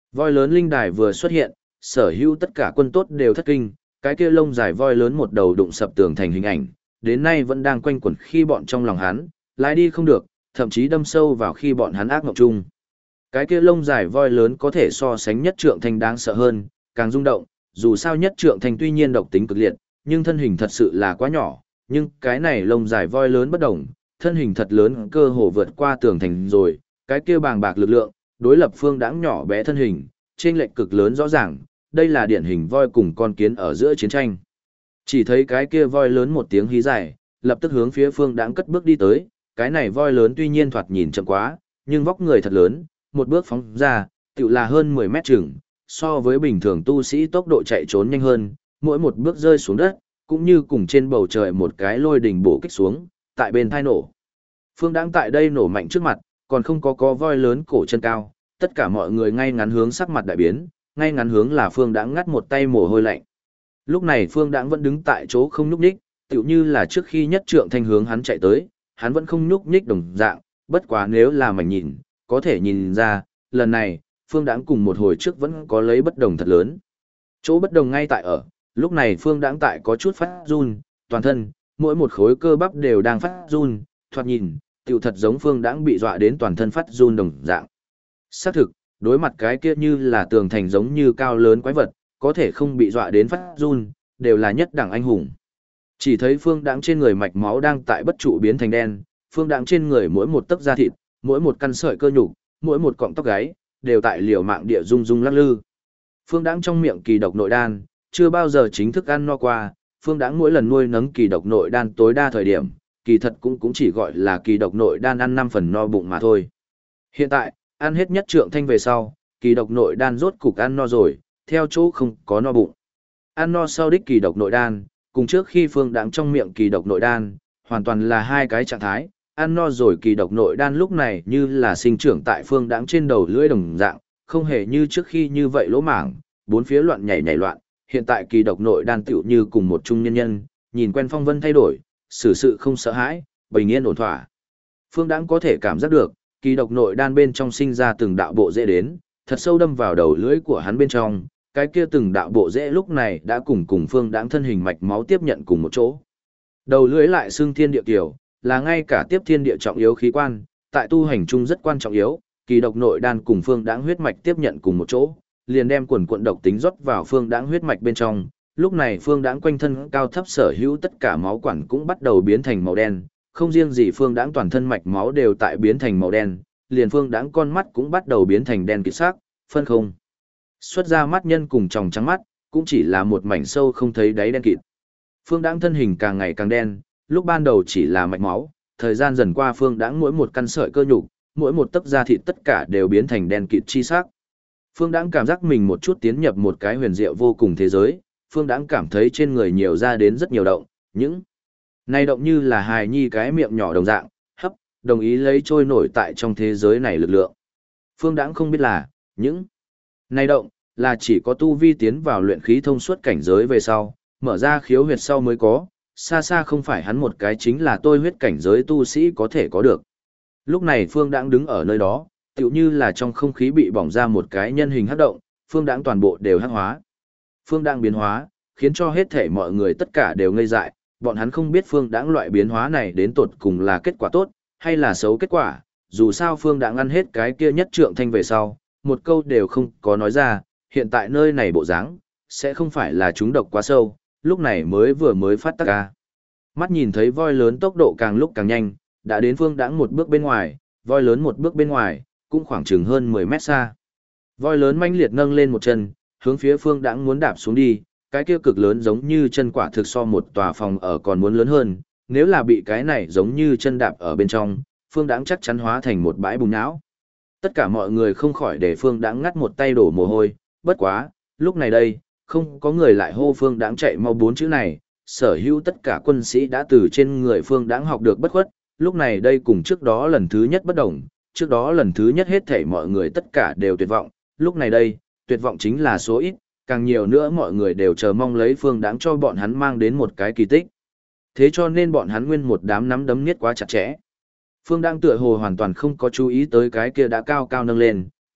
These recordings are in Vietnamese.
Voi lớn linh đài vừa xuất hiện, sở hữu tất cả quân tốt đều thất kinh, cái kia lông dài voi lớn một đầu đụng sập tường thành hình ảnh, đến nay vẫn đang quanh quẩn khi bọn trong lòng hắn, lái đi không được, thậm chí đâm sâu vào khi bọn hắn ác mộng chung. Cái kia lông dài voi lớn có thể so sánh nhất trượng thanh đáng sợ hơn, càng rung động, dù sao nhất trượng thanh tuy nhiên độc tính cực liệt, nhưng thân hình thật sự là quá nhỏ, nhưng cái này lông dài voi lớn bất động, thân hình thật lớn cơ hồ vượt qua tường thành rồi, cái kia bàng bạc lực lượng, đối lập Phương Đãng nhỏ bé thân hình, chênh lệch cực lớn rõ ràng, đây là điển hình voi cùng con kiến ở giữa chiến tranh. Chỉ thấy cái kia voi lớn một tiếng hí dài, lập tức hướng phía Phương Đãng cất bước đi tới, cái này voi lớn tuy nhiên thoạt nhìn chậm quá, nhưng vóc người thật lớn, một bước phóng ra, tựu là hơn 10 mét chừng, so với bình thường tu sĩ tốc độ chạy trốn nhanh hơn, mỗi một bước rơi xuống đất, cũng như cùng trên bầu trời một cái lôi đỉnh bổ kích xuống, tại bên thai nổ. Phương Đãng tại đây nổ mạnh trước mặt, còn không có voi lớn cổ chân cao, tất cả mọi người ngay ngắn hướng sắc mặt đại biến, ngay ngắn hướng là Phương Đãng ngắt một tay mồ hôi lạnh. Lúc này Phương Đãng vẫn đứng tại chỗ không nhúc nhích, tựu như là trước khi nhất trượng thanh hướng hắn chạy tới, hắn vẫn không nhúc nhích đồng dạng, bất quá nếu là mảnh nhìn, có thể nhìn ra, lần này, Phương Đãng cùng một hồi trước vẫn có lấy bất đồng thật lớn. Chỗ bất đồng ngay tại ở, lúc này Phương Đãng tại có chút phát run, toàn thân, mỗi một khối cơ bắp đều đang phát run, thoạt nhìn, tựu thật giống Phương Đãng bị dọa đến toàn thân phát run đồng dạng. Xác thực, đối mặt cái kia như là tường thành giống như cao lớn quái vật, có thể không bị dọa đến phát run, đều là nhất đẳng anh hùng. Chỉ thấy Phương Đãng trên người mạch máu đang tại bất trụ biến thành đen, Phương Đãng trên người mỗi một tấc da thịt, mỗi một căn sợi cơ nhục, mỗi một cọng tóc gáy, đều tại liều mạng địa rung rung lắc lư. Phương Đãng trong miệng kỳ độc nội đan, chưa bao giờ chính thức ăn no qua, Phương Đãng mỗi lần nuôi nấng kỳ độc nội đan tối đa thời điểm, kỳ thật cũng chỉ gọi là kỳ độc nội đan ăn 5 phần no bụng mà thôi. Hiện tại, ăn hết nhất trượng thanh về sau, kỳ độc nội đan rốt cục ăn no rồi, theo chỗ không có no bụng. Ăn no sau đích kỳ độc nội đan, cùng trước khi Phương Đãng trong miệng kỳ độc nội đan, hoàn toàn là hai cái trạng thái. Ăn no rồi kỳ độc nội đan lúc này như là sinh trưởng tại Phương Đãng trên đầu lưỡi đồng dạng, không hề như trước khi như vậy lỗ mảng, bốn phía loạn nhảy nhảy loạn. Hiện tại kỳ độc nội đan tựu như cùng một trung nhân nhân, nhìn quen phong vân thay đổi, xử sự không sợ hãi, bình yên ổn thỏa. Phương Đãng có thể cảm giác được, kỳ độc nội đan bên trong sinh ra từng đạo bộ rễ đến, thật sâu đâm vào đầu lưỡi của hắn bên trong, cái kia từng đạo bộ rễ lúc này đã cùng Phương Đãng thân hình mạch máu tiếp nhận cùng một chỗ. Đầu lưỡi lại xương thiên địa kiều, là ngay cả tiếp thiên địa trọng yếu khí quan, tại tu hành chung rất quan trọng yếu, kỳ độc nội đan cùng Phương Đãng huyết mạch tiếp nhận cùng một chỗ, liền đem quần quần độc tính rót vào Phương Đãng huyết mạch bên trong. Lúc này Phương Đãng quanh thân cao thấp sở hữu tất cả máu quản cũng bắt đầu biến thành màu đen, không riêng gì Phương Đãng toàn thân mạch máu đều tại biến thành màu đen, liền Phương Đãng con mắt cũng bắt đầu biến thành đen kịt sắc, phân không. Xuất ra mắt nhân cùng tròng trắng mắt, cũng chỉ là một mảnh sâu không thấy đáy đen kịt. Phương Đãng thân hình càng ngày càng đen, lúc ban đầu chỉ là mạch máu, thời gian dần qua Phương Đãng mỗi một căn sợi cơ nhục, mỗi một tấc da thịt tất cả đều biến thành đen kịt chi sắc. Phương Đãng cảm giác mình một chút tiến nhập một cái huyền diệu vô cùng thế giới, Phương Đãng cảm thấy trên người nhiều ra đến rất nhiều động, những này động như là hài nhi cái miệng nhỏ đồng dạng, hấp, đồng ý lấy trôi nổi tại trong thế giới này lực lượng. Phương Đãng không biết là, những này động, là chỉ có tu vi tiến vào luyện khí thông suốt cảnh giới về sau, mở ra khiếu huyệt sau mới có, xa xa không phải hắn một cái chính là tôi huyết cảnh giới tu sĩ có thể có được. Lúc này Phương Đãng đứng ở nơi đó, tựu như là trong không khí bị bỏng ra một cái nhân hình hắc động, Phương Đãng toàn bộ đều hắc hóa. Phương Đãng biến hóa, khiến cho hết thể mọi người tất cả đều ngây dại, bọn hắn không biết Phương Đãng loại biến hóa này đến tột cùng là kết quả tốt, hay là xấu kết quả, dù sao Phương Đãng ăn hết cái kia nhất trượng thanh về sau, một câu đều không có nói ra, hiện tại nơi này bộ dáng sẽ không phải là chúng độc quá sâu, lúc này mới phát tác ra. Mắt nhìn thấy voi lớn tốc độ càng lúc càng nhanh, đã đến Phương Đãng một bước bên ngoài, voi lớn một bước bên ngoài, cũng khoảng chừng hơn 10 mét xa. Voi lớn mãnh liệt nâng lên một chân, hướng phía Phương Đãng muốn đạp xuống đi, cái kia cực lớn giống như chân quả thực so một tòa phòng ở còn muốn lớn hơn, nếu là bị cái này giống như chân đạp ở bên trong, Phương Đãng chắc chắn hóa thành một bãi bùn não. Tất cả mọi người không khỏi để Phương Đãng ngắt một tay đổ mồ hôi, bất quá, lúc này đây, không có người lại hô Phương Đãng chạy mau 4 chữ này, sở hữu tất cả quân sĩ đã từ trên người Phương Đãng học được bất khuất, lúc này đây cùng trước đó lần thứ nhất bất đồng, trước đó lần thứ nhất hết thảy mọi người tất cả đều tuyệt vọng, lúc này đây, tuyệt vọng chính là số ít, càng nhiều nữa mọi người đều chờ mong lấy Phương Đãng cho bọn hắn mang đến một cái kỳ tích. Thế cho nên bọn hắn nguyên một đám nắm đấm niết quá chặt chẽ. Phương Đãng tựa hồ hoàn toàn không có chú ý tới cái kia đã cao cao nâng lên,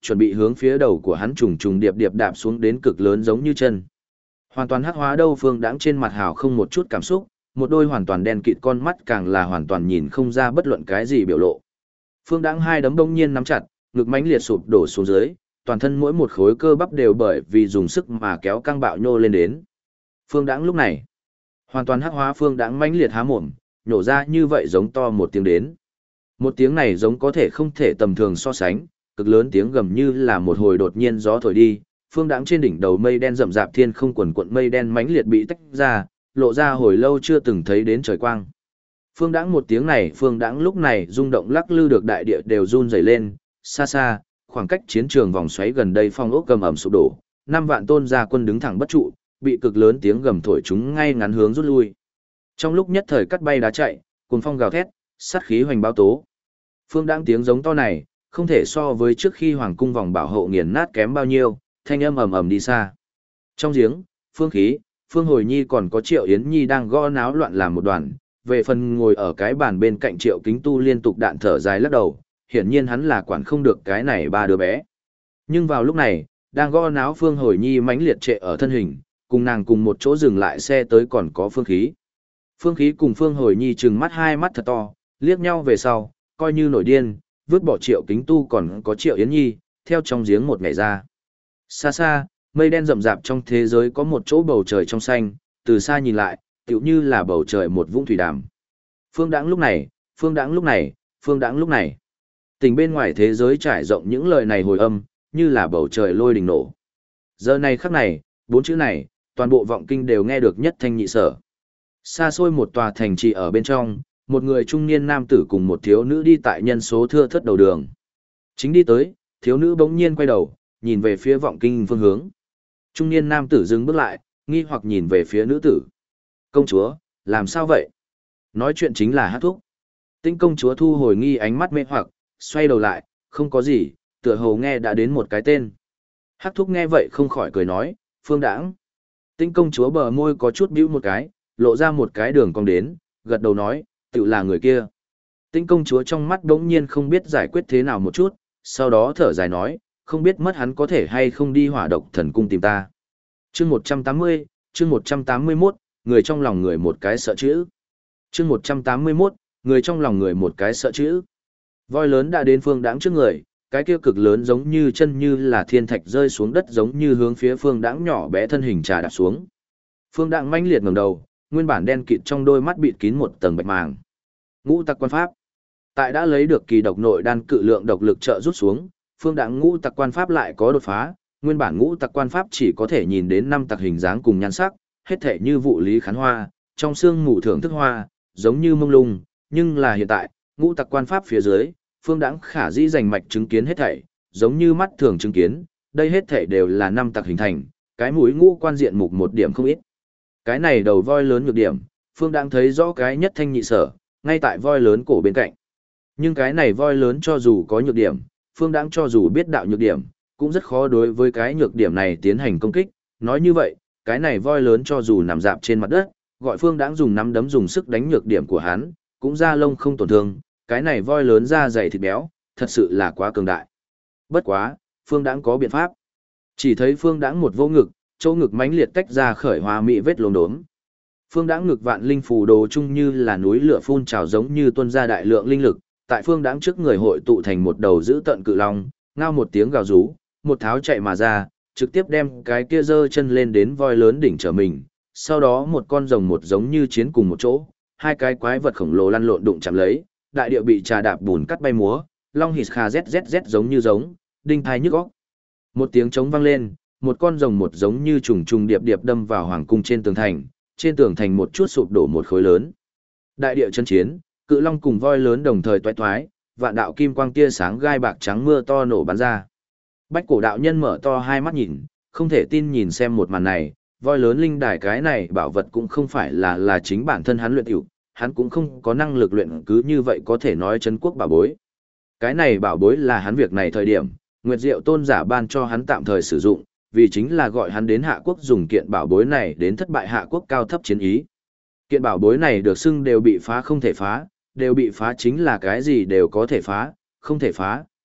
chuẩn bị hướng phía đầu của hắn trùng trùng điệp điệp đạp xuống đến cực lớn giống như chân. Hoàn toàn hắc hóa đâu Phương Đãng trên mặt hào không một chút cảm xúc, một đôi hoàn toàn đen kịt con mắt càng là hoàn toàn nhìn không ra bất luận cái gì biểu lộ. Phương Đãng hai đấm bỗng nhiên nắm chặt, ngực mãnh liệt sụp đổ xuống dưới, toàn thân mỗi một khối cơ bắp đều bởi vì dùng sức mà kéo căng bạo nhô lên đến. Phương Đãng lúc này, hoàn toàn hắc hóa Phương Đãng mãnh liệt há mồm, nhổ ra như vậy giống to một tiếng đến. Một tiếng này giống có thể không thể tầm thường so sánh, cực lớn tiếng gầm như là một hồi đột nhiên gió thổi đi, Phương Đãng trên đỉnh đầu mây đen rậm rạp thiên không quần quận mây đen mãnh liệt bị tách ra, lộ ra hồi lâu chưa từng thấy đến trời quang. Phương Đãng một tiếng này, Phương Đãng lúc này rung động lắc lư được đại địa đều run rẩy lên, xa xa, khoảng cách chiến trường vòng xoáy gần đây phong ốc cầm ẩm sụp đổ, 5 vạn tôn gia quân đứng thẳng bất trụ, bị cực lớn tiếng gầm thổi chúng ngay ngắn hướng rút lui. Trong lúc nhất thời cắt bay đá chạy, cuồng phong gào thét, sát khí hoành báo tố. Phương Đãng tiếng giống to này, không thể so với trước khi hoàng cung vòng bảo hộ nghiền nát kém bao nhiêu, thanh âm ầm ầm đi xa. Trong giếng, Phương Khí, Phương Hồi Nhi còn có Triệu Yến Nhi đang gõ náo loạn làm một đoàn, về phần ngồi ở cái bàn bên cạnh Triệu Kính Tu liên tục đạn thở dài lắc đầu, hiển nhiên hắn là quản không được cái này ba đứa bé. Nhưng vào lúc này, đang gõ náo Phương Hồi Nhi mãnh liệt trệ ở thân hình, cùng nàng cùng một chỗ dừng lại xe tới còn có Phương Khí. Phương Khí cùng Phương Hồi Nhi trừng mắt hai mắt thật to, liếc nhau về sau, coi như nổi điên, vứt bỏ Triệu Kính Tu còn có Triệu Yến Nhi, theo trong giếng một ngày ra. Xa xa, mây đen rậm rạp trong thế giới có một chỗ bầu trời trong xanh, từ xa nhìn lại, tựu như là bầu trời một vũng thủy đàm. Phương Đãng lúc này, Phương Đãng lúc này, Phương Đãng lúc này. Tình bên ngoài thế giới trải rộng những lời này hồi âm, như là bầu trời lôi đình nổ. Giờ này khắc này, 4 chữ này, toàn bộ vọng kinh đều nghe được nhất thanh nhị sở. Xa xôi một tòa thành trì ở bên trong, một người trung niên nam tử cùng một thiếu nữ đi tại nhân số thưa thớt đầu đường. Chính đi tới, thiếu nữ bỗng nhiên quay đầu, nhìn về phía vọng kinh phương hướng. Trung niên nam tử dừng bước lại, nghi hoặc nhìn về phía nữ tử. Công chúa, làm sao vậy? Nói chuyện chính là hát thúc. Tinh công chúa thu hồi nghi ánh mắt mê hoặc, xoay đầu lại, không có gì, tựa hồ nghe đã đến một cái tên. Hát thúc nghe vậy không khỏi cười nói, Phương Đãng. Tinh công chúa bờ môi có chút bĩu một cái, lộ ra một cái đường cong đến, gật đầu nói, tự là người kia. Tinh công chúa trong mắt đống nhiên không biết giải quyết thế nào một chút, sau đó thở dài nói, không biết mất hắn có thể hay không đi hỏa độc thần cung tìm ta. Chương 180, chương 181, người trong lòng người một cái sợ chữ. Chương 181, người trong lòng người một cái sợ chữ. Voi lớn đã đến Phương Đãng trước người, cái kia cực lớn giống như chân như là thiên thạch rơi xuống đất giống như hướng phía Phương Đãng nhỏ bé thân hình trà đạp xuống. Phương Đãng mãnh liệt ngẩng đầu, nguyên bản đen kịt trong đôi mắt bịt kín một tầng bạch màng. Ngũ tặc quan pháp. Tại đã lấy được kỳ độc nội đan cự lượng độc lực trợ rút xuống, Phương Đãng ngũ tặc quan pháp lại có đột phá, nguyên bản ngũ tặc quan pháp chỉ có thể nhìn đến 5 tặc hình dáng cùng nhan sắc, hết thể như vụ lý khán hoa, trong xương ngủ thưởng thức hoa, giống như mông lung, nhưng là hiện tại, ngũ tặc quan pháp phía dưới, Phương Đãng khả dĩ rành mạch chứng kiến hết thảy, giống như mắt thường chứng kiến, đây hết thảy đều là 5 tặc hình thành, cái mũi ngũ quan diện mục một điểm không ít. Cái này đầu voi lớn nhược điểm, Phương Đãng thấy rõ cái nhất thanh nhị sở, ngay tại voi lớn cổ bên cạnh. Nhưng cái này voi lớn cho dù có nhược điểm, Phương Đãng cho dù biết đạo nhược điểm, cũng rất khó đối với cái nhược điểm này tiến hành công kích. Nói như vậy, cái này voi lớn cho dù nằm dạp trên mặt đất, gọi Phương Đãng dùng nắm đấm dùng sức đánh nhược điểm của hắn, cũng da lông không tổn thương, cái này voi lớn da dày thịt béo, thật sự là quá cường đại. Bất quá, Phương Đãng có biện pháp. Chỉ thấy Phương Đãng một vô ngực, chỗ ngực mãnh liệt tách ra khởi hoa mỹ vết lốm đốm. Phương Đãng ngực vạn linh phù đồ chung như là núi lửa phun trào giống như tuôn ra đại lượng linh lực, tại Phương Đãng trước người hội tụ thành một đầu dữ tận cự long, ngao một tiếng gào rú, một tháo chạy mà ra, trực tiếp đem cái kia giơ chân lên đến voi lớn đỉnh trở mình. Sau đó một con rồng một giống như chiến cùng một chỗ, hai cái quái vật khổng lồ lăn lộn đụng chạm lấy, đại địa bị trà đạp bùn cắt bay múa, long hít kha zzz giống như giống, đinh thai nhức óc. Một tiếng trống vang lên, một con rồng một giống như trùng trùng điệp điệp đâm vào hoàng cung trên tường thành một chút sụp đổ một khối lớn. Đại địa chân chiến, cự long cùng voi lớn đồng thời toái toái, vạn đạo kim quang tia sáng gai bạc trắng mưa to nổ bắn ra. Bách cổ đạo nhân mở to hai mắt nhìn, không thể tin nhìn xem một màn này, voi lớn linh đài cái này bảo vật cũng không phải là chính bản thân hắn luyện hữu, hắn cũng không có năng lực luyện cứ như vậy có thể nói trấn quốc bảo bối. Cái này bảo bối là hắn việc này thời điểm, Nguyệt Diệu tôn giả ban cho hắn tạm thời sử dụng, vì chính là gọi hắn đến hạ quốc dùng kiện bảo bối này đến thất bại hạ quốc cao thấp chiến ý. Kiện bảo bối này được xưng đều bị phá không thể phá, đều bị phá chính là cái gì đều có thể phá, không thể phá,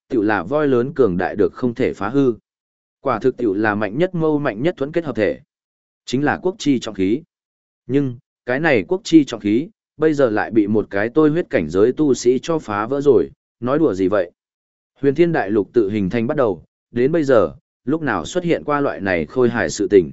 tiểu là voi lớn cường đại được không thể phá hư. Quả thực tiểu là mạnh nhất mâu mạnh nhất thuẫn kết hợp thể. Chính là quốc chi trọng khí. Nhưng, cái này quốc chi trọng khí, bây giờ lại bị một cái tôi huyết cảnh giới tu sĩ cho phá vỡ rồi, nói đùa gì vậy? Huyền Thiên Đại Lục tự hình thành bắt đầu, đến bây giờ, lúc nào xuất hiện qua loại này khôi hài sự tình.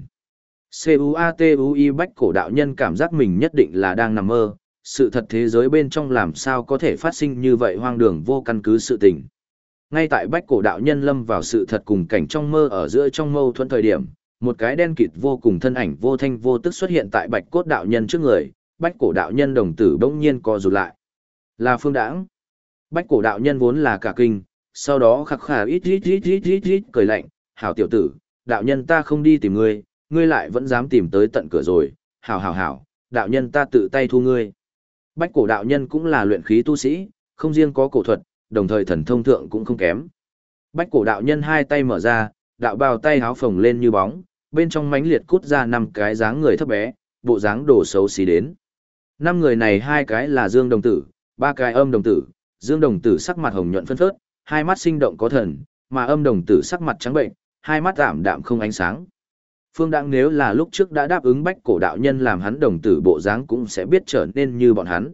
CUATUI Bách Cổ đạo nhân cảm giác mình nhất định là đang nằm mơ, sự thật thế giới bên trong làm sao có thể phát sinh như vậy hoang đường vô căn cứ sự tình. Ngay tại Bách Cổ đạo nhân lâm vào sự thật cùng cảnh trong mơ ở giữa trong mâu thuẫn thời điểm, một cái đen kịt vô cùng thân ảnh vô thanh vô tức xuất hiện tại Bạch Cốt đạo nhân trước người, Bách Cổ đạo nhân đồng tử bỗng nhiên co rụt lại. Là Phương Đãng. Bách Cổ đạo nhân vốn là cả kinh, sau đó khắc khà ít cười lạnh, "Hảo tiểu tử, đạo nhân ta không đi tìm ngươi, ngươi lại vẫn dám tìm tới tận cửa rồi, hảo, đạo nhân ta tự tay thu ngươi." Bách Cổ đạo nhân cũng là luyện khí tu sĩ, không riêng có cổ thuật, đồng thời thần thông thượng cũng không kém. Bách Cổ đạo nhân hai tay mở ra, đạo bào tay háo phồng lên như bóng, bên trong mãnh liệt cút ra 5 cái dáng người thấp bé, bộ dáng đồ xấu xí đến. 5 người này 2 cái là Dương đồng tử, 3 cái Âm đồng tử, Dương đồng tử sắc mặt hồng nhuận phân phớt, hai mắt sinh động có thần, mà Âm đồng tử sắc mặt trắng bệnh, hai mắt ảm đạm không ánh sáng. Phương Đãng nếu là lúc trước đã đáp ứng Bách Cổ đạo nhân làm hắn đồng tử bộ dáng cũng sẽ biết trở nên như bọn hắn.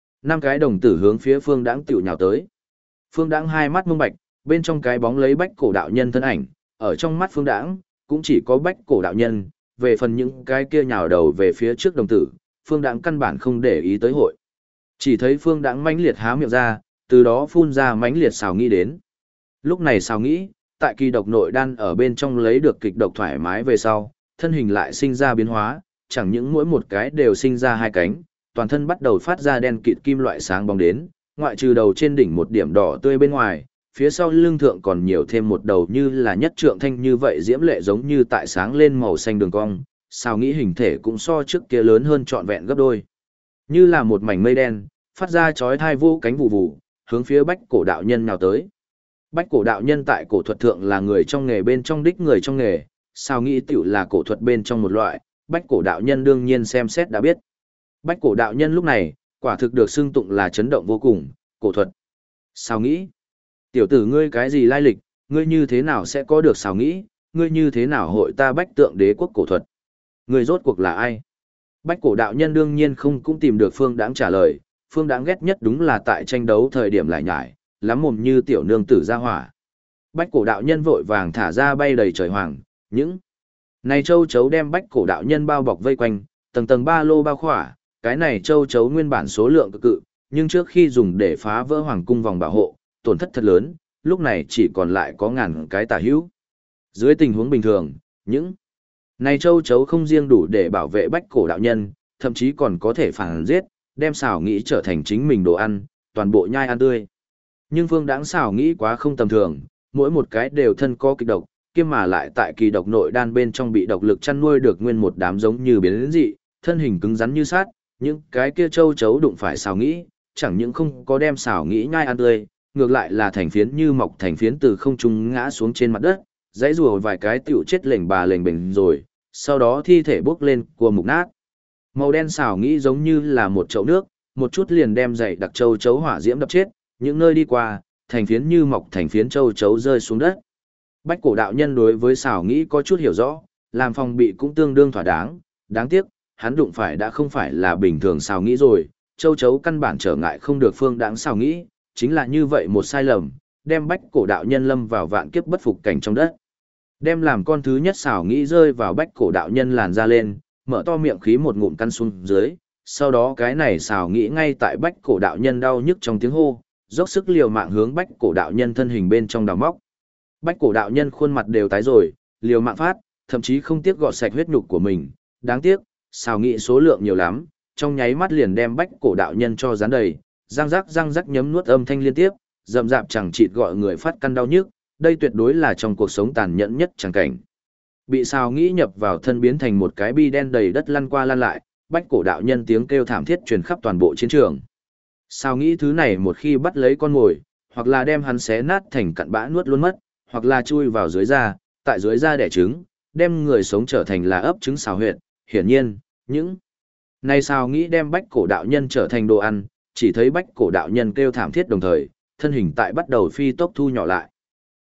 5 cái đồng tử hướng phía Phương Đãng tiểu nhào tới. Phương Đãng hai mắt mông bạch, bên trong cái bóng lấy Bách Cổ đạo nhân thân ảnh, ở trong mắt Phương Đãng cũng chỉ có Bách Cổ đạo nhân, về phần những cái kia nhào đầu về phía trước đồng tử, Phương Đãng căn bản không để ý tới hội. Chỉ thấy Phương Đãng mãnh liệt há miệng ra, từ đó phun ra mãnh liệt xào nghĩ đến. Lúc này xào nghĩ, tại kỳ độc nội đan ở bên trong lấy được kịch độc thoải mái về sau, thân hình lại sinh ra biến hóa, chẳng những mỗi một cái đều sinh ra 2 cánh, toàn thân bắt đầu phát ra đen kịt kim loại sáng bóng đến, ngoại trừ đầu trên đỉnh một điểm đỏ tươi bên ngoài, phía sau lưng thượng còn nhiều thêm một đầu như là nhất trượng thanh như vậy diễm lệ giống như tại sáng lên màu xanh đường cong, sao nghĩ hình thể cũng so trước kia lớn hơn trọn vẹn gấp đôi. Như là một mảnh mây đen, phát ra chói tai vô cánh vụ vụ, hướng phía Bách Cổ đạo nhân nào tới. Bách Cổ đạo nhân tại cổ thuật thượng là người trong nghề bên trong đích người trong nghề, sao nghĩ tiểu là cổ thuật bên trong một loại, Bách Cổ đạo nhân đương nhiên xem xét đã biết. Bách Cổ đạo nhân lúc này, quả thực được xưng tụng là chấn động vô cùng, cổ thuật. Sao nghĩ? Tiểu tử ngươi cái gì lai lịch, ngươi như thế nào sẽ có được sao nghĩ, ngươi như thế nào hội ta Bách Tượng Đế quốc cổ thuật? Ngươi rốt cuộc là ai? Bách Cổ đạo nhân đương nhiên không cũng tìm được Phương Đãng trả lời, Phương Đãng ghét nhất đúng là tại tranh đấu thời điểm lại nhải, lắm mồm như tiểu nương tử ra hỏa. Bách Cổ đạo nhân vội vàng thả ra bay đầy trời hoàng, những này châu chấu đem Bách Cổ đạo nhân bao bọc vây quanh, tầng tầng ba lô bao khỏa, cái này châu chấu nguyên bản số lượng cực cự, nhưng trước khi dùng để phá vỡ hoàng cung vòng bảo hộ, tổn thất thật lớn, lúc này chỉ còn lại có ngàn cái tà hữu. Dưới tình huống bình thường, những này châu chấu không riêng đủ để bảo vệ Bách Cổ đạo nhân, thậm chí còn có thể phản giết, đem xảo nghĩ trở thành chính mình đồ ăn, toàn bộ nhai ăn tươi. Nhưng Phương Đãng xảo nghĩ quá không tầm thường, mỗi một cái đều thân có kịch độc, kiêm mà lại tại kỳ độc nội đan bên trong bị độc lực chăn nuôi được nguyên một đám giống như biến dị, thân hình cứng rắn như sát, những cái kia châu chấu đụng phải xảo nghĩ, chẳng những không có đem xảo nghĩ nhai ăn tươi, ngược lại là thành phiến như mọc thành phiến từ không trung ngã xuống trên mặt đất, dãy rùa vài cái tiểu chết lềnh bà lềnh bềnh rồi, sau đó thi thể bốc lên cua mục nát. Màu đen xảo nghĩ giống như là một chậu nước, một chút liền đem dày đặc châu chấu hỏa diễm đập chết, những nơi đi qua, thành phiến như mọc thành phiến châu chấu rơi xuống đất. Bách Cổ đạo nhân đối với xảo nghĩ có chút hiểu rõ, làm phòng bị cũng tương đương thỏa đáng, đáng tiếc, hắn đụng phải đã không phải là bình thường xảo nghĩ rồi, châu chấu căn bản trở ngại không được Phương Đãng xảo nghĩ, chính là như vậy một sai lầm, đem Bách Cổ đạo nhân lâm vào vạn kiếp bất phục cảnh trong đất. Đem làm con thứ nhất xảo nghĩ rơi vào Bách Cổ đạo nhân làn ra lên, mở to miệng khí một ngụm căn xuống dưới, sau đó cái này xảo nghĩ ngay tại Bách Cổ đạo nhân đau nhức trong tiếng hô, dốc sức liều mạng hướng Bách Cổ đạo nhân thân hình bên trong đào móc. Bách Cổ đạo nhân khuôn mặt đều tái rồi, liều mạng phát, thậm chí không tiếc gọt sạch huyết nhục của mình, đáng tiếc, xảo nghĩ số lượng nhiều lắm, trong nháy mắt liền đem Bách Cổ đạo nhân cho dán đầy, răng rắc nhấm nuốt âm thanh liên tiếp, rậm rạp chẳng chịt gọi người phát căn đau nhức, đây tuyệt đối là trong cuộc sống tàn nhẫn nhất chẳng cảnh. Bị xảo nghĩ nhập vào thân biến thành một cái bi đen đầy đất lăn qua lăn lại, Bách Cổ đạo nhân tiếng kêu thảm thiết truyền khắp toàn bộ chiến trường. Xảo nghĩ thứ này một khi bắt lấy con mồi, hoặc là đem hắn xé nát thành cặn bã nuốt luôn mất, hoặc là chui vào dưới da, tại dưới da đẻ trứng, đem người sống trở thành là ấp trứng xào huyệt. Hiển nhiên, những này xảo nghĩ đem Bách Cổ đạo nhân trở thành đồ ăn, chỉ thấy Bách Cổ đạo nhân kêu thảm thiết đồng thời, thân hình tại bắt đầu phi tốc thu nhỏ lại.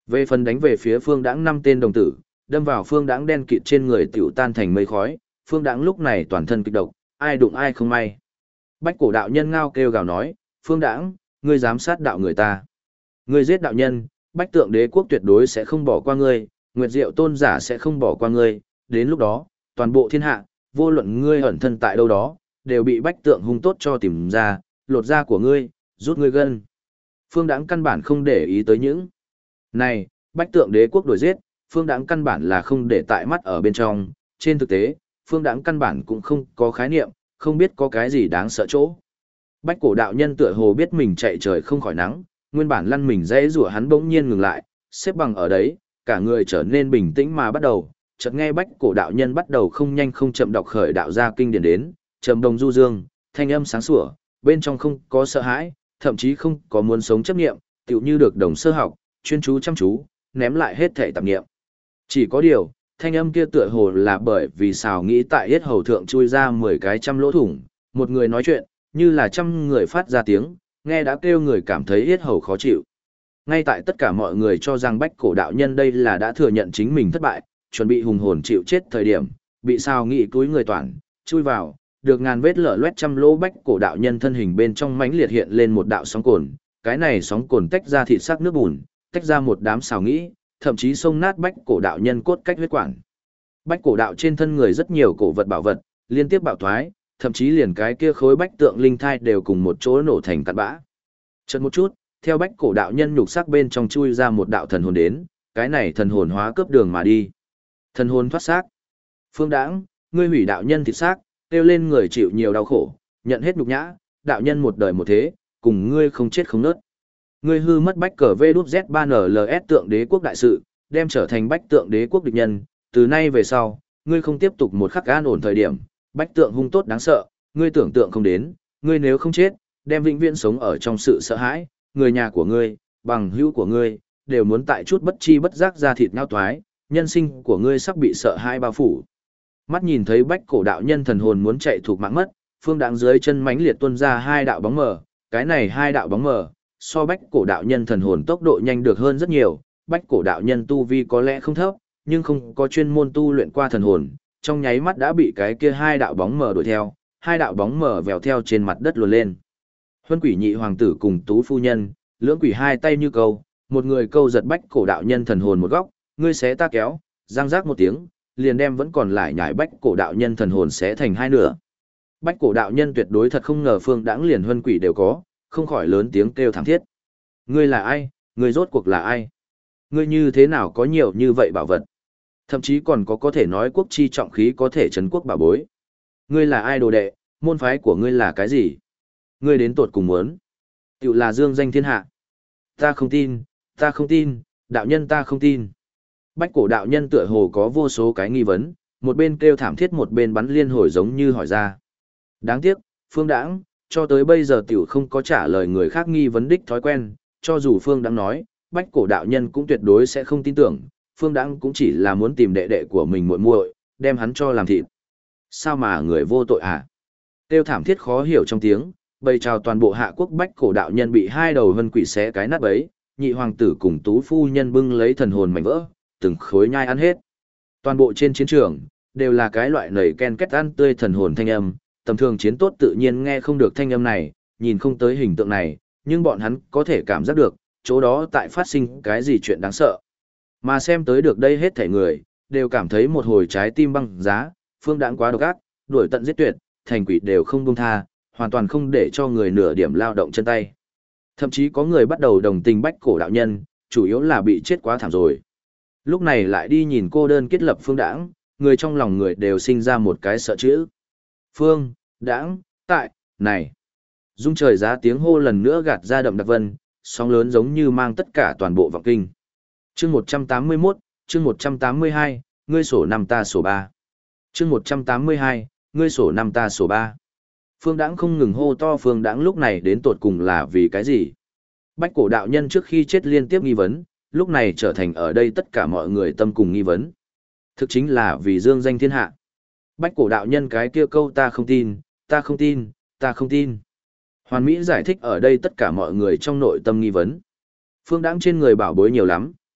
Về phần đánh về phía Phương Đãng 5 tên đồng tử, đâm vào Phương Đãng đen kịt trên người tiểu tan thành mây khói, Phương Đãng lúc này toàn thân kịch độc, ai đụng ai không may. Bách cổ đạo nhân ngao kêu gào nói, Phương Đãng, ngươi dám sát đạo người ta. Ngươi giết đạo nhân, Bách Tượng Đế quốc tuyệt đối sẽ không bỏ qua ngươi, Nguyệt Diệu tôn giả sẽ không bỏ qua ngươi, đến lúc đó, toàn bộ thiên hạ, vô luận ngươi ẩn thân tại đâu đó, đều bị Bách Tượng hung tốt cho tìm ra, lột da của ngươi, rút ngươi gân. Phương Đãng căn bản không để ý tới những này, Bách Tượng Đế quốc đuổi giết, Phương Đãng căn bản là không để tại mắt ở bên trong, trên thực tế, Phương Đãng căn bản cũng không có khái niệm, không biết có cái gì đáng sợ chỗ. Bách cổ đạo nhân tựa hồ biết mình chạy trời không khỏi nắng, nguyên bản lăn mình dễ rủa hắn bỗng nhiên ngừng lại, xếp bằng ở đấy, cả người trở nên bình tĩnh mà bắt đầu, chợt nghe Bách cổ đạo nhân bắt đầu không nhanh không chậm đọc khởi đạo gia kinh điển đến, trầm đồng du dương, thanh âm sáng sủa, bên trong không có sợ hãi, thậm chí không có muốn sống chấp niệm, tựu như được đồng sơ học, chuyên chú chăm chú, ném lại hết thể tạp niệm. Chỉ có điều, thanh âm kia tựa hồ là bởi vì xào nghĩ tại yết hầu thượng chui ra 10 cái trăm lỗ thủng, một người nói chuyện, như là trăm người phát ra tiếng, nghe đã kêu người cảm thấy yết hầu khó chịu. Ngay tại tất cả mọi người cho rằng Bách cổ đạo nhân đây là đã thừa nhận chính mình thất bại, chuẩn bị hùng hồn chịu chết thời điểm, bị xào nghĩ túi người toàn, chui vào, được ngàn vết lở loét trăm lỗ Bách cổ đạo nhân thân hình bên trong mãnh liệt hiện lên một đạo sóng cồn, cái này sóng cồn tách ra thịt sắc nước bùn, tách ra một đám xào nghĩ, thậm chí xông nát Bách cổ đạo nhân cốt cách huyết quản. Bách cổ đạo trên thân người rất nhiều cổ vật bảo vật, liên tiếp bạo thoái, thậm chí liền cái kia khối bách tượng linh thai đều cùng một chỗ nổ thành cặn bã. Chợt một chút, theo Bách cổ đạo nhân nhục sắc bên trong chui ra một đạo thần hồn đến, cái này thần hồn hóa cướp đường mà đi. Thần hồn thoát xác. Phương Đãng, ngươi hủy đạo nhân thịt xác, kêu lên người chịu nhiều đau khổ, nhận hết nhục nhã, đạo nhân một đời một thế, cùng ngươi không chết không nớt. Ngươi hư mất bách cờ V-Z3NLS tượng đế quốc đại sự, đem trở thành bách tượng đế quốc địch nhân, từ nay về sau, ngươi không tiếp tục một khắc an ổn thời điểm, bách tượng hung tốt đáng sợ, ngươi tưởng tượng không đến, ngươi nếu không chết, đem vĩnh viễn sống ở trong sự sợ hãi, người nhà của ngươi, bằng hữu của ngươi, đều muốn tại chút bất chi bất giác ra thịt ngao toái, nhân sinh của ngươi sắp bị sợ hãi bao phủ. Mắt nhìn thấy bách cổ đạo nhân thần hồn muốn chạy thuộc mạng mất, Phương Đãng dưới chân mãnh liệt tuôn ra hai đạo bóng mờ, cái này hai đạo bóng mờ, so bách cổ đạo nhân thần hồn tốc độ nhanh được hơn rất nhiều, bách cổ đạo nhân tu vi có lẽ không thấp, nhưng không có chuyên môn tu luyện qua thần hồn, trong nháy mắt đã bị cái kia hai đạo bóng mờ đuổi theo, hai đạo bóng mờ vèo theo trên mặt đất luồn lên. Huân Quỷ Nhị hoàng tử cùng Tú phu nhân, lưỡng quỷ hai tay như câu, một người câu giật bách cổ đạo nhân thần hồn một góc, ngươi xé ta kéo, răng rác một tiếng, liền đem vẫn còn lại nhảy bách cổ đạo nhân thần hồn xé thành hai nửa. Bách cổ đạo nhân tuyệt đối thật không ngờ Phương Đãng liền Huân Quỷ đều có, không khỏi lớn tiếng kêu thảm thiết. Ngươi là ai? Ngươi rốt cuộc là ai? Ngươi như thế nào có nhiều như vậy bảo vật? Thậm chí còn có thể nói quốc chi trọng khí có thể trấn quốc bảo bối. Ngươi là ai đồ đệ? Môn phái của ngươi là cái gì? Ngươi đến tột cùng muốn? Tiểu là dương danh thiên hạ. Ta không tin, ta không tin, đạo nhân ta không tin. Bách cổ đạo nhân tựa hồ có vô số cái nghi vấn, một bên kêu thảm thiết một bên bắn liên hồi giống như hỏi ra. Đáng tiếc, Phương Đãng, cho tới bây giờ tiểu không có trả lời người khác nghi vấn đích thói quen, cho dù Phương Đãng nói, bách cổ đạo nhân cũng tuyệt đối sẽ không tin tưởng, Phương Đãng cũng chỉ là muốn tìm đệ đệ của mình muội muội, đem hắn cho làm thịt. Sao mà người vô tội à? Kêu thảm thiết khó hiểu trong tiếng, bầy chào toàn bộ hạ quốc bách cổ đạo nhân bị hai đầu vân quỷ xé cái nát bấy, nhị hoàng tử cùng Tú phu nhân bưng lấy thần hồn mảnh vỡ, từng khối nhai ăn hết. Toàn bộ trên chiến trường, đều là cái loại nảy ken kết ăn tươi thần hồn thanh âm, tầm thường chiến tốt tự nhiên nghe không được thanh âm này, nhìn không tới hình tượng này, nhưng bọn hắn có thể cảm giác được, chỗ đó tại phát sinh cái gì chuyện đáng sợ. Mà xem tới được đây hết thảy người, đều cảm thấy một hồi trái tim băng giá, Phương Đãng quá độc ác, đuổi tận giết tuyệt, thành quỷ đều không buông tha, hoàn toàn không để cho người nửa điểm lao động chân tay. Thậm chí có người bắt đầu đồng tình bách cổ đạo nhân, chủ yếu là bị chết quá thảm rồi. Lúc này lại đi nhìn cô đơn kết lập Phương Đãng, người trong lòng người đều sinh ra một cái sợ chữ. Phương, Đãng, tại, này. Dung trời giá tiếng hô lần nữa gạt ra đậm đặc vân, sóng lớn giống như mang tất cả toàn bộ vọng kinh. Chương 181, chương 182, ngươi sổ năm ta sổ 3. Chương 182, ngươi sổ năm ta sổ 3. Phương Đãng không ngừng hô to Phương Đãng lúc này đến tột cùng là vì cái gì? Bách cổ đạo nhân trước khi chết liên tiếp nghi vấn, lúc này trở thành ở đây tất cả mọi người tâm cùng nghi vấn. Thực chính là vì dương danh thiên hạ. Bách cổ đạo nhân cái kia câu ta không tin, ta không tin, ta không tin. Hoàn Mỹ giải thích ở đây tất cả mọi người trong nội tâm nghi vấn. Phương Đãng trên người bảo bối nhiều lắm,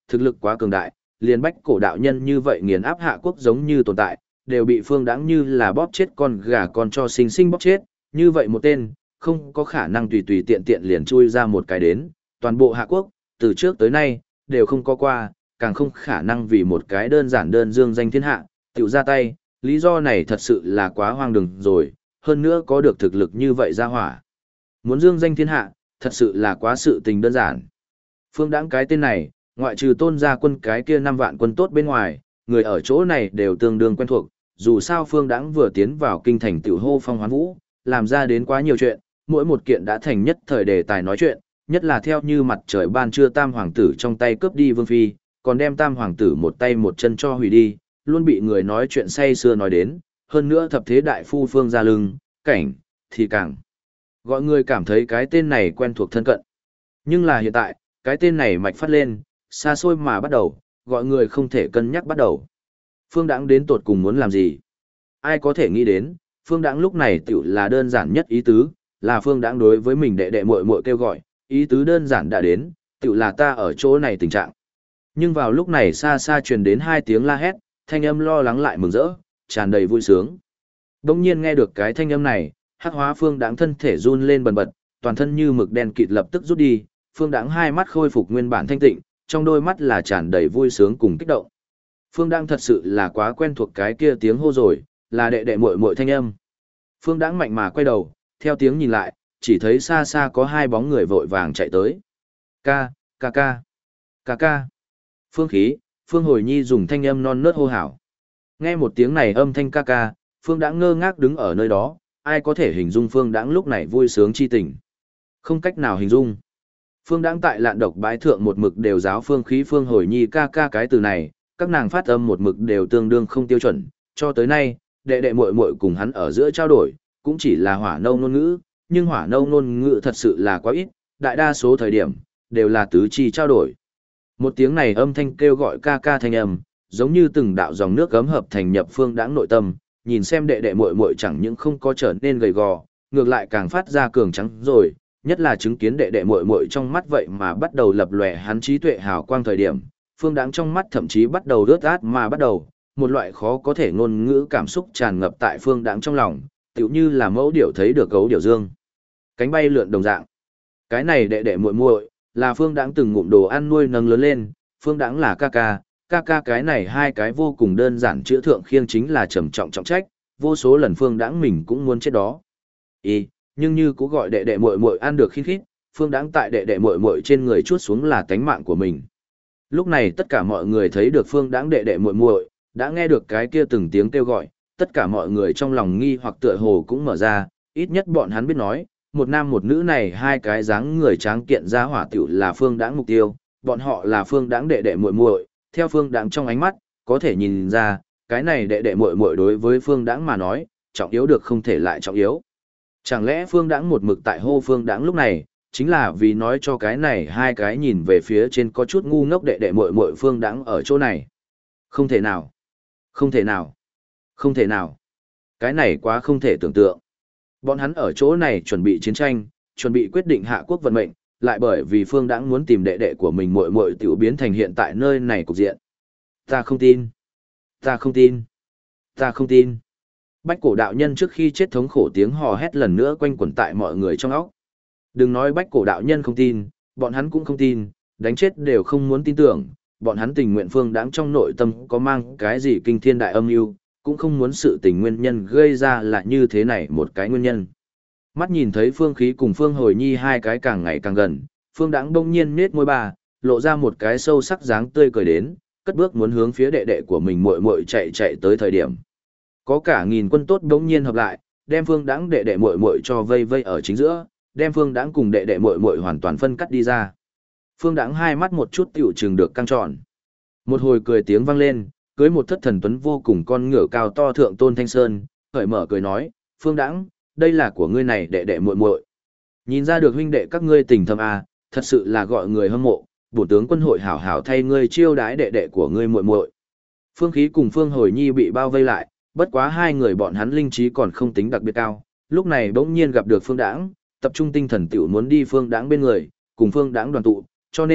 thực lực quá cường đại, liền Bách Cổ đạo nhân như vậy nghiền áp Hạ Quốc giống như tồn tại, đều bị Phương Đãng như là bóp chết con gà con cho sinh sinh bóp chết, như vậy một tên, không có khả năng tùy tùy tiện tiện liền chui ra một cái đến, toàn bộ Hạ Quốc, từ trước tới nay, đều không có qua, càng không khả năng vì một cái đơn giản đơn dương danh thiên hạ, tiểu ra tay, lý do này thật sự là quá hoang đường rồi, hơn nữa có được thực lực như vậy ra hỏa. Muốn dương danh thiên hạ, thật sự là quá sự tình đơn giản. Phương Đãng cái tên này, ngoại trừ Tôn gia quân cái kia 5 vạn quân tốt bên ngoài, người ở chỗ này đều tương đương quen thuộc, dù sao Phương Đãng vừa tiến vào kinh thành tiểu hô phong hoán vũ, làm ra đến quá nhiều chuyện, mỗi một kiện đã thành nhất thời đề tài nói chuyện, nhất là theo như mặt trời ban trưa tam hoàng tử trong tay cướp đi vương phi, còn đem tam hoàng tử một tay một chân cho hủy đi, luôn bị người nói chuyện say xưa nói đến, hơn nữa thập thế đại phu Phương gia lưng, cảnh, thì càng gọi người cảm thấy cái tên này quen thuộc thân cận. Nhưng là hiện tại, cái tên này mạch phát lên, xa xôi mà bắt đầu, gọi người không thể cân nhắc bắt đầu. Phương Đãng đến tột cùng muốn làm gì? Ai có thể nghĩ đến, Phương Đãng lúc này tiểu là đơn giản nhất ý tứ, là Phương Đãng đối với mình đệ đệ muội muội kêu gọi, ý tứ đơn giản đã đến, tiểu là ta ở chỗ này tình trạng. Nhưng vào lúc này xa xa truyền đến 2 tiếng la hét, thanh âm lo lắng lại mừng rỡ, tràn đầy vui sướng. Đông nhiên nghe được cái thanh âm này, Hắc Hóa Phương Đãng thân thể run lên bần bật, toàn thân như mực đen kịt lập tức rút đi, Phương Đãng hai mắt khôi phục nguyên bản thanh tịnh, trong đôi mắt là tràn đầy vui sướng cùng kích động. Phương Đãng thật sự là quá quen thuộc cái kia tiếng hô rồi, là đệ đệ muội muội thanh âm. Phương Đãng mạnh mà quay đầu, theo tiếng nhìn lại, chỉ thấy xa xa có 2 bóng người vội vàng chạy tới. Ca, ca ca, ca ca. Phương Khí, Phương Hồi Nhi dùng thanh âm non nớt hô hào. Nghe một tiếng này âm thanh ca ca, Phương Đãng ngơ ngác đứng ở nơi đó, ai có thể hình dung Phương Đãng lúc này vui sướng chi tình. Không cách nào hình dung. Phương Đãng tại Lạn Độc bái thượng một mực đều giáo Phương Khí Phương Hồi Nhi ca ca cái từ này, các nàng phát âm một mực đều tương đương không tiêu chuẩn, cho tới nay, đệ đệ muội muội cùng hắn ở giữa trao đổi, cũng chỉ là hỏa nâu ngôn ngữ, nhưng hỏa nâu ngôn ngữ thật sự là quá ít, đại đa số thời điểm, đều là tứ chi trao đổi. Một tiếng này âm thanh kêu gọi ca ca thanh âm, giống như từng đạo dòng nước gấm hợp thành nhập Phương Đãng nội tâm, nhìn xem đệ đệ muội muội chẳng những không có trở nên gầy gò, ngược lại càng phát ra cường trắng rồi, nhất là chứng kiến đệ đệ muội muội trong mắt vậy mà bắt đầu lập lòe hắn trí tuệ hào quang thời điểm, Phương Đãng trong mắt thậm chí bắt đầu rớt át mà bắt đầu, một loại khó có thể ngôn ngữ cảm xúc tràn ngập tại Phương Đãng trong lòng, tựu như là mẫu điểu thấy được gấu điểu dương, cánh bay lượn đồng dạng. Cái này đệ đệ muội muội là Phương Đãng từng ngụm đồ ăn nuôi nâng lớn lên, Phương Đãng là ca ca cái này hai cái vô cùng đơn giản chữ thượng khiêng chính là trầm trọng trọng trách, vô số lần Phương Đãng mình cũng muốn chết đó. Nhưng như cũng gọi đệ đệ muội muội ăn được khít khít, Phương Đãng tại đệ đệ muội muội trên người chuốt xuống là tánh mạng của mình. Lúc này tất cả mọi người thấy được Phương Đãng đệ đệ muội muội, đã nghe được cái kia từng tiếng kêu gọi, tất cả mọi người trong lòng nghi hoặc tựa hồ cũng mở ra, ít nhất bọn hắn biết nói, một nam một nữ này hai cái dáng người tráng kiện ra hỏa tiểu là Phương Đãng mục tiêu, bọn họ là Phương Đãng đệ đệ muội muội, theo Phương Đãng trong ánh mắt, có thể nhìn ra, cái này đệ đệ muội muội đối với Phương Đãng mà nói, trọng yếu được không thể lại trọng yếu. Chẳng lẽ Phương Đãng một mực tại hô Phương Đãng lúc này, chính là vì nói cho cái này hai cái nhìn về phía trên có chút ngu ngốc đệ đệ muội muội Phương Đãng ở chỗ này. Không thể nào. Không thể nào. Không thể nào. Cái này quá không thể tưởng tượng. Bọn hắn ở chỗ này chuẩn bị chiến tranh, chuẩn bị quyết định Hạ Quốc vận mệnh, lại bởi vì Phương Đãng muốn tìm đệ đệ của mình muội muội tiểu biến thành hiện tại nơi này cục diện. Ta không tin. Ta không tin. Ta không tin. Bách Cổ đạo nhân trước khi chết thống khổ tiếng hò hét lần nữa quanh quẩn tại mọi người trong óc. Đừng nói Bách Cổ đạo nhân không tin, bọn hắn cũng không tin, đánh chết đều không muốn tin tưởng, bọn hắn tình nguyện Phương Đãng trong nội tâm có mang cái gì kinh thiên đại âm mưu, cũng không muốn sự tình nguyên nhân gây ra là như thế này một cái nguyên nhân. Mắt nhìn thấy Phương Khí cùng Phương Hồi Nhi hai cái càng ngày càng gần, Phương Đãng bỗng nhiên nhếch môi bà, lộ ra một cái sâu sắc dáng tươi cười đến, cất bước muốn hướng phía đệ đệ của mình muội muội chạy tới thời điểm. Có cả nghìn quân tốt bỗng nhiên hợp lại, đem Phương Đãng đệ đệ muội muội cho vây vây ở chính giữa, đem Phương Đãng cùng đệ đệ muội muội hoàn toàn phân cắt đi ra. Phương Đãng hai mắt một chút tiểu trừng được căng tròn. Một hồi cười tiếng vang lên, cưới một thất thần tuấn vô cùng con ngựa cao to thượng Tôn Thanh Sơn, cởi mở cười nói, Phương Đãng, đây là của ngươi này đệ đệ muội muội. Nhìn ra được huynh đệ các ngươi tình thâm à, thật sự là gọi người hâm mộ, bổ tướng quân hội hảo hảo thay ngươi chiêu đái đệ đệ của ngươi muội muội. Phương Khí cùng Phương Hồi Nhi bị bao vây lại, bất quá hai người bọn hắn linh trí còn không tính đặc biệt cao, lúc này bỗng nhiên gặp được Phương Đãng, tập trung tinh thần tiểu muốn đi Phương Đãng bên người, cùng Phương Đãng đoàn tụ, cho nên,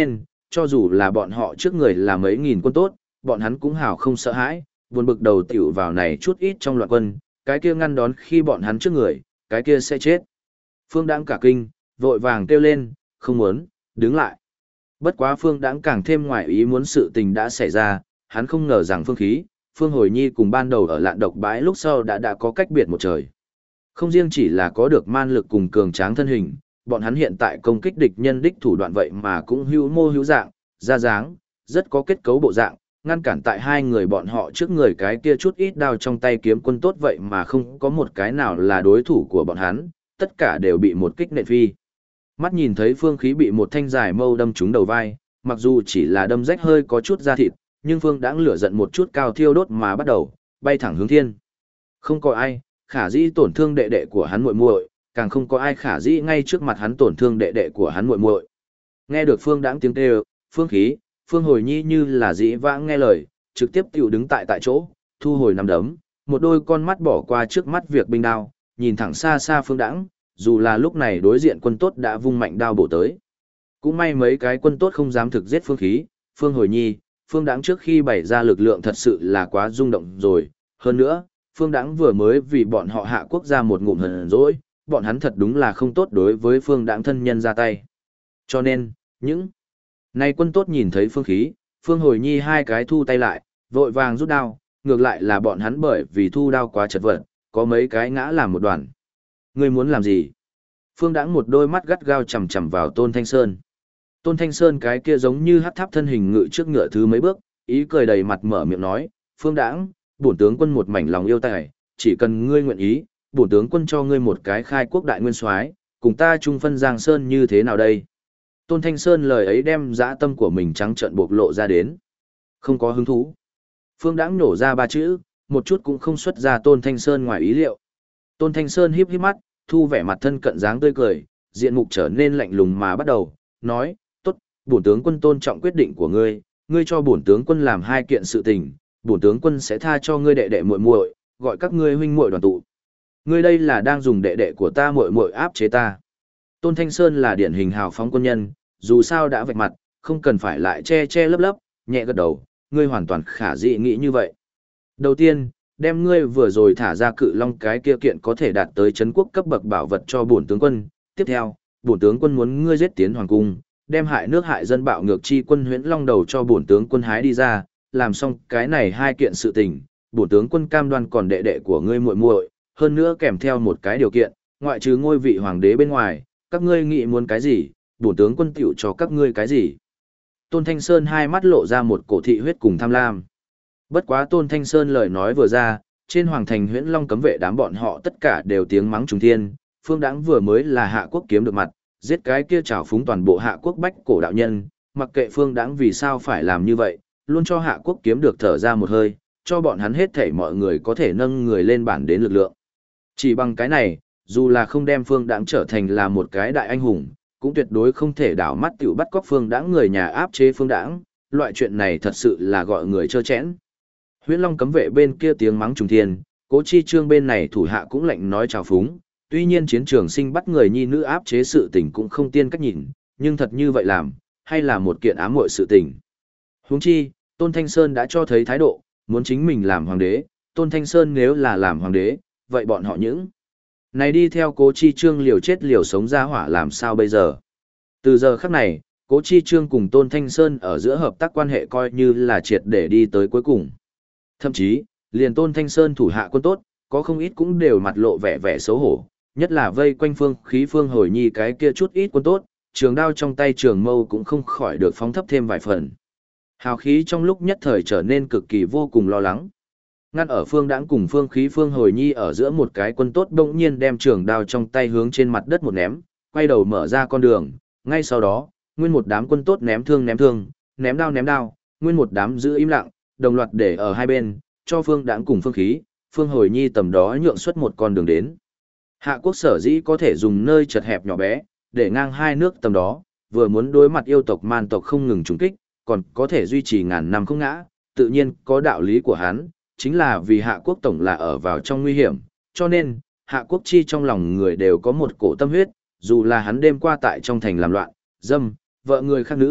cho dù là bọn họ trước người là mấy nghìn quân tốt, bọn hắn cũng hào không sợ hãi, buồn bực đầu tiểu vào này chút ít trong loạn quân, cái kia ngăn đón khi bọn hắn trước người, cái kia sẽ chết. Phương Đãng cả kinh, vội vàng kêu lên, không muốn, đứng lại. Bất quá Phương Đãng càng thêm ngoài ý muốn sự tình đã xảy ra, hắn không ngờ rằng Phương Khí, Phương Hồi Nhi cùng ban đầu ở lạn độc bãi lúc sau đã có cách biệt một trời. Không riêng chỉ là có được man lực cùng cường tráng thân hình, bọn hắn hiện tại công kích địch nhân đích thủ đoạn vậy mà cũng hữu mô hữu dạng, ra dáng, rất có kết cấu bộ dạng, ngăn cản tại hai người bọn họ trước người cái kia chút ít đao trong tay kiếm quân tốt vậy mà không có một cái nào là đối thủ của bọn hắn, tất cả đều bị một kích nện phi. Mắt nhìn thấy Phương Khí bị một thanh dài mâu đâm trúng đầu vai, mặc dù chỉ là đâm rách hơi có chút da thịt, nhưng Phương Đãng lửa giận một chút cao thiêu đốt mà bắt đầu bay thẳng hướng thiên. Không có ai khả dĩ tổn thương đệ đệ của hắn muội muội, càng không có ai khả dĩ ngay trước mặt hắn tổn thương đệ đệ của hắn muội muội. Nghe được Phương Đãng tiếng kêu, Phương Khí, Phương Hồi Nhi như là dĩ vãng nghe lời, trực tiếp tiểu đứng tại chỗ, thu hồi nắm đấm, một đôi con mắt bỏ qua trước mắt việc binh đao, nhìn thẳng xa xa Phương Đãng, dù là lúc này đối diện quân tốt đã vung mạnh đao bổ tới. Cũng may mấy cái quân tốt không dám thực giết Phương Khí, Phương Hồi Nhi, Phương Đãng trước khi bày ra lực lượng thật sự là quá rung động rồi, hơn nữa, Phương Đãng vừa mới vì bọn họ hạ quốc gia một ngụm hờn dỗi, bọn hắn thật đúng là không tốt đối với Phương Đãng thân nhân ra tay. Cho nên, những này quân tốt nhìn thấy Phương Khí, Phương Hồi Nhi hai cái thu tay lại, vội vàng rút đao, ngược lại là bọn hắn bởi vì thu đao quá chật vật, có mấy cái ngã làm một đoàn. Ngươi muốn làm gì? Phương Đãng một đôi mắt gắt gao chằm chằm vào Tôn Thanh Sơn. Tôn Thanh Sơn cái kia giống như hắc tháp thân hình ngự trước ngựa thứ mấy bước, ý cười đầy mặt mở miệng nói, Phương Đãng, bổn tướng quân một mảnh lòng yêu tài, chỉ cần ngươi nguyện ý, bổn tướng quân cho ngươi một cái khai quốc đại nguyên soái, cùng ta chung phân Giang Sơn như thế nào đây? Tôn Thanh Sơn lời ấy đem dã tâm của mình trắng trợn bộc lộ ra đến. Không có hứng thú. Phương Đãng nổ ra ba chữ, một chút cũng không xuất ra Tôn Thanh Sơn ngoài ý liệu. Tôn Thanh Sơn híp híp mắt, thu vẻ mặt thân cận dáng tươi cười, diện mục trở nên lạnh lùng mà bắt đầu, nói, tốt, bổn tướng quân tôn trọng quyết định của ngươi, ngươi cho bổn tướng quân làm hai kiện sự tình, bổn tướng quân sẽ tha cho ngươi đệ đệ muội muội, gọi các ngươi huynh muội đoàn tụ. Ngươi đây là đang dùng đệ đệ của ta muội muội áp chế ta. Tôn Thanh Sơn là điển hình hào phóng quân nhân, dù sao đã vạch mặt, không cần phải lại che che lấp lấp, nhẹ gật đầu, ngươi hoàn toàn khả dĩ nghĩ như vậy. Đầu tiên, đem ngươi vừa rồi thả ra cự long cái kia kiện có thể đạt tới trấn quốc cấp bậc bảo vật cho bổn tướng quân. Tiếp theo, bổn tướng quân muốn ngươi giết tiến hoàng cung, đem hại nước hại dân bạo ngược chi quân Huyễn Long đầu cho bổn tướng quân hái đi ra, làm xong cái này hai kiện sự tình, bổn tướng quân cam đoan còn đệ đệ của ngươi muội muội, hơn nữa kèm theo một cái điều kiện, ngoại trừ ngôi vị hoàng đế bên ngoài, các ngươi nghĩ muốn cái gì, bổn tướng quân tiểu cho các ngươi cái gì. Tôn Thanh Sơn hai mắt lộ ra một cổ thị huyết cùng tham lam. Bất quá Tôn Thanh Sơn lời nói vừa ra, trên hoàng thành Huyễn Long cấm vệ đám bọn họ tất cả đều tiếng mắng trùng thiên, Phương Đãng vừa mới là hạ quốc kiếm được mặt, giết cái kia trảo phúng toàn bộ hạ quốc bách cổ đạo nhân, mặc kệ Phương Đãng vì sao phải làm như vậy, luôn cho hạ quốc kiếm được thở ra một hơi, cho bọn hắn hết thảy mọi người có thể nâng người lên bản đến lực lượng. Chỉ bằng cái này, dù là không đem Phương Đãng trở thành là một cái đại anh hùng, cũng tuyệt đối không thể đảo mắt tiểu bắt cóc Phương Đãng người nhà áp chế Phương Đãng, loại chuyện này thật sự là gọi người trơ chẽn. Huyễn Long cấm vệ bên kia tiếng mắng trùng thiên, Cố Chi Trương bên này thủ hạ cũng lạnh nói chào phúng, tuy nhiên chiến trường sinh bắt người nhi nữ áp chế sự tình cũng không tiên cách nhìn, nhưng thật như vậy làm, hay là một kiện ám muội sự tình. Huống chi, Tôn Thanh Sơn đã cho thấy thái độ, muốn chính mình làm hoàng đế, Tôn Thanh Sơn nếu là làm hoàng đế, vậy bọn họ những này đi theo Cố Chi Trương liều chết liều sống ra hỏa làm sao bây giờ. Từ giờ khắc này, Cố Chi Trương cùng Tôn Thanh Sơn ở giữa hợp tác quan hệ coi như là triệt để đi tới cuối cùng. Thậm chí, liền Tôn Thanh Sơn thủ hạ quân tốt, có không ít cũng đều mặt lộ vẻ vẻ xấu hổ, nhất là vây quanh Phương Khí Phương Hồi Nhi cái kia chút ít quân tốt, trường đao trong tay trường mâu cũng không khỏi được phóng thấp thêm vài phần. Hào khí trong lúc nhất thời trở nên cực kỳ vô cùng lo lắng. Ngăn ở Phương Đãng cùng Phương Khí Phương Hồi Nhi ở giữa một cái quân tốt bỗng nhiên đem trường đao trong tay hướng trên mặt đất một ném, quay đầu mở ra con đường, ngay sau đó, nguyên một đám quân tốt ném thương, ném đao, nguyên một đám giữ im lặng, đồng loạt để ở hai bên, cho Phương Đãng cùng Phương Khí, Phương Hồi Nhi tầm đó nhượng xuất một con đường đến. Hạ quốc sở dĩ có thể dùng nơi chật hẹp nhỏ bé, để ngang hai nước tầm đó, vừa muốn đối mặt yêu tộc man tộc không ngừng trùng kích, còn có thể duy trì ngàn năm không ngã, tự nhiên có đạo lý của hắn, chính là vì hạ quốc tổng là ở vào trong nguy hiểm, cho nên, hạ quốc chi trong lòng người đều có một cổ tâm huyết, dù là hắn đêm qua tại trong thành làm loạn, dâm, vợ người khác nữ,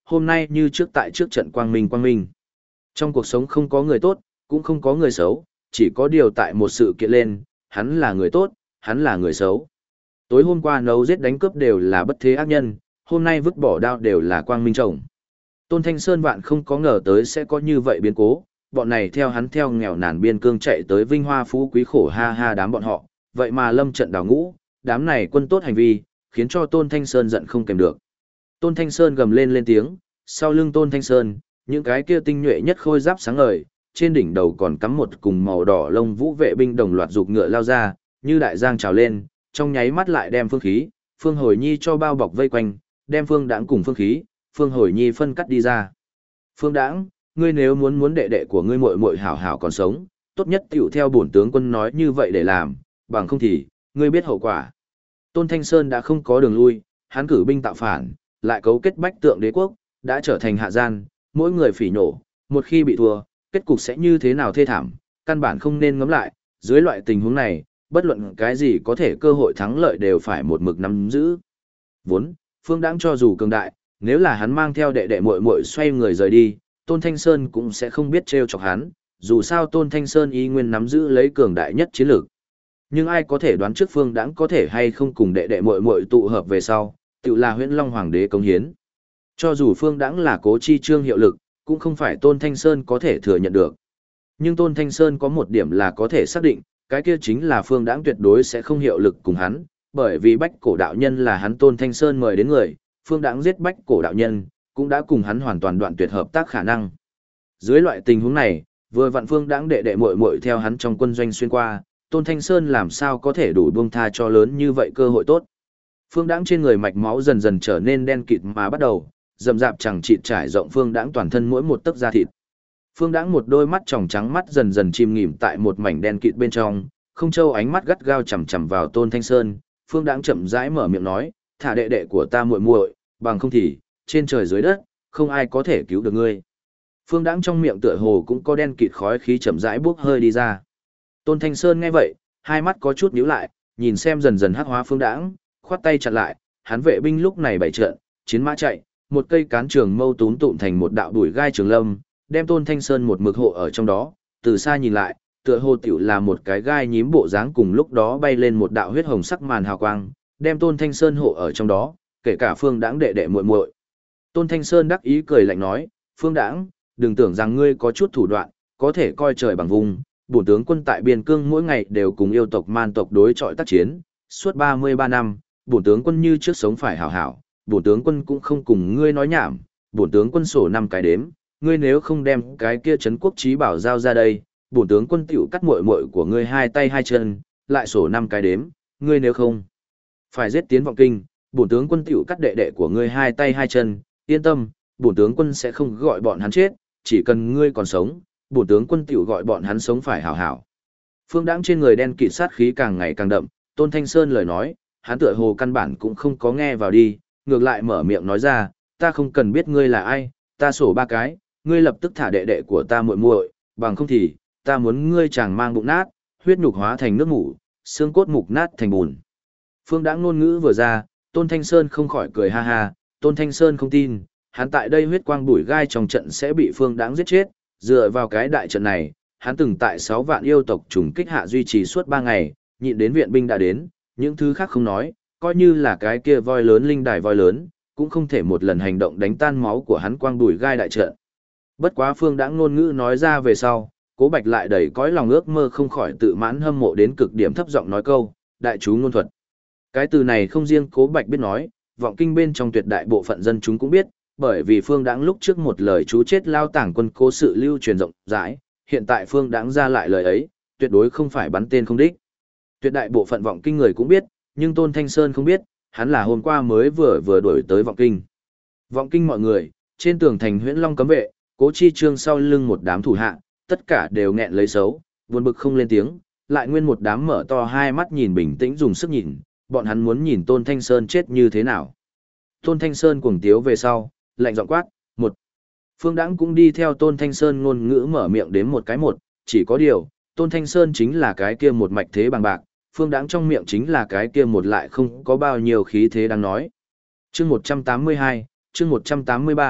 hôm nay như trước tại trước trận quang minh. Trong cuộc sống không có người tốt, cũng không có người xấu, chỉ có điều tại một sự kiện lên, hắn là người tốt, hắn là người xấu. Tối hôm qua nấu giết đánh cướp đều là bất thế ác nhân, hôm nay vứt bỏ đao đều là quang minh chồng. Tôn Thanh Sơn vạn không có ngờ tới sẽ có như vậy biến cố, bọn này theo hắn theo nghèo nàn biên cương chạy tới vinh hoa phú quý khổ ha ha đám bọn họ, vậy mà lâm trận đào ngũ, đám này quân tốt hành vi, khiến cho Tôn Thanh Sơn giận không kèm được. Tôn Thanh Sơn gầm lên tiếng, sau lưng Tôn Thanh Sơn, những cái kia tinh nhuệ nhất khôi giáp sáng ngời, trên đỉnh đầu còn cắm một cùng màu đỏ lông vũ vệ binh đồng loạt giục ngựa lao ra, như đại giang trào lên, trong nháy mắt lại đem Phương Khí, Phương Hồi Nhi cho bao bọc vây quanh, đem Phương Đãng cùng Phương Khí, Phương Hồi Nhi phân cắt đi ra. Phương Đãng, ngươi nếu muốn đệ đệ của ngươi muội muội hảo hảo còn sống, tốt nhất tiểu theo bổn tướng quân nói như vậy để làm, bằng không thì, ngươi biết hậu quả. Tôn Thanh Sơn đã không có đường lui, hắn cử binh tạo phản, lại cấu kết bách tượng đế quốc, đã trở thành hạ gian, mỗi người phỉ nổ, một khi bị thua, kết cục sẽ như thế nào thê thảm, căn bản không nên ngẫm lại, dưới loại tình huống này, bất luận cái gì có thể cơ hội thắng lợi đều phải một mực nắm giữ. Vốn, Phương Đãng cho dù cường đại, nếu là hắn mang theo đệ đệ muội muội xoay người rời đi, Tôn Thanh Sơn cũng sẽ không biết trêu chọc hắn, dù sao Tôn Thanh Sơn y nguyên nắm giữ lấy cường đại nhất chiến lược. Nhưng ai có thể đoán trước Phương Đãng có thể hay không cùng đệ đệ muội muội tụ hợp về sau, tự là Huyễn Long Hoàng đế công hiến. Cho dù Phương Đãng là Cố Chi Trương hiệu lực, cũng không phải Tôn Thanh Sơn có thể thừa nhận được. Nhưng Tôn Thanh Sơn có một điểm là có thể xác định, cái kia chính là Phương Đãng tuyệt đối sẽ không hiệu lực cùng hắn, bởi vì Bách Cổ đạo nhân là hắn Tôn Thanh Sơn mời đến người, Phương Đãng giết Bách Cổ đạo nhân, cũng đã cùng hắn hoàn toàn đoạn tuyệt hợp tác khả năng. Dưới loại tình huống này, vừa vặn Phương Đãng đệ đệ muội muội theo hắn trong quân doanh xuyên qua, Tôn Thanh Sơn làm sao có thể đủ buông tha cho lớn như vậy cơ hội tốt. Phương Đãng trên người mạch máu dần dần trở nên đen kịt mà bắt đầu, rậm rạp chẳng chịt trải rộng Phương Đãng toàn thân mỗi một tấc da thịt. Phương Đãng một đôi mắt tròng trắng mắt dần dần chìm nghỉm tại một mảnh đen kịt bên trong, không châu ánh mắt gắt gao chằm chằm vào Tôn Thanh Sơn, Phương Đãng chậm rãi mở miệng nói, thả đệ đệ của ta muội muội, bằng không thì, trên trời dưới đất, không ai có thể cứu được ngươi. Phương Đãng trong miệng tựa hồ cũng có đen kịt khói khí chậm rãi bốc hơi đi ra. Tôn Thanh Sơn nghe vậy, hai mắt có chút nhíu lại, nhìn xem dần dần hắc hóa Phương Đãng, khoát tay chặn lại, hắn vệ binh lúc này bày trận, chiến mã chạy, một cây cán trường mâu túm tụm thành một đạo đuổi gai trường lâm, đem Tôn Thanh Sơn một mực hộ ở trong đó, từ xa nhìn lại, tựa hồ tiểu là một cái gai nhím bộ dáng, cùng lúc đó bay lên một đạo huyết hồng sắc màn hào quang, đem Tôn Thanh Sơn hộ ở trong đó, kể cả Phương Đãng đệ đệ muội muội. Tôn Thanh Sơn đắc ý cười lạnh nói, Phương Đãng, đừng tưởng rằng ngươi có chút thủ đoạn, có thể coi trời bằng vùng, bổn tướng quân tại biên cương mỗi ngày đều cùng yêu tộc man tộc đối chọi tác chiến, suốt 33 năm, bổn tướng quân như trước sống phải hảo hảo, bổn tướng quân cũng không cùng ngươi nói nhảm, bổn tướng quân sổ 5 cái đếm, ngươi nếu không đem cái kia trấn quốc trí bảo giao ra đây, bổn tướng quân tiểu cắt muội muội của ngươi hai tay hai chân, lại sổ 5 cái đếm, ngươi nếu không phải giết tiến vọng kinh, bổn tướng quân tiểu cắt đệ đệ của ngươi hai tay hai chân, yên tâm, bổn tướng quân sẽ không gọi bọn hắn chết, chỉ cần ngươi còn sống, bổn tướng quân tiểu gọi bọn hắn sống phải hảo hảo. Phương Đãng trên người đen kịt sát khí càng ngày càng đậm, Tôn Thanh Sơn lời nói, hắn tựa hồ căn bản cũng không có nghe vào đi, ngược lại mở miệng nói ra, ta không cần biết ngươi là ai, ta sổ 3 cái, ngươi lập tức thả đệ đệ của ta muội muội, bằng không thì, ta muốn ngươi chàng mang bụng nát, huyết nhục hóa thành nước mủ, xương cốt mục nát thành bùn. Phương Đãng ngôn ngữ vừa ra, Tôn Thanh Sơn không khỏi cười ha ha, Tôn Thanh Sơn không tin, hắn tại đây huyết quang bùi gai trong trận sẽ bị Phương Đãng giết chết, dựa vào cái đại trận này, hắn từng tại 6 vạn yêu tộc trùng kích hạ duy trì suốt 3 ngày, nhịn đến viện binh đã đến, những thứ khác không nói, coi như là cái kia voi lớn linh đài voi lớn, cũng không thể một lần hành động đánh tan máu của hắn quang bùi gai đại trận. Bất quá Phương Đãng ngôn ngữ nói ra về sau, Cố Bạch lại đầy cõi lòng ước mơ không khỏi tự mãn hâm mộ đến cực điểm, thấp giọng nói câu, đại chú ngôn thuật. Cái từ này không riêng Cố Bạch biết nói, vọng kinh bên trong tuyệt đại bộ phận dân chúng cũng biết, bởi vì Phương Đãng lúc trước một lời chú chết lao tảng quân cố sự lưu truyền rộng rãi, hiện tại Phương Đãng ra lại lời ấy, tuyệt đối không phải bắn tên không đích. Tuyệt đại bộ phận vọng kinh người cũng biết, nhưng Tôn Thanh Sơn không biết, hắn là hôm qua mới vừa đuổi tới vọng kinh. Vọng kinh mọi người, trên tường thành Huyễn Long cấm vệ, Cố Chi Trương sau lưng một đám thủ hạ, tất cả đều nghẹn lấy xấu, buồn bực không lên tiếng, lại nguyên một đám mở to hai mắt nhìn bình tĩnh dùng sức nhìn, bọn hắn muốn nhìn Tôn Thanh Sơn chết như thế nào. Tôn Thanh Sơn cuồng tiếu về sau, lạnh giọng quát, một. Phương Đãng cũng đi theo Tôn Thanh Sơn ngôn ngữ mở miệng đến một cái một, chỉ có điều, Tôn Thanh Sơn chính là cái kia một mạch thế bằng bạc, Phương Đãng trong miệng chính là cái kia một lại không có bao nhiêu khí thế đang nói. Chương 182, chương 183,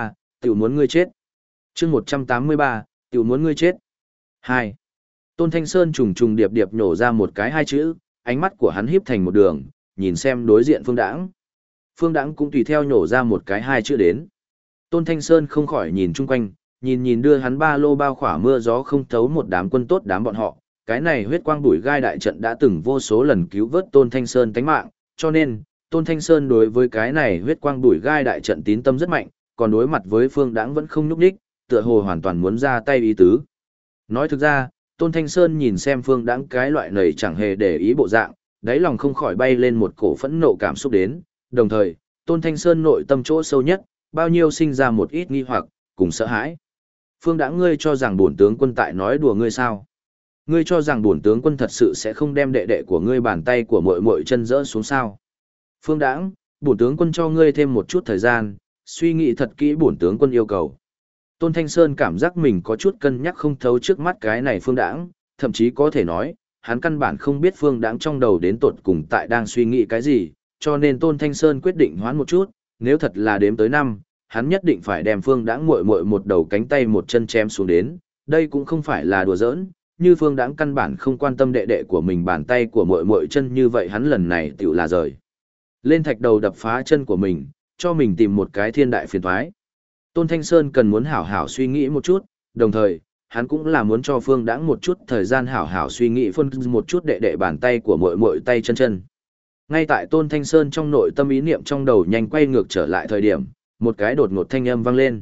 tiểu muốn ngươi chết. Chương 183, tiểu muốn ngươi chết. 2. Tôn Thanh Sơn trùng trùng điệp điệp nhổ ra một cái hai chữ, ánh mắt của hắn híp thành một đường, nhìn xem đối diện Phương Đãng. Phương Đãng cũng tùy theo nhổ ra một cái hai chữ đến. Tôn Thanh Sơn không khỏi nhìn chung quanh, nhìn đưa hắn ba lô bao khỏa mưa gió không thấu một đám quân tốt đám bọn họ. Cái này huyết quang bùi gai đại trận đã từng vô số lần cứu vớt Tôn Thanh Sơn tánh mạng, cho nên, Tôn Thanh Sơn đối với cái này huyết quang bùi gai đại trận tín tâm rất mạnh, còn đối mặt với Phương Đãng vẫn không nhúc nhích, tựa hồ hoàn toàn muốn ra tay ý tứ. Nói thực ra, Tôn Thanh Sơn nhìn xem Phương Đãng cái loại này chẳng hề để ý bộ dạng, đáy lòng không khỏi bay lên một cổ phẫn nộ cảm xúc đến, đồng thời, Tôn Thanh Sơn nội tâm chỗ sâu nhất, bao nhiêu sinh ra một ít nghi hoặc, cùng sợ hãi. Phương Đãng, ngươi cho rằng bổn tướng quân tại nói đùa ngươi sao? Ngươi cho rằng bổn tướng quân thật sự sẽ không đem đệ đệ của ngươi bàn tay của muội muội chân rỡ xuống sao? Phương Đãng, bổn tướng quân cho ngươi thêm một chút thời gian, suy nghĩ thật kỹ bổn tướng quân yêu cầu. Tôn Thanh Sơn cảm giác mình có chút cân nhắc không thấu trước mắt cái này Phương Đãng, thậm chí có thể nói, hắn căn bản không biết Phương Đãng trong đầu đến tột cùng tại đang suy nghĩ cái gì, cho nên Tôn Thanh Sơn quyết định hoãn một chút, nếu thật là đếm tới 5, hắn nhất định phải đem Phương Đãng muội muội một đầu cánh tay một chân chém xuống đến, đây cũng không phải là đùa giỡn, như Phương Đãng căn bản không quan tâm đệ đệ của mình bàn tay của muội muội chân như vậy hắn lần này tựu là rời lên thạch đầu đập phá chân của mình, cho mình tìm một cái thiên đại phiền toái. Tôn Thanh Sơn cần muốn hảo hảo suy nghĩ một chút, đồng thời, hắn cũng là muốn cho Phương Đãng một chút thời gian hảo hảo suy nghĩ phân một chút đệ đệ bàn tay của muội muội tay chân chân. Ngay tại Tôn Thanh Sơn trong nội tâm ý niệm trong đầu nhanh quay ngược trở lại thời điểm, một cái đột ngột thanh âm vang lên.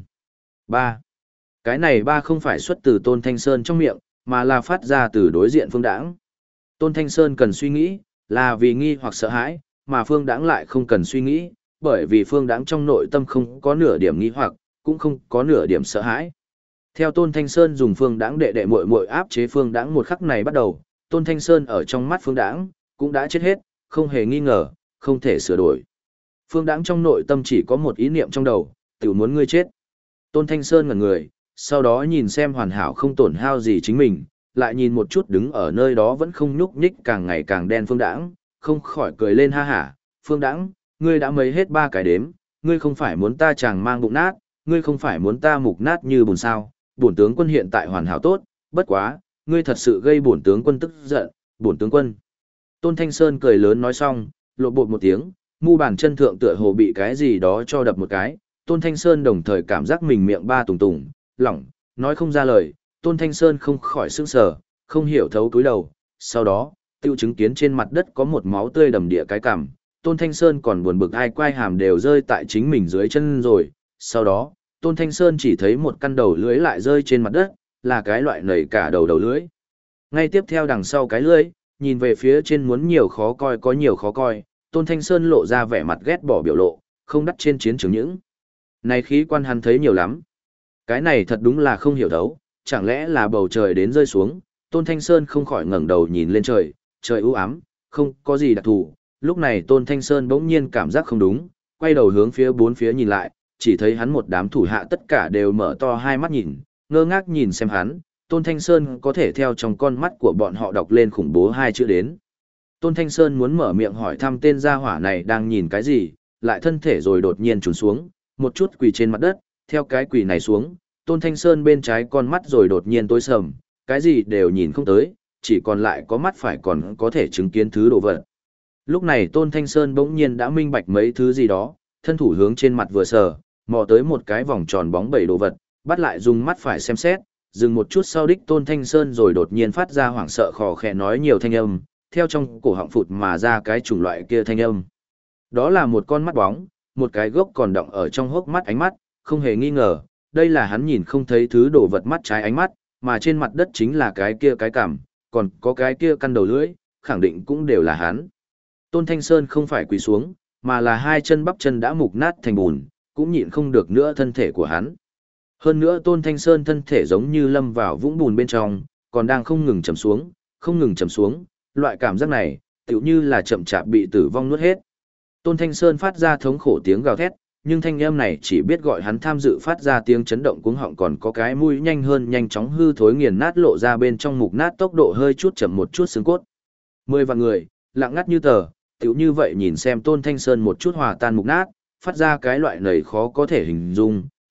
3. Cái này ba không phải xuất từ Tôn Thanh Sơn trong miệng, mà là phát ra từ đối diện Phương Đãng. Tôn Thanh Sơn cần suy nghĩ, là vì nghi hoặc sợ hãi, mà Phương Đãng lại không cần suy nghĩ, bởi vì Phương Đãng trong nội tâm không có nửa điểm nghi hoặc, cũng không có nửa điểm sợ hãi. Theo Tôn Thanh Sơn dùng Phương Đãng đệ đệ muội muội áp chế Phương Đãng một khắc này bắt đầu, Tôn Thanh Sơn ở trong mắt Phương Đãng cũng đã chết hết, không hề nghi ngờ, không thể sửa đổi. Phương Đãng trong nội tâm chỉ có một ý niệm trong đầu, tiểu muốn ngươi chết. Tôn Thanh Sơn ngẩn người, sau đó nhìn xem hoàn hảo không tổn hao gì chính mình, lại nhìn một chút đứng ở nơi đó vẫn không nhúc nhích càng ngày càng đen Phương Đãng, không khỏi cười lên ha hả. Phương Đãng, ngươi đã mấy hết 3 cái đếm, ngươi không phải muốn ta chàng mang bụng nát, ngươi không phải muốn ta mục nát như bùn sao? Bổn tướng quân hiện tại hoàn hảo tốt, bất quá, ngươi thật sự gây bổn tướng quân tức giận, bổn tướng quân. Tôn Thanh Sơn cười lớn nói xong, lộ bột một tiếng, mu bàn chân thượng tựa hồ bị cái gì đó cho đập một cái, Tôn Thanh Sơn đồng thời cảm giác mình miệng ba tùng tùng, lỏng, nói không ra lời, Tôn Thanh Sơn không khỏi sững sờ, không hiểu thấu cúi đầu, sau đó, tiêu chứng kiến trên mặt đất có một máu tươi đầm địa cái cằm, Tôn Thanh Sơn còn buồn bực ai quai hàm đều rơi tại chính mình dưới chân rồi, sau đó, Tôn Thanh Sơn chỉ thấy một căn đầu lưới lại rơi trên mặt đất, là cái loại nảy cả đầu lưới. Ngay tiếp theo đằng sau cái lưới, nhìn về phía trên muốn nhiều khó coi có nhiều khó coi, Tôn Thanh Sơn lộ ra vẻ mặt ghét bỏ biểu lộ, không đắt trên chiến trường những. Này khí quan hắn thấy nhiều lắm. Cái này thật đúng là không hiểu thấu, chẳng lẽ là bầu trời đến rơi xuống, Tôn Thanh Sơn không khỏi ngẩng đầu nhìn lên trời, trời u ám, không có gì đặc thù. Lúc này Tôn Thanh Sơn bỗng nhiên cảm giác không đúng, quay đầu hướng phía bốn phía nhìn lại, chỉ thấy hắn một đám thủ hạ tất cả đều mở to hai mắt nhìn, ngơ ngác nhìn xem hắn, Tôn Thanh Sơn có thể theo trong con mắt của bọn họ đọc lên khủng bố 2 chữ đến. Tôn Thanh Sơn muốn mở miệng hỏi thăm tên gia hỏa này đang nhìn cái gì, lại thân thể rồi đột nhiên trùn xuống, một chút quỳ trên mặt đất, theo cái quỳ này xuống, Tôn Thanh Sơn bên trái con mắt rồi đột nhiên tối sầm, cái gì đều nhìn không tới, chỉ còn lại có mắt phải còn có thể chứng kiến thứ đồ vật. Lúc này Tôn Thanh Sơn bỗng nhiên đã minh bạch mấy thứ gì đó, thân thủ hướng trên mặt vừa sờ, mò tới một cái vòng tròn bóng bẩy đồ vật, bắt lại dùng mắt phải xem xét, dừng một chút sau đích Tôn Thanh Sơn rồi đột nhiên phát ra hoảng sợ khò khẽ nói nhiều thanh âm, theo trong cổ họng phụt mà ra cái chủng loại kia thanh âm. Đó là một con mắt bóng, một cái gốc còn đọng ở trong hốc mắt ánh mắt, không hề nghi ngờ, đây là hắn nhìn không thấy thứ đồ vật mắt trái ánh mắt, mà trên mặt đất chính là cái kia cái cằm, còn có cái kia căn đầu lưỡi, khẳng định cũng đều là hắn. Tôn Thanh Sơn không phải quỳ xuống, mà là hai chân bắp chân đã mục nát thành bùn, cũng nhịn không được nữa thân thể của hắn. Hơn nữa Tôn Thanh Sơn thân thể giống như lâm vào vũng bùn bên trong, còn đang không ngừng chầm xuống, không ngừng chầm xuống, loại cảm giác này, tựu như là chậm chạp bị tử vong nuốt hết. Tôn Thanh Sơn phát ra thống khổ tiếng gào thét, nhưng thanh âm này chỉ biết gọi hắn tham dự phát ra tiếng chấn động cuống họng còn có cái mũi nhanh hơn nhanh chóng hư thối nghiền nát lộ ra bên trong mục nát tốc độ hơi chút chậm một chút xương cốt. 10 vạn người, lặng ngắt như tờ, tựu như vậy nhìn xem Tôn Thanh Sơn một chút hòa tan mục nát, phát ra cái loại nầy khó có thể hình dung,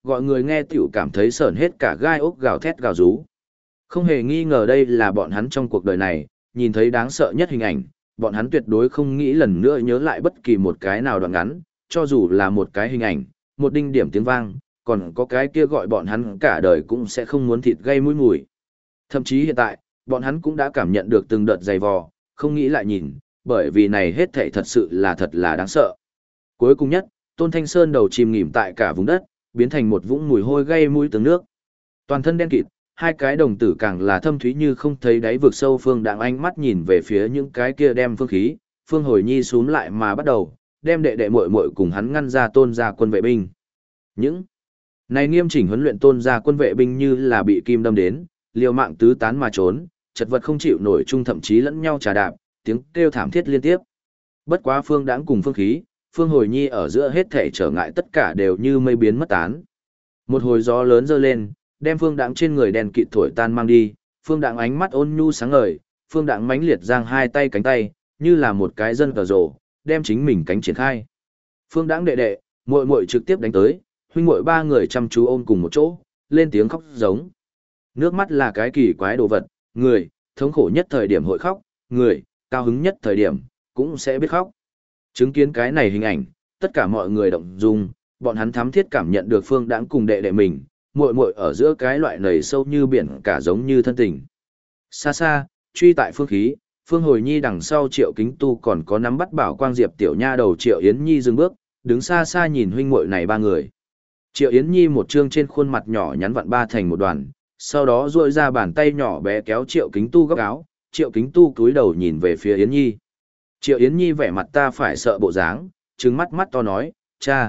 gọi người nghe tiểu cảm thấy sởn hết cả gai ốc gào thét gào rú. Không hề nghi ngờ đây là bọn hắn trong cuộc đời này, nhìn thấy đáng sợ nhất hình ảnh, bọn hắn tuyệt đối không nghĩ lần nữa nhớ lại bất kỳ một cái nào đoạn ngắn, cho dù là một cái hình ảnh, một đinh điểm tiếng vang, còn có cái kia gọi bọn hắn cả đời cũng sẽ không muốn thịt gây mũi mùi. Thậm chí hiện tại, bọn hắn cũng đã cảm nhận được từng đợt dày vò, không nghĩ lại nhìn, bởi vì này hết thảy thật là đáng sợ. Cuối cùng nhất, Tôn Thanh Sơn đầu chìm nghỉm tại cả vùng đất, biến thành một vũng mùi hôi gây mũi từng nước. Toàn thân đen kịt, hai cái đồng tử càng là thâm thúy như không thấy đáy vực sâu. Phương Đặng ánh mắt nhìn về phía những cái kia đem phương khí, Phương Hồi Nhi xuống lại mà bắt đầu, đem đệ đệ muội muội cùng hắn ngăn ra Tôn gia quân vệ binh. Những này nghiêm chỉnh huấn luyện Tôn gia quân vệ binh như là bị kim đâm đến, liều mạng tứ tán mà trốn, chật vật không chịu nổi chung, thậm chí lẫn nhau trà đạp, tiếng kêu thảm thiết liên tiếp. Bất quá Phương Đãng cùng Phương Khí, Phương Hồi Nhi ở giữa hết thảy trở ngại tất cả đều như mây biến mất tán. Một hồi gió lớn dơ lên, đem Phương Đãng trên người đèn kịt thổi tan mang đi, Phương Đãng ánh mắt ôn nhu sáng ngời, Phương Đãng mãnh liệt giang hai tay cánh tay, như là một cái dân cờ rổ, đem chính mình cánh triển khai. Phương Đãng đệ đệ, muội muội trực tiếp đánh tới, huynh muội ba người chăm chú ôm cùng một chỗ, lên tiếng khóc giống. Nước mắt là cái kỳ quái đồ vật, người, thống khổ nhất thời điểm hội khóc, người, cao hứng nhất thời điểm, cũng sẽ biết khóc. Chứng kiến cái này hình ảnh, tất cả mọi người động dung, bọn hắn thám thiết cảm nhận được Phương Đãng cùng đệ đệ mình, muội muội ở giữa cái loại nầy sâu như biển cả giống như thân tình. Xa xa, truy tại Phương Khí, Phương Hồi Nhi đằng sau Triệu Kính Tu còn có nắm bắt Bảo Quang Diệp tiểu nha đầu Triệu Yến Nhi dừng bước, đứng xa xa nhìn huynh muội này ba người. Triệu Yến Nhi một trương trên khuôn mặt nhỏ nhắn vặn ba thành một đoàn, sau đó duỗi ra bàn tay nhỏ bé kéo Triệu Kính Tu góc áo, Triệu Kính Tu cúi đầu nhìn về phía Yến Nhi. Triệu Yến Nhi vẻ mặt ta phải sợ bộ dáng, trừng mắt mắt to nói, cha,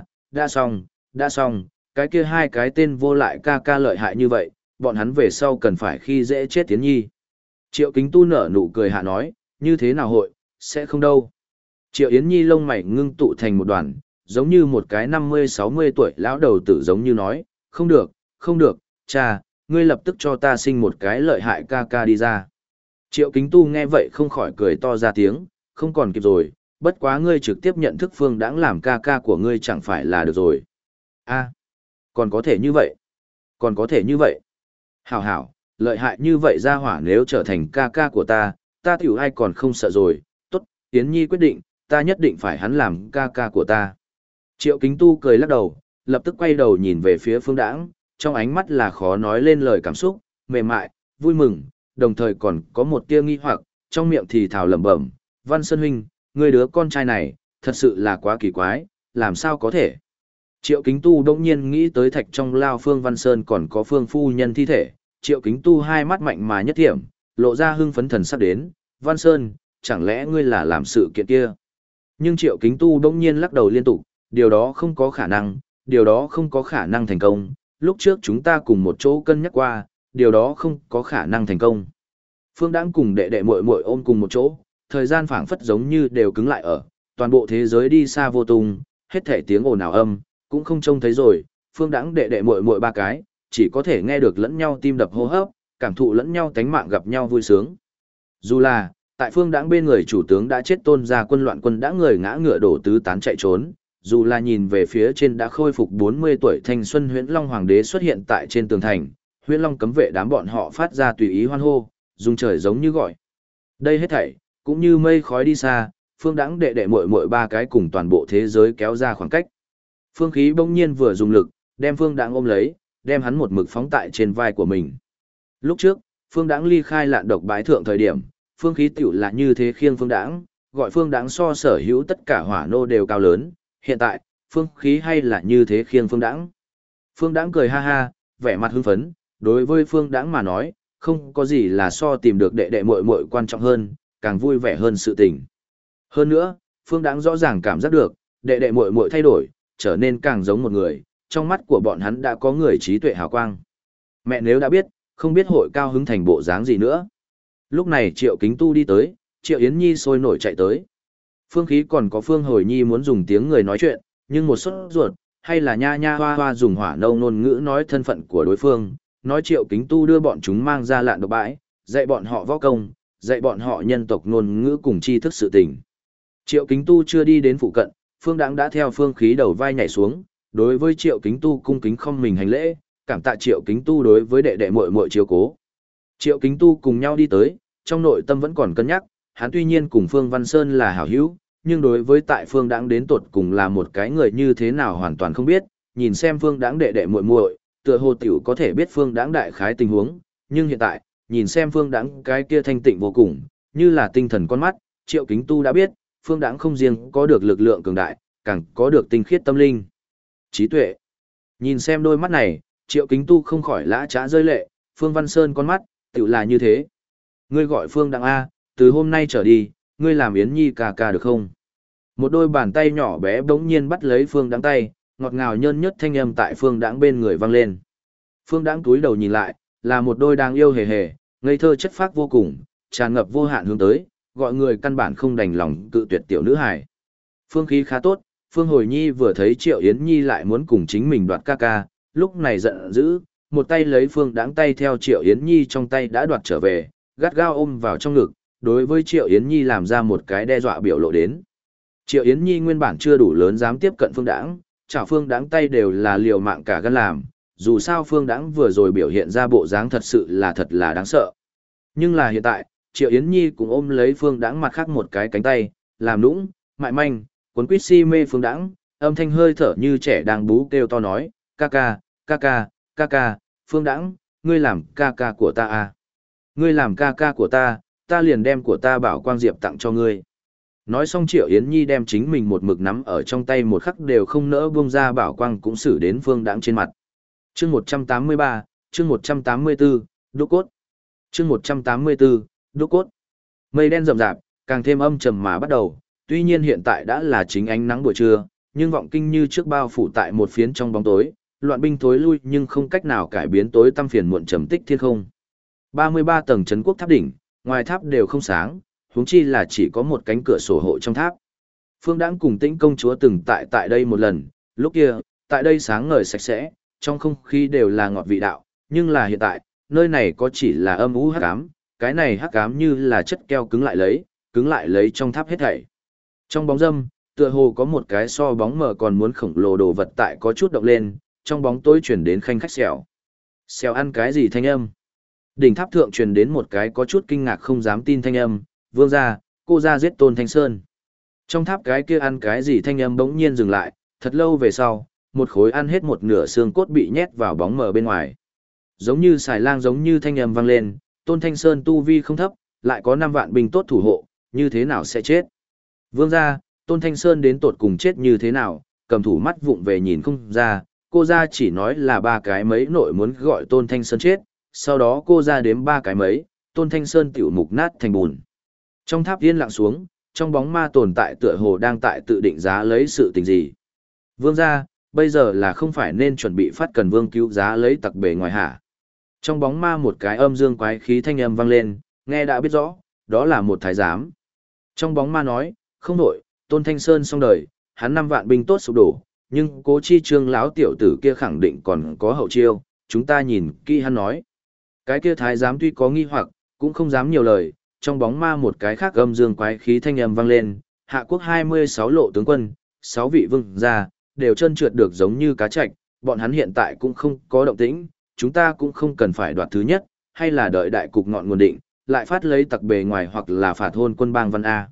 đã xong, cái kia hai cái tên vô lại ca ca lợi hại như vậy, bọn hắn về sau cần phải khi dễ chết Yến Nhi. Triệu Kính Tu nở nụ cười hạ nói, như thế nào hội, sẽ không đâu. Triệu Yến Nhi lông mày ngưng tụ thành một đoàn, giống như một cái 50-60 tuổi lão đầu tử giống như nói, không được, cha, ngươi lập tức cho ta sinh một cái lợi hại ca ca đi ra. Triệu Kính Tu nghe vậy không khỏi cười to ra tiếng, không còn kịp rồi, bất quá ngươi trực tiếp nhận thức Phương Đãng làm ca ca của ngươi chẳng phải là được rồi. A, còn có thể như vậy. Hảo, lợi hại như vậy ra hỏa nếu trở thành ca ca của ta tiểu ai còn không sợ rồi, tốt, Yến Nhi quyết định, ta nhất định phải hắn làm ca ca của ta. Triệu Kính Tu cười lắc đầu, lập tức quay đầu nhìn về phía Phương Đãng, trong ánh mắt là khó nói lên lời cảm xúc, mềm mại, vui mừng, đồng thời còn có một tia nghi hoặc, trong miệng thì thào lẩm bẩm, Văn Sơn huynh, người đứa con trai này, thật sự là quá kỳ quái, làm sao có thể. Triệu Kính Tu đông nhiên nghĩ tới thạch trong lao Phương Văn Sơn còn có Phương phu nhân thi thể, Triệu Kính Tu hai mắt mạnh mà nhất thiểm, lộ ra hưng phấn thần sắp đến, Văn Sơn, chẳng lẽ ngươi là làm sự kiện kia. Nhưng Triệu Kính Tu đông nhiên lắc đầu liên tục, điều đó không có khả năng thành công, lúc trước chúng ta cùng một chỗ cân nhắc qua, điều đó không có khả năng thành công. Phương Đãng cùng đệ đệ muội muội ôm cùng một chỗ, thời gian phảng phất giống như đều cứng lại ở, toàn bộ thế giới đi xa vô tung, hết thảy tiếng ồn ào âm, cũng không trông thấy rồi, Phương Đãng đệ đệ muội muội ba cái, chỉ có thể nghe được lẫn nhau tim đập hô hấp, cảm thụ lẫn nhau tánh mạng gặp nhau vui sướng. Dù là, tại Phương Đãng bên người chủ tướng đã chết Tôn gia quân loạn quân đã người ngã ngựa đổ tứ tán chạy trốn, dù là nhìn về phía trên đã khôi phục 40 tuổi thanh xuân Huyễn Long Hoàng đế xuất hiện tại trên tường thành, Huyễn Long cấm vệ đám bọn họ phát ra tùy ý hoan hô, dùng trời giống như gọi. Đây hết thảy, cũng như mây khói đi xa, Phương Đãng đệ đệ muội muội ba cái cùng toàn bộ thế giới kéo ra khoảng cách. Phương Khí bỗng nhiên vừa dùng lực, đem Phương Đãng ôm lấy, đem hắn một mực phóng tại trên vai của mình. Lúc trước, Phương Đãng ly khai Lạn Độc bái thượng thời điểm, Phương Khí tiểu là như thế khiêng Phương Đãng, gọi Phương Đãng so sở hữu tất cả hỏa nô đều cao lớn, hiện tại, Phương Khí hay là như thế khiêng Phương Đãng. Phương Đãng cười ha ha, vẻ mặt hưng phấn, đối với Phương Đãng mà nói, không có gì là so tìm được đệ đệ muội muội quan trọng hơn, càng vui vẻ hơn sự tình. Hơn nữa, Phương Đãng rõ ràng cảm giác được, đệ đệ muội muội thay đổi, trở nên càng giống một người, trong mắt của bọn hắn đã có người trí tuệ hào quang. Mẹ nếu đã biết, không biết hội cao hứng thành bộ dáng gì nữa. Lúc này Triệu Kính Tu đi tới, Triệu Yến Nhi sôi nổi chạy tới. Phương Khí còn có Phương Hồi Nhi muốn dùng tiếng người nói chuyện, nhưng một sốt ruột, hay là nha nha hoa hoa dùng hỏa nâu ngôn ngữ nói thân phận của đối phương, nói Triệu Kính Tu đưa bọn chúng mang ra Lạn Độc bãi, dạy bọn họ võ công, dạy bọn họ nhân tộc ngôn ngữ cùng tri thức sự tình. Triệu Kính Tu chưa đi đến phụ cận, Phương Đãng đã theo Phương Khí đầu vai nhảy xuống, đối với Triệu Kính Tu cung kính không mình hành lễ, cảm tạ Triệu Kính Tu đối với đệ đệ muội muội chiếu cố. Triệu Kính Tu cùng nhau đi tới, trong nội tâm vẫn còn cân nhắc, hắn tuy nhiên cùng Phương Văn Sơn là hảo hữu, nhưng đối với tại Phương Đãng đến tột cùng là một cái người như thế nào hoàn toàn không biết, nhìn xem Phương Đãng đệ đệ muội muội, tựa hồ tiểu có thể biết Phương Đãng đại khái tình huống, nhưng hiện tại, nhìn xem Phương Đãng cái kia thanh tịnh vô cùng, như là tinh thần con mắt, Triệu Kính Tu đã biết, Phương Đãng không riêng có được lực lượng cường đại, càng có được tinh khiết tâm linh, trí tuệ. Nhìn xem đôi mắt này, Triệu Kính Tu không khỏi lã chã rơi lệ, Phương Văn Sơn con mắt, tiểu là như thế. Ngươi gọi Phương Đãng A, từ hôm nay trở đi, ngươi làm Yến Nhi ca ca được không? Một đôi bàn tay nhỏ bé bỗng nhiên bắt lấy Phương Đãng tay, ngọt ngào nhơn nhớt thanh âm tại Phương Đãng bên người vang lên. Phương Đãng cúi đầu nhìn lại, là một đôi đáng yêu hề hề, ngây thơ chất phác vô cùng, tràn ngập vô hạn hướng tới, gọi người căn bản không đành lòng cự tuyệt tiểu nữ hài. Phương khí khá tốt, Phương Hồi Nhi vừa thấy Triệu Yến Nhi lại muốn cùng chính mình đoạt ca ca, lúc này giận dữ, một tay lấy Phương Đãng tay theo Triệu Yến Nhi trong tay đã đoạt trở về, gắt gao ôm vào trong ngực, đối với Triệu Yến Nhi làm ra một cái đe dọa biểu lộ đến. Triệu Yến Nhi nguyên bản chưa đủ lớn dám tiếp cận Phương Đãng, chảo Phương Đãng tay đều là liều mạng cả gan làm, dù sao Phương Đãng vừa rồi biểu hiện ra bộ dáng thật sự là thật là đáng sợ. Nhưng là hiện tại, Triệu Yến Nhi cũng ôm lấy Phương Đãng mặt khác một cái cánh tay, làm nũng, mại manh, cuốn quýt si mê Phương Đãng, âm thanh hơi thở như trẻ đang bú kêu to nói, ca ca, ca ca, ca ca, Phương Đãng, ngươi làm ca ca của ta à? Ngươi làm ca ca của ta, ta liền đem của ta Bảo Quang Diệp tặng cho ngươi. Nói xong Triệu Yến Nhi đem chính mình một mực nắm ở trong tay một khắc đều không nỡ buông ra Bảo Quang cũng xử đến Phương Đãng trên mặt. Chương 183, chương 184, đúc cốt. Chương 184, đúc cốt. Mây đen rậm rạp, càng thêm âm trầm mà bắt đầu, tuy nhiên hiện tại đã là chính ánh nắng buổi trưa, nhưng vọng kinh như trước bao phủ tại một phiến trong bóng tối, loạn binh thối lui nhưng không cách nào cải biến tối tăm phiền muộn trầm tích thiên không. 33 tầng trấn quốc tháp đỉnh, ngoài tháp đều không sáng, huống chi là chỉ có một cánh cửa sổ hộ trong tháp. Phương Đãng cùng Tĩnh công chúa từng tại đây một lần, lúc kia, tại đây sáng ngời sạch sẽ, trong không khí đều là ngọt vị đạo, nhưng là hiện tại, nơi này có chỉ là âm u hắc ám, cái này hắc ám như là chất keo cứng lại lấy trong tháp hết thảy. Trong bóng râm, tựa hồ có một cái so bóng mờ còn muốn khổng lồ đồ vật tại có chút động lên, trong bóng tối chuyển đến khanh khách xèo. Xèo ăn cái gì thanh âm? Đỉnh tháp thượng truyền đến một cái có chút kinh ngạc không dám tin thanh âm, vương gia, cô gia giết Tôn Thanh Sơn. Trong tháp cái kia ăn cái gì thanh âm bỗng nhiên dừng lại, thật lâu về sau, một khối ăn hết một nửa xương cốt bị nhét vào bóng mờ bên ngoài. Giống như xài lang giống như thanh âm vang lên, Tôn Thanh Sơn tu vi không thấp, lại có 5 vạn binh tốt thủ hộ, như thế nào sẽ chết? Vương gia, Tôn Thanh Sơn đến tột cùng chết như thế nào, cầm thủ mắt vụng về nhìn không ra, cô gia chỉ nói là 3 cái mấy nội muốn gọi Tôn Thanh Sơn chết, sau đó cô gia đếm 3 cái mấy, Tôn Thanh Sơn tiểu mục nát thành bùn. Trong tháp yên lặng xuống, trong bóng ma tồn tại tựa hồ đang tại tự định giá lấy sự tình gì. Vương gia, bây giờ là không phải nên chuẩn bị phát cần vương cứu giá lấy tặc bề ngoài hả? Trong bóng ma một cái âm dương quái khí thanh âm vang lên, nghe đã biết rõ, đó là một thái giám. Trong bóng ma nói, không nổi, Tôn Thanh Sơn xong đời, hắn 5 vạn binh tốt sụp đổ, nhưng Cố Chi Trương lão tiểu tử kia khẳng định còn có hậu chiêu, chúng ta nhìn kỹ hắn nói. Cái kia thái giám tuy có nghi hoặc, cũng không dám nhiều lời, trong bóng ma một cái khác âm dương quái khí thanh âm vang lên, hạ quốc 26 lộ tướng quân, 6 vị vương gia, đều chân trượt được giống như cá trạch, bọn hắn hiện tại cũng không có động tĩnh, chúng ta cũng không cần phải đoạt thứ nhất, hay là đợi đại cục ngọn nguồn định, lại phát lấy tặc bề ngoài hoặc là phạt hôn quân bang văn A.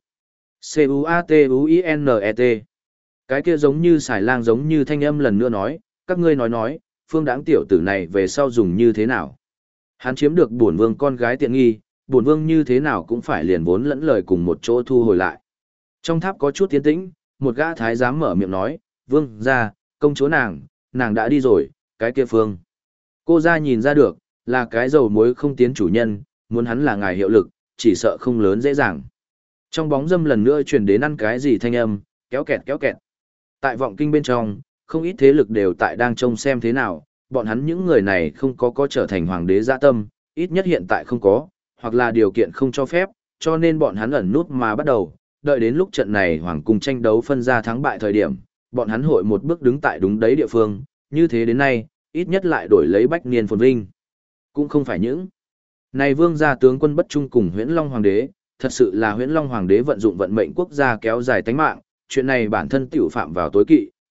C-U-A-T-U-I-N-E-T. Cái kia giống như xài lang giống như thanh âm lần nữa nói, các ngươi nói, Phương Đãng tiểu tử này về sau dùng như thế nào? Hắn chiếm được bổn vương con gái tiện nghi, bổn vương như thế nào cũng phải liền vốn lẫn lời cùng một chỗ thu hồi lại. Trong tháp có chút tiến tĩnh, một gã thái giám mở miệng nói, vương ra, công chúa nàng đã đi rồi, cái kia Phương. Cô ra nhìn ra được, là cái dầu muối không tiến chủ nhân, muốn hắn là ngài hiệu lực, chỉ sợ không lớn dễ dàng. Trong bóng dâm lần nữa truyền đến ăn cái gì thanh âm, kéo kẹt kéo kẹt. Tại vọng kinh bên trong, không ít thế lực đều tại đang trông xem thế nào, bọn hắn những người này không có trở thành hoàng đế dạ tâm, ít nhất hiện tại không có, hoặc là điều kiện không cho phép, cho nên bọn hắn ẩn nút mà bắt đầu, đợi đến lúc trận này hoàng cung tranh đấu phân ra thắng bại thời điểm, bọn hắn hội một bước đứng tại đúng đấy địa phương, như thế đến nay, ít nhất lại đổi lấy bách niên phồn vinh. Cũng không phải những này vương gia tướng quân bất trung cùng Huyễn Long hoàng đế, thật sự là Huyễn Long hoàng đế vận dụng vận mệnh quốc gia kéo dài tánh mạng, chuyện này bản thân tiểu phạm vào tối kỵ,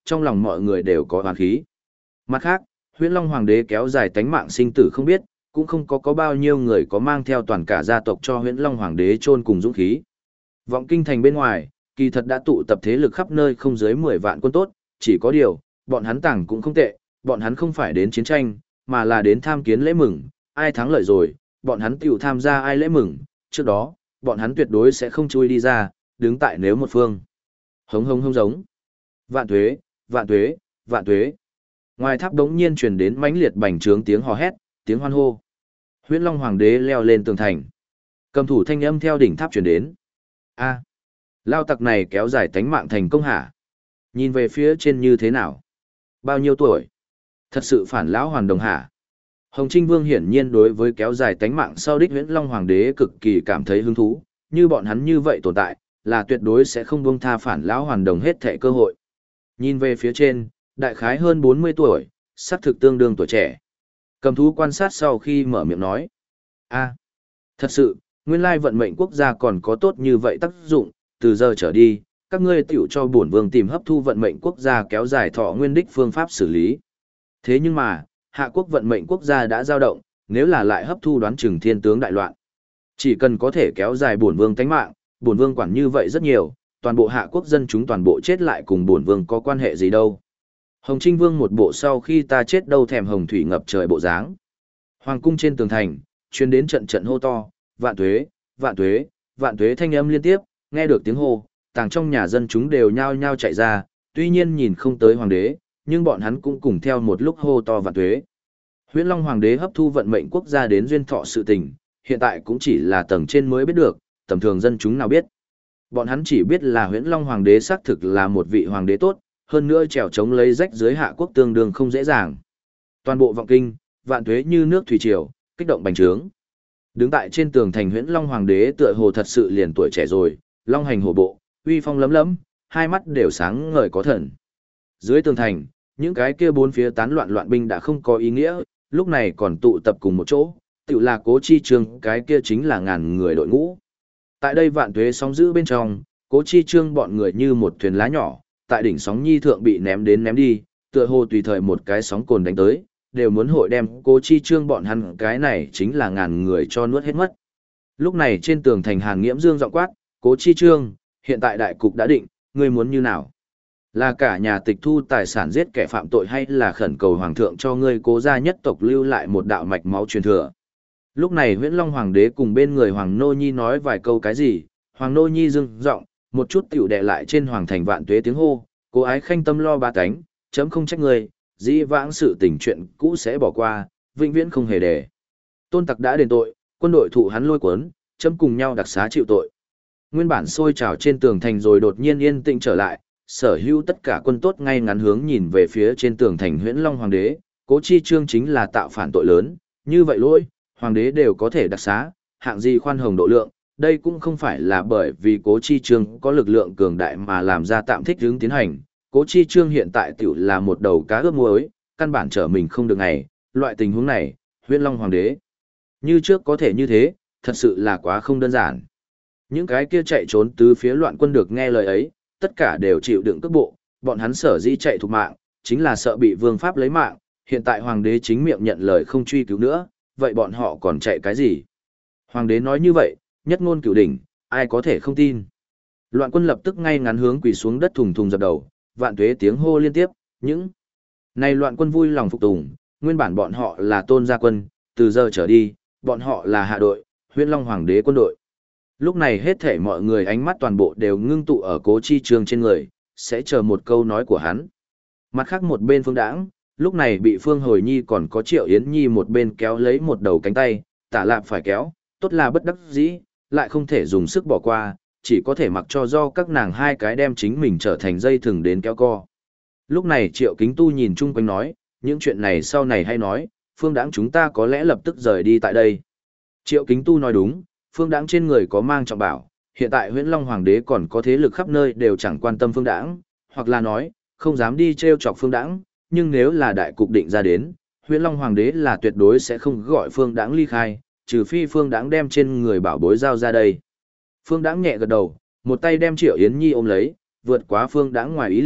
trong lòng mọi người đều có oán khí. Mặt khác, Huyễn Long Hoàng đế kéo dài tánh mạng sinh tử không biết, cũng không có bao nhiêu người có mang theo toàn cả gia tộc cho Huyễn Long Hoàng đế chôn cùng dũng khí. Vọng kinh thành bên ngoài, kỳ thật đã tụ tập thế lực khắp nơi không dưới 10 vạn quân tốt, chỉ có điều, bọn hắn tàng cũng không tệ, bọn hắn không phải đến chiến tranh, mà là đến tham kiến lễ mừng, ai thắng lợi rồi, bọn hắn tiểu tham gia ai lễ mừng, trước đó, bọn hắn tuyệt đối sẽ không chui đi ra, đứng tại nếu một phương. Hống hống hống giống. Vạn tuế, vạn tuế, vạn tuế. Ngoài tháp đống nhiên truyền đến mãnh liệt bành trướng tiếng hò hét, tiếng hoan hô. Huyễn Long Hoàng đế leo lên tường thành. Cầm thủ thanh âm theo đỉnh tháp truyền đến. A, lao tặc này kéo dài tánh mạng thành công hả? Nhìn về phía trên như thế nào? Bao nhiêu tuổi? Thật sự phản lão hoàn đồng hả? Hồng Trinh Vương hiển nhiên đối với kéo dài tánh mạng sau đích Huyễn Long Hoàng đế cực kỳ cảm thấy hứng thú, như bọn hắn như vậy tồn tại, là tuyệt đối sẽ không buông tha phản lão hoàn đồng hết thảy cơ hội. Nhìn về phía trên, đại khái hơn 40 tuổi, sắc thực tương đương tuổi trẻ. Cầm thú quan sát sau khi mở miệng nói. A, thật sự, nguyên lai vận mệnh quốc gia còn có tốt như vậy tác dụng, từ giờ trở đi, các ngươi tiểu cho bổn vương tìm hấp thu vận mệnh quốc gia kéo dài thọ nguyên đích phương pháp xử lý. Thế nhưng mà, hạ quốc vận mệnh quốc gia đã dao động, nếu là lại hấp thu đoán chừng thiên tướng đại loạn. Chỉ cần có thể kéo dài bổn vương tánh mạng, bổn vương quản như vậy rất nhiều, toàn bộ hạ quốc dân chúng toàn bộ chết lại cùng bổn vương có quan hệ gì đâu. Hồng Trinh Vương một bộ sau khi ta chết đâu thèm hồng thủy ngập trời bộ dáng. Hoàng cung trên tường thành, truyền đến trận trận hô to, vạn tuế, vạn tuế, vạn tuế thanh âm liên tiếp, nghe được tiếng hô, tàng trong nhà dân chúng đều nhao nhao chạy ra, tuy nhiên nhìn không tới hoàng đế, nhưng bọn hắn cũng cùng theo một lúc hô to vạn tuế. Huyễn Long Hoàng đế hấp thu vận mệnh quốc gia đến duyên thọ sự tình, hiện tại cũng chỉ là tầng trên mới biết được, tầm thường dân chúng nào biết. Bọn hắn chỉ biết là Huyễn Long Hoàng đế xác thực là một vị hoàng đế tốt, hơn nữa trèo chống lấy rách dưới hạ quốc tương đương không dễ dàng. Toàn bộ vọng kinh, vạn tuế như nước thủy triều, kích động bành trướng. Đứng tại trên tường thành Huyễn Long Hoàng đế tựa hồ thật sự liền tuổi trẻ rồi, long hành hổ bộ, uy phong lấm lấm, hai mắt đều sáng ngời có thần. Dưới tường thành, những cái kia bốn phía tán loạn loạn binh đã không có ý nghĩa, lúc này còn tụ tập cùng một chỗ, tự là Cố Chi Trương, cái kia chính là ngàn người đội ngũ. Tại đây vạn tuế sóng giữ bên trong, Cố Chi Trương bọn người như một thuyền lá nhỏ, tại đỉnh sóng nhi thượng bị ném đến ném đi, tựa hồ tùy thời một cái sóng cồn đánh tới, đều muốn hội đem Cố Chi Trương bọn hắn cái này chính là ngàn người cho nuốt hết mất. Lúc này trên tường thành Hàn Nghiễm Dương giọng quát, Cố Chi Trương, hiện tại đại cục đã định, ngươi muốn như nào? Là cả nhà tịch thu tài sản giết kẻ phạm tội hay là khẩn cầu hoàng thượng cho ngươi Cố gia nhất tộc lưu lại một đạo mạch máu truyền thừa? Lúc này Huyễn Long Hoàng đế cùng bên người Hoàng Nô Nhi nói vài câu cái gì, Hoàng Nô Nhi dưng giọng, một chút tiểu đè lại trên hoàng thành vạn tuế tiếng hô, Cố ái khanh tâm lo ba cánh, chấm không trách người, dĩ vãng sự tình chuyện cũ sẽ bỏ qua, vĩnh viễn không hề để. Tôn tặc đã đền tội, quân đội thụ hắn lôi cuốn, chấm cùng nhau đặc xá chịu tội. Nguyên bản sôi trào trên tường thành rồi đột nhiên yên tĩnh trở lại, sở hữu tất cả quân tốt ngay ngắn hướng nhìn về phía trên tường thành Huyễn Long Hoàng đế, Cố Chi Trương chính là tạo phản tội lớn, như vậy lỗi, hoàng đế đều có thể đặc xá, hạng gì khoan hồng độ lượng, đây cũng không phải là bởi vì Cố Chi Trương có lực lượng cường đại mà làm ra tạm thích hướng tiến hành. Cố Chi Trương hiện tại tiểu là một đầu cá ướp muối, căn bản trở mình không được ngày, loại tình huống này, Huyễn Long Hoàng đế. Như trước có thể như thế, thật sự là quá không đơn giản. Những cái kia chạy trốn tứ phía loạn quân được nghe lời ấy, tất cả đều chịu đựng cước bộ, bọn hắn sở dĩ chạy thục mạng, chính là sợ bị vương pháp lấy mạng, hiện tại hoàng đế chính miệng nhận lời không truy cứu nữa, vậy bọn họ còn chạy cái gì? Hoàng đế nói như vậy, nhất ngôn cửu đỉnh, ai có thể không tin? Loạn quân lập tức ngay ngắn hướng quỳ xuống đất thùng thùng dập đầu, vạn tuế tiếng hô liên tiếp, những này loạn quân vui lòng phục tùng, nguyên bản bọn họ là Tôn gia quân, từ giờ trở đi, bọn họ là hạ đội, Huyễn Long Hoàng đế quân đội. Lúc này hết thể mọi người ánh mắt toàn bộ đều ngưng tụ ở Cố Chi Trương trên người, sẽ chờ một câu nói của hắn. Mặt khác một bên Phương Đãng, lúc này bị Phương Hồi Nhi còn có Triệu Yến Nhi một bên kéo lấy một đầu cánh tay, Tả Lạp phải kéo, tốt là bất đắc dĩ, lại không thể dùng sức bỏ qua, chỉ có thể mặc cho do các nàng hai cái đem chính mình trở thành dây thừng đến kéo co. Lúc này Triệu Kính Tu nhìn chung quanh nói, những chuyện này sau này hay nói, Phương Đãng chúng ta có lẽ lập tức rời đi tại đây. Triệu Kính Tu nói đúng, Phương Đãng trên người có mang trọng bảo, hiện tại Huyễn Long Hoàng đế còn có thế lực khắp nơi đều chẳng quan tâm Phương Đãng, hoặc là nói, không dám đi trêu chọc Phương Đãng, nhưng nếu là đại cục định ra đến, Huyễn Long Hoàng đế là tuyệt đối sẽ không gọi Phương Đãng ly khai, trừ phi Phương Đãng đem trên người bảo bối giao ra đây. Phương Đãng nhẹ gật đầu, một tay đem Triệu Yến Nhi ôm lấy, vượt quá Phương Đãng ngoài ý liệu,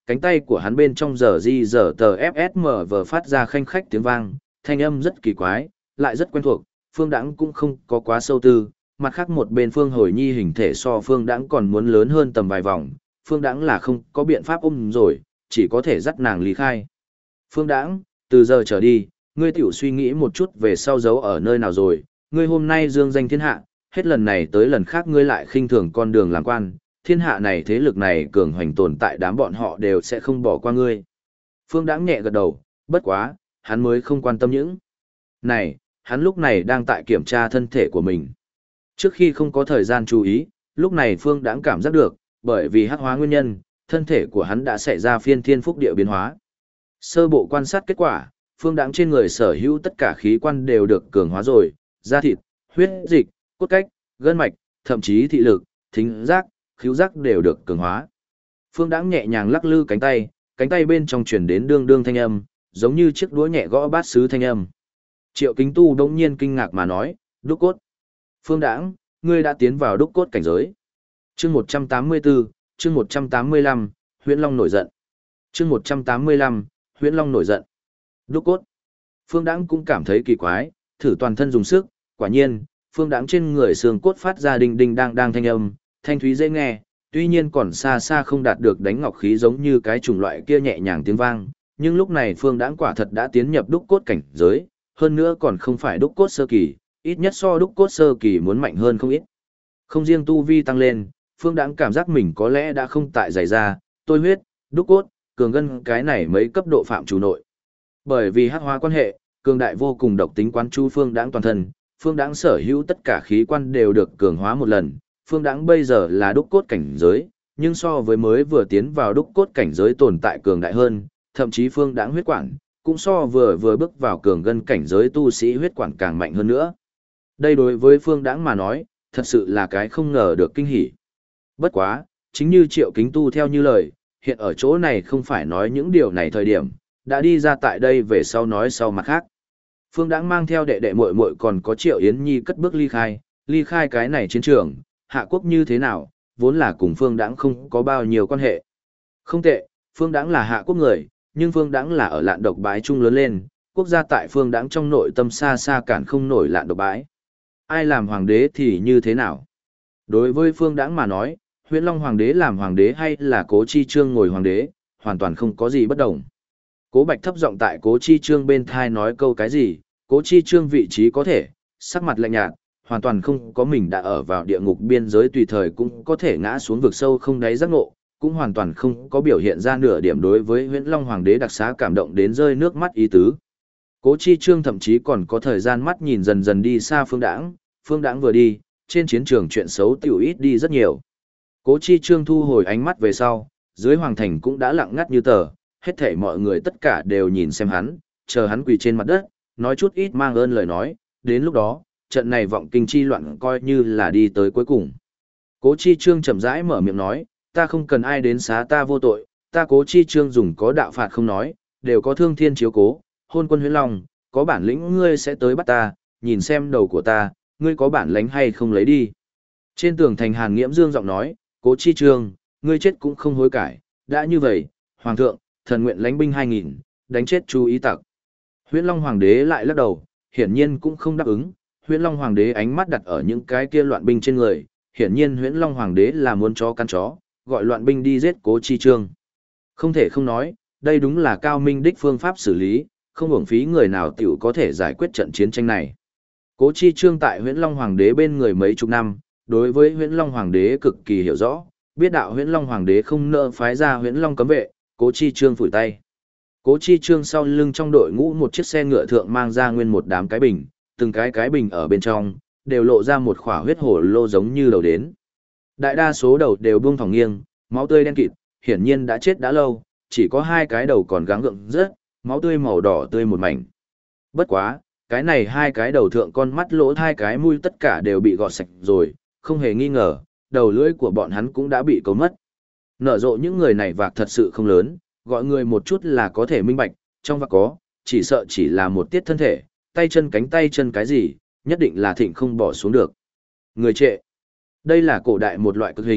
cánh tay của hắn bên trong giờ di giờ tờ FSM vừa phát ra khanh khách tiếng vang, thanh âm rất kỳ quái, lại rất quen thuộc, Phương Đãng cũng không có quá sâu tư, mặt khác một bên Phương Hồi Nhi hình thể so Phương Đãng còn muốn lớn hơn tầm vài vòng, Phương Đãng là không có biện pháp ôm rồi, chỉ có thể dắt nàng ly khai. Phương Đãng, từ giờ trở đi, ngươi tiểu suy nghĩ một chút về sau giấu ở nơi nào rồi, ngươi hôm nay dương danh thiên hạ, hết lần này tới lần khác ngươi lại khinh thường con đường làm quan, thiên hạ này thế lực này cường hoành tồn tại đám bọn họ đều sẽ không bỏ qua ngươi. Phương Đãng nhẹ gật đầu, bất quá, hắn mới không quan tâm những này, hắn lúc này đang tại kiểm tra thân thể của mình. Trước khi không có thời gian chú ý, lúc này Phương Đãng cảm giác được, bởi vì hắc hóa nguyên nhân, thân thể của hắn đã xảy ra phiên thiên phúc địa biến hóa. Sơ bộ quan sát kết quả, Phương Đãng trên người sở hữu tất cả khí quan đều được cường hóa rồi, da thịt, huyết dịch, cốt cách, gân mạch, thậm chí thị lực, thính giác, khứu giác đều được cường hóa. Phương Đãng nhẹ nhàng lắc lư cánh tay bên trong truyền đến đương đương thanh âm, giống như chiếc đũa nhẹ gõ bát sứ thanh âm. Triệu Kính Tu đống nhiên kinh ngạc mà nói, đúc cốt. Phương Đãng, ngươi đã tiến vào đúc cốt cảnh giới. Chương 184, chương 185, Huyễn Long nổi giận. Chương 185, Huyễn Long nổi giận. Đúc cốt. Phương Đãng cũng cảm thấy kỳ quái, thử toàn thân dùng sức, quả nhiên, Phương Đãng trên người xương cốt phát ra đinh đinh đang đang thanh âm, thanh thúy dễ nghe, tuy nhiên còn xa xa không đạt được đánh ngọc khí giống như cái chủng loại kia nhẹ nhàng tiếng vang, nhưng lúc này Phương Đãng quả thật đã tiến nhập đúc cốt cảnh giới, hơn nữa còn không phải đúc cốt sơ kỳ, ít nhất so đúc cốt sơ kỳ muốn mạnh hơn không ít. Không riêng tu vi tăng lên, Phương Đãng cảm giác mình có lẽ đã không tại dày ra, tôi huyết, đúc cốt, cường ngân cái này mấy cấp độ phạm chủ nội. Bởi vì hắc hóa quan hệ, cường đại vô cùng độc tính quán chu Phương Đãng toàn thân, Phương Đãng sở hữu tất cả khí quan đều được cường hóa một lần, Phương Đãng bây giờ là đúc cốt cảnh giới, nhưng so với mới vừa tiến vào đúc cốt cảnh giới tồn tại cường đại hơn, thậm chí Phương Đãng huyết quản cũng so vừa bước vào cường ngân cảnh giới tu sĩ huyết quản càng mạnh hơn nữa. Đây đối với Phương Đãng mà nói, thật sự là cái không ngờ được kinh hỉ. Bất quá, chính như Triệu Kính Tu theo như lời, hiện ở chỗ này không phải nói những điều này thời điểm, đã đi ra tại đây về sau nói sau mặt khác. Phương Đãng mang theo đệ đệ muội muội còn có Triệu Yến Nhi cất bước ly khai cái này chiến trường, Hạ Quốc như thế nào, vốn là cùng Phương Đãng không có bao nhiêu quan hệ. Không tệ, Phương Đãng là Hạ Quốc người, nhưng Phương Đãng là ở Lạn Độc Bái Trung lớn lên, quốc gia tại Phương Đãng trong nội tâm xa xa cản không nổi Lạn Độc Bái. Ai làm hoàng đế thì như thế nào? Đối với Phương Đãng mà nói, Huyễn Long hoàng đế làm hoàng đế hay là Cố Chi Trương ngồi hoàng đế, hoàn toàn không có gì bất đồng. Cố Bạch thấp giọng tại Cố Chi Trương bên thai nói câu cái gì, Cố Chi Trương vị trí có thể, sắc mặt lạnh nhạt, hoàn toàn không có mình đã ở vào địa ngục biên giới tùy thời cũng có thể ngã xuống vực sâu không đáy giác ngộ, cũng hoàn toàn không có biểu hiện ra nửa điểm đối với Huyễn Long hoàng đế đặc xá cảm động đến rơi nước mắt ý tứ. Cố Chi Trương thậm chí còn có thời gian mắt nhìn dần dần đi xa Phương Đãng vừa đi, trên chiến trường chuyện xấu tiểu ít đi rất nhiều. Cố Chi Trương thu hồi ánh mắt về sau, dưới hoàng thành cũng đã lặng ngắt như tờ, hết thảy mọi người tất cả đều nhìn xem hắn, chờ hắn quỳ trên mặt đất, nói chút ít mang ơn lời nói, đến lúc đó, trận này vọng kinh chi loạn coi như là đi tới cuối cùng. Cố Chi Trương chậm rãi mở miệng nói, ta không cần ai đến xá ta vô tội, ta Cố Chi Trương dùng có đạo phạt không nói, đều có thương thiên chiếu cố, hôn quân Huyễn Long, có bản lĩnh ngươi sẽ tới bắt ta, nhìn xem đầu của ta, ngươi có bản lĩnh hay không lấy đi. Trên tường thành Hàn Nghiễm Dương giọng nói, Cố Chi Trương, ngươi chết cũng không hối cải, đã như vậy, Hoàng thượng, thần nguyện lãnh binh 2000, đánh chết chú ý tặc. Huyễn Long Hoàng đế lại lắc đầu, hiển nhiên cũng không đáp ứng, Huyễn Long Hoàng đế ánh mắt đặt ở những cái kia loạn binh trên người, hiển nhiên Huyễn Long Hoàng đế là muốn chó căn chó, gọi loạn binh đi giết Cố Chi Trương. Không thể không nói, đây đúng là cao minh đích phương pháp xử lý, không uổng phí người nào tiểu có thể giải quyết trận chiến tranh này. Cố Chi Trương tại Huyễn Long Hoàng đế bên người mấy chục năm, đối với Huyễn Long Hoàng đế cực kỳ hiểu rõ, biết đạo Huyễn Long Hoàng đế không nỡ phái ra Huyễn Long cấm vệ, Cố Chi Trương phủi tay. Cố Chi Trương sau lưng trong đội ngũ một chiếc xe ngựa thượng mang ra nguyên một đám cái bình, từng cái bình ở bên trong, đều lộ ra một khỏa huyết hổ lô giống như đầu đến. Đại đa số đầu đều buông thòng nghiêng, máu tươi đen kịt, hiển nhiên đã chết đã lâu, chỉ có hai cái đầu còn gắng gượng rất, máu tươi màu đỏ tươi một mảnh. Bất quá, cái này hai cái đầu thượng con mắt lỗ hai cái mũi tất cả đều bị gọt sạch rồi, không hề nghi ngờ, đầu lưỡi của bọn hắn cũng đã bị cấu mất. Nở rộ những người này vạc thật sự không lớn, gọi người một chút là có thể minh bạch, trong vạc có, chỉ sợ chỉ là một tiết thân thể, tay chân cánh tay chân cái gì, nhất định là thịnh không bỏ xuống được. Người trệ. Đây là cổ đại một loại cực hình,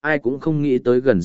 ai cũng không nghĩ tới gần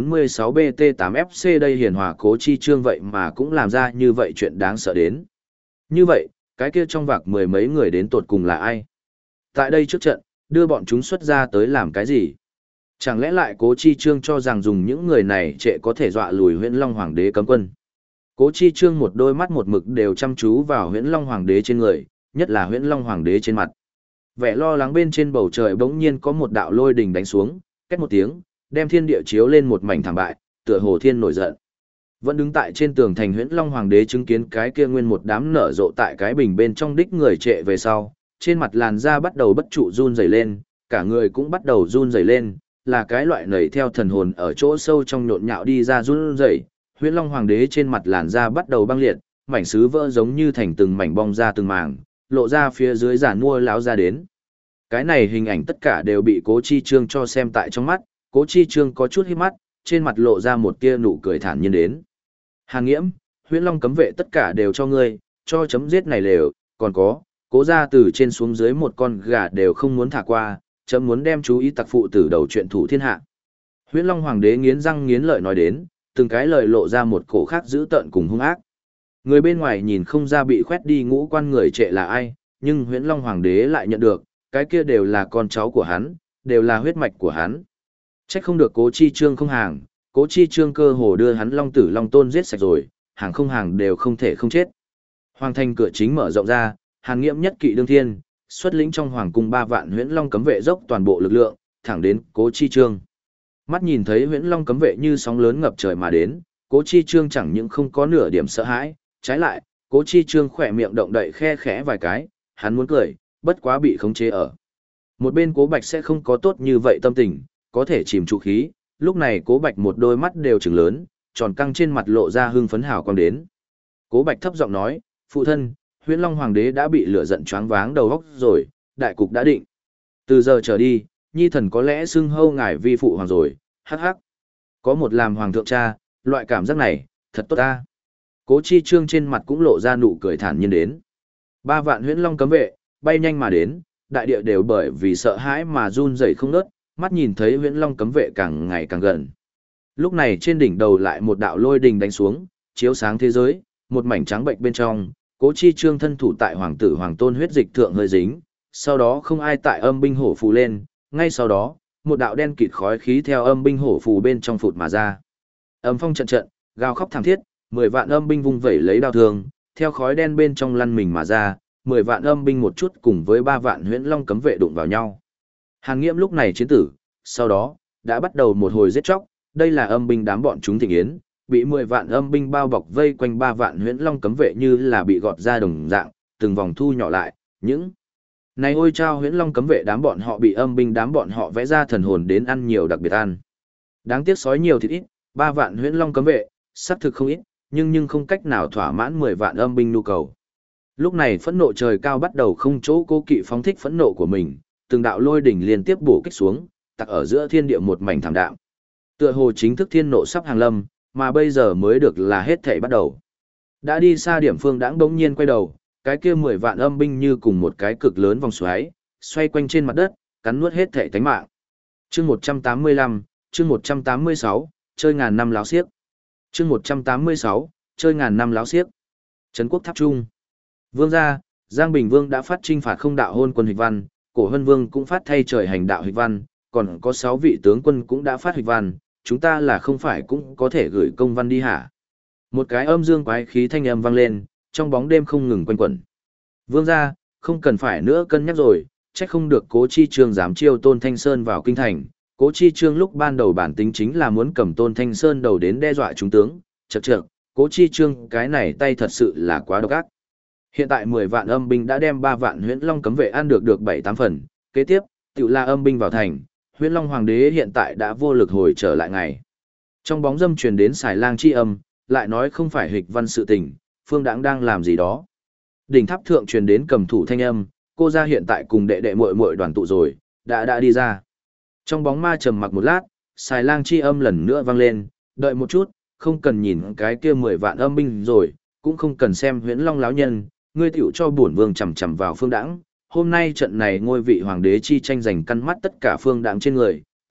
G46BT8FC đây hiền hòa Cố Chi Trương vậy mà cũng làm ra như vậy chuyện đáng sợ đến. Như vậy, cái kia trong vạc mười mấy người đến tột cùng là ai? Tại đây trước trận, đưa bọn chúng xuất ra tới làm cái gì? Chẳng lẽ lại Cố Chi Trương cho rằng dùng những người này trệ có thể dọa lùi Huyễn Long Hoàng đế cấm quân? Cố Chi Trương một đôi mắt một mực đều chăm chú vào Huyễn Long Hoàng đế trên người, nhất là Huyễn Long Hoàng đế trên mặt. Vẻ lo lắng bên trên bầu trời bỗng nhiên có một đạo lôi đình đánh xuống, két một tiếng, đem thiên địa chiếu lên một mảnh thảm bại, tựa hồ thiên nổi giận. Vẫn đứng tại trên tường thành Huyễn Long Hoàng đế chứng kiến cái kia nguyên một đám nở rộ tại cái bình bên trong đích người trệ về sau, trên mặt làn da bắt đầu bất trụ run rẩy lên, cả người cũng bắt đầu run rẩy lên, là cái loại nảy theo thần hồn ở chỗ sâu trong nhộn nhạo đi ra run rẩy. Huyễn Long Hoàng đế trên mặt làn da bắt đầu băng liệt, mảnh sứ vỡ giống như thành từng mảnh bong ra từng mảng, lộ ra phía dưới giàn mua láo ra đến. Cái này hình ảnh tất cả đều bị Cố Chi Trương cho xem tại trong mắt, Cố Chi Trương có chút híp mắt, trên mặt lộ ra một tia nụ cười thản nhiên đến. Hàn Nghiễm, Huyễn Long cấm vệ tất cả đều cho ngươi, cho chấm giết này lều, còn có, Cố gia từ trên xuống dưới một con gà đều không muốn thả qua, chấm muốn đem chú ý tặc phụ tử đầu chuyện thủ thiên hạ. Huyễn Long Hoàng đế nghiến răng nghiến lợi nói đến, từng cái lời lộ ra một cổ khác dữ tợn cùng hung ác. Người bên ngoài nhìn không ra bị khoét đi ngũ quan người trệ là ai, nhưng Huyễn Long Hoàng đế lại nhận được, cái kia đều là con cháu của hắn, đều là huyết mạch của hắn. Trách không được Cố Chi Trương không hàng, Cố Chi Trương cơ hồ đưa hắn Long Tử Long Tôn giết sạch rồi, hàng không hàng đều không thể không chết. Hoàng thành cửa chính mở rộng ra, Hàn Nghiễm nhất kỵ đương thiên, xuất lĩnh trong hoàng cung 3 vạn Huyễn Long cấm vệ dốc toàn bộ lực lượng, thẳng đến Cố Chi Trương. Mắt nhìn thấy Huyễn Long cấm vệ như sóng lớn ngập trời mà đến, Cố Chi Trương chẳng những không có nửa điểm sợ hãi, trái lại, Cố Chi Trương khỏe miệng động đậy khe khẽ vài cái, hắn muốn cười, bất quá bị khống chế ở. Một bên Cố Bạch sẽ không có tốt như vậy tâm tình, có thể chìm trụ khí, lúc này Cố Bạch một đôi mắt đều trừng lớn, tròn căng trên mặt lộ ra hưng phấn hào quang đến. Cố Bạch thấp giọng nói, phụ thân, Huyễn Long Hoàng đế đã bị lửa giận choáng váng đầu óc rồi, đại cục đã định. Từ giờ trở đi, nhi thần có lẽ xưng hâu ngài vi phụ hoàng rồi, hắc hắc. Có một làm hoàng thượng cha, loại cảm giác này, thật tốt ta. Cố Chi Trương trên mặt cũng lộ ra nụ cười thản nhiên đến. 3 vạn Huyễn Long cấm vệ, bay nhanh mà đến, đại địa đều bởi vì sợ hãi mà run rẩy không ngớt, mắt nhìn thấy Huyễn Long cấm vệ càng ngày càng gần. Lúc này trên đỉnh đầu lại một đạo lôi đình đánh xuống, chiếu sáng thế giới, một mảnh trắng bệnh bên trong, Cố Chi Trương thân thủ tại hoàng tử hoàng tôn huyết dịch thượng hơi dính, sau đó không ai tại âm binh hổ phù lên, ngay sau đó, một đạo đen kịt khói khí theo âm binh hổ phù bên trong phụt mà ra. Âm phong trận trận, gào khóc thảm thiết, 10 vạn âm binh vung vẩy lấy đao thương, theo khói đen bên trong lăn mình mà ra, 10 vạn âm binh một chút cùng với 3 vạn Huyễn Long cấm vệ đụng vào nhau. Hàn Nghiễm lúc này chiến tử, sau đó, đã bắt đầu một hồi giết chóc, đây là âm binh đám bọn chúng thịnh yến, bị 10 vạn âm binh bao bọc vây quanh 3 vạn Huyễn Long cấm vệ như là bị gọt ra đồng dạng, từng vòng thu nhỏ lại, những này ôi trao Huyễn Long cấm vệ đám bọn họ bị âm binh đám bọn họ vẽ ra thần hồn đến ăn nhiều đặc biệt ăn. Đáng tiếc sói nhiều thịt ít, 3 vạn Huyễn Long cấm vệ, xác thực không ít, nhưng không cách nào thỏa mãn 10 vạn âm binh nhu cầu. Lúc này phẫn nộ trời cao bắt đầu không chỗ cố kỵ phóng thích phẫn nộ của mình, từng đạo lôi đỉnh liên tiếp bổ kích xuống, tặc ở giữa thiên địa một mảnh thảm đạm. Tựa hồ chính thức thiên nộ sắp hàng lâm, mà bây giờ mới được là hết thảy bắt đầu. Đã đi xa điểm phương đãng bỗng nhiên quay đầu, cái kia 10 vạn âm binh như cùng một cái cực lớn vòng xoáy, xoay quanh trên mặt đất, cắn nuốt hết thảy tánh mạng. Chương 185, chương 186, chơi ngàn năm láo xiếc. Chương 186, chơi ngàn năm láo xiếc. Trấn quốc tháp trung. Vương gia, Giang Bình Vương đã phát chinh phạt không đạo hôn quân Hịch Văn, Cổ Hân Vương cũng phát thay trời hành đạo Hịch Văn, còn có 6 vị tướng quân cũng đã phát Hịch Văn, chúng ta là không phải cũng có thể gửi công văn đi hả? Một cái âm dương quái khí thanh âm vang lên, trong bóng đêm không ngừng quanh quẩn. Vương gia, không cần phải nữa cân nhắc rồi, trách không được Cố Chi Trương dám chiêu Tôn Thanh Sơn vào kinh thành. Cố Chi Trương lúc ban đầu bản tính chính là muốn cầm Tôn Thanh Sơn đầu đến đe dọa chúng tướng, chậc, Cố Chi Trương cái này tay thật sự là quá độc ác. Hiện tại 10 vạn âm binh đã đem 3 vạn Huyễn Long cấm vệ ăn được 7-8 phần, kế tiếp, tiểu là âm binh vào thành, Huyễn Long Hoàng đế hiện tại đã vô lực hồi trở lại ngày. Trong bóng dâm truyền đến xài lang chi âm, lại nói không phải Hịch Văn sự tình, Phương Đãng đang làm gì đó. Đỉnh tháp thượng truyền đến cầm thủ thanh âm, cô gia hiện tại cùng đệ đệ muội muội đoàn tụ rồi, đã đi ra. Trong bóng ma trầm mặc một lát, xài lang chi âm lần nữa vang lên, đợi một chút, không cần nhìn cái kia 10 vạn âm binh rồi, cũng không cần xem Huyễn Long láo nhân, ngươi tiểu cho bổn vương chằm chằm vào Phương Đãng. Hôm nay trận này ngôi vị hoàng đế chi tranh giành căn mắt tất cả Phương Đãng trên người,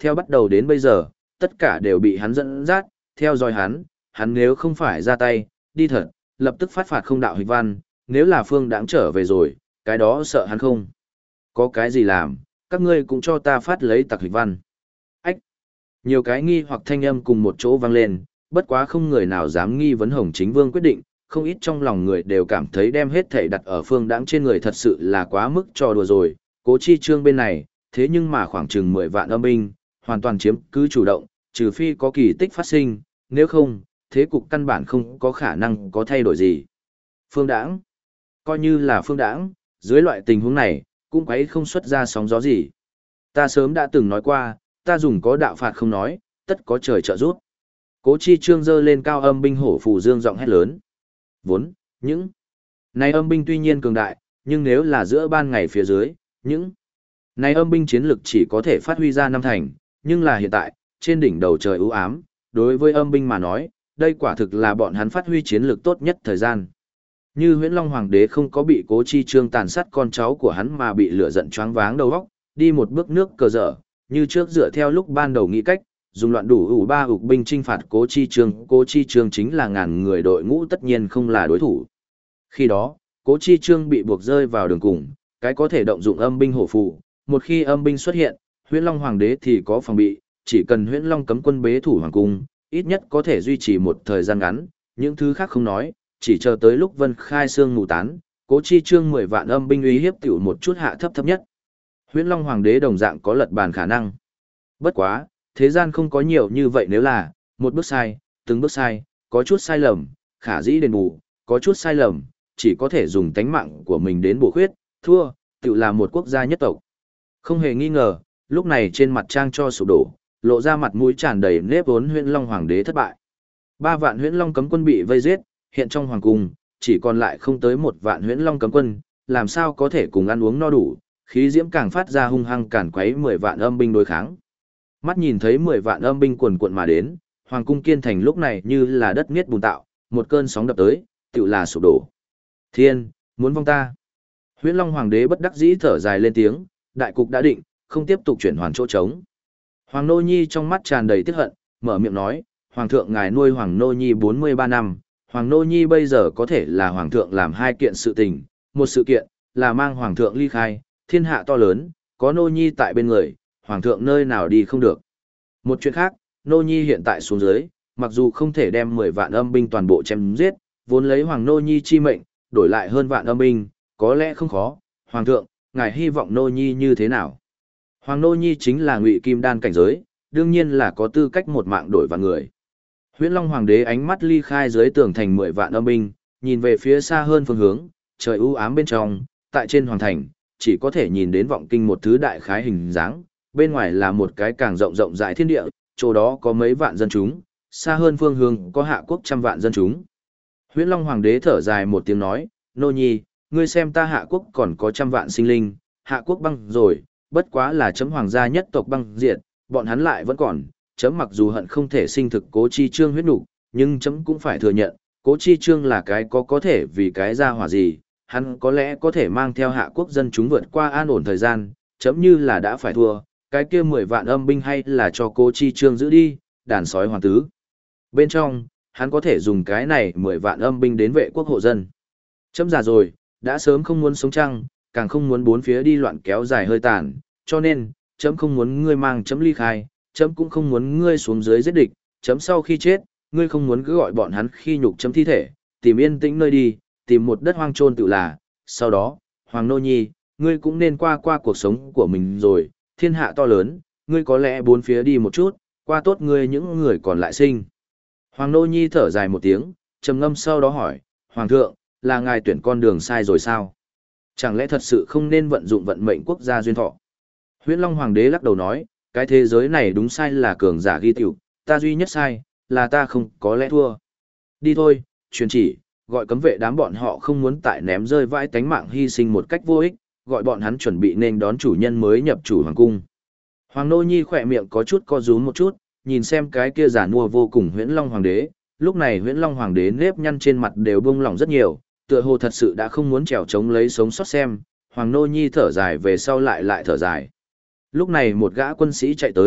Theo bắt đầu đến bây giờ, tất cả đều bị hắn dẫn dắt, theo dõi hắn nếu không phải ra tay, đi thật, lập tức phát phạt không đạo hịch văn, nếu là Phương Đãng trở về rồi, cái đó sợ hắn không. Có cái gì làm, các ngươi cũng cho ta phát lấy tặc hịch văn. Ách! Nhiều cái nghi hoặc thanh âm cùng một chỗ vang lên, bất quá không người nào dám nghi vấn Hồng Chính Vương quyết định, không ít trong lòng người đều cảm thấy đem hết thể đặt ở Phương Đãng trên người thật sự là quá mức trò đùa rồi. Cố Chi Trương bên này, thế nhưng mà khoảng chừng 10 vạn âm binh, hoàn toàn chiếm cứ chủ động, trừ phi có kỳ tích phát sinh, nếu không, thế cục căn bản không có khả năng có thay đổi gì. Phương Đãng, coi như là Phương Đãng, dưới loại tình huống này, cũng quấy không xuất ra sóng gió gì. Ta sớm đã từng nói qua, ta dùng có đạo phạt không nói, tất có trời trợ giúp. Cố Chi Trương giơ lên cao âm binh hổ phù dương giọng hét lớn. Vốn, những này âm binh tuy nhiên cường đại, nhưng nếu là giữa ban ngày phía dưới, những này âm binh chiến lực chỉ có thể phát huy ra năm thành, nhưng là hiện tại, trên đỉnh đầu trời u ám, đối với âm binh mà nói, đây quả thực là bọn hắn phát huy chiến lực tốt nhất thời gian. Như Huyễn Long Hoàng đế không có bị Cố Chi Trương tàn sát con cháu của hắn mà bị lửa giận choáng váng đầu óc, đi một bước nước cờ dở, như trước dựa theo lúc ban đầu nghĩ cách, dùng loạn đủ ủ ba ục binh chinh phạt Cố Chi Trương chính là ngàn người đội ngũ tất nhiên không là đối thủ. Khi đó, Cố Chi Trương bị buộc rơi vào đường cùng, cái có thể động dụng âm binh hổ phù, một khi âm binh xuất hiện, Huyễn Long Hoàng đế thì có phòng bị, chỉ cần Huyễn Long cấm quân bế thủ hoàng cung, ít nhất có thể duy trì một thời gian ngắn, những thứ khác không nói, chỉ chờ tới lúc Vân Khai Sương mù tán, Cố Chi Trương 10 vạn âm binh uy hiếp tiểu một chút hạ thấp nhất. Huyễn Long Hoàng đế đồng dạng có lật bàn khả năng. Bất quá, thế gian không có nhiều như vậy, nếu là một bước sai, từng bước sai, có chút sai lầm, khả dĩ đền bù, có chút sai lầm, chỉ có thể dùng tánh mạng của mình đến bổ khuyết, thua, tiểu là một quốc gia nhất tộc. Không hề nghi ngờ, lúc này trên mặt trang cho sụp đổ, lộ ra mặt mũi tràn đầy nếp vốn Huyễn Long Hoàng đế thất bại. 3 vạn Huyễn Long cấm quân bị vây giết, hiện trong hoàng cung, chỉ còn lại không tới 1 vạn Huyễn Long cấm quân, làm sao có thể cùng ăn uống no đủ, khí diễm càng phát ra hung hăng càn quấy 10 vạn âm binh đối kháng. Mắt nhìn thấy 10 vạn âm binh quần quận mà đến, hoàng cung Kiên Thành lúc này như là đất nghiết bùn tạo, một cơn sóng đập tới, tựu là sụp đổ. Thiên, muốn vong ta. Huyễn Long Hoàng đế bất đắc dĩ thở dài lên tiếng, đại cục đã định, không tiếp tục chuyển hoàn chỗ trống. Hoàng Nô Nhi trong mắt tràn đầy tiếc hận, mở miệng nói, Hoàng thượng ngài nuôi Hoàng Nô Nhi 43 năm, Hoàng Nô Nhi bây giờ có thể là Hoàng thượng làm 2 kiện sự tình, một sự kiện, là mang Hoàng thượng ly khai, thiên hạ to lớn, có Nô Nhi tại bên người, Hoàng thượng nơi nào đi không được. Một chuyện khác, Nô Nhi hiện tại xuống dưới, mặc dù không thể đem 10 vạn âm binh toàn bộ chém giết, vốn lấy Hoàng Nô Nhi chi mệnh, đổi lại hơn vạn âm binh, có lẽ không khó, Hoàng thượng, ngài hy vọng Nô Nhi như thế nào? Hoàng Nô Nhi chính là Ngụy Kim Đan cảnh giới, đương nhiên là có tư cách một mạng đổi vạn người. Huyễn Long Hoàng đế ánh mắt ly khai dưới tường thành 10 vạn âm binh, nhìn về phía xa hơn phương hướng, trời u ám bên trong, tại trên hoàng thành, chỉ có thể nhìn đến vọng kinh một thứ đại khái hình dáng, bên ngoài là một cái càng rộng rộng rãi thiên địa, chỗ đó có mấy vạn dân chúng, xa hơn phương hướng có hạ quốc trăm vạn dân chúng. Huyễn Long Hoàng đế thở dài một tiếng nói, Nô Nhi, ngươi xem ta hạ quốc còn có trăm vạn sinh linh, hạ quốc băng rồi, bất quá là chấm hoàng gia nhất tộc băng diệt, bọn hắn lại vẫn còn, chấm mặc dù hận không thể sinh thực Cố Chi Trương huyết nục, nhưng chấm cũng phải thừa nhận, Cố Chi Trương là cái có thể vì cái ra hỏa gì, hắn có lẽ có thể mang theo hạ quốc dân chúng vượt qua an ổn thời gian, chấm như là đã phải thua, cái kia 10 vạn âm binh hay là cho Cố Chi Trương giữ đi, đàn sói hoàng tứ. Bên trong, hắn có thể dùng cái này 10 vạn âm binh đến vệ quốc hộ dân. Chấm già rồi, đã sớm không muốn sống trăng, càng không muốn bốn phía đi loạn kéo dài hơi tàn, cho nên, chấm không muốn ngươi mang chấm ly khai, chấm cũng không muốn ngươi xuống dưới giết địch, chấm sau khi chết, ngươi không muốn cứ gọi bọn hắn khi nhục chấm thi thể, tìm yên tĩnh nơi đi, tìm một đất hoang trôn tự là, sau đó, Hoàng Nô Nhi, ngươi cũng nên qua cuộc sống của mình rồi, thiên hạ to lớn, ngươi có lẽ bốn phía đi một chút, qua tốt ngươi những người còn lại sinh. Hoàng Nô Nhi thở dài một tiếng, trầm ngâm sau đó hỏi, Hoàng thượng, là ngài tuyển con đường sai rồi sao? Chẳng lẽ thật sự không nên vận dụng vận mệnh quốc gia duyên thọ? Huyễn Long Hoàng đế lắc đầu nói, cái thế giới này đúng sai là cường giả ghi tiểu, ta duy nhất sai, là ta không có lẽ thua. Đi thôi, truyền chỉ, gọi cấm vệ đám bọn họ không muốn tại ném rơi vãi tánh mạng hy sinh một cách vô ích, gọi bọn hắn chuẩn bị nên đón chủ nhân mới nhập chủ hoàng cung. Hoàng Nô Nhi khỏe miệng có chút co rúm một chút, nhìn xem cái kia giả mua vô cùng Huyễn Long Hoàng đế, lúc này Huyễn Long Hoàng đế nếp nhăn trên mặt đều bông lỏng rất nhiều, tựa hồ thật sự đã không muốn trèo chống lấy sống sót xem, Hoàng Nô Nhi thở dài về sau lại thở dài. Lúc này một gã quân sĩ chạy tới,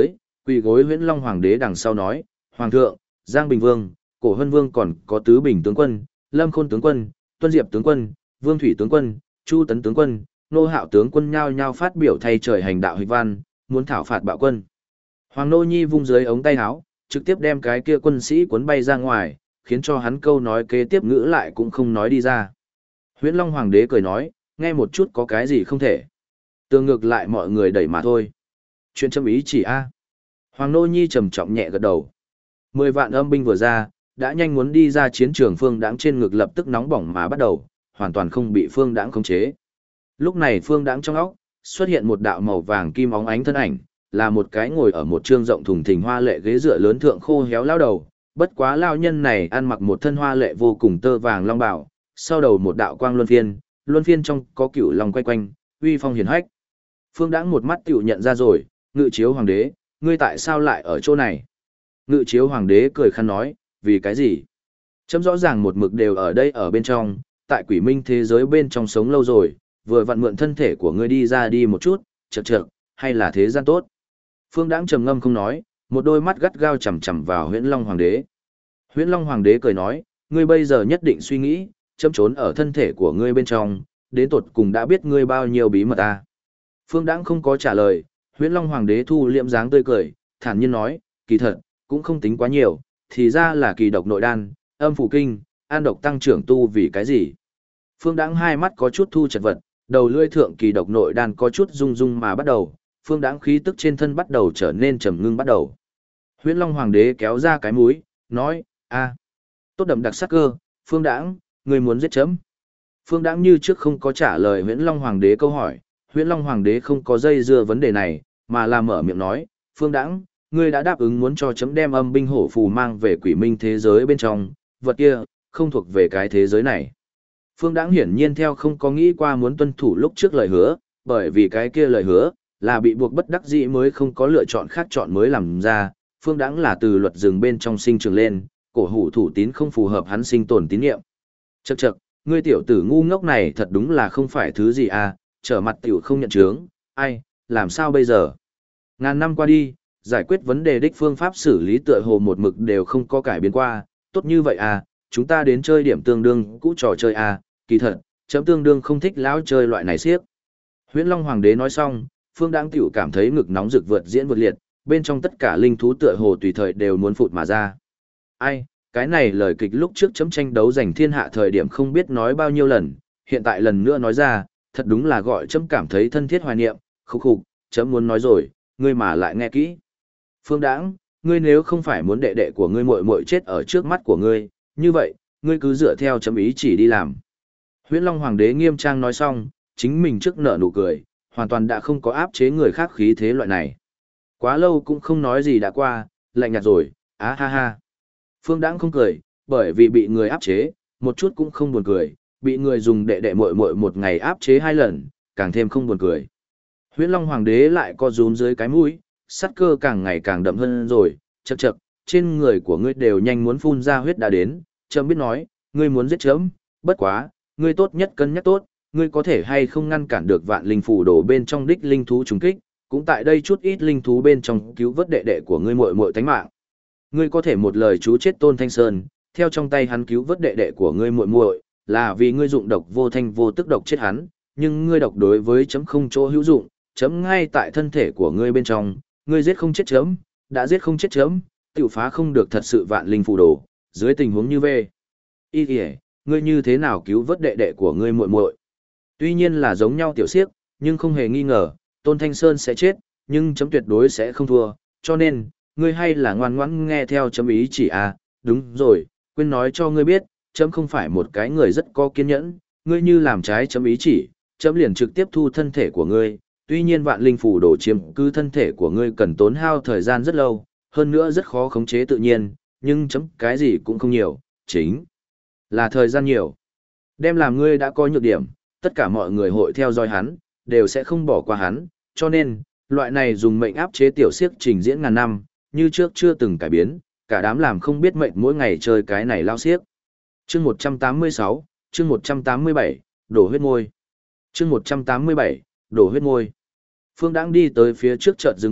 Quỳ gối Huyễn Long Hoàng đế đằng sau nói, Hoàng thượng, Giang Bình Vương, Cổ Hân Vương còn có Tứ Bình tướng quân, Lâm Khôn tướng quân, Tuân Diệp tướng quân, Vương Thủy tướng quân, Chu Tấn tướng quân, Nô Hạo tướng quân nhao nhao phát biểu thay trời hành đạo hịch văn, muốn thảo phạt bạo quân. Hoàng Nô Nhi vung dưới ống tay áo, trực tiếp đem cái kia quân sĩ cuốn bay ra ngoài, khiến cho hắn câu nói kế tiếp ngữ lại cũng không nói đi ra. Huyễn Long Hoàng đế cười nói, nghe một chút có cái gì không thể. Tương ngược lại mọi người đẩy mà thôi. Chuyện châm ý chỉ a. Hoàng Nô Nhi trầm trọng nhẹ gật đầu. 10 vạn âm binh vừa ra, đã nhanh muốn đi ra chiến trường Phương Đãng trên ngực lập tức nóng bỏng mà bắt đầu, hoàn toàn không bị Phương Đãng khống chế. Lúc này Phương Đãng trong óc xuất hiện một đạo màu vàng kim óng ánh thân ảnh, là một cái ngồi ở một trương rộng thùng thình hoa lệ ghế dựa lớn thượng khô héo lao đầu, bất quá lao nhân này ăn mặc một thân hoa lệ vô cùng tơ vàng long bào, sau đầu một đạo quang luân phiên trong có cửu long quay quanh, uy phong hiển hách. Phương Đãng một mắt tiểu nhận ra rồi, Ngự Chiếu Hoàng đế, ngươi tại sao lại ở chỗ này? Ngự Chiếu Hoàng đế cười khăn nói, vì cái gì? Chấm rõ ràng một mực đều ở đây ở bên trong, tại quỷ minh thế giới bên trong sống lâu rồi, vừa vặn mượn thân thể của ngươi đi ra đi một chút, chậc, hay là thế gian tốt. Phương Đãng trầm ngâm không nói, một đôi mắt gắt gao chằm chằm vào Huyễn Long Hoàng đế. Huyễn Long Hoàng đế cười nói, ngươi bây giờ nhất định suy nghĩ, chấm trốn ở thân thể của ngươi bên trong, đến tột cùng đã biết ngươi bao nhiêu bí mật à. Phương Đãng không có trả lời, Huyễn Long Hoàng đế thu liễm dáng tươi cười, thản nhiên nói, kỳ thật, cũng không tính quá nhiều, thì ra là kỳ độc nội đan, âm phủ kinh, an độc tăng trưởng tu vì cái gì. Phương Đãng hai mắt có chút thu chật vật, đầu lưỡi thượng kỳ độc nội đan có chút rung rung mà bắt đầu, Phương Đãng khí tức trên thân bắt đầu trở nên trầm ngưng bắt đầu. Huyễn Long Hoàng đế kéo ra cái mũi, nói, a, tốt đậm đặc sắc cơ, Phương Đãng, ngươi muốn giết chấm. Phương Đãng như trước không có trả lời Huyễn Long Hoàng đế câu hỏi, Huyễn Long Hoàng đế không có dây dưa vấn đề này, mà là mở miệng nói, Phương Đãng, ngươi đã đáp ứng muốn cho chấm đem âm binh hổ phù mang về quỷ minh thế giới bên trong, vật kia, không thuộc về cái thế giới này. Phương Đãng hiển nhiên theo không có nghĩ qua muốn tuân thủ lúc trước lời hứa, bởi vì cái kia lời hứa, là bị buộc bất đắc dĩ mới không có lựa chọn khác chọn mới làm ra, Phương Đãng là từ luật rừng bên trong sinh trưởng lên, cổ hủ thủ tín không phù hợp hắn sinh tồn tín nhiệm. Chậc, ngươi tiểu tử ngu ngốc này thật đúng là không phải thứ gì à, trở mặt tiểu không nhận chướng, ai, làm sao bây giờ? Ngàn năm qua đi, giải quyết vấn đề đích phương pháp xử lý tựa hồ một mực đều không có cải biến qua, tốt như vậy à, chúng ta đến chơi điểm tương đương cũ trò chơi à, kỳ thật, chấm tương đương không thích lão chơi loại này siếc. Huyễn Long Hoàng đế nói xong, Phương Đãng tiểu cảm thấy ngực nóng rực vượt diễn vượt liệt, bên trong tất cả linh thú tựa hồ tùy thời đều muốn phụt mà ra. Ai, cái này lời kịch lúc trước chấm tranh đấu giành thiên hạ thời điểm không biết nói bao nhiêu lần, hiện tại lần nữa nói ra, thật đúng là gọi chấm cảm thấy thân thiết hoài niệm, khục, chấm muốn nói rồi, ngươi mà lại nghe kỹ. Phương Đãng, ngươi nếu không phải muốn đệ đệ của ngươi muội muội chết ở trước mắt của ngươi, như vậy, ngươi cứ dựa theo chấm ý chỉ đi làm. Huyễn Long Hoàng đế nghiêm trang nói xong, chính mình trước nở nụ cười, hoàn toàn đã không có áp chế người khác khí thế loại này. Quá lâu cũng không nói gì đã qua, lạnh nhạt rồi, á ha ha. Phương Đãng không cười, bởi vì bị người áp chế, một chút cũng không buồn cười, bị người dùng đệ đệ muội muội một ngày áp chế 2 lần, càng thêm không buồn cười. Huyễn Long Hoàng đế lại co rúm dưới cái mũi, sát cơ càng ngày càng đậm hơn rồi, chậc, trên người của ngươi đều nhanh muốn phun ra huyết đã đến, chấm biết nói, ngươi muốn giết chấm, bất quá, ngươi tốt nhất cân nhắc tốt, ngươi có thể hay không ngăn cản được vạn linh phủ đổ bên trong đích linh thú trùng kích, cũng tại đây chút ít linh thú bên trong cứu vớt đệ đệ của ngươi muội muội tánh mạng. Ngươi có thể một lời chú chết Tôn Thanh Sơn, theo trong tay hắn cứu vớt đệ đệ của ngươi muội muội, là vì ngươi dụng độc vô thanh vô tức độc chết hắn, nhưng ngươi độc đối với chấm không chỗ hữu dụng, chấm ngay tại thân thể của ngươi bên trong, ngươi giết không chết chấm, đã giết không chết chấm, tiểu phá không được thật sự vạn linh phù đồ, dưới tình huống như về. Ý kìa, ngươi như thế nào cứu vớt đệ đệ của ngươi muội muội? Tuy nhiên là giống nhau tiểu siếc, nhưng không hề nghi ngờ, Tôn Thanh Sơn sẽ chết, nhưng chấm tuyệt đối sẽ không thua, cho nên, ngươi hay là ngoan ngoãn nghe theo chấm ý chỉ à, đúng rồi, quên nói cho ngươi biết, chấm không phải một cái người rất có kiên nhẫn, ngươi như làm trái chấm ý chỉ, chấm liền trực tiếp thu thân thể của ngươi, tuy nhiên vạn linh phủ đổ chiếm cứ thân thể của ngươi cần tốn hao thời gian rất lâu, hơn nữa rất khó khống chế tự nhiên, nhưng chấm cái gì cũng không nhiều, chính là thời gian nhiều. Đem làm ngươi đã có nhược điểm, tất cả mọi người hội theo dõi hắn, đều sẽ không bỏ qua hắn, cho nên, loại này dùng mệnh áp chế tiểu siếc trình diễn ngàn năm, như trước chưa từng cải biến, cả đám làm không biết mệnh mỗi ngày chơi cái này lao siếc. Chương 186, chương 187, đổ huyết môi. Chương 187, đổ huyết môi. Phương Đãng đi tới phía trước chợt dừng bước,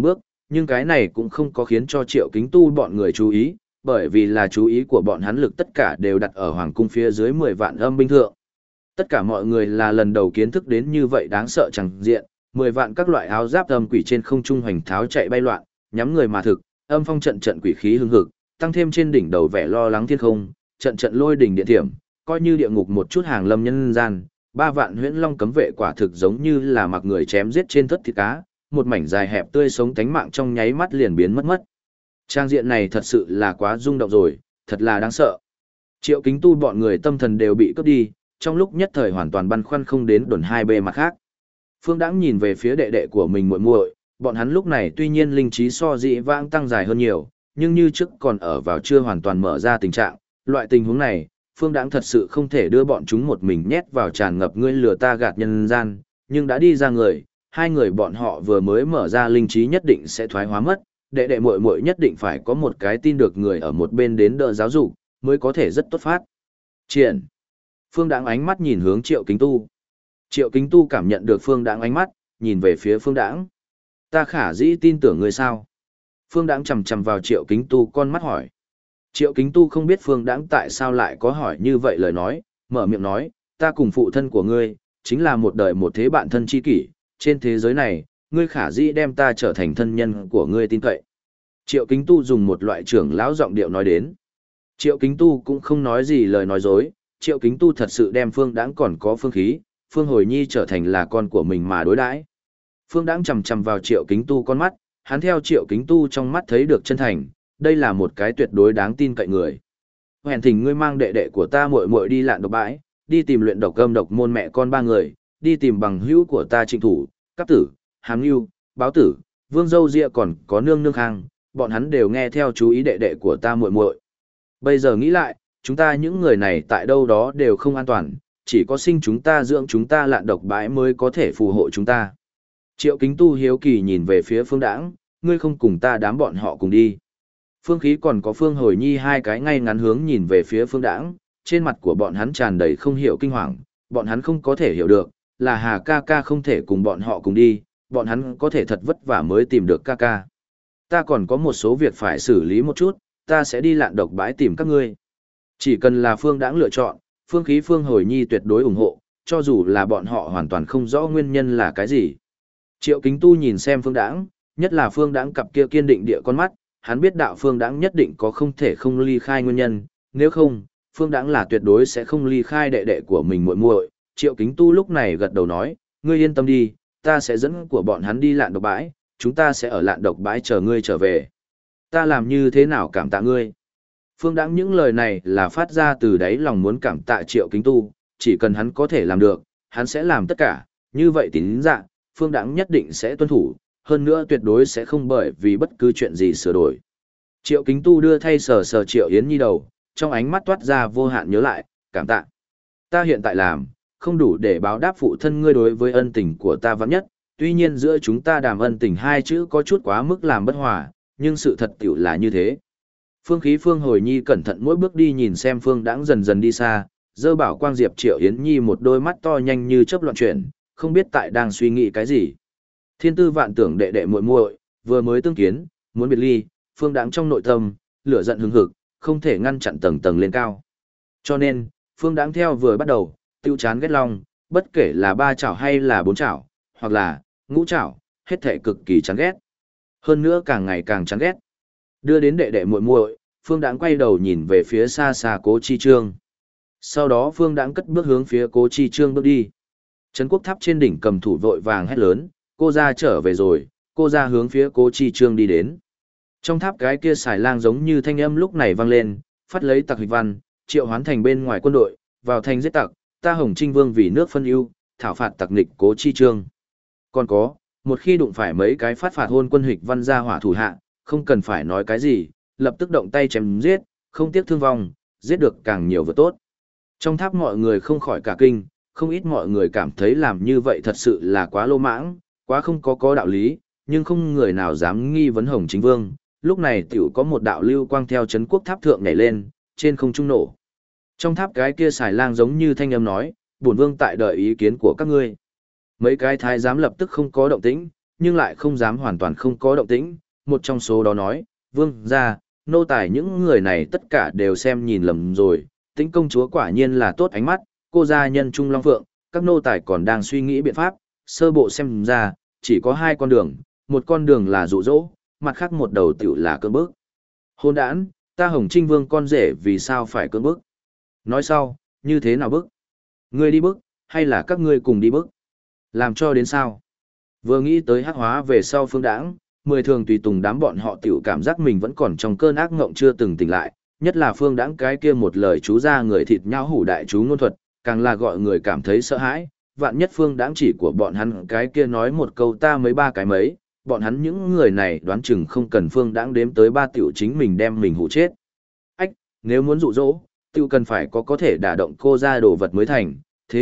nhưng cái này cũng không có khiến cho Triệu Kính Tu bọn người chú ý, bởi vì là chú ý của bọn hắn lực tất cả đều đặt ở hoàng cung phía dưới 10 vạn âm binh thượng. Tất cả mọi người là lần đầu kiến thức đến như vậy đáng sợ chẳng diện, 10 vạn các loại áo giáp âm quỷ trên không trung hoành tháo chạy bay loạn, nhắm người mà thực, âm phong trận trận quỷ khí hưng hực, tăng thêm trên đỉnh đầu vẻ lo lắng thiên không, trận trận lôi đỉnh điện thiểm, coi như địa ngục một chút hàng lâm nhân gian, 3 vạn huyễn long cấm vệ quả thực giống như là mặc người chém giết trên thất thịt cá, một mảnh dài hẹp tươi sống tánh mạng trong nháy mắt liền biến mất mất. Trang diện này thật sự là quá rung động rồi, thật là đáng sợ. Triệu Kính Tu bọn người tâm thần đều bị cướp đi, trong lúc nhất thời hoàn toàn băn khoăn không đến đồn hai bề mặt khác. Phương Đãng nhìn về phía đệ đệ của mình muội muội, bọn hắn lúc này tuy nhiên linh trí so dị vãng tăng dài hơn nhiều, nhưng như trước còn ở vào chưa hoàn toàn mở ra tình trạng, loại tình huống này, Phương Đãng thật sự không thể đưa bọn chúng một mình nhét vào tràn ngập ngươi lừa ta gạt nhân gian, nhưng đã đi ra người, hai người bọn họ vừa mới mở ra linh trí nhất định sẽ thoái hóa mất, đệ đệ muội muội nhất định phải có một cái tin được người ở một bên đến đỡ giáo dục, mới có thể rất tốt phát triển. Phương Đãng ánh mắt nhìn hướng Triệu Kính Tu. Triệu Kính Tu cảm nhận được Phương Đãng ánh mắt, nhìn về phía Phương Đãng. Ta khả dĩ tin tưởng người sao? Phương Đãng chầm chầm vào Triệu Kính Tu con mắt hỏi. Triệu Kính Tu không biết Phương Đãng tại sao lại có hỏi như vậy lời nói, mở miệng nói, ta cùng phụ thân của ngươi, chính là một đời một thế bạn thân tri kỷ, trên thế giới này, ngươi khả dĩ đem ta trở thành thân nhân của ngươi tin cậy. Triệu Kính Tu dùng một loại trưởng lão giọng điệu nói đến. Triệu Kính Tu cũng không nói gì lời nói dối, Triệu Kính Tu thật sự đem Phương Đãng còn có phương khí, Phương Hồi Nhi trở thành là con của mình mà đối đãi. Phương Đãng chầm chầm vào Triệu Kính Tu con mắt, hắn theo Triệu Kính Tu trong mắt thấy được chân thành, đây là một cái tuyệt đối đáng tin cậy người. Hẹn thỉnh ngươi mang đệ đệ của ta muội muội đi lạn độc bãi, đi tìm luyện độc gâm độc môn mẹ con ba người, đi tìm bằng hữu của ta Trịnh Thủ, Cáp Tử, Hàm Nưu, Báo Tử, Vương Dâu Ria còn có Nương Nương Khang, bọn hắn đều nghe theo chú ý đệ đệ của ta muội muội. Bây giờ nghĩ lại, chúng ta những người này tại đâu đó đều không an toàn, chỉ có sinh chúng ta dưỡng chúng ta lạn độc bãi mới có thể phù hộ chúng ta. Triệu Kính Tu hiếu kỳ nhìn về phía Phương Đãng, ngươi không cùng ta đám bọn họ cùng đi. Phương Khí còn có Phương Hồi Nhi hai cái ngay ngắn hướng nhìn về phía Phương Đãng, trên mặt của bọn hắn tràn đầy không hiểu kinh hoàng, bọn hắn không có thể hiểu được, là Hà ca ca không thể cùng bọn họ cùng đi, bọn hắn có thể thật vất vả mới tìm được ca ca. Ta còn có một số việc phải xử lý một chút, ta sẽ đi lạn độc bãi tìm các ngươi. Chỉ cần là Phương Đãng lựa chọn, Phương Khí Phương Hồi Nhi tuyệt đối ủng hộ, cho dù là bọn họ hoàn toàn không rõ nguyên nhân là cái gì. Triệu Kính Tu nhìn xem Phương Đãng, nhất là Phương Đãng cặp kia kiên định địa con mắt, hắn biết đạo Phương Đãng nhất định có không thể không ly khai nguyên nhân, nếu không, Phương Đãng là tuyệt đối sẽ không ly khai đệ đệ của mình muội muội. Triệu Kính Tu lúc này gật đầu nói, ngươi yên tâm đi, ta sẽ dẫn của bọn hắn đi lạn độc bãi, chúng ta sẽ ở lạn độc bãi chờ ngươi trở về. Ta làm như thế nào cảm tạ ngươi? Phương Đãng những lời này là phát ra từ đáy lòng muốn cảm tạ Triệu Kính Tu, chỉ cần hắn có thể làm được, hắn sẽ làm tất cả, như vậy tín dạ, Phương Đãng nhất định sẽ tuân thủ, hơn nữa tuyệt đối sẽ không bởi vì bất cứ chuyện gì sửa đổi. Triệu Kính Tu đưa thay sờ sờ Triệu Yến Nhi đầu, trong ánh mắt toát ra vô hạn nhớ lại, cảm tạ. Ta hiện tại làm, không đủ để báo đáp phụ thân ngươi đối với ân tình của ta vãng nhất, tuy nhiên giữa chúng ta đàm ân tình hai chữ có chút quá mức làm bất hòa, nhưng sự thật tiểu là như thế. Phương Khí Phương Hồi Nhi cẩn thận mỗi bước đi nhìn xem Phương Đãng dần dần đi xa, dơ bảo quang diệp Triệu Yến Nhi một đôi mắt to nhanh như chớp loạn chuyển, không biết tại đang suy nghĩ cái gì. Thiên tư vạn tưởng đệ đệ muội muội, vừa mới tương kiến, muốn biệt ly, Phương Đãng trong nội tâm, lửa giận hừng hực, không thể ngăn chặn tầng tầng lên cao. Cho nên, Phương Đãng theo vừa bắt đầu, tiêu chán ghét long, bất kể là ba chảo hay là bốn chảo, hoặc là ngũ chảo, hết thể cực kỳ chán ghét. Hơn nữa càng ngày càng chán ghét. Đưa đến đệ đệ muội muội, Phương Đãng quay đầu nhìn về phía xa xa Cố Chi Trương. Sau đó Phương Đãng cất bước hướng phía Cố Chi Trương bước đi. Trấn Quốc Tháp trên đỉnh cầm thủ vội vàng hét lớn, cô ra trở về rồi, cô ra hướng phía Cố Chi Trương đi đến. Trong tháp cái kia xài lang giống như thanh âm lúc này vang lên, phát lấy tặc hịch văn, triệu hoán thành bên ngoài quân đội, vào thành giết tặc, ta Hồng Trinh Vương vì nước phân ưu, thảo phạt tặc nghịch Cố Chi Trương. Còn có, một khi đụng phải mấy cái phát phạt hôn quân hịch văn ra hỏa thủ hạ, không cần phải nói cái gì, lập tức động tay chém giết, không tiếc thương vong, giết được càng nhiều vừa tốt. Trong tháp mọi người không khỏi cả kinh, không ít mọi người cảm thấy làm như vậy thật sự là quá lô mãng, quá không có đạo lý, nhưng không người nào dám nghi vấn Hồng Chính Vương. Lúc này tiểu có một đạo lưu quang theo Trấn Quốc Tháp thượng nhảy lên, trên không trung nổ. Trong tháp cái kia xài lang giống như thanh âm nói, bổn vương tại đợi ý kiến của các ngươi. Mấy cái thái giám lập tức không có động tĩnh, nhưng lại không dám hoàn toàn không có động tĩnh, một trong số đó nói, vương gia, nô tài những người này tất cả đều xem nhìn lầm rồi, Tĩnh công chúa quả nhiên là tốt ánh mắt, cô gia nhân trung long phượng, các nô tài còn đang suy nghĩ biện pháp, sơ bộ xem ra, chỉ có hai con đường, một con đường là dụ dỗ, mặt khác một đầu tiểu là cưỡng bức. Hôn đản, ta Hồng Trinh Vương con rể vì sao phải cưỡng bức? Nói sau, như thế nào bức? Ngươi đi bức, hay là các ngươi cùng đi bức? Làm cho đến sao? Vừa nghĩ tới hắc hóa về sau Phương Đãng, 10 thường tùy tùng đám bọn họ tiểu cảm giác mình vẫn còn trong cơn ác ngộng chưa từng tỉnh lại, nhất là Phương Đãng cái kia một lời chú ra người thịt nhão hủ đại chú ngôn thuật, càng là gọi người cảm thấy sợ hãi. Vạn nhất Phương Đãng chỉ của bọn hắn cái kia nói một câu ta mấy ba cái mấy, bọn hắn những người này đoán chừng không cần Phương Đãng đếm tới ba tiểu chính mình đem mình hủ chết. Ách, nếu muốn dụ dỗ, tiểu cần phải có thể đả động cô ra đồ vật mới thành,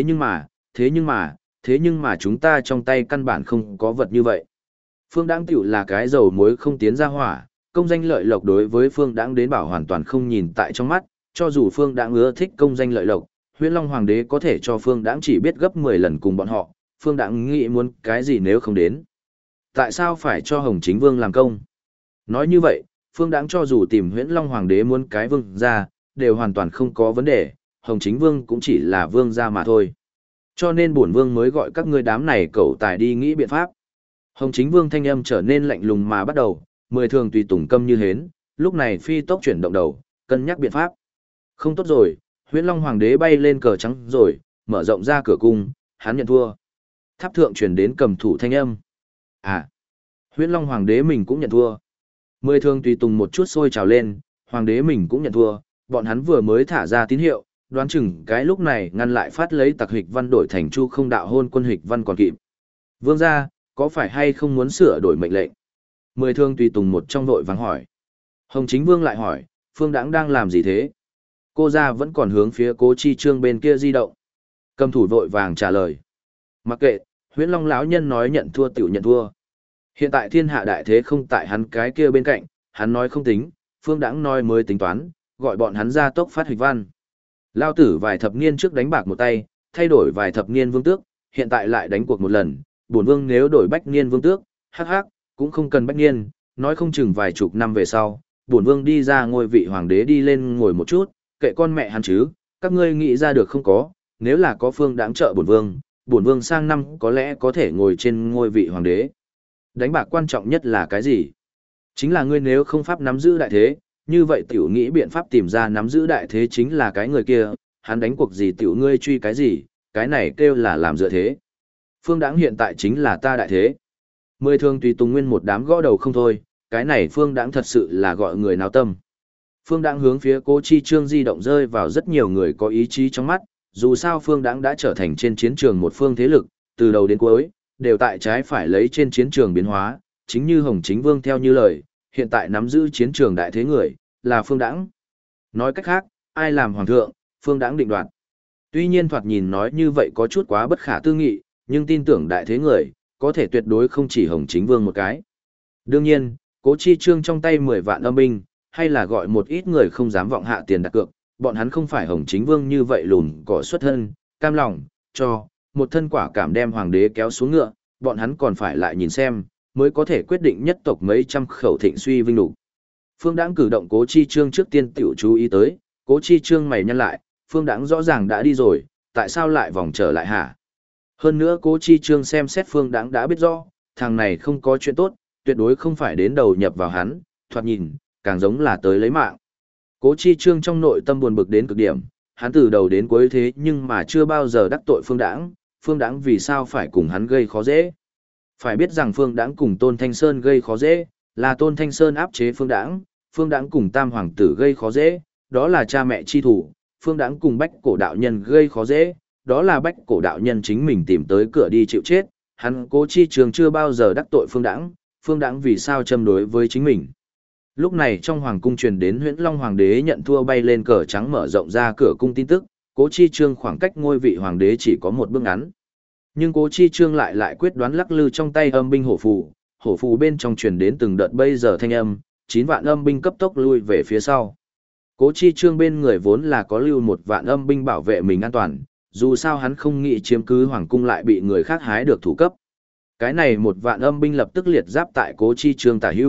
thế nhưng mà chúng ta trong tay căn bản không có vật như vậy. Phương Đãng tiểu là cái dầu muối không tiến ra hỏa, công danh lợi lộc đối với Phương Đãng đến bảo hoàn toàn không nhìn tại trong mắt, cho dù Phương Đãng ưa thích công danh lợi lộc, Huyễn Long Hoàng đế có thể cho Phương Đãng chỉ biết gấp 10 lần cùng bọn họ, Phương Đãng nghĩ muốn cái gì nếu không đến. Tại sao phải cho Hồng Chính Vương làm công? Nói như vậy, Phương Đãng cho dù tìm Huyễn Long Hoàng đế muốn cái vương ra, đều hoàn toàn không có vấn đề, Hồng Chính Vương cũng chỉ là vương gia mà thôi. Cho nên bổn vương mới gọi các ngươi đám này cẩu tài đi nghĩ biện pháp. Hồng Chính Vương thanh âm trở nên lạnh lùng mà bắt đầu, 10 thường tùy tùng câm như hến, lúc này phi tốc chuyển động đầu, cân nhắc biện pháp. Không tốt rồi, Huyễn Long Hoàng đế bay lên cờ trắng rồi, mở rộng ra cửa cung, hắn nhận thua. Tháp thượng truyền đến cầm thủ thanh âm. À, Huyễn Long Hoàng đế mình cũng nhận thua. 10 thường tùy tùng một chút sôi trào lên, Hoàng đế mình cũng nhận thua, bọn hắn vừa mới thả ra tín hiệu, đoán chừng cái lúc này ngăn lại phát lấy tặc hịch văn đổi thành chu không đạo hôn quân hịch văn còn kịp. Vương gia, có phải hay không muốn sửa đổi mệnh lệnh? 10 thương tùy tùng một trong vội vàng hỏi. Hồng Chính Vương lại hỏi, Phương Đãng đang làm gì thế? Cô gia vẫn còn hướng phía Cố Chi Trương bên kia di động. Cầm thủ vội vàng trả lời. Mặc kệ, Huyễn Long lão nhân nói nhận thua tiểu nhận thua. Hiện tại thiên hạ đại thế không tại hắn cái kia bên cạnh, hắn nói không tính, Phương Đãng nói mới tính toán, gọi bọn hắn ra tốc phát hịch văn. Lao tử vài thập niên trước đánh bạc một tay, thay đổi vài thập niên vương tước, hiện tại lại đánh cuộc một lần, bổn vương nếu đổi bách niên vương tước, hắc hắc, cũng không cần bách niên, nói không chừng vài chục năm về sau, bổn vương đi ra ngôi vị hoàng đế đi lên ngồi một chút, kệ con mẹ hắn chứ, các ngươi nghĩ ra được không có, nếu là có Phương Đãng trợ bổn vương sang năm có lẽ có thể ngồi trên ngôi vị hoàng đế. Đánh bạc quan trọng nhất là cái gì? Chính là ngươi nếu không pháp nắm giữ đại thế, như vậy tiểu nghĩ biện pháp tìm ra nắm giữ đại thế chính là cái người kia, hắn đánh cuộc gì tiểu ngươi truy cái gì, cái này kêu là làm dựa thế. Phương Đãng hiện tại chính là ta đại thế. 10 thường tùy tùng nguyên một đám gõ đầu không thôi, cái này Phương Đãng thật sự là gọi người nào tâm. Phương Đãng hướng phía Cố Chi Trương di động rơi vào rất nhiều người có ý chí trong mắt, dù sao Phương Đãng đã trở thành trên chiến trường một phương thế lực, từ đầu đến cuối, đều tại trái phải lấy trên chiến trường biến hóa, chính như Hồng Chính Vương theo như lời, hiện tại nắm giữ chiến trường đại thế người, là Phương Đãng. Nói cách khác, ai làm hoàng thượng, Phương Đãng định đoạt. Tuy nhiên thoạt nhìn nói như vậy có chút quá bất khả tư nghị, nhưng tin tưởng đại thế người, có thể tuyệt đối không chỉ Hồng Chính Vương một cái. Đương nhiên, Cố Chi Trương trong tay 10 vạn âm binh, hay là gọi một ít người không dám vọng hạ tiền đặt cược, bọn hắn không phải Hồng Chính Vương như vậy lùn cỏ xuất thân, cam lòng, cho, một thân quả cảm đem hoàng đế kéo xuống ngựa, bọn hắn còn phải lại nhìn xem, mới có thể quyết định nhất tộc mấy trăm khẩu thịnh suy vinh đủ. Phương Đãng cử động Cố Chi Trương trước tiên tiểu chú ý tới, Cố Chi Trương mày nhăn lại, Phương Đãng rõ ràng đã đi rồi, tại sao lại vòng trở lại hả? Hơn nữa Cố Chi Trương xem xét Phương Đãng đã biết rõ, thằng này không có chuyện tốt, tuyệt đối không phải đến đầu nhập vào hắn, thoạt nhìn, càng giống là tới lấy mạng. Cố Chi Trương trong nội tâm buồn bực đến cực điểm, hắn từ đầu đến cuối thế nhưng mà chưa bao giờ đắc tội Phương Đãng vì sao phải cùng hắn gây khó dễ? Phải biết rằng Phương Đãng cùng Tôn Thanh Sơn gây khó dễ, là Tôn Thanh Sơn áp chế Phương Đãng cùng Tam Hoàng tử gây khó dễ, đó là cha mẹ chi thủ, Phương Đãng cùng Bách Cổ đạo nhân gây khó dễ, đó là Bách Cổ đạo nhân chính mình tìm tới cửa đi chịu chết, hắn Cố Chi Trương chưa bao giờ đắc tội Phương Đãng vì sao châm đối với chính mình. Lúc này trong hoàng cung truyền đến Huyễn Long Hoàng đế nhận thua bay lên cờ trắng mở rộng ra cửa cung tin tức, Cố Chi Trương khoảng cách ngôi vị hoàng đế chỉ có một bước ngắn. Nhưng Cố Chi Trương lại quyết đoán lắc lư trong tay âm binh hổ phù bên trong truyền đến từng đợt bây giờ thanh âm, 9 vạn âm binh cấp tốc lui về phía sau. Cố Chi Trương bên người vốn là có lưu 1 vạn âm binh bảo vệ mình an toàn, dù sao hắn không nghĩ chiếm cứ hoàng cung lại bị người khác hái được thủ cấp. Cái này 1 vạn âm binh lập tức liệt giáp tại Cố Chi Trương tả hữu,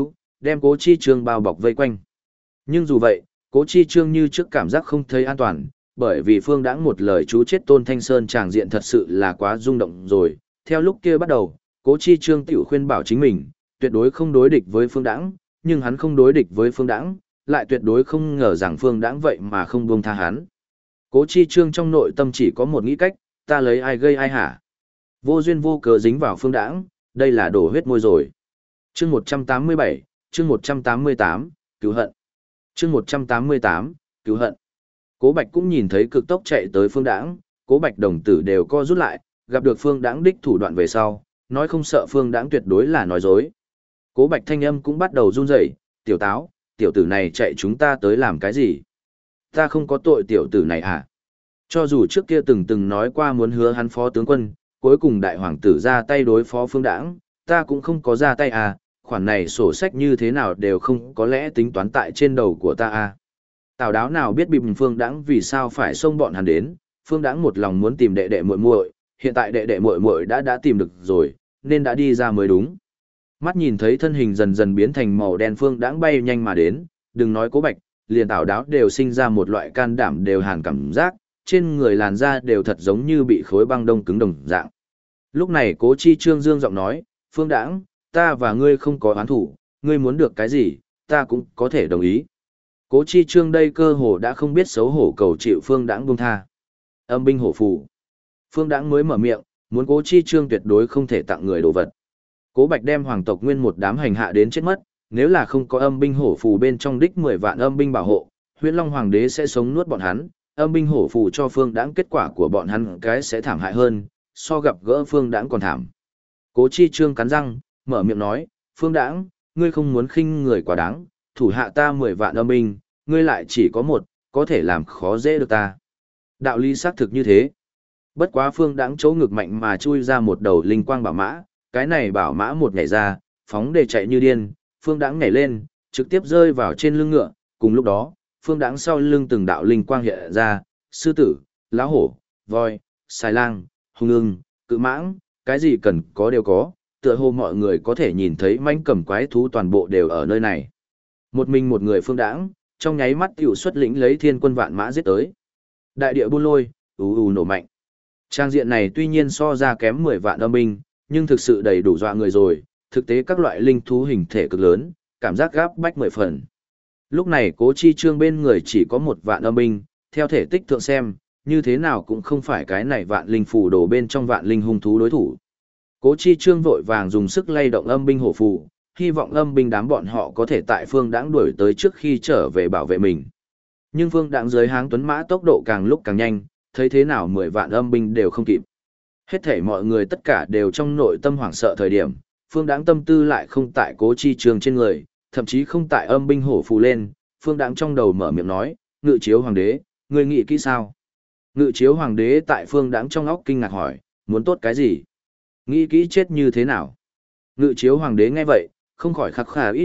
đem Cố Chi Trương bao bọc vây quanh. Nhưng dù vậy, Cố Chi Trương như trước cảm giác không thấy an toàn, bởi vì Phương Đãng một lời chú chết Tôn Thanh Sơn tràng diện thật sự là quá rung động rồi. Theo lúc kia bắt đầu, Cố Chi Trương tiểu khuyên bảo chính mình, tuyệt đối không đối địch với Phương Đãng, nhưng hắn không đối địch với Phương Đãng, lại tuyệt đối không ngờ rằng Phương Đãng vậy mà không buông tha hắn. Cố Chi Trương trong nội tâm chỉ có một nghĩ cách, ta lấy ai gây ai hả? Vô duyên vô cớ dính vào Phương Đãng, đây là đổ huyết môi rồi. Chương 187, chương 188, cứu hận. Chương 188, cứu hận. Cố Bạch cũng nhìn thấy cực tốc chạy tới Phương Đãng, Cố Bạch đồng tử đều co rút lại, gặp được Phương Đãng đích thủ đoạn về sau, nói không sợ Phương Đãng tuyệt đối là nói dối. Cố Bạch thanh âm cũng bắt đầu run rẩy, "Tiểu Táo, tiểu tử này chạy chúng ta tới làm cái gì? Ta không có tội tiểu tử này à?" Cho dù trước kia từng nói qua muốn hứa hắn phó tướng quân, cuối cùng đại hoàng tử ra tay đối phó Phương Đãng, ta cũng không có ra tay à, khoản này sổ sách như thế nào đều không có lẽ tính toán tại trên đầu của ta à. Tào Đáo nào biết bìm Phương Đãng vì sao phải xông bọn hắn đến, Phương Đãng một lòng muốn tìm đệ đệ muội muội, hiện tại đệ đệ muội muội đã tìm được rồi, nên đã đi ra mới đúng. Mắt nhìn thấy thân hình dần dần biến thành màu đen Phương Đãng bay nhanh mà đến, đừng nói Cố Bạch, liền Tào Đáo đều sinh ra một loại can đảm đều hàn cảm giác, trên người làn da đều thật giống như bị khối băng đông cứng đồng dạng. Lúc này Cố Chi Trương dương giọng nói, Phương Đãng, ta và ngươi không có oán thủ, ngươi muốn được cái gì, ta cũng có thể đồng ý. Cố Chi Trương đây cơ hồ đã không biết xấu hổ cầu chịu Phương Đãng buông tha. Âm binh hổ phù. Phương Đãng mới mở miệng, muốn Cố Chi Trương tuyệt đối không thể tặng người đồ vật. Cố Bạch đem hoàng tộc nguyên một đám hành hạ đến chết mất, nếu là không có âm binh hổ phù bên trong đích 10 vạn âm binh bảo hộ, Huyễn Long Hoàng đế sẽ sống nuốt bọn hắn, âm binh hổ phù cho Phương Đãng kết quả của bọn hắn cái sẽ thảm hại hơn, so gặp gỡ Phương Đãng còn thảm. Cố Chi Trương cắn răng, mở miệng nói, Phương Đãng, ngươi không muốn khinh người quá đáng, thủ hạ ta 10 vạn âm binh, ngươi lại chỉ có một, có thể làm khó dễ được ta. Đạo lý xác thực như thế. Bất quá Phương Đãng chỗ ngực mạnh mà chui ra một đầu linh quang bảo mã, cái này bảo mã một nhảy ra, phóng để chạy như điên, Phương Đãng nhảy lên, trực tiếp rơi vào trên lưng ngựa, cùng lúc đó, Phương Đãng sau lưng từng đạo linh quang hiện ra, sư tử, lão hổ, voi, xài lang, hung ưng, cự mãng, cái gì cần có đều có, tựa hồ mọi người có thể nhìn thấy manh cầm quái thú toàn bộ đều ở nơi này. Một mình một người Phương Đãng, trong nháy mắt tiểu xuất lĩnh lấy thiên quân vạn mã giết tới. Đại địa buôn lôi, nổ mạnh. Trang diện này tuy nhiên so ra kém 10 vạn âm binh, nhưng thực sự đầy đủ dọa người rồi, thực tế các loại linh thú hình thể cực lớn, cảm giác gáp bách 10 phần. Lúc này Cố Chi Trương bên người chỉ có 1 vạn âm binh, theo thể tích thượng xem, như thế nào cũng không phải cái này vạn linh phù đồ bên trong vạn linh hung thú đối thủ. Cố Chi Trương vội vàng dùng sức lay động âm binh hổ phù, hy vọng âm binh đám bọn họ có thể tại Phương Đãng đuổi tới trước khi trở về bảo vệ mình. Nhưng Phương Đãng dưới háng tuấn mã tốc độ càng lúc càng nhanh, thấy thế nào 10 vạn âm binh đều không kịp. Hết thảy mọi người tất cả đều trong nội tâm hoảng sợ thời điểm, Phương Đãng tâm tư lại không tại Cố Chi Trương trên người, thậm chí không tại âm binh hổ phù lên, Phương Đãng trong đầu mở miệng nói, Ngự Chiếu Hoàng đế, ngươi nghĩ kỹ sao? Ngự Chiếu Hoàng đế tại Phương Đãng trong óc kinh ngạc hỏi, muốn tốt cái gì? Nghĩ kỹ chết như thế nào? Ngự Chiếu Hoàng đế nghe vậy, không khỏi khắc khà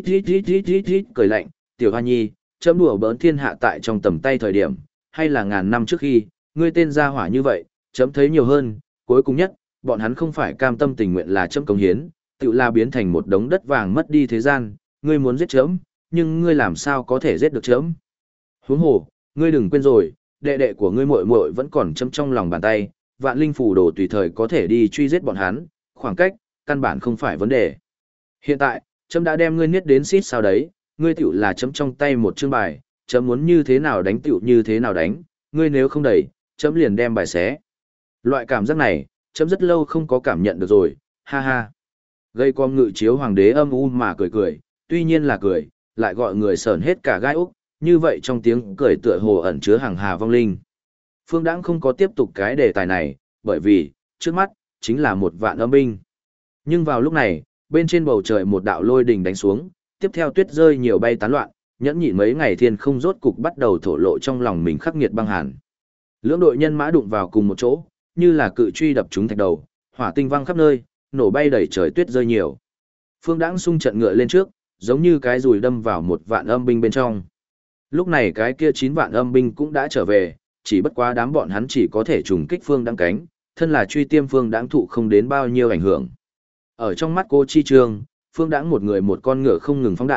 ít cười lạnh, tiểu hoa nhi, chấm đùa bỡn thiên hạ tại trong tầm tay thời điểm, hay là ngàn năm trước khi, ngươi tên gia hỏa như vậy, chấm thấy nhiều hơn, cuối cùng nhất, bọn hắn không phải cam tâm tình nguyện là chấm cống hiến, tự là biến thành một đống đất vàng mất đi thế gian, ngươi muốn giết chấm, nhưng ngươi làm sao có thể giết được chấm? Huống hồ, ngươi đừng quên rồi, đệ đệ của ngươi muội muội vẫn còn chấm trong lòng bàn tay, vạn linh phù đồ tùy thời có thể đi truy giết bọn hắn, khoảng cách, căn bản không phải vấn đề. Hiện tại, chấm đã đem ngươi niết đến xít sao đấy, ngươi tiểu là chấm trong tay một chương bài, chấm muốn như thế nào đánh tiểu như thế nào đánh, ngươi nếu không đẩy, chấm liền đem bài xé. Loại cảm giác này, chấm rất lâu không có cảm nhận được rồi, ha ha. Gây con Ngự Chiếu Hoàng đế âm u mà cười, tuy nhiên là cười, lại gọi người sờn hết cả gai úc, như vậy trong tiếng cười tựa hồ ẩn chứa hàng hà vong linh. Phương Đãng không có tiếp tục cái đề tài này, bởi vì, trước mắt, chính là 1 vạn âm binh. Nhưng vào lúc này, bên trên bầu trời một đạo lôi đình đánh xuống, tiếp theo tuyết rơi nhiều bay tán loạn, nhẫn nhịn mấy ngày thiên không rốt cục bắt đầu thổ lộ trong lòng mình khắc nghiệt băng hàn. Lưỡng đội nhân mã đụng vào cùng một chỗ, như là cự truy đập trúng thạch đầu, hỏa tinh văng khắp nơi, nổ bay đầy trời tuyết rơi nhiều. Phương Đãng xung trận ngựa lên trước, giống như cái dùi đâm vào 1 vạn âm binh bên trong. Lúc này cái kia 9 vạn âm binh cũng đã trở về, chỉ bất quá đám bọn hắn chỉ có thể trùng kích Phương Đãng cánh, thân là truy tiêm Phương Đãng thụ không đến bao nhiêu ảnh hưởng. Ở trong mắt Cố Chi Trương, Phương Đãng một người một con ngựa không ngừng phóng đại,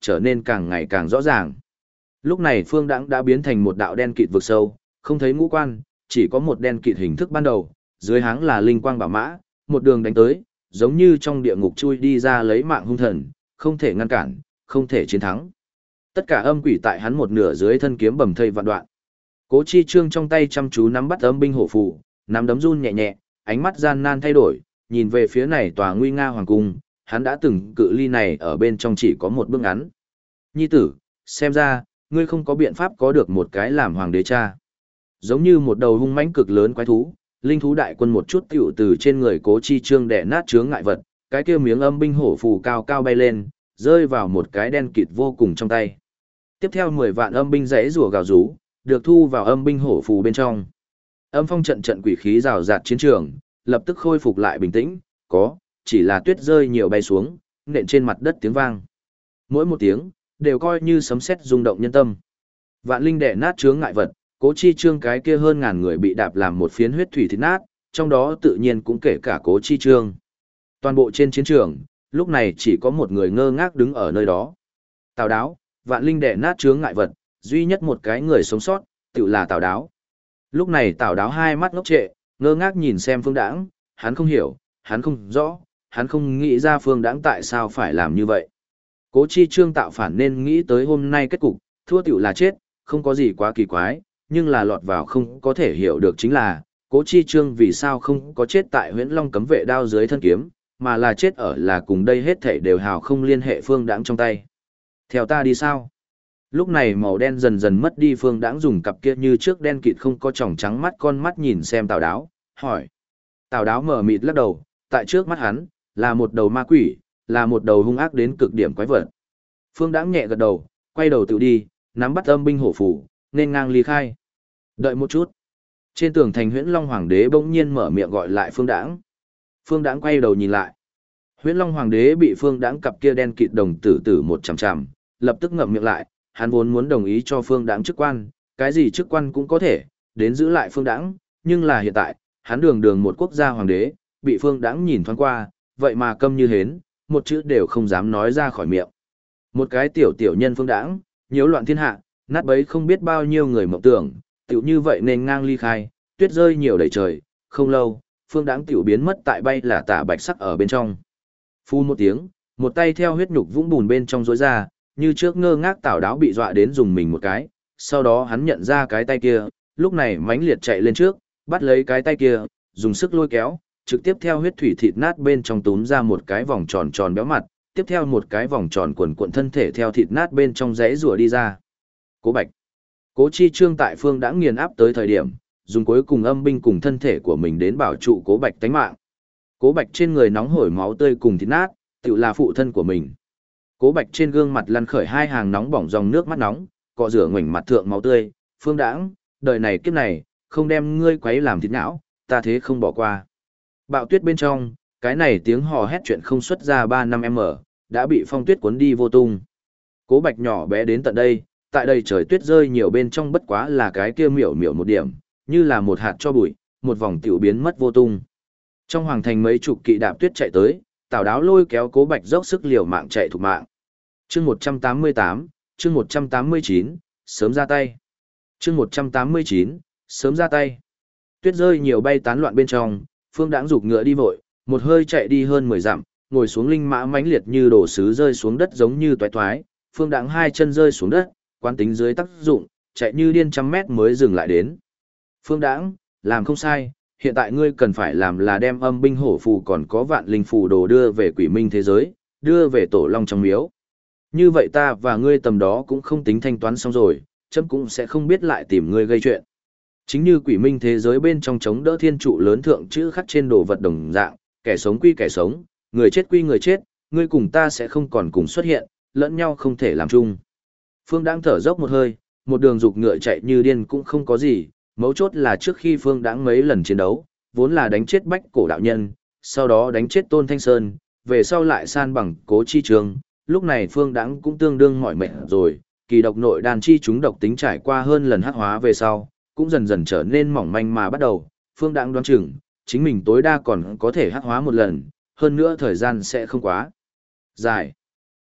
trở nên càng ngày càng rõ ràng. Lúc này Phương Đãng đã biến thành một đạo đen kịt vực sâu, không thấy ngũ quan, chỉ có một đen kịt hình thức ban đầu, dưới háng là linh quang bảo mã, một đường đánh tới, giống như trong địa ngục chui đi ra lấy mạng hung thần, không thể ngăn cản, không thể chiến thắng. Tất cả âm quỷ tại hắn một nửa dưới thân kiếm bầm thây vạn đoạn. Cố Chi Trương trong tay chăm chú nắm bắt âm binh hổ phù, nắm đấm run nhẹ nhẹ, ánh mắt gian nan thay đổi, nhìn về phía này tòa nguy nga hoàng cung, hắn đã từng cự ly này ở bên trong chỉ có một bước ngắn. Nhi tử, xem ra, ngươi không có biện pháp có được một cái làm hoàng đế cha. Giống như một đầu hung mãnh cực lớn quái thú, linh thú đại quân một chút tiểu từ trên người Cố Chi Trương đè nát chướng ngại vật, cái kia miếng âm binh hổ phù cao cao bay lên, rơi vào một cái đen kịt vô cùng trong tay. Tiếp theo 10 vạn âm binh rẽ rùa gào rú, được thu vào âm binh hổ phù bên trong. Âm phong trận trận quỷ khí rào rạt chiến trường, lập tức khôi phục lại bình tĩnh, chỉ là tuyết rơi nhiều bay xuống, nện trên mặt đất tiếng vang. Mỗi một tiếng, đều coi như sấm sét rung động nhân tâm. Vạn linh đè nát chướng ngại vật, Cố Chi Trương cái kia hơn ngàn người bị đạp làm một phiến huyết thủy thịt nát, trong đó tự nhiên cũng kể cả Cố Chi Trương. Toàn bộ trên chiến trường, lúc này chỉ có một người ngơ ngác đứng ở nơi đó. Tào Đáo, vạn linh đè nát chướng ngại vật, duy nhất một cái người sống sót, tự là Tào Đáo. Lúc này Tào Đáo hai mắt ngốc trệ, ngơ ngác nhìn xem Phương Đãng, hắn không hiểu, hắn không rõ, hắn không nghĩ ra Phương Đãng tại sao phải làm như vậy. Cố Chi Trương tạo phản nên nghĩ tới hôm nay kết cục, thua tiểu là chết, không có gì quá kỳ quái, nhưng là lọt vào không có thể hiểu được chính là, Cố Chi Trương vì sao không có chết tại Huyễn Long cấm vệ đao dưới thân kiếm, mà là chết ở là cùng đây hết thảy đều hào không liên hệ Phương Đãng trong tay. Theo ta đi sao? Lúc này màu đen dần dần mất đi, Phương Đãng dùng cặp kia như trước đen kịt không có tròng trắng mắt con mắt nhìn xem Tào Đáo, hỏi. Tào Đáo mở mịt lắc đầu, tại trước mắt hắn, là một đầu ma quỷ, là một đầu hung ác đến cực điểm quái vật. Phương Đãng nhẹ gật đầu, quay đầu tự đi, nắm bắt âm binh hổ phủ, nên ngang ly khai. Đợi một chút. Trên tường thành Huyễn Long Hoàng đế bỗng nhiên mở miệng gọi lại Phương Đãng. Phương Đãng quay đầu nhìn lại. Huyễn Long Hoàng đế bị Phương Đãng cặp kia đen kịt đồng tử tử một chằm chằm, lập tức ngậm miệng lại, hắn vốn muốn đồng ý cho Phương Đãng chức quan, cái gì chức quan cũng có thể, đến giữ lại Phương Đãng, nhưng là hiện tại, hắn đường đường một quốc gia hoàng đế, bị Phương Đãng nhìn thoáng qua, vậy mà câm như hến, một chữ đều không dám nói ra khỏi miệng. Một cái tiểu nhân Phương Đãng, nhiễu loạn thiên hạ, nát bấy không biết bao nhiêu người mộng tưởng, tiểu như vậy nên ngang ly khai, tuyết rơi nhiều đầy trời, không lâu, Phương Đãng tiểu biến mất tại bay là tả bạch sắc ở bên trong. Phu một tiếng, một tay theo huyết nhục vũng bùn bên trong rối ra, như trước ngơ ngác Tào Đáo bị dọa đến dùng mình một cái, sau đó hắn nhận ra cái tay kia, lúc này mãnh liệt chạy lên trước, bắt lấy cái tay kia, dùng sức lôi kéo, trực tiếp theo huyết thủy thịt nát bên trong túm ra một cái vòng tròn tròn béo mặt, tiếp theo một cái vòng tròn quần cuộn thân thể theo thịt nát bên trong rẽ rùa đi ra. Cố Bạch. Cố Chi Trương tại Phương đã nghiền áp tới thời điểm, dùng cuối cùng âm binh cùng thân thể của mình đến bảo trụ Cố Bạch tánh mạng. Cố Bạch trên người nóng hổi máu tươi cùng thịt nát, tự là phụ thân của mình. Cố Bạch trên gương mặt lăn khởi hai hàng nóng bỏng dòng nước mắt nóng, cọ rửa ngoảnh mặt thượng máu tươi, Phương Đãng, đời này kiếp này, không đem ngươi quấy làm thịt não, ta thế không bỏ qua. Bạo tuyết bên trong, cái này tiếng hò hét chuyện không xuất ra 3-5m, đã bị phong tuyết cuốn đi vô tung. Cố Bạch nhỏ bé đến tận đây, tại đây trời tuyết rơi nhiều bên trong bất quá là cái kia miểu miểu một điểm, như là một hạt cho bụi, một vòng tiểu biến mất vô tung. Trong hoàng thành mấy chục kỵ đạp tuyết chạy tới, Tào Đáo lôi kéo Cố Bạch dốc sức liều mạng chạy thục mạng. Chương 188, chương 189, sớm ra tay. Chương 189, sớm ra tay. Tuyết rơi nhiều bay tán loạn bên trong, Phương Đãng giục ngựa đi vội, một hơi chạy đi hơn 10 dặm, ngồi xuống linh mã mãnh liệt như đổ sứ rơi xuống đất giống như toái toái, Phương Đãng hai chân rơi xuống đất, quán tính dưới tác dụng, chạy như điên trăm mét mới dừng lại đến. Phương Đãng, làm không sai, hiện tại ngươi cần phải làm là đem âm binh hổ phù còn có vạn linh phù đồ đưa về quỷ minh thế giới, đưa về tổ long trong miếu. Như vậy ta và ngươi tầm đó cũng không tính thanh toán xong rồi, chấm cũng sẽ không biết lại tìm ngươi gây chuyện. Chính như quỷ minh thế giới bên trong chống đỡ thiên trụ lớn thượng chữ khắc trên đồ vật đồng dạng, kẻ sống quy kẻ sống, người chết quy người chết, ngươi cùng ta sẽ không còn cùng xuất hiện, lẫn nhau không thể làm chung. Phương Đãng thở dốc một hơi, một đường dục ngựa chạy như điên cũng không có gì, mấu chốt là trước khi Phương Đãng mấy lần chiến đấu, vốn là đánh chết Bách Cổ đạo nhân, sau đó đánh chết Tôn Thanh Sơn, về sau lại san bằng Cố Chi Trương, lúc này Phương Đãng cũng tương đương mỏi mệt rồi, kỳ độc nội đan chi chúng độc tính trải qua hơn lần hắc hóa về sau, cũng dần dần trở nên mỏng manh mà bắt đầu, Phương Đãng đoán chừng, chính mình tối đa còn có thể hắc hóa một lần, hơn nữa thời gian sẽ không quá dài.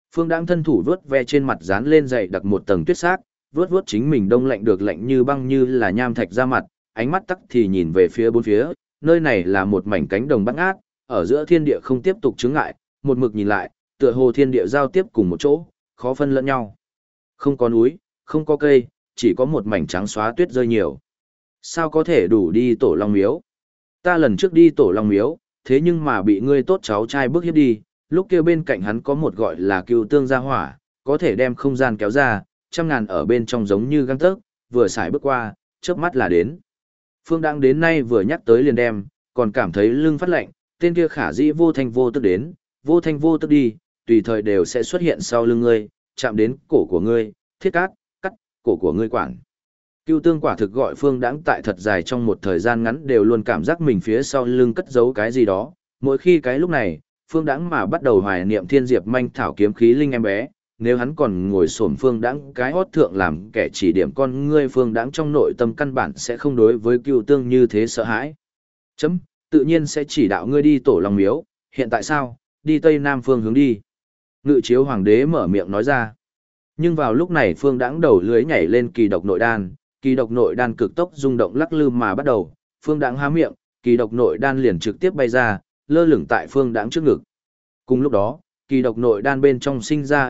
Phương Đãng thân thủ vớt ve trên mặt dán lên dày đặc một tầng tuyết xác, vớt vớt chính mình đông lạnh được lạnh như băng như là nham thạch ra mặt, ánh mắt tắc thì nhìn về phía bốn phía, nơi này là một mảnh cánh đồng bát ngát, ở giữa thiên địa không tiếp tục chướng ngại, một mực nhìn lại, tựa hồ thiên địa giao tiếp cùng một chỗ, khó phân lẫn nhau. Không có núi, không có cây, chỉ có một mảnh trắng xóa tuyết rơi nhiều. Sao có thể đủ đi Tổ Long Miếu? Ta lần trước đi Tổ Long Miếu, thế nhưng mà bị ngươi tốt cháu trai bước hiếp đi, lúc kia bên cạnh hắn có một gọi là cựu tương gia hỏa, có thể đem không gian kéo ra, trăm ngàn ở bên trong giống như găng tấc, vừa xài bước qua, chớp mắt là đến. Phương Đãng đến nay vừa nhắc tới liền đem, còn cảm thấy lưng phát lạnh, tên kia khả dĩ vô thanh vô tức đến, vô thanh vô tức đi, tùy thời đều sẽ xuất hiện sau lưng ngươi, chạm đến cổ của ngươi, thiết cắt cổ của ngươi quản. Cưu tương quả thực gọi Phương Đãng tại thật dài trong một thời gian ngắn đều luôn cảm giác mình phía sau lưng cất giấu cái gì đó, mỗi khi cái lúc này, Phương Đãng mà bắt đầu hoài niệm thiên diệp manh thảo kiếm khí linh em bé, nếu hắn còn ngồi xổm Phương Đãng cái hót thượng làm kẻ chỉ điểm con ngươi, Phương Đãng trong nội tâm căn bản sẽ không đối với Cưu tương như thế sợ hãi. Chấm, tự nhiên sẽ chỉ đạo ngươi đi Tổ Long Miếu, hiện tại sao, đi Tây Nam phương hướng đi. Ngự chiếu hoàng đế mở miệng nói ra. Nhưng vào lúc này Phương Đãng đầu lưới nhảy lên kỳ độc nội đan cực tốc rung động lắc lư mà bắt đầu, Phương Đãng há miệng, kỳ độc nội đan liền trực tiếp bay ra, lơ lửng tại Phương Đãng trước ngực. Cùng lúc đó, kỳ độc nội đan bên trong sinh ra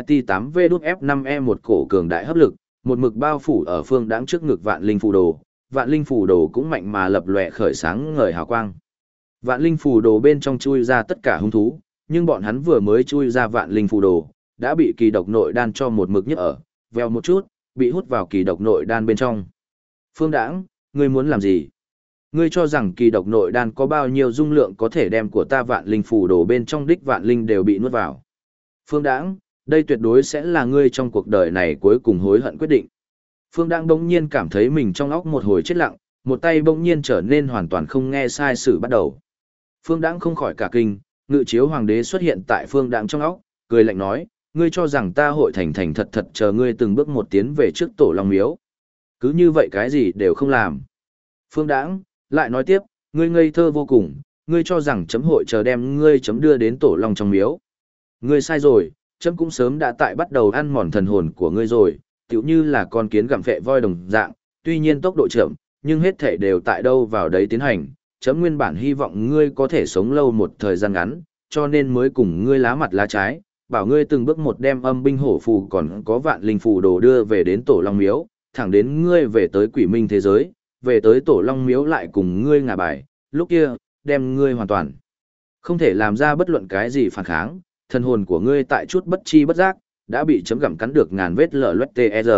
T8V5E một cổ cường đại hấp lực, một mực bao phủ ở Phương Đãng trước ngực vạn linh phù đồ, vạn linh phù đồ cũng mạnh mà lập lòe khởi sáng ngời hào quang. Vạn linh phù đồ bên trong chui ra tất cả hung thú, nhưng bọn hắn vừa mới chui ra vạn linh phù đồ, đã bị kỳ độc nội đan cho một mực nhức ở, veo một chút, bị hút vào kỳ độc nội đan bên trong. Phương Đãng, ngươi muốn làm gì? Ngươi cho rằng kỳ độc nội đan có bao nhiêu dung lượng có thể đem của ta vạn linh phù đồ bên trong đích vạn linh đều bị nuốt vào. Phương Đãng, đây tuyệt đối sẽ là ngươi trong cuộc đời này cuối cùng hối hận quyết định. Phương Đãng bỗng nhiên cảm thấy mình trong óc một hồi chết lặng, một tay bỗng nhiên trở nên hoàn toàn không nghe sai sự bắt đầu. Phương Đãng không khỏi cả kinh, ngự chiếu hoàng đế xuất hiện tại Phương Đãng trong óc, cười lạnh nói, ngươi cho rằng ta hội thành thành thật thật chờ ngươi từng bước một tiến về trước Tổ Long Miếu. Cứ như vậy cái gì đều không làm. Phương Đãng lại nói tiếp, ngươi ngây thơ vô cùng, ngươi cho rằng chấm hội chờ đem ngươi chấm đưa đến Tổ Long trong miếu. Ngươi sai rồi, chấm cũng sớm đã tại bắt đầu ăn mòn thần hồn của ngươi rồi, tựu như là con kiến gặm phệ voi đồng dạng, tuy nhiên tốc độ chậm, nhưng hết thể đều tại đâu vào đấy tiến hành, chấm nguyên bản hy vọng ngươi có thể sống lâu một thời gian ngắn, cho nên mới cùng ngươi lá mặt lá trái, bảo ngươi từng bước một đem âm binh hổ phù còn có vạn linh phù đồ đưa về đến Tổ Long miếu, thẳng đến ngươi về tới quỷ minh thế giới, về tới Tổ Long miếu lại cùng ngươi ngả bài, lúc kia, đem ngươi hoàn toàn không thể làm ra bất luận cái gì phản kháng, thần hồn của ngươi tại chút bất chi bất giác, đã bị chấm gặm cắn được ngàn vết lở loét TR.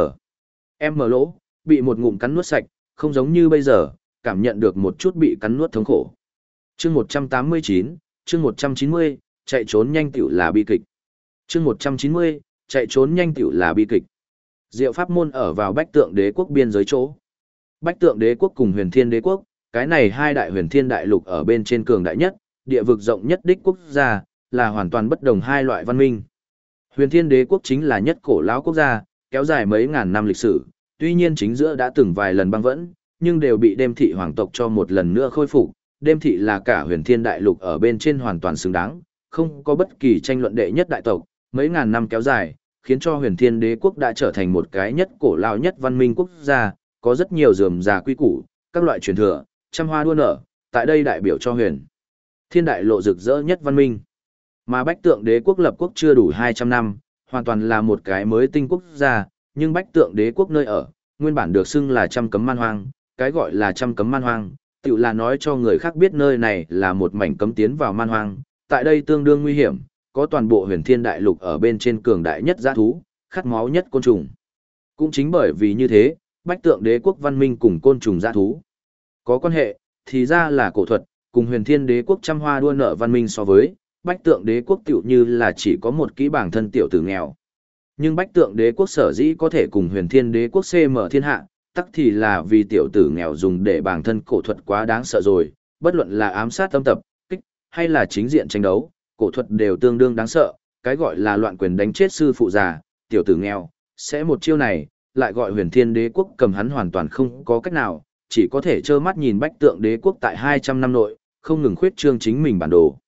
Em mở lỗ, bị một ngụm cắn nuốt sạch, không giống như bây giờ, cảm nhận được một chút bị cắn nuốt thống khổ. Chương 189, chương 190, chạy trốn nhanh tiểu là bi kịch. Chương 190, chạy trốn nhanh tiểu là bi kịch. Diệu pháp môn ở vào Bách Tượng Đế quốc biên giới chỗ. Bách Tượng Đế quốc cùng Huyền Thiên Đế quốc, cái này hai đại huyền thiên đại lục ở bên trên cường đại nhất, địa vực rộng nhất đích quốc gia, là hoàn toàn bất đồng hai loại văn minh. Huyền Thiên Đế quốc chính là nhất cổ lão quốc gia, kéo dài mấy ngàn năm lịch sử, tuy nhiên chính giữa đã từng vài lần băng vẫn, nhưng đều bị Đêm Thị hoàng tộc cho một lần nữa khôi phục. Đêm Thị là cả Huyền Thiên đại lục ở bên trên hoàn toàn xứng đáng, không có bất kỳ tranh luận đệ nhất đại tộc, mấy ngàn năm kéo dài, khiến cho Huyền Thiên Đế quốc đã trở thành một cái nhất cổ lão nhất văn minh quốc gia, có rất nhiều rườm rà quy củ, các loại truyền thừa, trăm hoa đua nở, tại đây đại biểu cho Huyền Thiên đại lộ rực rỡ nhất văn minh. Mà Bách Tượng Đế quốc lập quốc chưa đủ 200 năm, hoàn toàn là một cái mới tinh quốc gia, nhưng Bách Tượng Đế quốc nơi ở, nguyên bản được xưng là trăm cấm man hoang, cái gọi là trăm cấm man hoang, tự là nói cho người khác biết nơi này là một mảnh cấm tiến vào man hoang, tại đây tương đương nguy hiểm, có toàn bộ Huyền Thiên đại lục ở bên trên cường đại nhất dã thú, khát máu nhất côn trùng. Cũng chính bởi vì như thế, Bách Tượng Đế quốc văn minh cùng côn trùng dã thú có quan hệ, thì ra là cổ thuật, cùng Huyền Thiên Đế quốc trăm hoa đua nở văn minh so với, Bách Tượng Đế quốc tựu như là chỉ có một kỹ bảng thân tiểu tử nghèo. Nhưng Bách Tượng Đế quốc sở dĩ có thể cùng Huyền Thiên Đế quốc CM thiên hạ, tắc thì là vì tiểu tử nghèo dùng để bảng thân cổ thuật quá đáng sợ rồi, bất luận là ám sát tâm tập, kích, hay là chính diện tranh đấu, cổ thuật đều tương đương đáng sợ, cái gọi là loạn quyền đánh chết sư phụ già, tiểu tử nghèo, sẽ một chiêu này, lại gọi Huyền Thiên Đế quốc cầm hắn hoàn toàn không có cách nào, chỉ có thể trơ mắt nhìn Bách Tượng Đế quốc tại 200 năm nội, không ngừng khuyết trương chính mình bản đồ.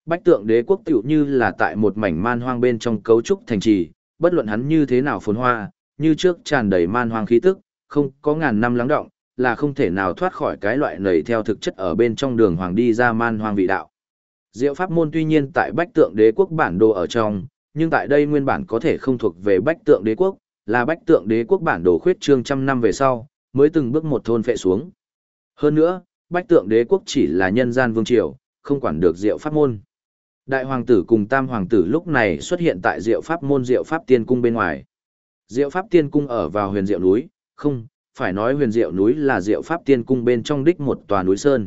Bách Tượng Đế quốc tựu như là tại một mảnh man hoang bên trong cấu trúc thành trì, bất luận hắn như thế nào phồn hoa, như trước tràn đầy man hoang khí tức, không có ngàn năm lắng động, là không thể nào thoát khỏi cái loại nầy theo thực chất ở bên trong đường hoàng đi ra man hoang vị đạo. Diệu pháp môn tuy nhiên tại Bách Tượng Đế quốc bản đồ ở trong, nhưng tại đây nguyên bản có thể không thuộc về Bách Tượng Đế quốc, là Bách Tượng Đế quốc bản đồ khuyết trương trăm năm về sau, mới từng bước một thôn phệ xuống. Hơn nữa, Bách Tượng Đế quốc chỉ là nhân gian vương triều, không quản được Diệu pháp môn. Đại hoàng tử cùng tam hoàng tử lúc này xuất hiện tại Diệu pháp môn Diệu pháp tiên cung bên ngoài. Diệu pháp tiên cung ở vào huyền diệu núi, không, phải nói huyền diệu núi là Diệu pháp tiên cung bên trong đích một tòa núi sơn.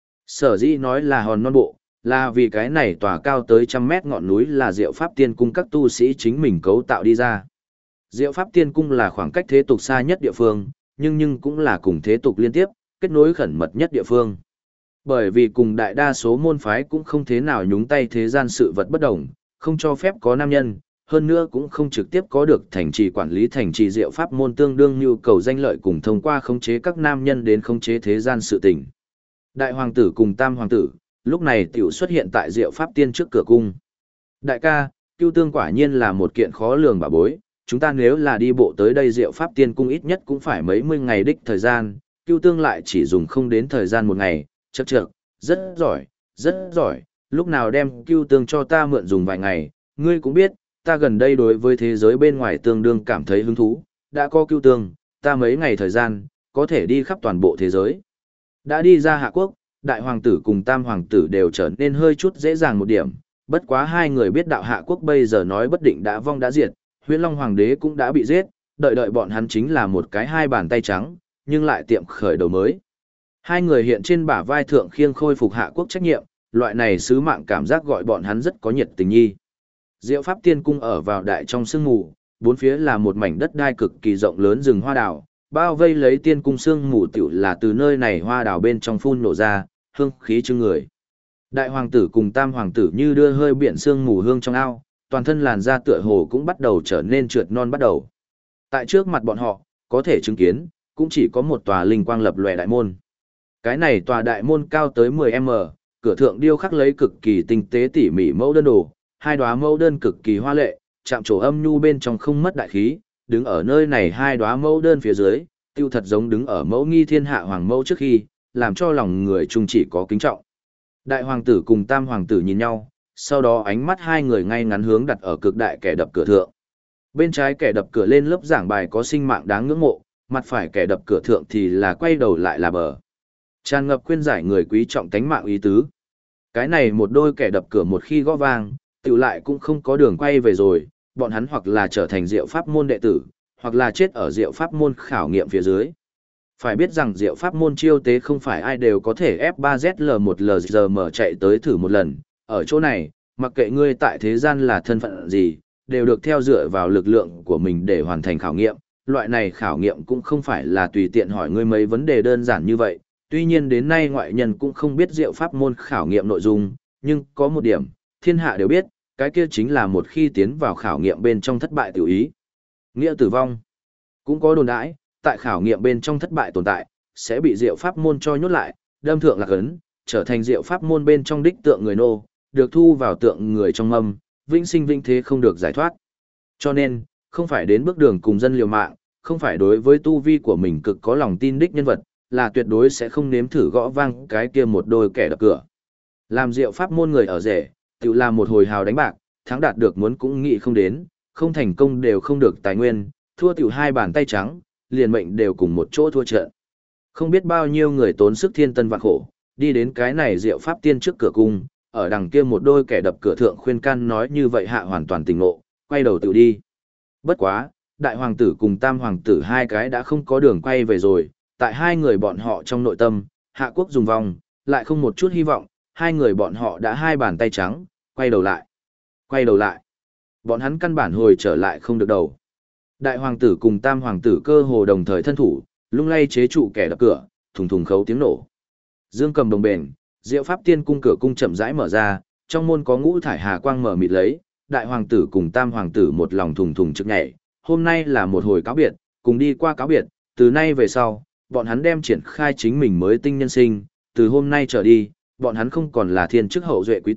Sở dĩ nói là hòn non bộ, là vì cái này tòa cao tới 100 mét ngọn núi là Diệu pháp tiên cung các tu sĩ chính mình cấu tạo đi ra. Diệu pháp tiên cung là khoảng cách thế tục xa nhất địa phương, nhưng cũng là cùng thế tục liên tiếp, kết nối khẩn mật nhất địa phương. Bởi vì cùng đại đa số môn phái cũng không thế nào nhúng tay thế gian sự vật bất đồng, không cho phép có nam nhân, hơn nữa cũng không trực tiếp có được thành trì quản lý thành trì Diệu pháp môn tương đương nhu cầu danh lợi cùng thông qua khống chế các nam nhân đến khống chế thế gian sự tình. Đại hoàng tử cùng tam hoàng tử, lúc này tiểu xuất hiện tại Diệu pháp tiên trước cửa cung. Đại ca, Cưu Tương quả nhiên là một kiện khó lường bảo bối, chúng ta nếu là đi bộ tới đây Diệu pháp tiên cung ít nhất cũng phải mấy mươi ngày đích thời gian, Cưu Tương lại chỉ dùng không đến thời gian một ngày, chậc chậc, rất giỏi, rất giỏi, lúc nào đem Cưu Tương cho ta mượn dùng vài ngày, ngươi cũng biết, ta gần đây đối với thế giới bên ngoài tương đương cảm thấy hứng thú, đã có Cưu Tương, ta mấy ngày thời gian, có thể đi khắp toàn bộ thế giới. Đã đi ra Hạ Quốc, đại hoàng tử cùng tam hoàng tử đều trở nên hơi chút dễ dàng một điểm, bất quá hai người biết đạo Hạ Quốc bây giờ nói bất định đã vong đã diệt, Huyễn Long hoàng đế cũng đã bị giết, đợi bọn hắn chính là một cái hai bàn tay trắng, nhưng lại tiệm khởi đầu mới. Hai người hiện trên bả vai thượng khiêng khôi phục Hạ Quốc trách nhiệm, loại này sứ mạng cảm giác gọi bọn hắn rất có nhiệt tình nhi. Diệu pháp tiên cung ở vào đại trong sương mù, bốn phía là một mảnh đất đai cực kỳ rộng lớn rừng hoa đào, bao vây lấy tiên cung sương mù tiểu là từ nơi này hoa đào bên trong phun nổ ra, hương khí chưng người. Đại hoàng tử cùng tam hoàng tử như đưa hơi biển sương mù hương trong ao, toàn thân làn da tựa hồ cũng bắt đầu trở nên trượt non bắt đầu. Tại trước mặt bọn họ, có thể chứng kiến, cũng chỉ có một tòa linh quang lập lòe đại môn. Cái này tòa đại môn cao tới 10m, cửa thượng điêu khắc lấy cực kỳ tinh tế tỉ mỉ mẫu đơn đồ, hai đóa mẫu đơn cực kỳ hoa lệ, chạm trổ âm nhu bên trong không mất đại khí, đứng ở nơi này hai đóa mẫu đơn phía dưới, tiêu thật giống đứng ở mẫu nghi thiên hạ hoàng mẫu trước khi, làm cho lòng người chung chỉ có kính trọng. Đại hoàng tử cùng tam hoàng tử nhìn nhau, sau đó ánh mắt hai người ngay ngắn hướng đặt ở cực đại kẻ đập cửa thượng. Bên trái kẻ đập cửa lên lớp giảng bài có sinh mạng đáng ngưỡng mộ, mặt phải kẻ đập cửa thượng thì là quay đầu lại là bờ. Tràn ngập khuyên giải người quý trọng tánh mạng ý tứ. Cái này một đôi kẻ đập cửa một khi gõ vang, tiểu lại cũng không có đường quay về rồi, bọn hắn hoặc là trở thành Diệu pháp môn đệ tử, hoặc là chết ở Diệu pháp môn khảo nghiệm phía dưới. Phải biết rằng Diệu pháp môn chiêu tế không phải ai đều có thể F3ZL1LGM chạy tới thử một lần, ở chỗ này, mặc kệ ngươi tại thế gian là thân phận gì, đều được theo dựa vào lực lượng của mình để hoàn thành khảo nghiệm. Loại này khảo nghiệm cũng không phải là tùy tiện hỏi ngươi mấy vấn đề đơn giản như vậy, tuy nhiên đến nay ngoại nhân cũng không biết Diệu pháp môn khảo nghiệm nội dung, nhưng có một điểm, thiên hạ đều biết, cái kia chính là một khi tiến vào khảo nghiệm bên trong thất bại tiểu ý. Nghĩa tử vong. Cũng có đồn đãi, tại khảo nghiệm bên trong thất bại tồn tại, sẽ bị Diệu pháp môn cho nhốt lại, đâm thượng lạc ấn, trở thành Diệu pháp môn bên trong đích tượng người nô, được thu vào tượng người trong mâm, vĩnh sinh vĩnh thế không được giải thoát. Cho nên, không phải đến bước đường cùng dân liều mạng, không phải đối với tu vi của mình cực có lòng tin đích nhân vật, là tuyệt đối sẽ không nếm thử gõ vang cái kia một đôi kẻ đập cửa. Làm Diệu pháp môn người ở rể, tự làm một hồi hào đánh bạc, thắng đạt được muốn cũng nghĩ không đến, không thành công đều không được tài nguyên, thua tiểu hai bàn tay trắng, liền mệnh đều cùng một chỗ thua trận. Không biết bao nhiêu người tốn sức thiên tân vạn khổ, đi đến cái này Diệu pháp tiên trước cửa cung, ở đằng kia một đôi kẻ đập cửa thượng khuyên can nói như vậy hạ hoàn toàn tỉnh ngộ, quay đầu tự đi. Bất quá, đại hoàng tử cùng tam hoàng tử hai cái đã không có đường quay về rồi, tại hai người bọn họ trong nội tâm, Hạ Quốc dùng vòng, lại không một chút hy vọng, hai người bọn họ đã hai bàn tay trắng, quay đầu lại. Quay đầu lại. Bọn hắn căn bản hồi trở lại không được đầu. Đại hoàng tử cùng tam hoàng tử cơ hồ đồng thời thân thủ, lung lay chế trụ kẻ đập cửa, thùng thùng khấu tiếng nổ. Dương cầm đồng bền, Diệu pháp tiên cung cửa cung chậm rãi mở ra, trong môn có ngũ thải hà quang mở mịt lấy, đại hoàng tử cùng tam hoàng tử một lòng thùng thùng trực nhảy. Hôm nay là một hồi cáo biệt, cùng đi qua cáo biệt, từ nay về sau, bọn hắn đem triển khai chính mình mới tinh nhân sinh, từ hôm nay trở đi, bọn hắn không còn là thiên chức hậu duệ quý tộc,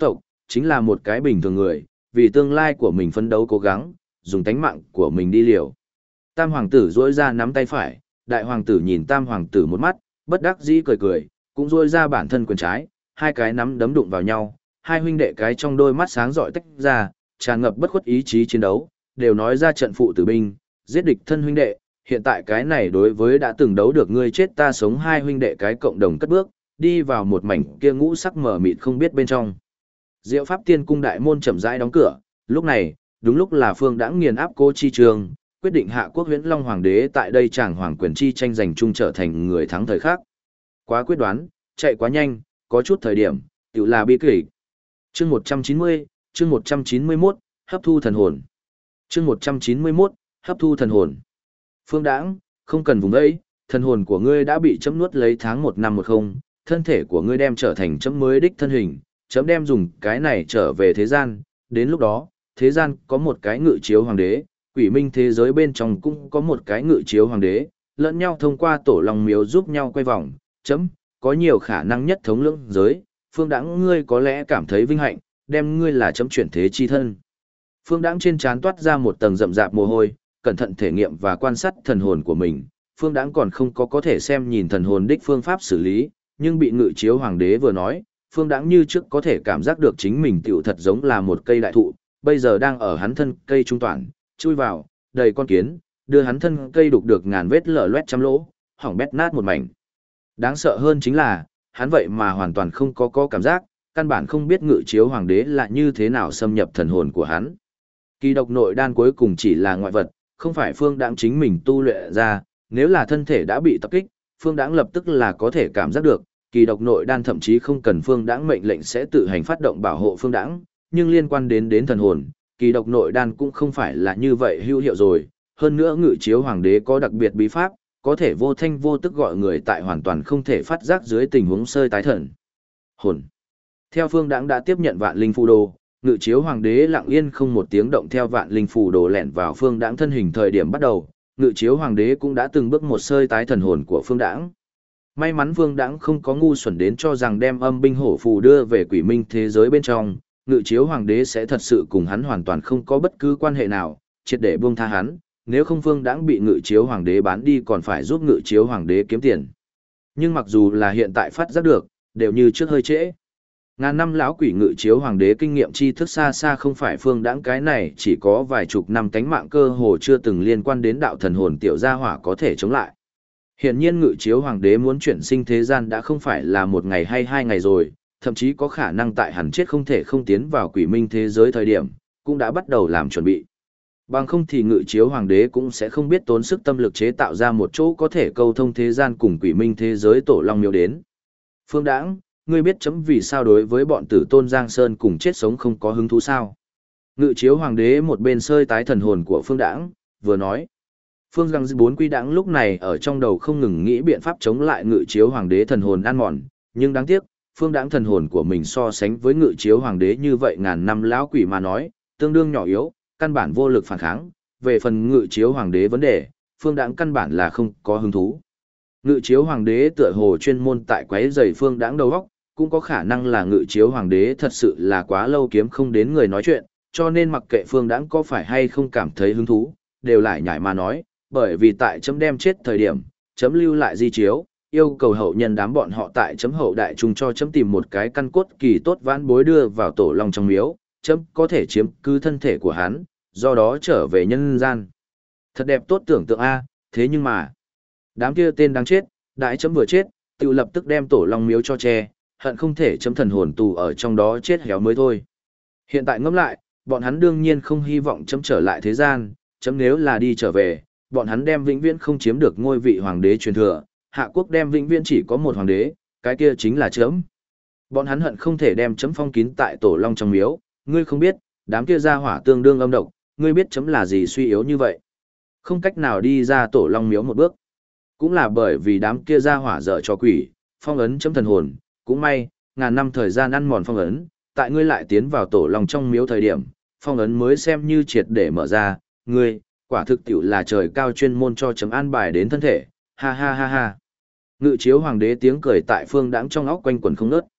chính là một cái bình thường người, vì tương lai của mình phấn đấu cố gắng, dùng tánh mạng của mình đi liều. Tam hoàng tử duỗi ra nắm tay phải, đại hoàng tử nhìn tam hoàng tử một mắt, bất đắc dĩ cười cười, cũng duỗi ra bản thân quyền trái, hai cái nắm đấm đụng vào nhau, hai huynh đệ cái trong đôi mắt sáng rọi tách ra, tràn ngập bất khuất ý chí chiến đấu, đều nói ra trận phụ tử binh, giết địch thân huynh đệ, hiện tại cái này đối với đã từng đấu được ngươi chết ta sống hai huynh đệ cái cộng đồng cất bước, đi vào một mảnh kia ngũ sắc mở mịt không biết bên trong. Diệu Pháp Tiên cung đại môn chậm rãi đóng cửa, lúc này, đúng lúc là Phương Đãng nghiền áp Cố Chi Trường, quyết định hạ quốc Huyễn Long hoàng đế tại đây chàng hoàng quyền chi tranh giành chung trở thành người thắng thời khắc. Quá quyết đoán, chạy quá nhanh, có chút thời điểm, tiểu là bi kịch. Chương 190, chương 191, hấp thu thần hồn. Chương 191, hấp thu thần hồn. Phương Đãng, không cần vùng ấy, thần hồn của ngươi đã bị chấm nuốt lấy tháng 1 năm 10, thân thể của ngươi đem trở thành chấm mới đích thân hình, chấm đem dùng cái này trở về thế gian, đến lúc đó, thế gian có một cái ngự chiếu hoàng đế, quỷ minh thế giới bên trong cũng có một cái ngự chiếu hoàng đế, lẫn nhau thông qua tổ long miếu giúp nhau quay vòng, chấm, có nhiều khả năng nhất thống lưỡng giới, Phương Đãng ngươi có lẽ cảm thấy vinh hạnh, đem ngươi là chấm chuyển thế chi thân. Phương Đãng trên trán toát ra một tầng rậm rạp mồ hôi, cẩn thận thể nghiệm và quan sát thần hồn của mình, Phương Đãng còn không có thể xem nhìn thần hồn đích phương pháp xử lý, nhưng bị ngự chiếu hoàng đế vừa nói, Phương Đãng như trước có thể cảm giác được chính mình tựu thật giống là một cây đại thụ, bây giờ đang ở hắn thân cây trung toàn, chui vào, đầy con kiến, đưa hắn thân cây đục được ngàn vết lở loét trăm lỗ, hỏng bét nát một mảnh. Đáng sợ hơn chính là, hắn vậy mà hoàn toàn không có cảm giác, căn bản không biết ngự chiếu hoàng đế là như thế nào xâm nhập thần hồn của hắn. Kỳ độc nội đan cuối cùng chỉ là ngoại vật, không phải Phương Đãng chính mình tu luyện ra, nếu là thân thể đã bị tập kích, Phương Đãng lập tức là có thể cảm giác được, kỳ độc nội đan thậm chí không cần Phương Đãng mệnh lệnh sẽ tự hành phát động bảo hộ Phương Đãng, nhưng liên quan đến thần hồn, kỳ độc nội đan cũng không phải là như vậy hữu hiệu rồi, hơn nữa ngự chiếu hoàng đế có đặc biệt bí pháp, có thể vô thanh vô tức gọi người tại hoàn toàn không thể phát giác dưới tình huống sơi tái thần. Hồn. Theo Phương Đãng đã tiếp nhận vạn linh phù đồ, ngự chiếu hoàng đế lặng yên không một tiếng động theo vạn linh phù đồ lẻn vào Phương Đãng thân hình thời điểm bắt đầu, ngự chiếu hoàng đế cũng đã từng bước một sơi tái thần hồn của Phương Đãng. May mắn Phương Đãng không có ngu xuẩn đến cho rằng đem âm binh hổ phù đưa về quỷ minh thế giới bên trong, ngự chiếu hoàng đế sẽ thật sự cùng hắn hoàn toàn không có bất cứ quan hệ nào, triệt để buông tha hắn, nếu không Phương Đãng bị ngự chiếu hoàng đế bán đi còn phải giúp ngự chiếu hoàng đế kiếm tiền. Nhưng mặc dù là hiện tại phát giác được, đều như trước hơi trễ. Ngàn năm lão quỷ ngự chiếu hoàng đế kinh nghiệm tri thức xa xa không phải Phương Đãng cái này chỉ có vài chục năm cánh mạng cơ hồ chưa từng liên quan đến đạo thần hồn tiểu gia hỏa có thể chống lại. Hiển nhiên ngự chiếu hoàng đế muốn chuyển sinh thế gian đã không phải là một ngày hay hai ngày rồi, thậm chí có khả năng tại hắn chết không thể không tiến vào quỷ minh thế giới thời điểm, cũng đã bắt đầu làm chuẩn bị. Bằng không thì ngự chiếu hoàng đế cũng sẽ không biết tốn sức tâm lực chế tạo ra một chỗ có thể câu thông thế gian cùng quỷ minh thế giới tổ long miếu đến. Phương Đãng, ngươi biết chấm vì sao đối với bọn tử tôn Giang Sơn cùng chết sống không có hứng thú sao? Ngự chiếu hoàng đế một bên sơi tái thần hồn của Phương Đãng, vừa nói. Phương Giang bốn quy đãng lúc này ở trong đầu không ngừng nghĩ biện pháp chống lại ngự chiếu hoàng đế thần hồn ăn mòn, nhưng đáng tiếc, Phương Đãng thần hồn của mình so sánh với ngự chiếu hoàng đế như vậy ngàn năm lão quỷ mà nói, tương đương nhỏ yếu, căn bản vô lực phản kháng. Về phần ngự chiếu hoàng đế vấn đề, Phương Đãng căn bản là không có hứng thú. Ngự chiếu hoàng đế tựa hồ chuyên môn tại quấy rầy Phương Đãng đầu óc, cũng có khả năng là ngự chiếu hoàng đế thật sự là quá lâu kiếm không đến người nói chuyện, cho nên mặc kệ Phương Đãng có phải hay không cảm thấy hứng thú, đều lại nhảy mà nói, bởi vì tại chấm đem chết thời điểm, chấm lưu lại di chiếu, yêu cầu hậu nhân đám bọn họ tại chấm hậu đại trung cho chấm tìm một cái căn cốt kỳ tốt vãn bối đưa vào tổ long trong miếu, chấm có thể chiếm cứ thân thể của hắn, do đó trở về nhân gian. Thật đẹp tốt tưởng tượng a, thế nhưng mà, đám kia tên đáng chết, đại chấm vừa chết, tự lập tức đem tổ long miếu cho che, hận không thể chấm thần hồn tù ở trong đó chết héo mới thôi. Hiện tại ngẫm lại, bọn hắn đương nhiên không hy vọng chấm trở lại thế gian, chấm nếu là đi trở về, bọn hắn đem vĩnh viễn không chiếm được ngôi vị hoàng đế truyền thừa, hạ quốc đem vĩnh viễn chỉ có một hoàng đế, cái kia chính là chấm. Bọn hắn hận không thể đem chấm phong kín tại tổ long trong miếu, ngươi không biết, đám kia ra hỏa tương đương âm độc, ngươi biết chấm là gì suy yếu như vậy. Không cách nào đi ra tổ long miếu một bước. Cũng là bởi vì đám kia ra hỏa dở cho quỷ, phong ấn chấm thần hồn, cũng may, ngàn năm thời gian ăn mòn phong ấn, tại ngươi lại tiến vào tổ long trong miếu thời điểm, phong ấn mới xem như triệt để mở ra, ngươi, quả thực tiểu là trời cao chuyên môn cho chấm an bài đến thân thể, ha ha ha ha. Ngự chiếu hoàng đế tiếng cười tại Phương Đãng trong óc quanh quẩn không ngớt.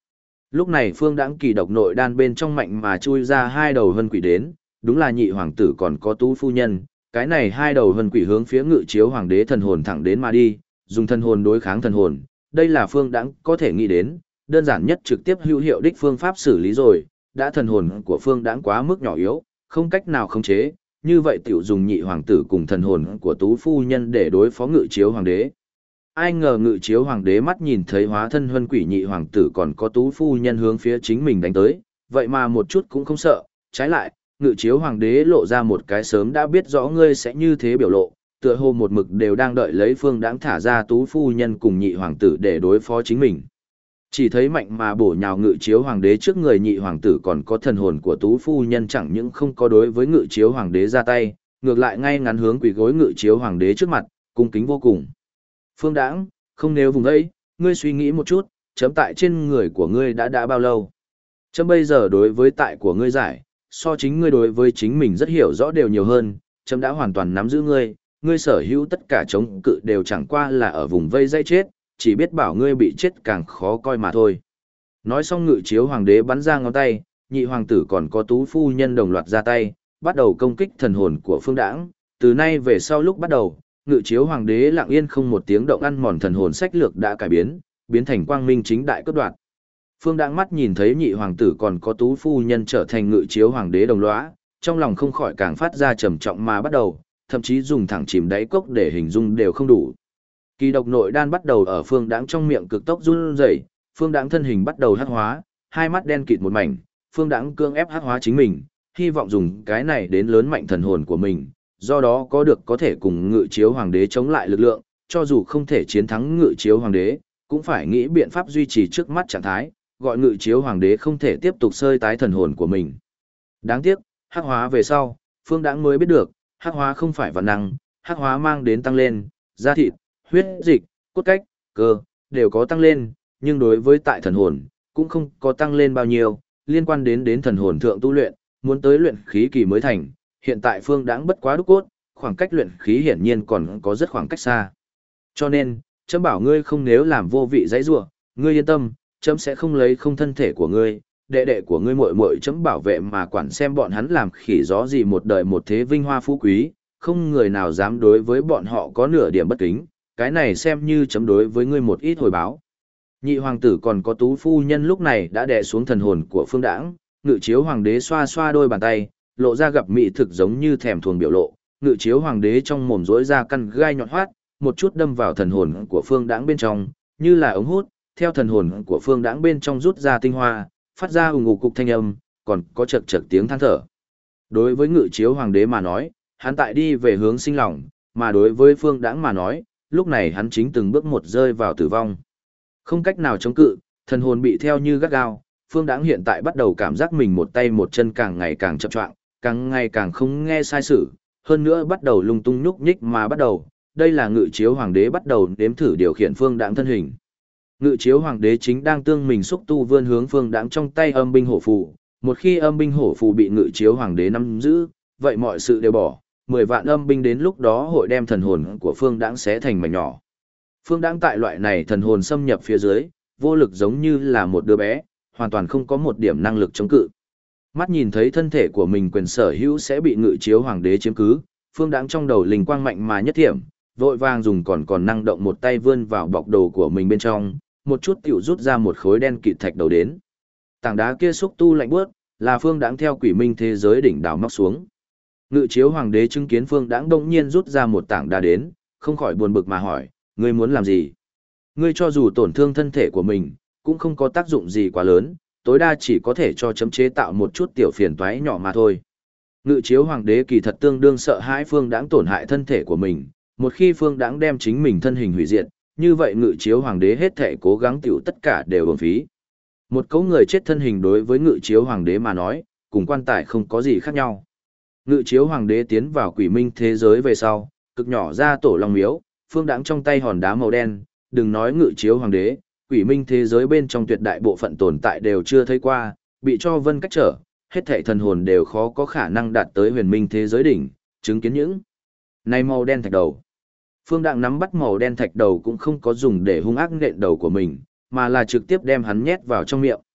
Lúc này Phương Đãng kỳ độc nội đan bên trong mạnh mà chui ra hai đầu hân quỷ đến, đúng là nhị hoàng tử còn có tú phu nhân, cái này hai đầu hân quỷ hướng phía Ngự Chiếu Hoàng đế thần hồn thẳng đến mà đi, dùng thần hồn đối kháng thần hồn, đây là Phương Đãng có thể nghĩ đến, đơn giản nhất trực tiếp hữu hiệu đích phương pháp xử lý rồi, đã thần hồn của Phương Đãng quá mức nhỏ yếu, không cách nào khống chế, như vậy tiểu dùng nhị hoàng tử cùng thần hồn của tú phu nhân để đối phó Ngự Chiếu Hoàng đế. Ai ngờ Ngự Chiếu Hoàng đế mắt nhìn thấy hóa thân huân quỷ nhị hoàng tử còn có tú phu nhân hướng phía chính mình đánh tới, vậy mà một chút cũng không sợ, trái lại, Ngự Chiếu Hoàng đế lộ ra một cái sớm đã biết rõ ngươi sẽ như thế biểu lộ, tựa hồ một mực đều đang đợi lấy Phương Đãng thả ra tú phu nhân cùng nhị hoàng tử để đối phó chính mình. Chỉ thấy mạnh mà bổ nhào Ngự Chiếu Hoàng đế trước người nhị hoàng tử còn có thần hồn của tú phu nhân chẳng những không có đối với Ngự Chiếu Hoàng đế ra tay, ngược lại ngay ngắn hướng quỳ gối Ngự Chiếu Hoàng đế trước mặt, cung kính vô cùng. Phương Đãng, không nếu vùng ấy, ngươi suy nghĩ một chút, chấm tại trên người của ngươi đã bao lâu. Chấm bây giờ đối với tại của ngươi giải, so chính ngươi đối với chính mình rất hiểu rõ đều nhiều hơn, chấm đã hoàn toàn nắm giữ ngươi, ngươi sở hữu tất cả chống cự đều chẳng qua là ở vùng vây dây chết, chỉ biết bảo ngươi bị chết càng khó coi mà thôi. Nói xong Ngự Chiếu Hoàng đế bắn ra ngón tay, nhị hoàng tử còn có tú phu nhân đồng loạt ra tay, bắt đầu công kích thần hồn của Phương Đãng. Từ nay về sau lúc bắt đầu, Ngự Chiếu Hoàng đế lặng yên không một tiếng động ăn mòn thần hồn sách lược đã cải biến, biến thành quang minh chính đại cướp đoạt. Phương Đãng mắt nhìn thấy nhị hoàng tử còn có tú phu nhân trở thành Ngự Chiếu Hoàng đế đồng lõa, trong lòng không khỏi càng phát ra trầm trọng mà bắt đầu, thậm chí dùng thẳng chìm đáy cốc để hình dung đều không đủ. Kỳ độc nội đan bắt đầu ở Phương Đãng trong miệng cực tốc run rẩy, Phương Đãng thân hình bắt đầu hắc hóa, hai mắt đen kịt một mảnh, Phương Đãng cương ép hắc hóa chính mình, hy vọng dùng cái này đến lớn mạnh thần hồn của mình, do đó có thể cùng Ngự Chiếu Hoàng đế chống lại lực lượng, cho dù không thể chiến thắng Ngự Chiếu Hoàng đế, cũng phải nghĩ biện pháp duy trì trước mắt trạng thái, gọi Ngự Chiếu Hoàng đế không thể tiếp tục xơi tái thần hồn của mình. Đáng tiếc, hắc hóa về sau, Phương Đãng mới biết được, hắc hóa không phải vạn năng, hắc hóa mang đến tăng lên, da thịt, huyết dịch, cốt cách, cơ, đều có tăng lên, nhưng đối với tại thần hồn, cũng không có tăng lên bao nhiêu, liên quan đến thần hồn thượng tu luyện, muốn tới luyện khí kỳ mới thành, hiện tại Phương Đãng bất quá đúc cốt, khoảng cách luyện khí hiển nhiên còn có rất khoảng cách xa. Cho nên, chấm bảo ngươi không nếu làm vô vị dãy rủa, ngươi yên tâm, chấm sẽ không lấy không thân thể của ngươi, đệ đệ của ngươi muội muội chấm bảo vệ mà quản xem bọn hắn làm khỉ gió gì một đời một thế vinh hoa phú quý, không người nào dám đối với bọn họ có nửa điểm bất kính, cái này xem như chấm đối với ngươi một ít hồi báo. Nhị hoàng tử còn có tú phu nhân lúc này đã đè xuống thần hồn của Phương Đãng, Ngự Chiếu Hoàng đế xoa xoa đôi bàn tay, lộ ra gặp mỹ thực giống như thèm thuồng biểu lộ, Ngự Chiếu Hoàng đế trong mồm rỗi ra căn gai nhọn hoắt, một chút đâm vào thần hồn của Phương Đãng bên trong, như là ống hút, theo thần hồn của Phương Đãng bên trong rút ra tinh hoa, phát ra ù ngục cục thanh âm, còn có chậc chậc tiếng than thở. Đối với Ngự Chiếu Hoàng đế mà nói, hắn tại đi về hướng sinh lòng, mà đối với Phương Đãng mà nói, lúc này hắn chính từng bước một rơi vào tử vong. Không cách nào chống cự, thần hồn bị theo như gắt gao, Phương Đãng hiện tại bắt đầu cảm giác mình một tay một chân càng ngày càng chậm choạng, càng ngày càng không nghe sai sự, hơn nữa bắt đầu lung tung nhúc nhích mà bắt đầu, đây là Ngự Chiếu Hoàng đế bắt đầu nếm thử điều khiển Phương Đãng thân hình. Ngự Chiếu Hoàng đế chính đang tương mình xúc tu vươn hướng Phương Đãng trong tay âm binh hổ phù, một khi âm binh hổ phù bị Ngự Chiếu Hoàng đế nắm giữ, vậy mọi sự đều bỏ, 10 vạn âm binh đến lúc đó hội đem thần hồn của Phương Đãng xé thành mảnh nhỏ. Phương Đãng tại loại này thần hồn xâm nhập phía dưới, vô lực giống như là một đứa bé, hoàn toàn không có một điểm năng lực chống cự. Mắt nhìn thấy thân thể của mình quyền sở hữu sẽ bị Ngự Chiếu Hoàng đế chiếm cứ, Phương Đãng trong đầu linh quang mạnh mà nhất thiểm, vội vàng dùng còn năng động một tay vươn vào bọc đồ của mình bên trong, một chút tiểu rút ra một khối đen kịt thạch đầu đến. Tảng đá kia xúc tu lạnh buốt, là Phương Đãng theo Quỷ Minh thế giới đỉnh đào móc xuống. Ngự Chiếu Hoàng đế chứng kiến Phương Đãng đông nhiên rút ra một tảng đá đến, không khỏi buồn bực mà hỏi, ngươi muốn làm gì? Ngươi cho dù tổn thương thân thể của mình, cũng không có tác dụng gì quá lớn, tối đa chỉ có thể cho chấm chế tạo một chút tiểu phiền toái nhỏ mà thôi. Ngự Chiếu Hoàng đế kỳ thật tương đương sợ hãi Phương Đãng tổn hại thân thể của mình, một khi Phương Đãng đem chính mình thân hình hủy diệt, như vậy Ngự Chiếu Hoàng đế hết thể cố gắng tiểu tất cả đều uổng phí. Một cấu người chết thân hình đối với Ngự Chiếu Hoàng đế mà nói, cùng quan tài không có gì khác nhau. Ngự Chiếu Hoàng đế tiến vào Quỷ Minh thế giới về sau, cực nhỏ ra tổ long miếu, Phương Đãng trong tay hòn đá màu đen, đừng nói Ngự Chiếu Hoàng đế, Quỷ Minh thế giới bên trong tuyệt đại bộ phận tồn tại đều chưa thấy qua, bị cho vân cách trở, hết thảy thần hồn đều khó có khả năng đạt tới Huyền Minh thế giới đỉnh, chứng kiến những này màu đen thạch đầu. Phương Đãng nắm bắt màu đen thạch đầu cũng không có dùng để hung ác nện đầu của mình, mà là trực tiếp đem hắn nhét vào trong miệng.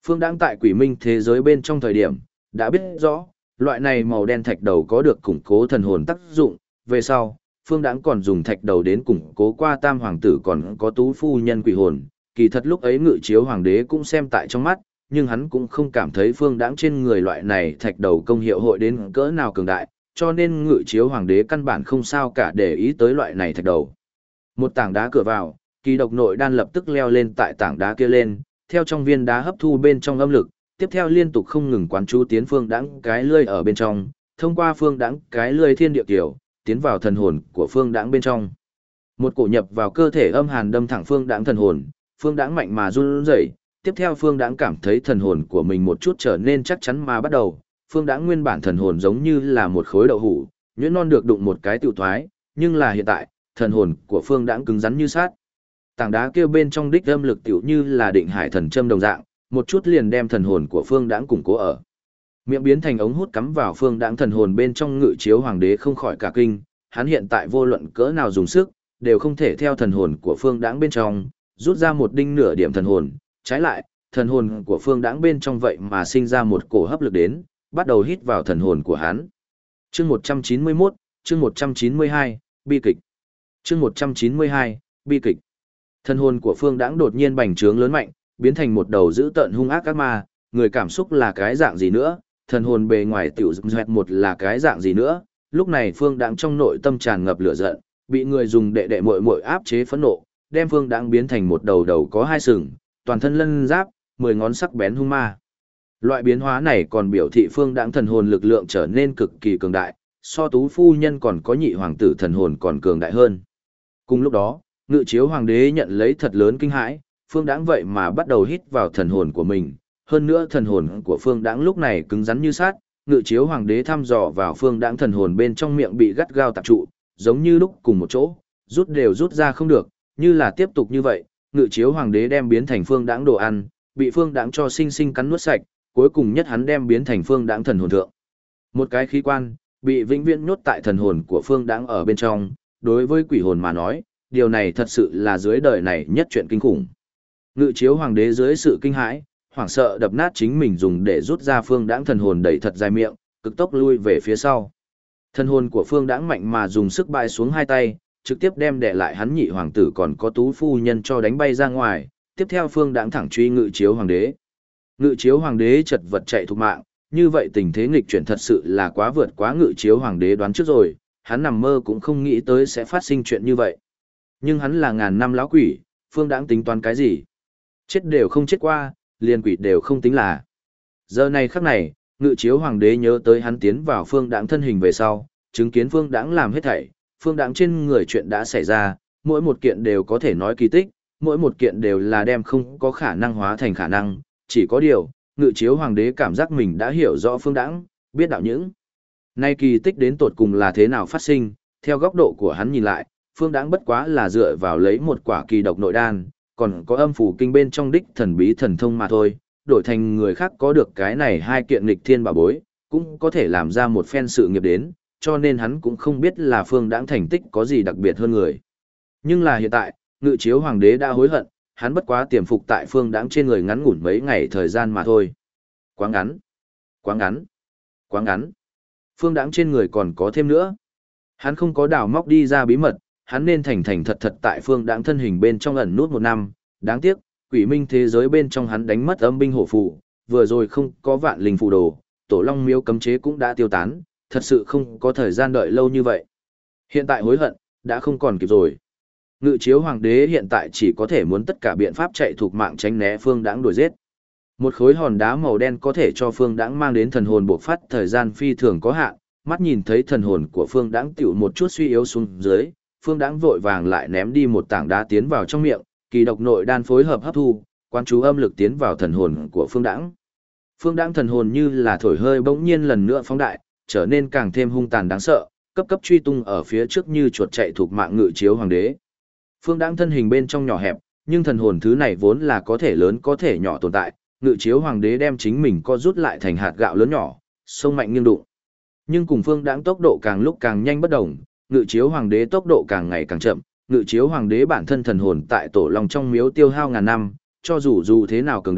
Phương Đãng tại quỷ minh thế giới bên trong thời điểm, đã biết rõ, loại này màu đen thạch đầu có được củng cố thần hồn tác dụng, về sau, Phương Đãng còn dùng thạch đầu đến củng cố qua Tam hoàng tử còn có Tú phu nhân quỷ hồn, kỳ thật lúc ấy Ngự Chiếu hoàng đế cũng xem tại trong mắt, nhưng hắn cũng không cảm thấy Phương Đãng trên người loại này thạch đầu công hiệu hội đến cỡ nào cường đại, cho nên Ngự Chiếu hoàng đế căn bản không sao cả để ý tới loại này thạch đầu. Một tảng đá cửa vào, kỳ độc nội đan lập tức leo lên tại tảng đá kia lên, theo trong viên đá hấp thu bên trong âm lực, tiếp theo liên tục không ngừng quán chú tiến Phương Đãng cái lươi ở bên trong, thông qua Phương Đãng cái lươi thiên địa kiểu, tiến vào thần hồn của Phương Đãng bên trong. Một cổ nhập vào cơ thể âm hàn đâm thẳng Phương Đãng thần hồn, Phương Đãng mạnh mà run rẩy, tiếp theo Phương Đãng cảm thấy thần hồn của mình một chút trở nên chắc chắn mà bắt đầu, Phương Đãng nguyên bản thần hồn giống như là một khối đậu hũ, nhuyễn non được đụng một cái tiêu thoái, nhưng là hiện tại, thần hồn của Phương Đãng cứng rắn như sắt. Tảng đá kia bên trong đích âm lực tiểu như là định hải thần châm đồng dạng, một chút liền đem thần hồn của Phương Đãng củng cố ở. Miệng biến thành ống hút cắm vào Phương Đãng thần hồn bên trong. Ngự Chiếu hoàng đế không khỏi cả kinh, hắn hiện tại vô luận cỡ nào dùng sức, đều không thể theo thần hồn của Phương Đãng bên trong rút ra một đinh nửa điểm thần hồn, trái lại, thần hồn của Phương Đãng bên trong vậy mà sinh ra một cổ hấp lực đến, bắt đầu hít vào thần hồn của hắn. Chương 191, chương 192, bi kịch. Chương 192, bi kịch. Thần hồn của Phương Đãng đột nhiên bành trướng lớn mạnh, biến thành một đầu dữ tợn hung ác ác ma, người cảm xúc là cái dạng gì nữa, thần hồn bề ngoài tiểu dẹt một là cái dạng gì nữa. Lúc này Phương Đãng trong nội tâm tràn ngập lửa giận, bị người dùng đệ đệ muội muội áp chế phẫn nộ, đem Phương Đãng biến thành một đầu đầu có hai sừng, toàn thân lân giáp, 10 ngón sắc bén hung ma. Loại biến hóa này còn biểu thị Phương Đãng thần hồn lực lượng trở nên cực kỳ cường đại, so Tú phu nhân còn có Nhị hoàng tử thần hồn còn cường đại hơn. Cùng lúc đó, Ngự Chiếu hoàng đế nhận lấy thật lớn kinh hãi, Phương Đãng vậy mà bắt đầu hít vào thần hồn của mình, hơn nữa thần hồn của Phương Đãng lúc này cứng rắn như sắt. Ngự Chiếu hoàng đế thăm dò vào Phương Đãng thần hồn bên trong miệng bị gắt gao tạp trụ, giống như lúc cùng một chỗ, rút đều rút ra không được, như là tiếp tục như vậy, Ngự Chiếu hoàng đế đem biến thành Phương Đãng đồ ăn, bị Phương Đãng cho sinh sinh cắn nuốt sạch, cuối cùng nhất hắn đem biến thành Phương Đãng thần hồn thượng. Một cái khí quan bị vĩnh viễn nhốt tại thần hồn của Phương Đãng ở bên trong, đối với quỷ hồn mà nói, điều này thật sự là dưới đời này nhất chuyện kinh khủng. Ngự Chiếu hoàng đế dưới sự kinh hãi, hoảng sợ đập nát chính mình dùng để rút ra Phương Đãng thần hồn đẩy thật dài miệng, cực tốc lui về phía sau. Thần hồn của Phương Đãng mạnh mà dùng sức bại xuống hai tay, trực tiếp đem đè lại hắn Nhị hoàng tử còn có Tú phu nhân cho đánh bay ra ngoài, tiếp theo Phương Đãng thẳng truy Ngự Chiếu hoàng đế. Ngự Chiếu hoàng đế chật vật chạy thục mạng, như vậy tình thế nghịch chuyển thật sự là quá vượt quá Ngự Chiếu hoàng đế đoán trước rồi, hắn nằm mơ cũng không nghĩ tới sẽ phát sinh chuyện như vậy. Nhưng hắn là ngàn năm lão quỷ, Phương Đãng tính toán cái gì? Chết đều không chết qua, liền quỷ đều không tính là. Giờ này khắc này, Ngự Chiếu hoàng đế nhớ tới hắn tiến vào Phương Đãng thân hình về sau, chứng kiến Phương Đãng làm hết thảy, Phương Đãng trên người chuyện đã xảy ra, mỗi một kiện đều có thể nói kỳ tích, mỗi một kiện đều là đem không có khả năng hóa thành khả năng, chỉ có điều, Ngự Chiếu hoàng đế cảm giác mình đã hiểu rõ Phương Đãng, biết đạo những. Nay kỳ tích đến tột cùng là thế nào phát sinh, theo góc độ của hắn nhìn lại, Phương Đãng bất quá là dựa vào lấy một quả kỳ độc nội đan, còn có âm phủ kinh bên trong đích thần bí thần thông mà thôi, đổi thành người khác có được cái này hai kiện nghịch thiên bảo bối, cũng có thể làm ra một phen sự nghiệp đến, cho nên hắn cũng không biết là Phương Đãng thành tích có gì đặc biệt hơn người. Nhưng là hiện tại, Ngự Chiếu hoàng đế đã hối hận, hắn bất quá tiềm phục tại Phương Đãng trên người ngắn ngủn mấy ngày thời gian mà thôi. Quá ngắn, quá ngắn, quá ngắn. Phương Đãng trên người còn có thêm nữa. Hắn không có đào móc đi ra bí mật, hắn nên thành thành thật thật tại Phương Đãng thân hình bên trong ẩn nút 1 năm, đáng tiếc, quỷ minh thế giới bên trong hắn đánh mất âm binh hổ phù, vừa rồi không có vạn linh phù đồ, Tổ Long miếu cấm chế cũng đã tiêu tán, thật sự không có thời gian đợi lâu như vậy. Hiện tại hối hận, đã không còn kịp rồi. Ngự Chiếu hoàng đế hiện tại chỉ có thể muốn tất cả biện pháp chạy thuộc mạng tránh né Phương Đãng đuổi giết. Một khối hòn đá màu đen có thể cho Phương Đãng mang đến thần hồn bộc phát thời gian phi thường có hạn, mắt nhìn thấy thần hồn của Phương Đãng tiểu một chút suy yếu xuống dưới, Phương Đãng vội vàng lại ném đi một tảng đá tiến vào trong miệng, kỳ độc nội đan phối hợp hấp thu, quán chú âm lực tiến vào thần hồn của Phương Đãng. Phương Đãng thần hồn như là thổi hơi bỗng nhiên lần nữa phóng đại, trở nên càng thêm hung tàn đáng sợ, cấp cấp truy tung ở phía trước như chuột chạy thuộc mạng Ngự Chiếu hoàng đế. Phương Đãng thân hình bên trong nhỏ hẹp, nhưng thần hồn thứ này vốn là có thể lớn có thể nhỏ tồn tại, Ngự Chiếu hoàng đế đem chính mình co rút lại thành hạt gạo lớn nhỏ, sông mạnh nghiêng đụng. Nhưng cùng Phương Đãng tốc độ càng lúc càng nhanh bất động, Ngự Chiếu hoàng đế tốc độ càng ngày càng chậm, Ngự Chiếu hoàng đế bản thân thần hồn tại Tổ Long trong miếu tiêu hao ngàn năm, cho dù thế nào cường đại,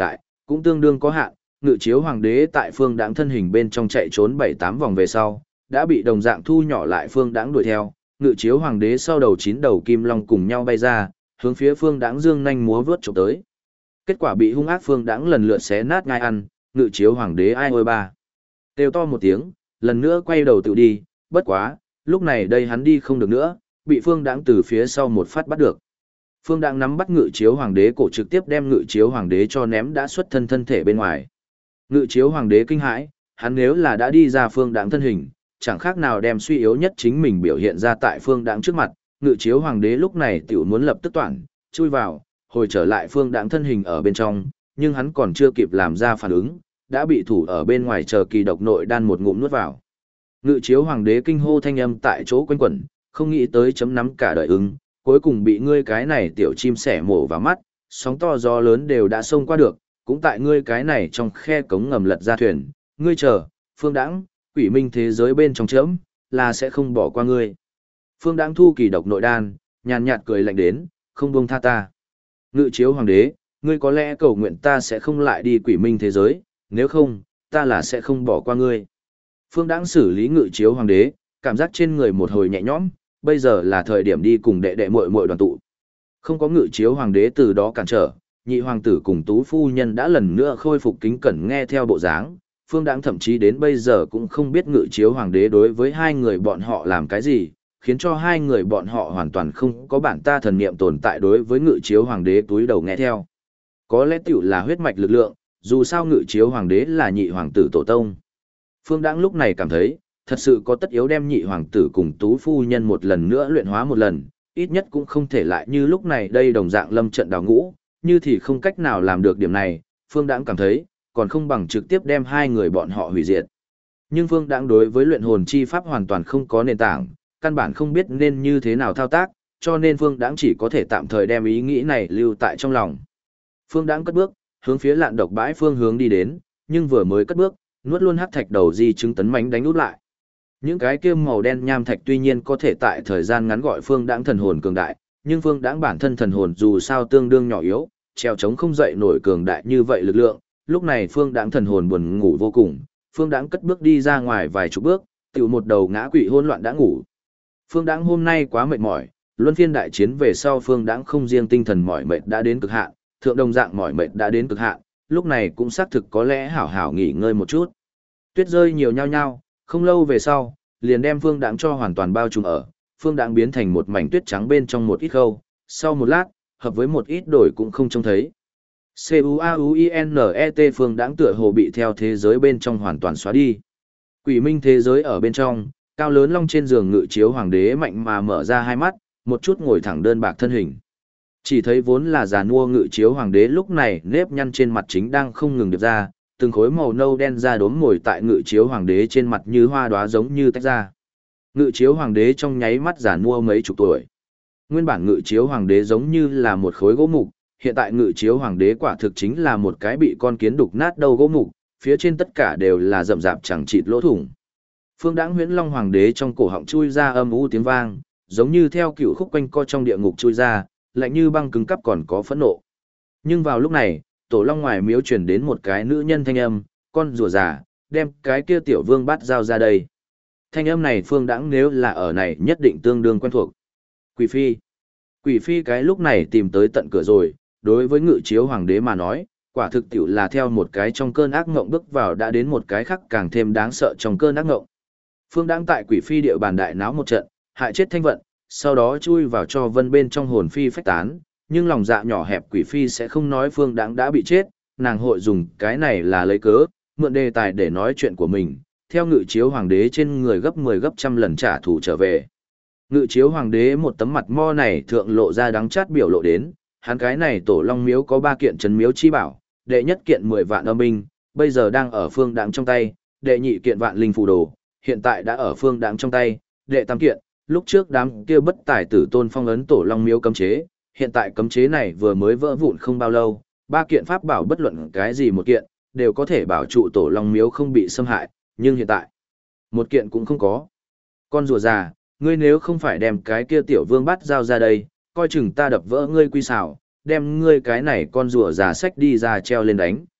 cũng tương đương có hạn, Ngự Chiếu Hoàng đế tại Phương Đãng thân hình bên trong chạy trốn 7-8 vòng về sau, đã bị đồng dạng thu nhỏ lại Phương Đãng đuổi theo, Ngự Chiếu Hoàng đế sau đầu 9 đầu kim long cùng nhau bay ra, hướng phía Phương Đãng dương nhanh múa vớt chụp tới. Kết quả bị hung ác Phương Đãng lần lượt xé nát ngai ăn, Ngự Chiếu Hoàng đế ai ôi ba. Kêu to một tiếng, lần nữa quay đầu tự đi, bất quá, lúc này đây hắn đi không được nữa, bị Phương Đãng từ phía sau một phát bắt được. Phương Đãng nắm bắt Ngự Chiếu Hoàng đế cổ trực tiếp đem Ngự Chiếu Hoàng đế cho ném đã xuất thân thân thể bên ngoài. Ngự Chiếu Hoàng đế kinh hãi, hắn nếu là đã đi ra Phương Đãng thân hình, chẳng khác nào đem suy yếu nhất chính mình biểu hiện ra tại Phương Đãng trước mặt, Ngự Chiếu Hoàng đế lúc này tiểu muốn lập tức toản, chui vào, hồi trở lại Phương Đãng thân hình ở bên trong, nhưng hắn còn chưa kịp làm ra phản ứng, đã bị thủ ở bên ngoài chờ kỳ độc nội đan một ngụm nuốt vào. Ngự Chiếu Hoàng đế kinh hô thanh âm tại chỗ quanh quẩn, không nghĩ tới chấm nắm cả đời ứng, cuối cùng bị ngươi cái này tiểu chim sẻ mổ vào mắt, sóng to gió lớn đều đã xông qua được, cũng tại ngươi cái này trong khe cống ngầm lật ra thuyền, ngươi chờ, Phương Đãng, quỷ minh thế giới bên trong chấm, là sẽ không bỏ qua ngươi. Phương Đãng thu kỳ độc nội đan, nhàn nhạt cười lạnh đến, không buông tha ta. Ngự Chiếu Hoàng đế, ngươi có lẽ cầu nguyện ta sẽ không lại đi quỷ minh thế giới, nếu không, ta là sẽ không bỏ qua ngươi. Phương Đãng xử lý Ngự Chiếu Hoàng đế, cảm giác trên người một hồi nhẹ nhõm, bây giờ là thời điểm đi cùng đệ đệ muội muội đoàn tụ. Không có Ngự Chiếu Hoàng đế từ đó cản trở, nhị hoàng tử cùng tú phu nhân đã lần nữa khôi phục kính cẩn nghe theo bộ dáng. Phương Đãng thậm chí đến bây giờ cũng không biết Ngự Chiếu Hoàng đế đối với hai người bọn họ làm cái gì, khiến cho hai người bọn họ hoàn toàn không có bản ta thần niệm tồn tại đối với Ngự Chiếu Hoàng đế túi đầu nghe theo. Có lẽ tiểu là huyết mạch lực lượng, dù sao Ngự Chiếu Hoàng đế là nhị hoàng tử tổ tông. Phương Đãng lúc này cảm thấy, thật sự có tất yếu đem nhị hoàng tử cùng tú phu nhân một lần nữa luyện hóa một lần, ít nhất cũng không thể lại như lúc này đây đồng dạng lâm trận đào ngũ, như thì không cách nào làm được điểm này, Phương Đãng cảm thấy, còn không bằng trực tiếp đem hai người bọn họ hủy diệt. Nhưng Phương Đãng đối với luyện hồn chi pháp hoàn toàn không có nền tảng, căn bản không biết nên như thế nào thao tác, cho nên Phương Đãng chỉ có thể tạm thời đem ý nghĩ này lưu tại trong lòng. Phương Đãng cất bước, hướng phía lạn độc bãi phương hướng đi đến, nhưng vừa mới cất bước, nuốt luôn hắc thạch đầu di chứng tấn mãnh đánh út lại. Những cái kia màu đen nham thạch tuy nhiên có thể tại thời gian ngắn gọi Phương Đãng thần hồn cường đại, nhưng Phương Đãng bản thân thần hồn dù sao tương đương nhỏ yếu, treo chống không dậy nổi cường đại như vậy lực lượng. Lúc này Phương Đãng thần hồn buồn ngủ vô cùng, Phương Đãng cất bước đi ra ngoài vài chục bước, tiểu một đầu ngã quỵ hỗn loạn đã ngủ. Phương Đãng hôm nay quá mệt mỏi, luân phiên đại chiến về sau Phương Đãng không riêng tinh thần mỏi mệt đã đến cực hạn, thượng đồng dạng mỏi mệt đã đến cực hạn, lúc này cũng xác thực có lẽ hảo hảo nghỉ ngơi một chút. Tuyết rơi nhiều nhao nhao, không lâu về sau, liền đem Phương Đãng cho hoàn toàn bao trùm ở, Phương Đãng biến thành một mảnh tuyết trắng bên trong một ít khâu, sau một lát, hợp với một ít đổi cũng không trông thấy. CUAUINET Phương Đãng tựa hồ bị theo thế giới bên trong hoàn toàn xóa đi. Quỷ minh thế giới ở bên trong, cao lớn long trên giường Ngự Chiếu Hoàng đế mạnh mà mở ra hai mắt, một chút ngồi thẳng đơn bạc thân hình. Chỉ thấy vốn là già nua Ngự Chiếu Hoàng đế lúc này nếp nhăn trên mặt chính đang không ngừng điệp ra, từng khối màu nâu đen da đốm ngồi tại Ngự Chiếu Hoàng đế trên mặt như hoa đóa giống như tách ra. Ngự Chiếu Hoàng đế trong nháy mắt già nua mấy chục tuổi. Nguyên bản Ngự Chiếu Hoàng đế giống như là một khối gỗ mục, hiện tại Ngự Chiếu Hoàng đế quả thực chính là một cái bị con kiến đục nát đầu gỗ mục, phía trên tất cả đều là rậm rạp chẳng chịt lỗ thủng. Phương Đãng Huyễn Long Hoàng đế trong cổ họng chui ra âm u tiếng vang, giống như theo cựu khúc quanh co trong địa ngục chui ra, lạnh như băng cứng cắp còn có phẫn nộ. Nhưng vào lúc này, Tổ Long ngoài miếu truyền đến một cái nữ nhân thanh âm, con rùa già, đem cái kia tiểu vương bắt giao ra đây. Thanh âm này Phương Đãng nếu là ở này nhất định tương đương quen thuộc. Quỷ Phi. Quỷ Phi cái lúc này tìm tới tận cửa rồi, đối với Ngự Chiếu Hoàng đế mà nói, quả thực tiểu là theo một cái trong cơn ác ngộng bước vào đã đến một cái khác càng thêm đáng sợ trong cơn ác ngộng. Phương Đãng tại Quỷ Phi địa bàn đại náo một trận, hại chết Thanh Vận, sau đó chui vào cho vân bên trong hồn phi phách tán, nhưng lòng dạ nhỏ hẹp Quỷ Phi sẽ không nói Phương Đãng đã bị chết, nàng hội dùng cái này là lấy cớ, mượn đề tài để nói chuyện của mình, theo Ngự Chiếu Hoàng đế trên người gấp 10 gấp trăm lần trả thù trở về. Ngự Chiếu Hoàng đế một tấm mặt mo này thượng lộ ra đắng chát biểu lộ đến, hắn cái này Tổ Long miếu có 3 kiện trấn miếu chi bảo, đệ nhất kiện 10 vạn âm binh, bây giờ đang ở Phương Đãng trong tay, đệ nhị kiện vạn linh phù đồ, hiện tại đã ở Phương Đãng trong tay, đệ tam kiện, lúc trước đám kia bất tài tử tôn phong ấn Tổ Long miếu cấm chế, hiện tại cấm chế này vừa mới vỡ vụn không bao lâu, 3 kiện pháp bảo bất luận cái gì một kiện, đều có thể bảo trụ Tổ Long miếu không bị xâm hại, nhưng hiện tại, một kiện cũng không có. Con rùa già, ngươi nếu không phải đem cái kia tiểu vương bắt giao ra đây, coi chừng ta đập vỡ ngươi quy xảo, đem ngươi cái này con rùa già sách đi ra treo lên đánh.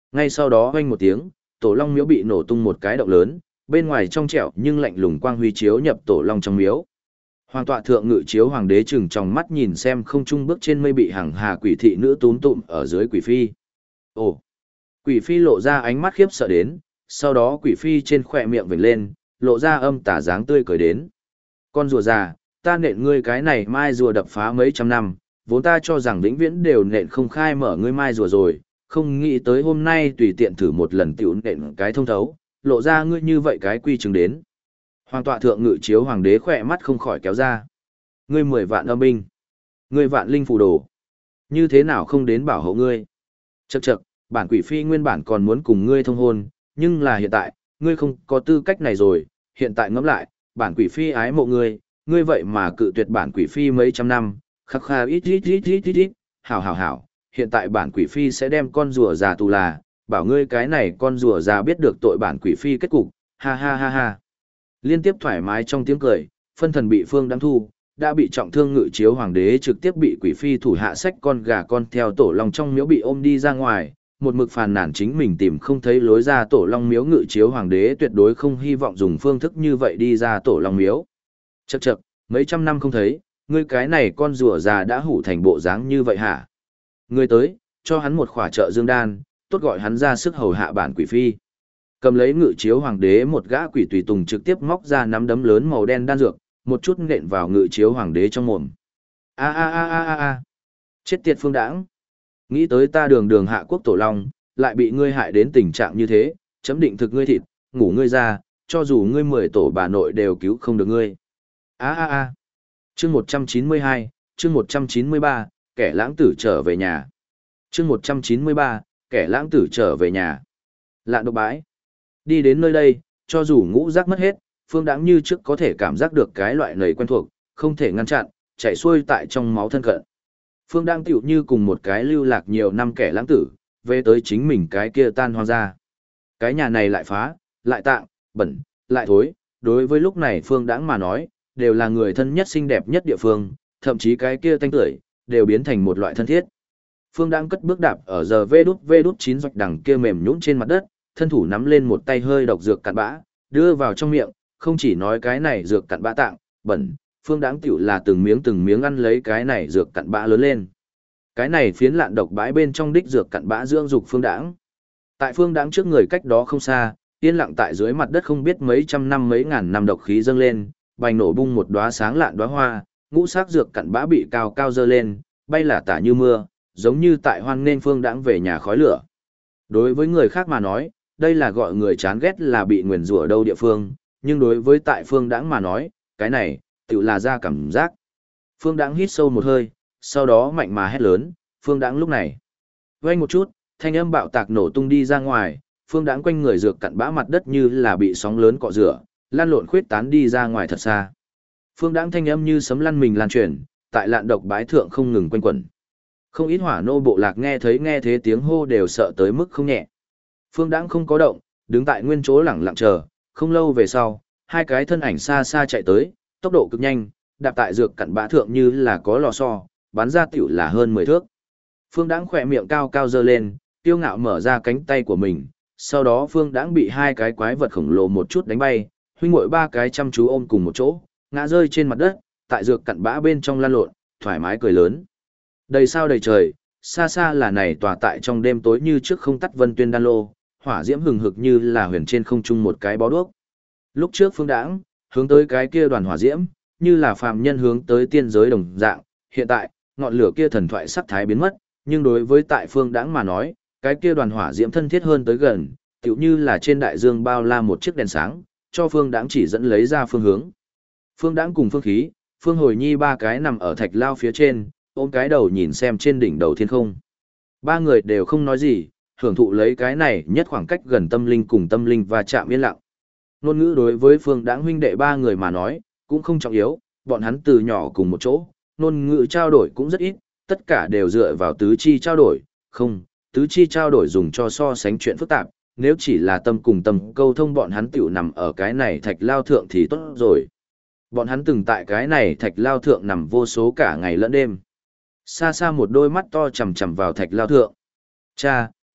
Ngay sau đó oanh một tiếng, tổ long miếu bị nổ tung một cái động lớn, bên ngoài trong trẻo nhưng lạnh lùng quang huy chiếu nhập tổ long trong miếu. Hoàng tọa thượng ngự chiếu hoàng đế chừng trong mắt nhìn xem không trung bước trên mây bị hằng hà quỷ thị nữ túm tụm ở dưới quỷ phi. Ồ! Quỷ phi lộ ra ánh mắt khiếp sợ đến, sau đó quỷ phi trên khỏe miệng vểnh lên, lộ ra âm tà dáng tươi cười đến. Con rùa già, ta nện ngươi cái này mai rùa đập phá mấy trăm năm, vốn ta cho rằng vĩnh viễn đều nện không khai mở ngươi mai rùa rồi, không nghĩ tới hôm nay tùy tiện thử một lần tiểu nện cái thông thấu, lộ ra ngươi như vậy cái quy chứng đến. Hoàng tọa thượng ngự chiếu hoàng đế khỏe mắt không khỏi kéo ra. Ngươi 10 vạn âm binh, ngươi vạn linh phù đồ, như thế nào không đến bảo hộ ngươi? Chậc chậc, bản quỷ phi nguyên bản còn muốn cùng ngươi thông hôn, nhưng là hiện tại, ngươi không có tư cách này rồi, hiện tại ngẫm lại, bản quỷ phi ái mộ ngươi, ngươi vậy mà cự tuyệt bản quỷ phi mấy trăm năm, khắc kha ít ít ít ít ít ít, hảo hảo hảo, hiện tại bản quỷ phi sẽ đem con rùa già tù là, bảo ngươi cái này con rùa già biết được tội bản quỷ phi kết cục, ha ha ha ha. Liên tiếp thoải mái trong tiếng cười, phân thần bị Phương Đăng thu, đã bị trọng thương ngự chiếu hoàng đế trực tiếp bị quỷ phi thủ hạ sách con gà con theo tổ long trong miếu bị ôm đi ra ngoài, một mực phàn nàn chính mình tìm không thấy lối ra tổ long miếu ngự chiếu hoàng đế tuyệt đối không hy vọng dùng phương thức như vậy đi ra tổ long miếu. Chậc chậc, mấy trăm năm không thấy, ngươi cái này con rùa già đã hủ thành bộ dáng như vậy hả? Ngươi tới, cho hắn một khỏa trợ dương đan, tốt gọi hắn ra sức hầu hạ bản quỷ phi. Cầm lấy ngự chiếu hoàng đế một gã quỷ tùy tùng trực tiếp móc ra nắm đấm lớn màu đen đan dược, một chút nện vào ngự chiếu hoàng đế trong mồm. A a a a a a. Chết tiệt Phương Đãng. Nghĩ tới ta đường đường hạ quốc tổ long, lại bị ngươi hại đến tình trạng như thế, chấm định thực ngươi thịt, ngủ ngươi ra, cho dù ngươi 10 tổ bà nội đều cứu không được ngươi. A a a. Chương 192, chương 193, kẻ lãng tử trở về nhà. Chương 193, kẻ lãng tử trở về nhà. Lạn độc bãi. Đi đến nơi đây, cho dù ngũ giác mất hết, Phương Đãng như trước có thể cảm giác được cái loại nầy quen thuộc, không thể ngăn chặn, chảy xuôi tại trong máu thân cận. Phương Đãng tựu như cùng một cái lưu lạc nhiều năm kẻ lãng tử, về tới chính mình cái kia tan hoang ra. Cái nhà này lại phá, lại tạng, bẩn, lại thối, đối với lúc này Phương Đãng mà nói, đều là người thân nhất xinh đẹp nhất địa phương, thậm chí cái kia tanh tưởi, đều biến thành một loại thân thiết. Phương Đãng cất bước đạp ở giờ vê đút 9 rạch đằng kia mềm nhũn trên mặt đất, thân thủ nắm lên một tay hơi độc dược cặn bã, đưa vào trong miệng, không chỉ nói cái này dược cặn bã tạng, bẩn, Phương Đãng tiểu là từng miếng ăn lấy cái này dược cặn bã lớn lên. Cái này phiến lạn độc bãi bên trong đích dược cặn bã dưỡng dục Phương Đãng. Tại Phương Đãng trước người cách đó không xa, yên lặng tại dưới mặt đất không biết mấy trăm năm mấy ngàn năm độc khí dâng lên, bành nổ bung một đóa sáng lạn đóa hoa, ngũ sắc dược cặn bã bị cao cao dơ lên, bay lả tả như mưa, giống như tại hoan nên Phương Đãng về nhà khói lửa. Đối với người khác mà nói, đây là gọi người chán ghét là bị nguyền rủa đâu địa phương, nhưng đối với tại Phương Đãng mà nói, cái này, tự là ra cảm giác. Phương Đãng hít sâu một hơi, sau đó mạnh mà hét lớn, Phương Đãng lúc này. Vang một chút, thanh âm bạo tạc nổ tung đi ra ngoài, Phương Đãng quanh người dược cặn bã mặt đất như là bị sóng lớn cọ rửa, lan lộn khuyết tán đi ra ngoài thật xa. Phương Đãng thanh âm như sấm lăn mình lan truyền, tại lạn độc bãi thượng không ngừng quanh quẩn. Không ít hỏa nô bộ lạc nghe thế tiếng hô đều sợ tới mức không nhẹ. Phương Đãng không có động, đứng tại nguyên chỗ lẳng lặng chờ, không lâu về sau, hai cái thân ảnh xa xa chạy tới, tốc độ cực nhanh, đạp tại dược cặn bã thượng như là có lò xo, bắn ra tiểu là hơn 10 thước. Phương Đãng khỏe miệng cao cao giơ lên, kiêu ngạo mở ra cánh tay của mình, sau đó Phương Đãng bị hai cái quái vật khổng lồ một chút đánh bay, huynh muội ba cái chăm chú ôm cùng một chỗ, ngã rơi trên mặt đất, tại dược cặn bã bên trong lăn lộn, thoải mái cười lớn. Đầy sao đầy trời, xa xa là này tòa tại trong đêm tối như trước không tắt vân tuyên đan lô, hỏa diễm hừng hực như là huyền trên không trung một cái bó đuốc. Lúc trước Phương Đãng hướng tới cái kia đoàn hỏa diễm, như là phàm nhân hướng tới tiên giới đồng dạng, hiện tại, ngọn lửa kia thần thoại sắc thái biến mất, nhưng đối với tại Phương Đãng mà nói, cái kia đoàn hỏa diễm thân thiết hơn tới gần, tựu như là trên đại dương bao la một chiếc đèn sáng, cho Phương Đãng chỉ dẫn lấy ra phương hướng. Phương Đãng cùng Phương Khí, Phương Hồi Nhi ba cái nằm ở thạch lao phía trên, ôm cái đầu nhìn xem trên đỉnh đầu thiên không. Ba người đều không nói gì, hưởng thụ lấy cái này nhất khoảng cách gần tâm linh cùng tâm linh và chạm yên lặng. Ngôn ngữ đối với Phương Đãng huynh đệ ba người mà nói, cũng không trọng yếu, bọn hắn từ nhỏ cùng một chỗ, ngôn ngữ trao đổi cũng rất ít, tất cả đều dựa vào tứ chi trao đổi, không, tứ chi trao đổi dùng cho so sánh chuyện phức tạp, nếu chỉ là tâm cùng tâm câu thông bọn hắn tiểu nằm ở cái này thạch lao thượng thì tốt rồi. Bọn hắn từng tại cái này thạch lao thượng nằm vô số cả ngày lẫn đêm. Xa xa một đôi mắt to chằm chằm vào thạch lao thượng. Cha,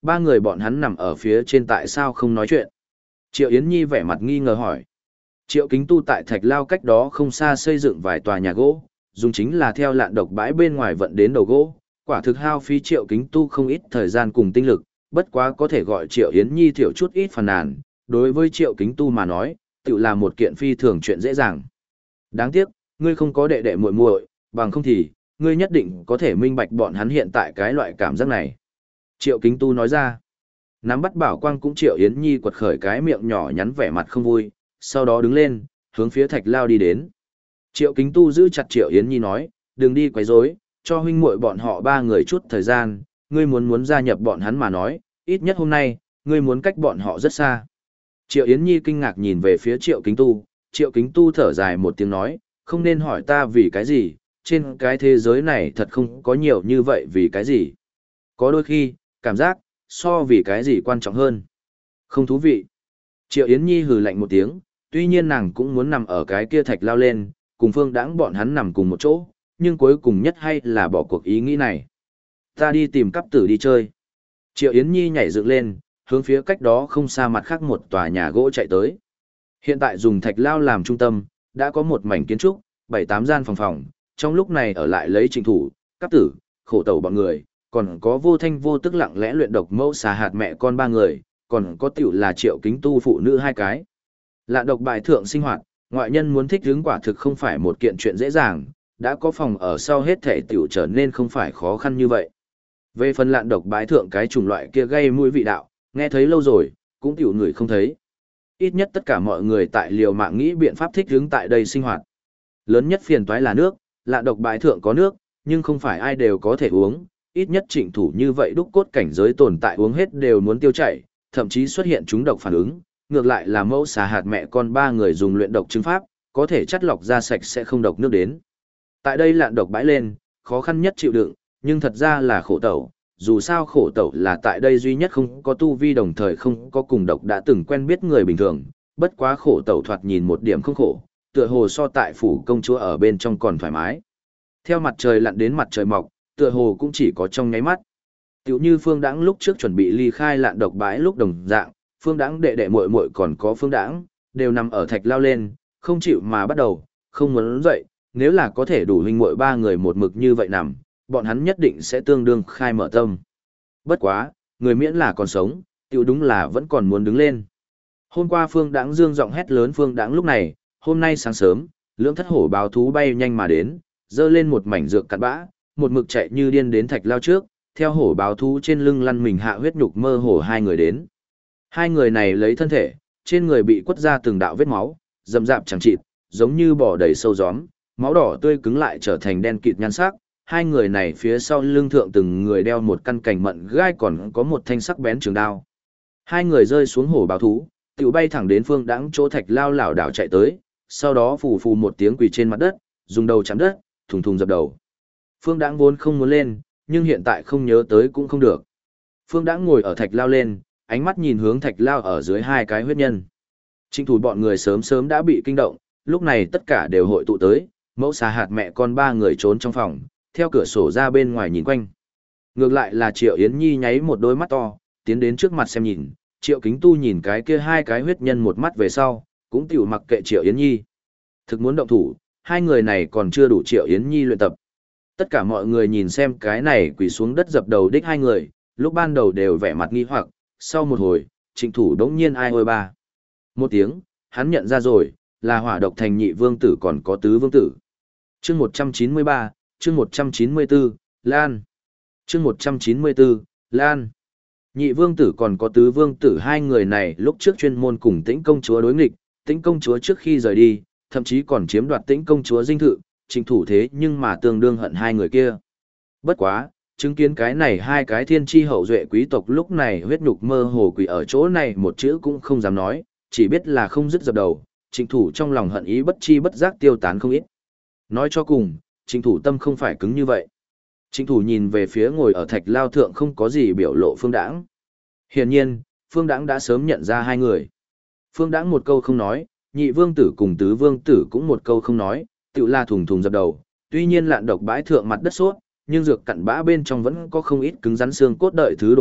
Ba người bọn hắn nằm ở phía trên tại sao không nói chuyện? Triệu Yến Nhi vẻ mặt nghi ngờ hỏi. Triệu Kính Tu tại Thạch Lao cách đó không xa xây dựng vài tòa nhà gỗ, dùng chính là theo lạn độc bãi bên ngoài vận đến đầu gỗ, quả thực hao phí Triệu Kính Tu không ít thời gian cùng tinh lực, bất quá có thể gọi Triệu Yến Nhi thiểu chút ít phàn nàn, đối với Triệu Kính Tu mà nói, tự là một kiện phi thường chuyện dễ dàng. Đáng tiếc, ngươi không có đệ đệ muội muội, bằng không thì, ngươi nhất định có thể minh bạch bọn hắn hiện tại cái loại cảm giác này. Triệu Kính Tu nói ra. Nắm bắt bảo quang cũng Triệu Yến Nhi quật khởi cái miệng nhỏ nhắn vẻ mặt không vui, sau đó đứng lên, hướng phía Thạch Lao đi đến. Triệu Kính Tu giữ chặt Triệu Yến Nhi nói, đừng đi quấy rối, cho huynh muội bọn họ ba người chút thời gian, ngươi muốn gia nhập bọn hắn mà nói, ít nhất hôm nay, ngươi muốn cách bọn họ rất xa. Triệu Yến Nhi kinh ngạc nhìn về phía Triệu Kính Tu, Triệu Kính Tu thở dài một tiếng nói, không nên hỏi ta vì cái gì, trên cái thế giới này thật không có nhiều như vậy vì cái gì. Có đôi khi, cảm giác, so vì cái gì quan trọng hơn. Không thú vị. Triệu Yến Nhi hừ lạnh một tiếng, tuy nhiên nàng cũng muốn nằm ở cái kia Thạch Lao lên, cùng Phương Đãng bọn hắn nằm cùng một chỗ, nhưng cuối cùng nhất hay là bỏ cuộc ý nghĩ này. Ta đi tìm cắp tử đi chơi. Triệu Yến Nhi nhảy dựng lên, hướng phía cách đó không xa mặt khác một tòa nhà gỗ chạy tới. Hiện tại dùng Thạch Lao làm trung tâm, đã có một mảnh kiến trúc, 7-8 gian phòng, trong lúc này ở lại lấy Trịnh Thủ, cắp tử, khổ tẩu bọn người, còn có vô thanh vô tức lặng lẽ luyện độc mẫu xà hạt mẹ con 3 người, còn có tiểu là Triệu Kính Tu phụ nữ 2 cái. Lạ độc bại thượng sinh hoạt, ngoại nhân muốn thích hứng quả thực không phải một kiện chuyện dễ dàng, đã có phòng ở sau hết thể tiểu trở nên không phải khó khăn như vậy. Về phần lạn độc bái thượng cái chủng loại kia gây mũi vị đạo, nghe thấy lâu rồi, cũng tiểu người không thấy. Ít nhất tất cả mọi người tại liều mạng nghĩ biện pháp thích hứng tại đây sinh hoạt. Lớn nhất phiền toái là nước, lạn độc bái thượng có nước, nhưng không phải ai đều có thể uống, ít nhất Trịnh Thủ như vậy đúc cốt cảnh giới tồn tại uống hết đều muốn tiêu chảy, thậm chí xuất hiện chúng độc phản ứng, ngược lại là mẫu xà hạt mẹ con 3 người dùng luyện độc chứng pháp, có thể chắt lọc ra sạch sẽ không độc nước đến. Tại đây lạn độc bãi lên, khó khăn nhất chịu đựng, nhưng thật ra là khổ tẩu, dù sao khổ tẩu là tại đây duy nhất không có tu vi đồng thời không có cùng độc đã từng quen biết người bình thường, bất quá khổ tẩu thoạt nhìn một điểm không khổ, tựa hồ so tại phủ công chúa ở bên trong còn thoải mái. Theo mặt trời lặn đến mặt trời mọc, tựa hồ cũng chỉ có trong nháy mắt. Tiểu như Phương Đãng lúc trước chuẩn bị ly khai lạn độc bãi lúc đồng dạng, Phương Đãng đệ đệ muội muội còn có Phương Đãng, đều nằm ở Thạch Lao lên, không chịu mà bắt đầu, không muốn dậy, nếu là có thể đủ huynh muội 3 người một mực như vậy nằm, bọn hắn nhất định sẽ tương đương khai mở tâm. Bất quá, người miễn là còn sống, tiểu đúng là vẫn còn muốn đứng lên. Hôm qua Phương Đãng dương giọng hét lớn Phương Đãng lúc này, hôm nay sáng sớm, lưỡng thất hổ báo thú bay nhanh mà đến, dơ lên một mảnh dược cặn bã, một mực chạy như điên đến Thạch Lao trước, theo hổ báo thú trên lưng lăn mình hạ huyết nhục mơ hồ 2 người đến. 2 người này lấy thân thể, trên người bị quất ra từng đạo vết máu, rậm rạp chẳng chịt, giống như bò đầy sâu gióm, máu đỏ tươi cứng lại trở thành đen kịt nhan sắc. 2 người này phía sau lưng thượng từng người đeo một căn cành mận gai còn có một thanh sắc bén trường đao. 2 người rơi xuống hổ báo thú, tiểu bay thẳng đến Phương Đãng chỗ Thạch Lao lảo đảo chạy tới, sau đó phù phù một tiếng quỳ trên mặt đất, dùng đầu chạm đất, thùng thùng dập đầu. Phương Đãng vốn không muốn lên, nhưng hiện tại không nhớ tới cũng không được. Phương Đãng ngồi ở Thạch Lao lên, ánh mắt nhìn hướng Thạch Lao ở dưới 2 cái huyết nhân. Trịnh Thủ bọn người sớm sớm đã bị kinh động, lúc này tất cả đều hội tụ tới, mẫu xà hạt mẹ con 3 người trốn trong phòng, theo cửa sổ ra bên ngoài nhìn quanh. Ngược lại là Triệu Yến Nhi nháy một đôi mắt to, tiến đến trước mặt xem nhìn, Triệu Kính Tu nhìn cái kia 2 cái huyết nhân một mắt về sau, cũng tiểu mặc kệ Triệu Yến Nhi. Thực muốn động thủ, 2 người này còn chưa đủ Triệu Yến Nhi luyện tập. Tất cả mọi người nhìn xem cái này quỳ xuống đất dập đầu đích 2 người, lúc ban đầu đều vẻ mặt nghi hoặc, sau một hồi, Trịnh Thủ đống nhiên ai ôi ba. Một tiếng, hắn nhận ra rồi, là Hỏa Độc Thành nhị vương tử còn có tứ vương tử. Chương 193, chương 194, Lan. Chương 194, Lan. Nhị vương tử còn có tứ vương tử 2 người này lúc trước chuyên môn cùng Tĩnh công chúa đối nghịch, Tĩnh công chúa trước khi rời đi, thậm chí còn chiếm đoạt Tĩnh công chúa dinh thự, Trịnh Thủ thế nhưng mà tương đương hận 2 người kia. Bất quá, chứng kiến cái này 2 cái thiên tri hậu duệ quý tộc lúc này huyết nhục mơ hồ quỷ ở chỗ này một chữ cũng không dám nói, chỉ biết là không dứt dập đầu, Trịnh Thủ trong lòng hận ý bất chi bất giác tiêu tán không ít. Nói cho cùng, Trịnh Thủ tâm không phải cứng như vậy. Trịnh Thủ nhìn về phía ngồi ở Thạch Lao thượng không có gì biểu lộ Phương Đãng. Hiển nhiên, Phương Đãng đã sớm nhận ra 2 người. Phương Đãng một câu không nói, nhị vương tử cùng tứ vương tử cũng một câu không nói, tự la thùng thùng dập đầu. Tuy nhiên lạn độc bãi thượng mặt đất sốt, nhưng dược cặn bã bên trong vẫn có không ít cứng rắn xương cốt đợi thứ đồ vật,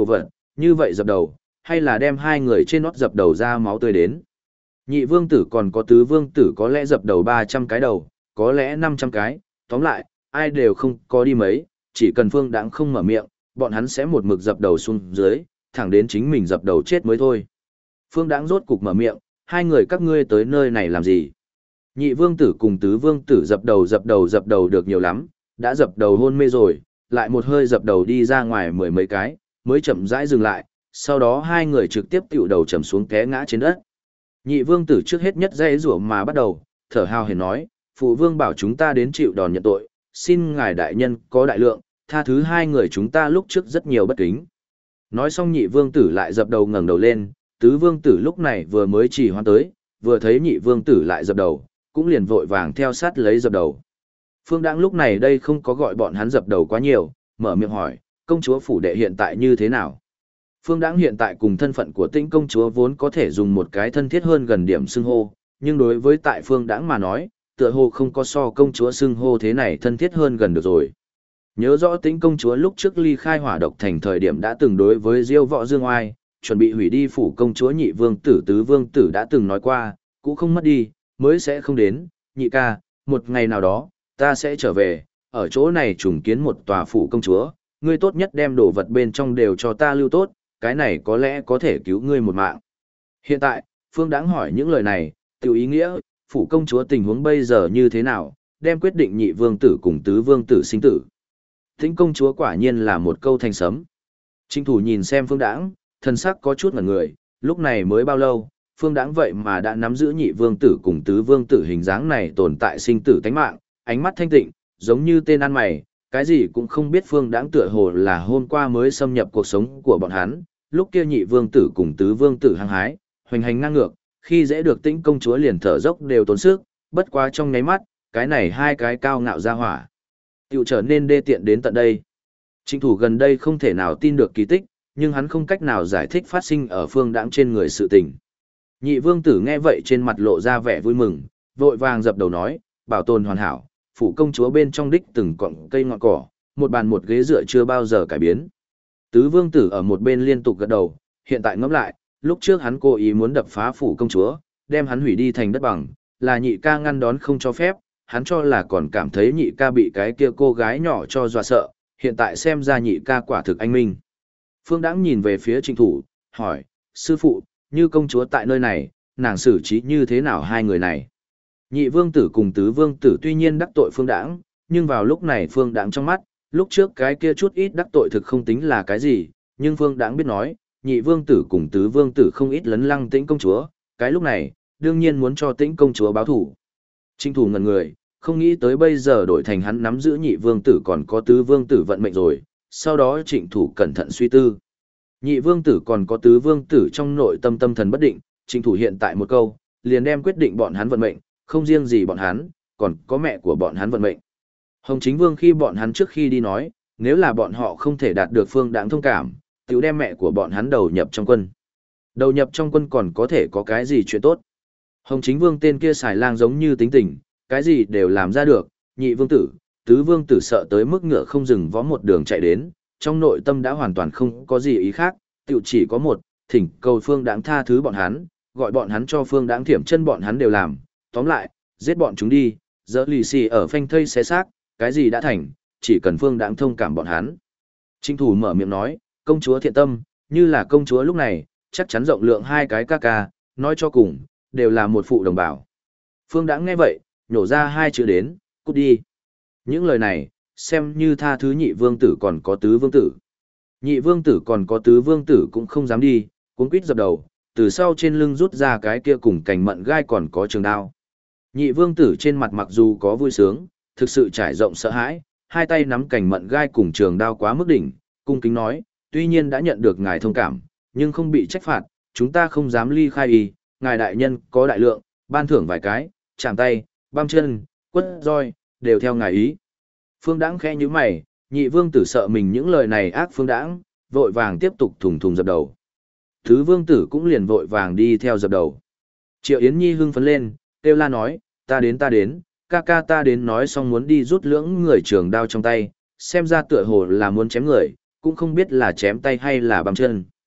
như vậy dập đầu, hay là đem hai người trên nót dập đầu ra máu tươi đến. Nhị vương tử còn có tứ vương tử có lẽ dập đầu 300 cái đầu, có lẽ 500 cái, tóm lại, ai đều không có đi mấy, chỉ cần Phương Đãng không mở miệng, bọn hắn sẽ một mực dập đầu xuống dưới, thẳng đến chính mình dập đầu chết mới thôi. Phương Đãng rốt cục mở miệng, hai người các ngươi tới nơi này làm gì? Nhị vương tử cùng tứ vương tử dập đầu được nhiều lắm, đã dập đầu hôn mê rồi, lại một hơi dập đầu đi ra ngoài 10 mấy cái, mới chậm rãi dừng lại, sau đó hai người trực tiếp tựu đầu chầm xuống té ngã trên đất. Nhị vương tử trước hết nhất dây rủa mà bắt đầu, thở hào hển nói, phụ vương bảo chúng ta đến chịu đòn nhận tội, xin ngài đại nhân có đại lượng, tha thứ hai người chúng ta lúc trước rất nhiều bất kính. Nói xong nhị vương tử lại dập đầu ngẩng đầu lên, tứ vương tử lúc này vừa mới chỉ hoan tới, vừa thấy nhị vương tử lại dập đầu, cũng liền vội vàng theo sát lấy dập đầu. Phương Đãng lúc này đây không có gọi bọn hắn dập đầu quá nhiều, mở miệng hỏi, công chúa phủ đệ hiện tại như thế nào? Phương Đãng hiện tại cùng thân phận của Tĩnh công chúa vốn có thể dùng một cái thân thiết hơn gần điểm xưng hô, nhưng đối với tại Phương Đãng mà nói, tựa hồ không có so công chúa xưng hô thế này thân thiết hơn gần được rồi. Nhớ rõ Tĩnh công chúa lúc trước ly khai Hỏa Độc thành thời điểm đã từng đối với Diêu Võ Dương Oai, chuẩn bị hủy đi phủ công chúa nhị vương tử tứ vương tử đã từng nói qua, cũng không mất đi, mới sẽ không đến, nhị ca, một ngày nào đó, ta sẽ trở về, ở chỗ này trùng kiến một tòa phủ công chúa, ngươi tốt nhất đem đồ vật bên trong đều cho ta lưu tốt, cái này có lẽ có thể cứu ngươi một mạng. Hiện tại, Phương Đãng hỏi những lời này, tiểu ý nghĩa, phủ công chúa tình huống bây giờ như thế nào, đem quyết định nhị vương tử cùng tứ vương tử sinh tử. Tĩnh công chúa quả nhiên là một câu thành sấm. Trinh thủ nhìn xem Phương Đãng, thân sắc có chút ngẩn người, lúc này mới bao lâu, Phương Đãng vậy mà đã nắm giữ nhị vương tử cùng tứ vương tử hình dáng này tồn tại sinh tử tánh mạng, ánh mắt thanh tịnh, giống như tên ăn mày, cái gì cũng không biết. Phương Đãng tựa hồ là hôm qua mới xâm nhập cuộc sống của bọn hắn, lúc kia nhị vương tử cùng tứ vương tử hăng hái, hoành hành ngang ngược, khi dễ được Tĩnh công chúa liền thở dốc đều tốn sức, bất quá trong nháy mắt, cái này hai cái cao ngạo ra hỏa, tựu trở nên đê tiện đến tận đây. Trịnh thủ gần đây không thể nào tin được kỳ tích, nhưng hắn không cách nào giải thích phát sinh ở Phương Đãng trên người sự tình. Nhị vương tử nghe vậy trên mặt lộ ra vẻ vui mừng, vội vàng dập đầu nói, bảo tồn hoàn hảo, phủ công chúa bên trong đích từng cọng cây ngọn cỏ, một bàn một ghế dựa chưa bao giờ cải biến. Tứ vương tử ở một bên liên tục gật đầu, hiện tại ngẫm lại, lúc trước hắn cố ý muốn đập phá phủ công chúa, đem hắn hủy đi thành đất bằng, là nhị ca ngăn đón không cho phép, hắn cho là còn cảm thấy nhị ca bị cái kia cô gái nhỏ cho dọa sợ, hiện tại xem ra nhị ca quả thực anh minh. Phương Đãng nhìn về phía Trịnh thủ, hỏi, sư phụ, như công chúa tại nơi này, nàng xử trí như thế nào hai người này? Nhị vương tử cùng tứ vương tử tuy nhiên đắc tội Phương Đãng, nhưng vào lúc này Phương Đãng trong mắt, lúc trước cái kia chút ít đắc tội thực không tính là cái gì, nhưng Phương Đãng biết nói, nhị vương tử cùng tứ vương tử không ít lấn lăng Tĩnh công chúa, cái lúc này, đương nhiên muốn cho Tĩnh công chúa báo thủ. Trịnh thủ ngẩn người, không nghĩ tới bây giờ đổi thành hắn nắm giữ nhị vương tử còn có tứ vương tử vận mệnh rồi, sau đó Trịnh thủ cẩn thận suy tư. Nhị vương tử còn có tứ vương tử trong nội tâm tâm thần bất định, Trịnh thủ hiện tại một câu, liền đem quyết định bọn hắn vận mệnh, không riêng gì bọn hắn, còn có mẹ của bọn hắn vận mệnh. Hồng Chính Vương khi bọn hắn trước khi đi nói, nếu là bọn họ không thể đạt được Phương Đãng thông cảm, tiểu đem mẹ của bọn hắn đầu nhập trong quân. Đầu nhập trong quân còn có thể có cái gì chuyện tốt. Hồng Chính Vương tên kia xài lang giống như tính tình, cái gì đều làm ra được, nhị vương tử, tứ vương tử sợ tới mức ngựa không dừng vó một đường chạy đến, trong nội tâm đã hoàn toàn không có gì ý khác, tiểu chỉ có một, thỉnh cầu Phương Đãng tha thứ bọn hắn, gọi bọn hắn cho Phương Đãng thiểm chân bọn hắn đều làm, tóm lại, giết bọn chúng đi, dỡ lì xì ở phanh thây xé xác, cái gì đã thành, chỉ cần Phương Đãng thông cảm bọn hắn. Trịnh thủ mở miệng nói, công chúa thiện tâm, như là công chúa lúc này, chắc chắn rộng lượng hai cái ca ca, nói cho cùng, đều là một phụ đồng bào. Phương Đãng nghe vậy, nhổ ra hai chữ đến, cút đi. Những lời này, xem như tha thứ nhị vương tử còn có tứ vương tử. Nhị vương tử còn có tứ vương tử cũng không dám đi, cuống quýt dập đầu, từ sau trên lưng rút ra cái kia cùng cành mận gai còn có trường đao. Nhị vương tử trên mặt mặc dù có vui sướng, thực sự trải rộng sợ hãi, hai tay nắm cành mận gai cùng trường đao quá mức đỉnh, cung kính nói, tuy nhiên đã nhận được ngài thông cảm, nhưng không bị trách phạt, chúng ta không dám ly khai y, ngài đại nhân có đại lượng, ban thưởng vài cái, chạm tay, băm chân, quất roi, đều theo ngài ý. Phương Đãng khẽ nhíu mày, nhị vương tử sợ mình những lời này ác Phương Đãng, vội vàng tiếp tục thùng thùng dập đầu. Thứ vương tử cũng liền vội vàng đi theo dập đầu. Triệu Yến Nhi hưng phấn lên, kêu la nói, ta đến, ca ca ta đến, nói xong muốn đi rút lưỡng người trường đao trong tay, xem ra tựa hồ là muốn chém người, cũng không biết là chém tay hay là băm chân.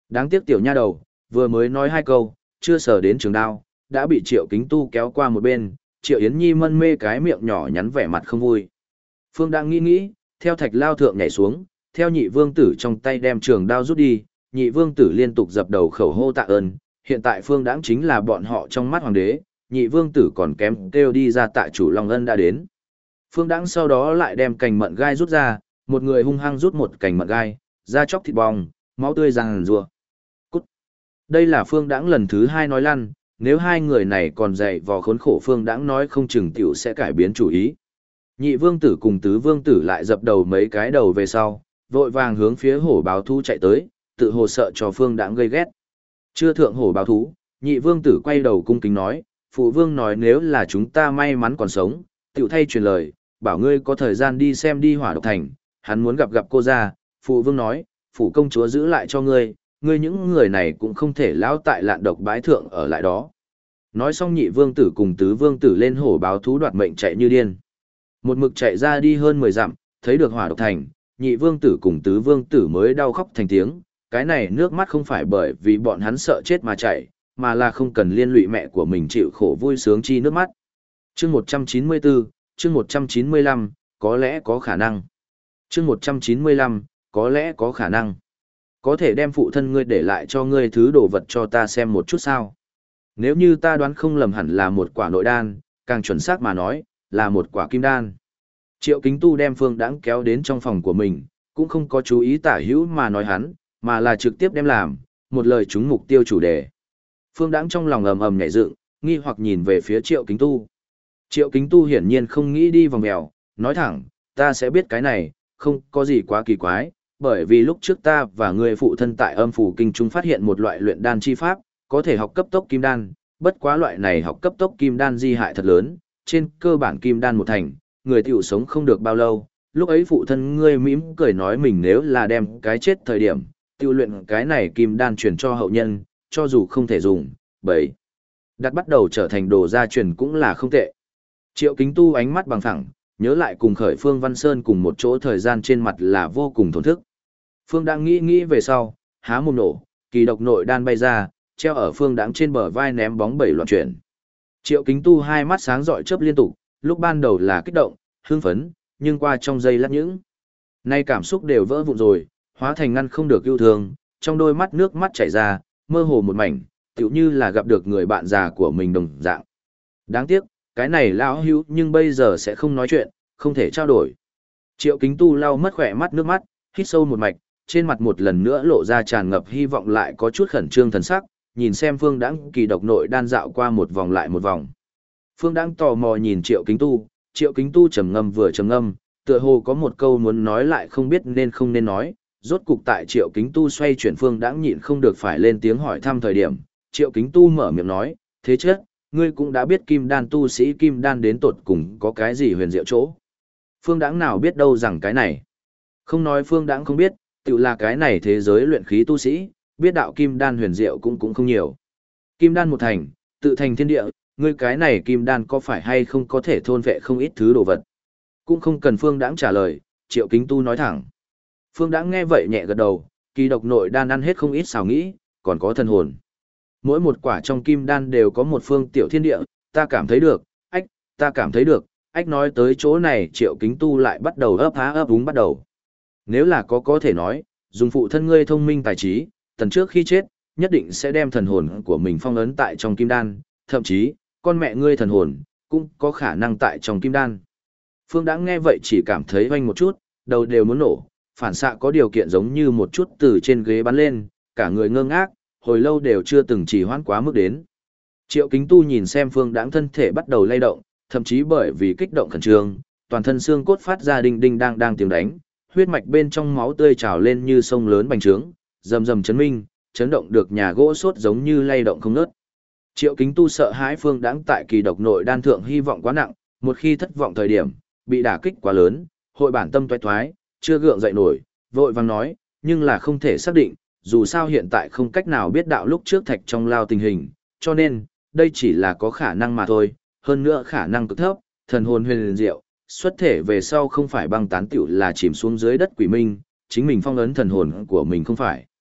Đáng tiếc tiểu nha đầu, vừa mới nói hai câu, chưa sờ đến trường đao, đã bị Triệu Kính Tu kéo qua một bên, Triệu Yến Nhi mân mê cái miệng nhỏ nhắn vẻ mặt không vui. Phương đang nghĩ, theo thạch lao thượng nhảy xuống, theo nhị vương tử trong tay đem trường đao rút đi, nhị vương tử liên tục dập đầu khẩu hô tạ ơn, hiện tại Phương Đãng chính là bọn họ trong mắt hoàng đế, nhị vương tử còn kém kêu đi ra tạ chủ Long Ân đã đến. Phương Đãng sau đó lại đem cành mận gai rút ra, một người hung hăng rút một cành mận gai, da chóc thịt bong, máu tươi ràng rùa. Cút. Đây là Phương Đãng lần thứ hai nói lăn, nếu hai người này còn dạy vò khốn khổ Phương Đãng nói không chừng tiểu sẽ cải biến chủ ý. Nhị vương tử cùng tứ vương tử lại dập đầu mấy cái đầu về sau, vội vàng hướng phía hổ báo thú chạy tới, tự hồ sợ cho Phương Đãng gây ghét. Chưa thượng hổ báo thú, nhị vương tử quay đầu cung kính nói, phụ vương nói nếu là chúng ta may mắn còn sống, tiểu thay truyền lời, bảo ngươi có thời gian đi xem đi Hỏa Độc Thành, hắn muốn gặp cô ra, phụ vương nói, phụ công chúa giữ lại cho ngươi, ngươi những người này cũng không thể lão tại lạn độc bái thượng ở lại đó. Nói xong nhị vương tử cùng tứ vương tử lên hổ báo thú đoạt mệnh chạy như điên. Một mực chạy ra đi hơn 10 dặm, thấy được Hỏa Độc Thành, nhị vương tử cùng tứ vương tử mới đau khóc thành tiếng, cái này nước mắt không phải bởi vì bọn hắn sợ chết mà chảy, mà là không cần liên lụy mẹ của mình chịu khổ vui sướng chi nước mắt. Chương 194, chương 195, có lẽ có khả năng. Chương 195, có lẽ có khả năng. Có thể đem phụ thân ngươi để lại cho ngươi thứ đồ vật cho ta xem một chút sao? Nếu như ta đoán không lầm hẳn là một quả nội đan, càng chuẩn xác mà nói, là một quả kim đan. Triệu Kính Tu đem Phương Đãng kéo đến trong phòng của mình, cũng không có chú ý tả hữu mà nói hắn, mà là trực tiếp đem làm, một lời trúng mục tiêu chủ đề. Phương Đãng trong lòng ầm ầm nhảy dựng, nghi hoặc nhìn về phía Triệu Kính Tu. Triệu Kính Tu hiển nhiên không nghĩ đi vòng mèo, nói thẳng, ta sẽ biết cái này, không có gì quá kỳ quái, bởi vì lúc trước ta và người phụ thân tại Âm Phủ Kinh Trung phát hiện một loại luyện đan chi pháp, có thể học cấp tốc kim đan, bất quá loại này học cấp tốc kim đan di hại thật lớn, trên cơ bản kim đan một thành, người tiểu sống không được bao lâu. Lúc ấy phụ thân ngươi mỉm cười nói mình nếu là đem cái chết thời điểm, tiêu luyện cái này kim đan truyền cho hậu nhân, cho dù không thể dùng, bởi đặt bắt đầu trở thành đồ gia truyền cũng là không tệ. Triệu Kính Tu ánh mắt bằng phẳng, nhớ lại cùng Khởi Phương Văn Sơn cùng một chỗ thời gian trên mặt là vô cùng thổn thức. Phương đang nghĩ về sau, há mồm nổ, kỳ độc nội đan bay ra, treo ở Phương Đãng trên bờ vai ném bóng bảy loạn chuyển. Triệu Kính Tu hai mắt sáng rọi chớp liên tục, lúc ban đầu là kích động, hưng phấn, nhưng qua trong giây lát những nay cảm xúc đều vỡ vụn rồi, hóa thành ngăn không được yêu thương, trong đôi mắt nước mắt chảy ra, mơ hồ một mảnh, tựu như là gặp được người bạn già của mình đồng dạng. Đáng tiếc, cái này lão hữu nhưng bây giờ sẽ không nói chuyện, không thể trao đổi. Triệu Kính Tu lau mất khỏe mắt nước mắt, hít sâu một mạch, trên mặt một lần nữa lộ ra tràn ngập hy vọng lại có chút khẩn trương thần sắc, nhìn xem Phương Đãng kỳ độc nội đan dạo qua một vòng lại một vòng. Phương Đãng tò mò nhìn Triệu Kính Tu trầm ngâm vừa trầm ngâm, tựa hồ có một câu muốn nói lại không biết nên không nên nói, rốt cục tại Triệu Kính Tu xoay chuyển Phương Đãng nhịn không được phải lên tiếng hỏi thăm thời điểm, Triệu Kính Tu mở miệng nói, thế chứ, ngươi cũng đã biết kim đan tu sĩ kim đan đến tột cùng có cái gì huyền diệu chỗ. Phương Đãng nào biết đâu rằng cái này. Không nói Phương Đãng không biết, tự là cái này thế giới luyện khí tu sĩ, biết đạo kim đan huyền diệu cũng không nhiều. Kim đan một thành, tự thành thiên địa, ngươi cái này kim đan có phải hay không có thể thôn vệ không ít thứ đồ vật. Cũng không cần Phương Đãng trả lời, Triệu Kính Tu nói thẳng. Phương Đãng nghe vậy nhẹ gật đầu, kỳ độc nội đan ăn hết không ít xào nghĩ, còn có thần hồn. Mỗi một quả trong kim đan đều có một phương tiểu thiên địa, ta cảm thấy được, ta cảm thấy được, nói tới chỗ này Triệu Kính Tu lại bắt đầu ấp há ấp úng bắt đầu. Nếu là có thể nói, dùng phụ thân ngươi thông minh tài trí, tần trước khi chết, nhất định sẽ đem thần hồn của mình phong ấn tại trong kim đan, thậm chí, con mẹ ngươi thần hồn, cũng có khả năng tại trong kim đan. Phương Đãng nghe vậy chỉ cảm thấy oanh một chút, đầu đều muốn nổ, phản xạ có điều kiện giống như một chút từ trên ghế bắn lên, cả người ngơ ngác, hồi lâu đều chưa từng trì hoãn quá mức đến. Triệu Kính Tu nhìn xem Phương Đãng thân thể bắt đầu lay động, thậm chí bởi vì kích động khẩn trương, toàn thân xương cốt phát ra đinh đinh đang tiếng đánh, huyết mạch bên trong máu tươi trào lên như sông lớn bành trướng, rầm rầm chấn minh, chấn động được nhà gỗ sốt giống như lay động không ngớt. Triệu Kính Tu sợ hãi Phương Đãng tại kỳ độc nội đan thượng hy vọng quá nặng, một khi thất vọng thời điểm, bị đả kích quá lớn, hội bản tâm toái thoái, chưa gượng dậy nổi, vội vàng nói, nhưng là không thể xác định, dù sao hiện tại không cách nào biết đạo lúc trước thạch trong lao tình hình, cho nên, đây chỉ là có khả năng mà thôi, hơn nữa khả năng cực thấp, thần hồn huyền diệu, xuất thể về sau không phải băng tán tiểu là chìm xuống dưới đất quỷ minh, chính mình phong ấn thần hồn của mình không phải.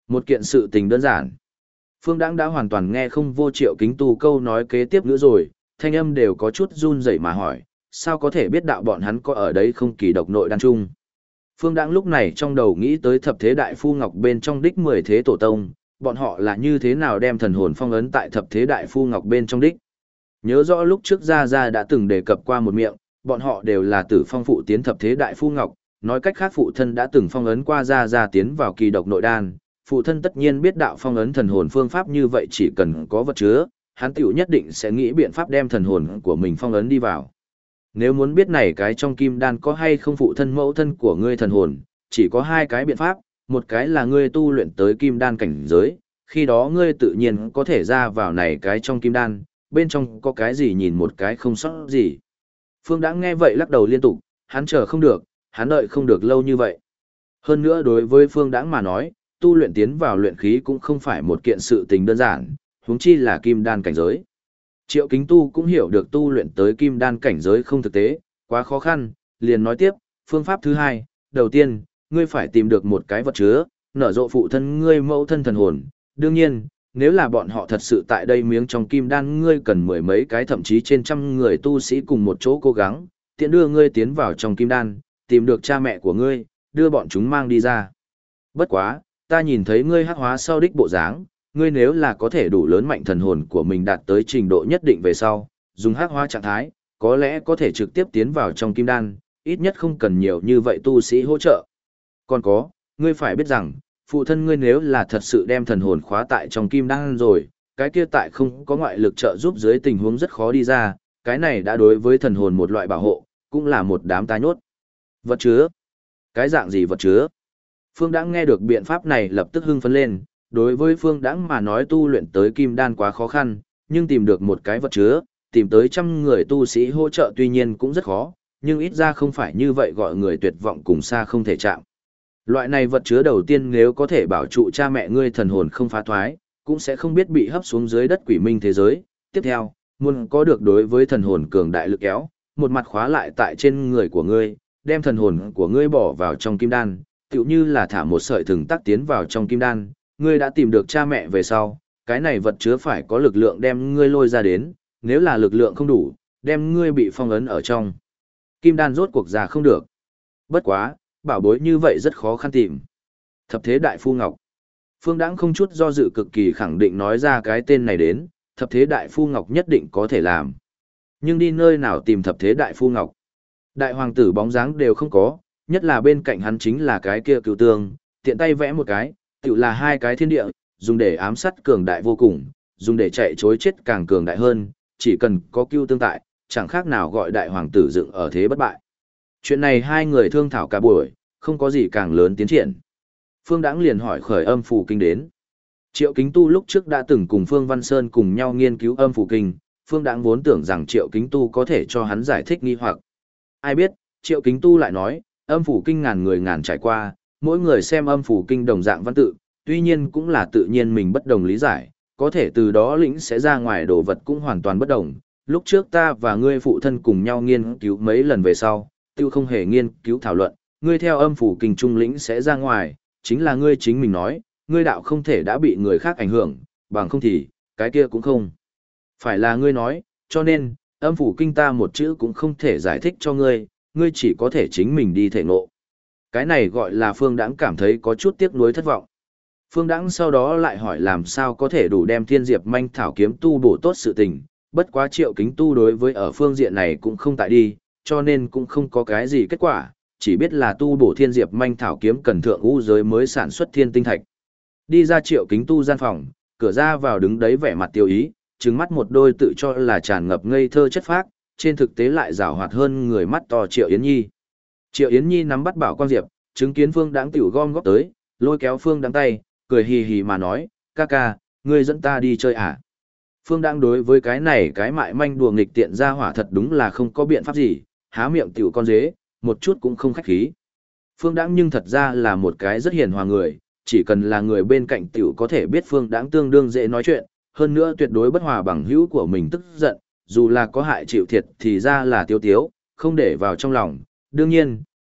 Một kiện sự tình đơn giản. Phương Đãng đã hoàn toàn nghe không vô Triệu Kính Tu câu nói kế tiếp nữa rồi, thanh âm đều có chút run rẩy mà hỏi, sao có thể biết đạo bọn hắn có ở đấy không kỳ độc nội đan chung. Phương Đãng lúc này trong đầu nghĩ tới thập thế đại phu ngọc bên trong đích 10 thế tổ tông, bọn họ là như thế nào đem thần hồn phong ấn tại thập thế đại phu ngọc bên trong đích. Nhớ rõ lúc trước Gia Gia đã từng đề cập qua một miệng, bọn họ đều là tử phong phụ tiến thập thế đại phu ngọc, nói cách khác phụ thân đã từng phong ấn qua Gia Gia tiến vào kỳ độc nội đan, phụ thân tất nhiên biết đạo phong ấn thần hồn phương pháp như vậy chỉ cần có vật chứa, hắn tiểu nhất định sẽ nghĩ biện pháp đem thần hồn của mình phong ấn đi vào. Nếu muốn biết này cái trong kim đan có hay không phụ thân mẫu thân của ngươi thần hồn, chỉ có hai cái biện pháp, một cái là ngươi tu luyện tới kim đan cảnh giới, khi đó ngươi tự nhiên có thể ra vào này cái trong kim đan, bên trong có cái gì nhìn một cái không sót gì. Phương Đãng nghe vậy lắc đầu liên tục, hắn chờ không được, hắn đợi không được lâu như vậy. Hơn nữa đối với Phương Đãng mà nói, tu luyện tiến vào luyện khí cũng không phải một kiện sự tình đơn giản, huống chi là kim đan cảnh giới. Triệu Kính Tu cũng hiểu được tu luyện tới kim đan cảnh giới không thực tế, quá khó khăn, liền nói tiếp, phương pháp thứ hai, đầu tiên, ngươi phải tìm được một cái vật chứa, nở rộ phụ thân ngươi mẫu thân thần hồn. Đương nhiên, nếu là bọn họ thật sự tại đây miếng trong kim đan ngươi cần mười mấy cái thậm chí trên trăm người tu sĩ cùng một chỗ cố gắng, tiện đưa ngươi tiến vào trong kim đan, tìm được cha mẹ của ngươi, đưa bọn chúng mang đi ra. Bất quá, ta nhìn thấy ngươi hắc hóa sau đích bộ dáng, ngươi nếu là có thể đủ lớn mạnh thần hồn của mình đạt tới trình độ nhất định về sau, dùng hắc hóa trạng thái, có lẽ có thể trực tiếp tiến vào trong kim đan, ít nhất không cần nhiều như vậy tu sĩ hỗ trợ. Còn có, ngươi phải biết rằng, phụ thân ngươi nếu là thật sự đem thần hồn khóa tại trong kim đan rồi, cái kia tại không có ngoại lực trợ giúp dưới tình huống rất khó đi ra, cái này đã đối với thần hồn một loại bảo hộ, cũng là một đám tai nhốt. Vật chứa? Cái dạng gì vật chứa? Phương Đãng nghe được biện pháp này lập tức hưng phấn lên, đối với Phương Đãng mà nói tu luyện tới kim đan quá khó khăn, nhưng tìm được một cái vật chứa, tìm tới trăm người tu sĩ hỗ trợ tuy nhiên cũng rất khó, nhưng ít ra không phải như vậy gọi người tuyệt vọng cùng xa không thể chạm. Loại này vật chứa đầu tiên nếu có thể bảo trụ cha mẹ ngươi thần hồn không phá thoái, cũng sẽ không biết bị hấp xuống dưới đất quỷ minh thế giới. Tiếp theo, muốn có được đối với thần hồn cường đại lực kéo, một mặt khóa lại tại trên người của ngươi, đem thần hồn của ngươi bỏ vào trong kim đan, tựu như là thả một sợi thừng tắc tiến vào trong kim đan, ngươi đã tìm được cha mẹ về sau, cái này vật chứa phải có lực lượng đem ngươi lôi ra đến, nếu là lực lượng không đủ, đem ngươi bị phong ấn ở trong kim đan rốt cuộc ra không được. Bất quá, bảo bối như vậy rất khó khăn tìm. Thập thế đại phu ngọc. Phương Đãng không chút do dự cực kỳ khẳng định nói ra cái tên này đến, thập thế đại phu ngọc nhất định có thể làm. Nhưng đi nơi nào tìm thập thế đại phu ngọc? Đại hoàng tử bóng dáng đều không có, nhất là bên cạnh hắn chính là cái kia cựu tương, tiện tay vẽ một cái, tự là hai cái thiên địa, dùng để ám sát cường đại vô cùng, dùng để chạy chối chết càng cường đại hơn, chỉ cần có cựu tương tại, chẳng khác nào gọi đại hoàng tử dựng ở thế bất bại. Chuyện này hai người thương thảo cả buổi, không có gì càng lớn tiến triển. Phương Đãng liền hỏi khởi âm phủ kinh đến. Triệu Kính Tu lúc trước đã từng cùng Phương Văn Sơn cùng nhau nghiên cứu âm phủ kinh, Phương Đãng vốn tưởng rằng Triệu Kính Tu có thể cho hắn giải thích nghi hoặc. Ai biết, Triệu Kính Tu lại nói, âm phủ kinh ngàn người ngàn trải qua, mỗi người xem âm phủ kinh đồng dạng văn tự, tuy nhiên cũng là tự nhiên mình bất đồng lý giải, có thể từ đó lĩnh sẽ ra ngoài đồ vật cũng hoàn toàn bất đồng. Lúc trước ta và ngươi phụ thân cùng nhau nghiên cứu mấy lần về sau, tiêu không hề nghiên cứu thảo luận, ngươi theo âm phủ kinh trung lĩnh sẽ ra ngoài, chính là ngươi chính mình nói, ngươi đạo không thể đã bị người khác ảnh hưởng, bằng không thì, cái kia cũng không. Phải là ngươi nói, cho nên, âm phủ kinh ta một chữ cũng không thể giải thích cho ngươi, ngươi chỉ có thể chính mình đi thể ngộ. Cái này gọi là Phương Đãng cảm thấy có chút tiếc nuối thất vọng. Phương Đãng sau đó lại hỏi làm sao có thể đủ đem thiên diệp manh thảo kiếm tu bổ tốt sự tình, bất quá Triệu Kính Tu đối với ở phương diện này cũng không tại đi, cho nên cũng không có cái gì kết quả, chỉ biết là tu bổ thiên diệp manh thảo kiếm cần thượng ngũ giới mới sản xuất thiên tinh thạch. Đi ra Triệu Kính Tu gian phòng, cửa ra vào đứng đấy vẻ mặt tiêu ý, trừng mắt một đôi tự cho là tràn ngập ngây thơ chất phác, trên thực tế lại giàu hoạt hơn người mắt to Triệu Yến Nhi. Triệu Yến Nhi nắm bắt Bảo Quang Diệp, chứng kiến Phương Đãng tiểu gom góp tới, lôi kéo Phương Đãng tay, cười hì hì mà nói, ca ca, ngươi dẫn ta đi chơi à? Phương Đãng đối với cái này cái mại manh đùa nghịch tiện ra hỏa thật đúng là không có biện pháp gì, há miệng tiểu con dế, một chút cũng không khách khí. Phương Đãng nhưng thật ra là một cái rất hiền hòa người, chỉ cần là người bên cạnh tiểu có thể biết Phương Đãng tương đương dễ nói chuyện, hơn nữa tuyệt đối bất hòa bằng hữu của mình tức giận, dù là có hại chịu thiệt thì ra là tiêu tiếu, không để vào trong lòng. Đương nhiên,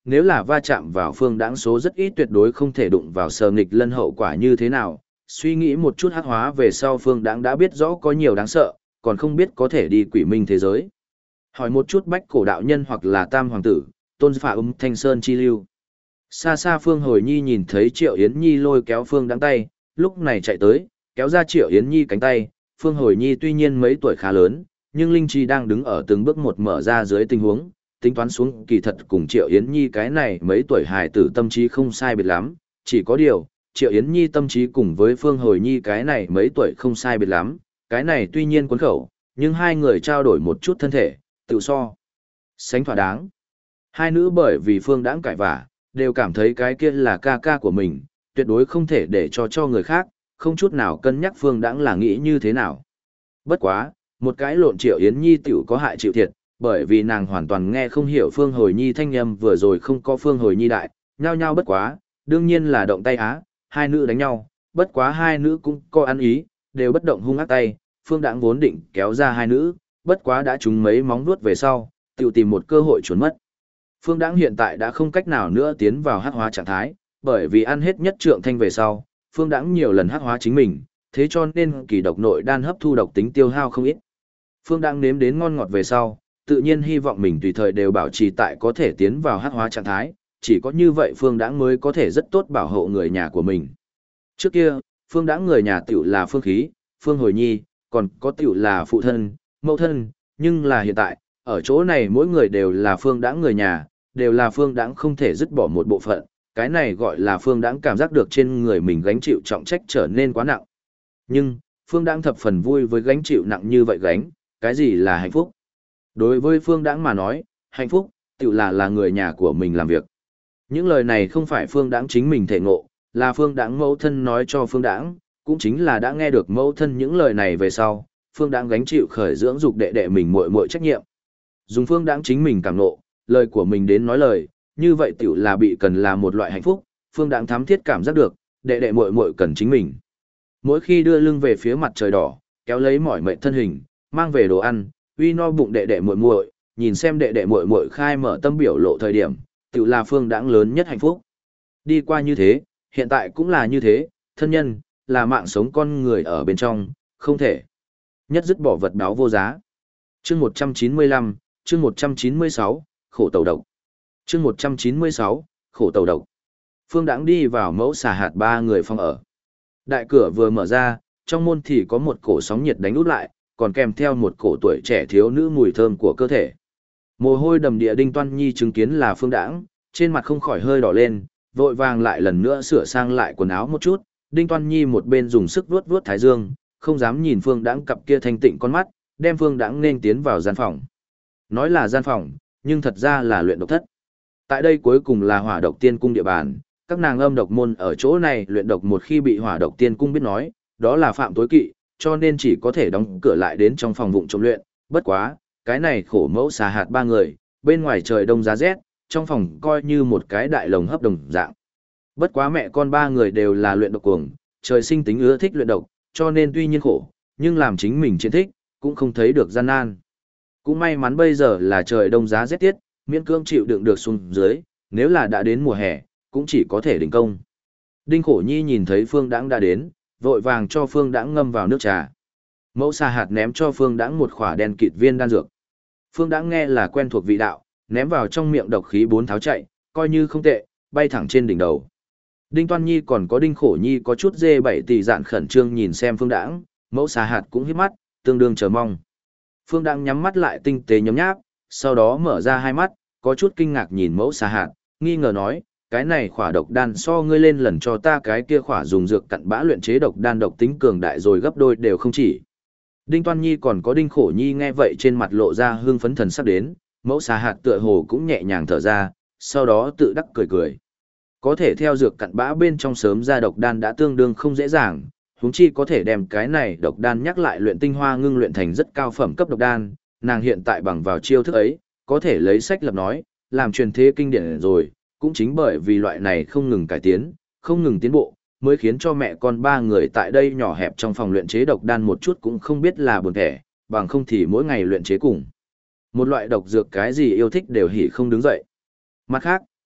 nếu là va chạm vào Phương Đãng số rất ít tuyệt đối không thể đụng vào Sở Nghịch Lân hậu quả như thế nào. Suy nghĩ một chút hắc hóa về sau Phương Đãng đã biết rõ có nhiều đáng sợ, còn không biết có thể đi quỷ minh thế giới. Hỏi một chút Bách Cổ đạo nhân hoặc là Tam hoàng tử, Tôn Phạ Thanh Sơn chi lưu. Xa xa Phương Hồi Nhi nhìn thấy Triệu Yến Nhi lôi kéo Phương Đãng tay, lúc này chạy tới, kéo ra Triệu Yến Nhi cánh tay. Phương Hồi Nhi tuy nhiên mấy tuổi khá lớn, nhưng linh chi đang đứng ở từng bước một mở ra dưới tình huống, tính toán xuống kỳ thật cùng Triệu Yến Nhi cái này mấy tuổi hài tử tâm trí không sai biệt lắm, chỉ có điều, Triệu Yến Nhi tâm trí cùng với Phương Hồi Nhi cái này mấy tuổi không sai biệt lắm, cái này tuy nhiên cuốn khẩu, nhưng hai người trao đổi một chút thân thể, tự so. Sánh thỏa đáng. Hai nữ bởi vì Phương Đãng cãi vả, đều cảm thấy cái kia là ca ca của mình, tuyệt đối không thể để cho người khác, không chút nào cân nhắc Phương Đãng là nghĩ như thế nào. Bất quá, một cái lộn Triệu Yến Nhi tiểu có hại chịu thiệt, bởi vì nàng hoàn toàn nghe không hiểu Phương Hồi Nhi thanh âm vừa rồi không có Phương Hồi Nhi đại, nhao nhao bất quá, đương nhiên là động tay á, hai nữ đánh nhau, bất quá hai nữ cũng có ăn ý, đều bất động hung ác tay, Phương Đãng vốn định kéo ra hai nữ, bất quá đã trúng mấy móng vuốt về sau, tiểu tìm một cơ hội trốn mất. Phương Đãng hiện tại đã không cách nào nữa tiến vào hắc hóa trạng thái, bởi vì ăn hết nhất trượng thanh về sau, Phương Đãng nhiều lần hắc hóa chính mình, thế cho nên kỳ độc nội đan hấp thu độc tính tiêu hao không ít. Phương Đãng nếm đến ngon ngọt về sau, tự nhiên hy vọng mình tùy thời đều bảo trì tại có thể tiến vào hắc hóa trạng thái, chỉ có như vậy Phương Đãng mới có thể rất tốt bảo hộ người nhà của mình. Trước kia, Phương Đãng người nhà tiểu là Phương Khí, Phương Hồi Nhi, còn có tiểu là phụ thân, mẫu thân, nhưng là hiện tại, ở chỗ này mỗi người đều là Phương Đãng người nhà, đều là Phương Đãng không thể dứt bỏ một bộ phận, cái này gọi là Phương Đãng cảm giác được trên người mình gánh chịu trọng trách trở nên quá nặng. Nhưng, Phương Đãng thập phần vui với gánh chịu nặng như vậy gánh, cái gì là hạnh phúc? Đối với Phương Đãng mà nói, hạnh phúc, tự là người nhà của mình làm việc. Những lời này không phải Phương Đãng chính mình thể ngộ, là Phương Đãng mẫu thân nói cho Phương Đãng, cũng chính là đã nghe được mẫu thân những lời này về sau, Phương Đãng gánh chịu khởi dưỡng dục đệ đệ mình muội muội trách nhiệm. Dùng Phương Đãng chính mình cảm ngộ, lời của mình đến nói lời, như vậy tiểu là bị cần là một loại hạnh phúc, Phương Đãng thám thiết cảm giác được, đệ đệ muội muội cần chính mình. Mỗi khi đưa lưng về phía mặt trời đỏ, kéo lấy mỏi mệt thân hình, mang về đồ ăn, uy no bụng đệ đệ muội muội, nhìn xem đệ đệ muội muội khai mở tâm biểu lộ thời điểm, tự là Phương Đãng lớn nhất hạnh phúc. Đi qua như thế, hiện tại cũng là như thế, thân nhân, là mạng sống con người ở bên trong, không thể nhất dứt bỏ vật báo vô giá. Chương 195, chương 196, khổ tẩu độc. Chương 196, khổ tẩu độc. Phương Đãng đi vào mẫu xà hạt ba người phòng ở. Đại cửa vừa mở ra, trong môn thì có một cổ sóng nhiệt đánh út lại, còn kèm theo một cổ tuổi trẻ thiếu nữ mùi thơm của cơ thể. Mồ hôi đầm địa Đinh Toan Nhi chứng kiến là Phương Đãng, trên mặt không khỏi hơi đỏ lên, vội vàng lại lần nữa sửa sang lại quần áo một chút. Đinh Toan Nhi một bên dùng sức vuốt vuốt thái dương, không dám nhìn Phương Đãng cặp kia thanh tịnh con mắt, đem Phương Đãng nên tiến vào gian phòng. Nói là gian phòng, nhưng thật ra là luyện độc thất. Tại đây cuối cùng là Hỏa Độc Tiên Cung địa bàn, các nàng âm độc môn ở chỗ này luyện độc một khi bị Hỏa Độc Tiên Cung biết nói, đó là phạm tối kỵ, cho nên chỉ có thể đóng cửa lại đến trong phòng vụng trộm luyện. Bất quá, cái này khổ mẫu xà hạt ba người, bên ngoài trời đông giá rét, trong phòng coi như một cái đại lồng hấp đồng dạng. Bất quá mẹ con ba người đều là luyện độc cuồng, trời sinh tính ưa thích luyện độc, cho nên tuy nhiên khổ, nhưng làm chính mình chiến thích, cũng không thấy được gian nan. Cũng may mắn bây giờ là trời đông giá rét tiết, miễn cưỡng chịu đựng được xuống dưới, nếu là đã đến mùa hè, cũng chỉ có thể đình công. Đinh Khổ Nhi nhìn thấy Phương Đãng đã đến, vội vàng cho Phương Đãng ngâm vào nước trà. Mẫu xà hạt ném cho Phương Đãng một khỏa đen kịt viên đan dược. Phương Đãng nghe là quen thuộc vị đạo, ném vào trong miệng độc khí bốn tháo chạy, coi như không tệ, bay thẳng trên đỉnh đầu. Đinh Toan Nhi còn có Đinh Khổ Nhi có chút dê bảy tỷ dạn khẩn trương nhìn xem Phương Đãng, mẫu xà hạt cũng híp mắt, tương đương chờ mong. Phương Đãng nhắm mắt lại tinh tế nhấm nháp, sau đó mở ra hai mắt, có chút kinh ngạc nhìn mẫu xà hạt, nghi ngờ nói, cái này khỏa độc đan so ngươi lên lần cho ta cái kia khỏa dùng dược cặn bã luyện chế độc đan độc tính cường đại rồi gấp đôi đều không chỉ. Đinh Toan Nhi còn có Đinh Khổ Nhi nghe vậy trên mặt lộ ra hương phấn thần sắp đến, mẫu xà hạt tựa hồ cũng nhẹ nhàng thở ra, sau đó tự đắc cười cười. Có thể theo dược cặn bã bên trong sớm ra độc đan đã tương đương không dễ dàng, huống chi có thể đem cái này độc đan nhắc lại luyện tinh hoa ngưng luyện thành rất cao phẩm cấp độc đan, nàng hiện tại bằng vào chiêu thức ấy, có thể lấy sách lập nói, làm truyền thế kinh điển rồi, cũng chính bởi vì loại này không ngừng cải tiến, không ngừng tiến bộ, mới khiến cho mẹ con ba người tại đây nhỏ hẹp trong phòng luyện chế độc đan một chút cũng không biết là buồn thẻ, bằng không thì mỗi ngày luyện chế cùng. Một loại độc dược cái gì yêu thích đều hỉ không đứng dậy. Mặt khác,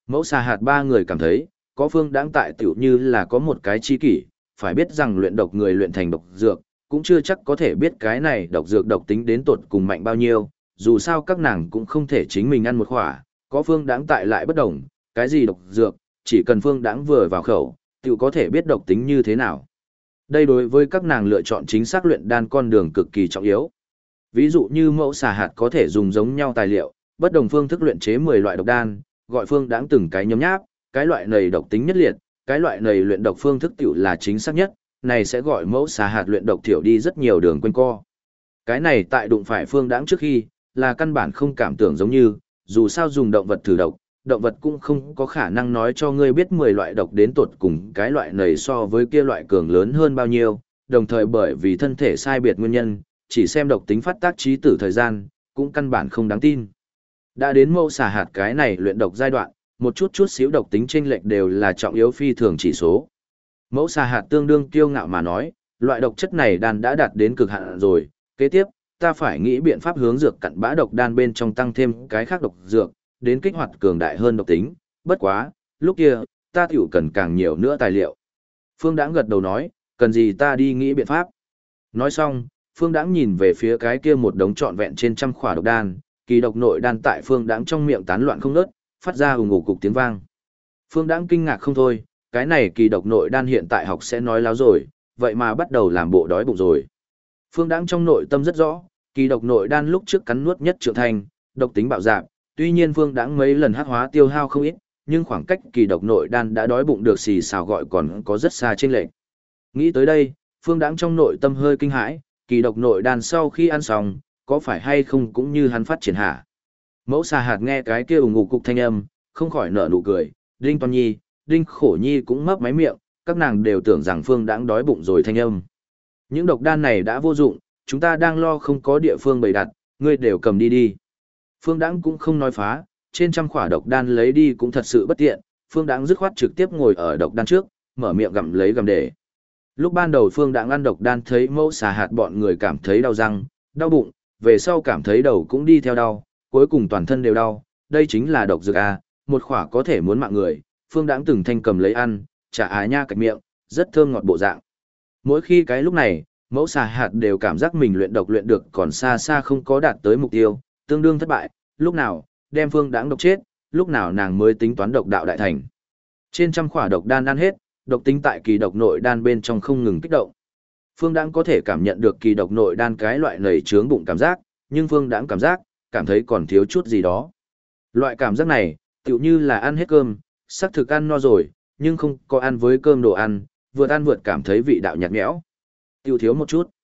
Mẫu xà hạt ba người cảm thấy, có Phương Đãng tại tiểu như là có một cái chi kỷ, phải biết rằng luyện độc người luyện thành độc dược, cũng chưa chắc có thể biết cái này độc dược độc tính đến tột cùng mạnh bao nhiêu, dù sao các nàng cũng không thể chính mình ăn một khỏa, có Phương Đãng tại lại bất đồng, cái gì độc dược, chỉ cần Phương Đãng vừa vào khẩu, tiểu có thể biết độc tính như thế nào. Đây đối với các nàng lựa chọn chính xác luyện đan con đường cực kỳ trọng yếu. Ví dụ như mẫu xà hạt có thể dùng giống nhau tài liệu, bất đồng phương thức luyện chế 10 loại độc đan, gọi Phương Đãng từng cái nhấm nháp, cái loại này độc tính nhất liệt, cái loại này luyện độc phương thức tiểu là chính xác nhất, này sẽ gọi mẫu xà hạt luyện độc thiểu đi rất nhiều đường quanh co. Cái này tại đụng phải Phương Đãng trước khi, là căn bản không cảm tưởng giống như, dù sao dùng động vật thử độc, động vật cũng không có khả năng nói cho ngươi biết 10 loại độc đến tột cùng cái loại này so với kia loại cường lớn hơn bao nhiêu, đồng thời bởi vì thân thể sai biệt nguyên nhân, chỉ xem độc tính phát tác trí tử thời gian, cũng căn bản không đáng tin. Đã đến mẫu xà hạt cái này luyện độc giai đoạn, một chút xíu độc tính chênh lệch đều là trọng yếu phi thường chỉ số. Mẫu xà hạt tương đương kiêu ngạo mà nói, loại độc chất này đan đã đạt đến cực hạn rồi, kế tiếp, ta phải nghĩ biện pháp hướng dược cặn bã độc đan bên trong tăng thêm cái khác độc dược, đến kích hoạt cường đại hơn độc tính, bất quá, lúc kia, ta tiểu cần càng nhiều nữa tài liệu. Phương Đãng gật đầu nói, cần gì ta đi nghĩ biện pháp. Nói xong, Phương Đãng nhìn về phía cái kia một đống trọn vẹn trên trăm khỏa độc đan, kỳ độc nội đan tại Phương Đãng trong miệng tán loạn không ngớt, phát ra ùng ục cục tiếng vang. Phương Đãng kinh ngạc không thôi, cái này kỳ độc nội đan hiện tại học sẽ nói láo rồi, vậy mà bắt đầu làm bộ đói bụng rồi. Phương Đãng trong nội tâm rất rõ, kỳ độc nội đan lúc trước cắn nuốt nhất trưởng thành, độc tính bạo dạn, tuy nhiên Phương Đãng mấy lần hắc hóa tiêu hao không ít, nhưng khoảng cách kỳ độc nội đan đã đói bụng được xì xào gọi còn có rất xa chênh lệch. Nghĩ tới đây, Phương Đãng trong nội tâm hơi kinh hãi, kỳ độc nội đan sau khi ăn xong, có phải hay không cũng như hắn phát triển hả? Mẫu xà hạt nghe cái kia ủng ngục cục thanh âm, không khỏi nở nụ cười, Đinh Toàn Nhi, Đinh Khổ Nhi cũng mấp máy miệng, các nàng đều tưởng rằng Phương Đãng đói bụng rồi thanh âm. Những độc đan này đã vô dụng, chúng ta đang lo không có địa phương bày đặt, ngươi đều cầm đi đi. Phương Đãng cũng không nói phá, trên trăm khỏa độc đan lấy đi cũng thật sự bất tiện, Phương Đãng dứt khoát trực tiếp ngồi ở độc đan trước, mở miệng gặm lấy gặm để. Lúc ban đầu Phương Đãng ăn độc đan thấy mẫu xà hạt bọn người cảm thấy đau răng, đau bụng, về sau cảm thấy đầu cũng đi theo đau, cuối cùng toàn thân đều đau, đây chính là độc dược a, một khỏa có thể muốn mạng người, Phương Đãng từng thanh cầm lấy ăn, chả nha cạch miệng, rất thơm ngọt bộ dạng. Mỗi khi cái lúc này, mẫu xà hạt đều cảm giác mình luyện độc luyện được còn xa xa không có đạt tới mục tiêu, tương đương thất bại, lúc nào đem Phương Đãng độc chết, lúc nào nàng mới tính toán độc đạo đại thành. Trên trăm khỏa độc đan ăn hết, độc tính tại kỳ độc nội đan bên trong không ngừng kích động. Phương Đãng có thể cảm nhận được kỳ độc nội đan cái loại nảy trướng bụng cảm giác, nhưng Phương Đãng cảm thấy còn thiếu chút gì đó. Loại cảm giác này, tựu như là ăn hết cơm, xác thực ăn no rồi, nhưng không có ăn với cơm đồ ăn, vượt cảm thấy vị đạo nhạt nhẽo. Tiêu thiếu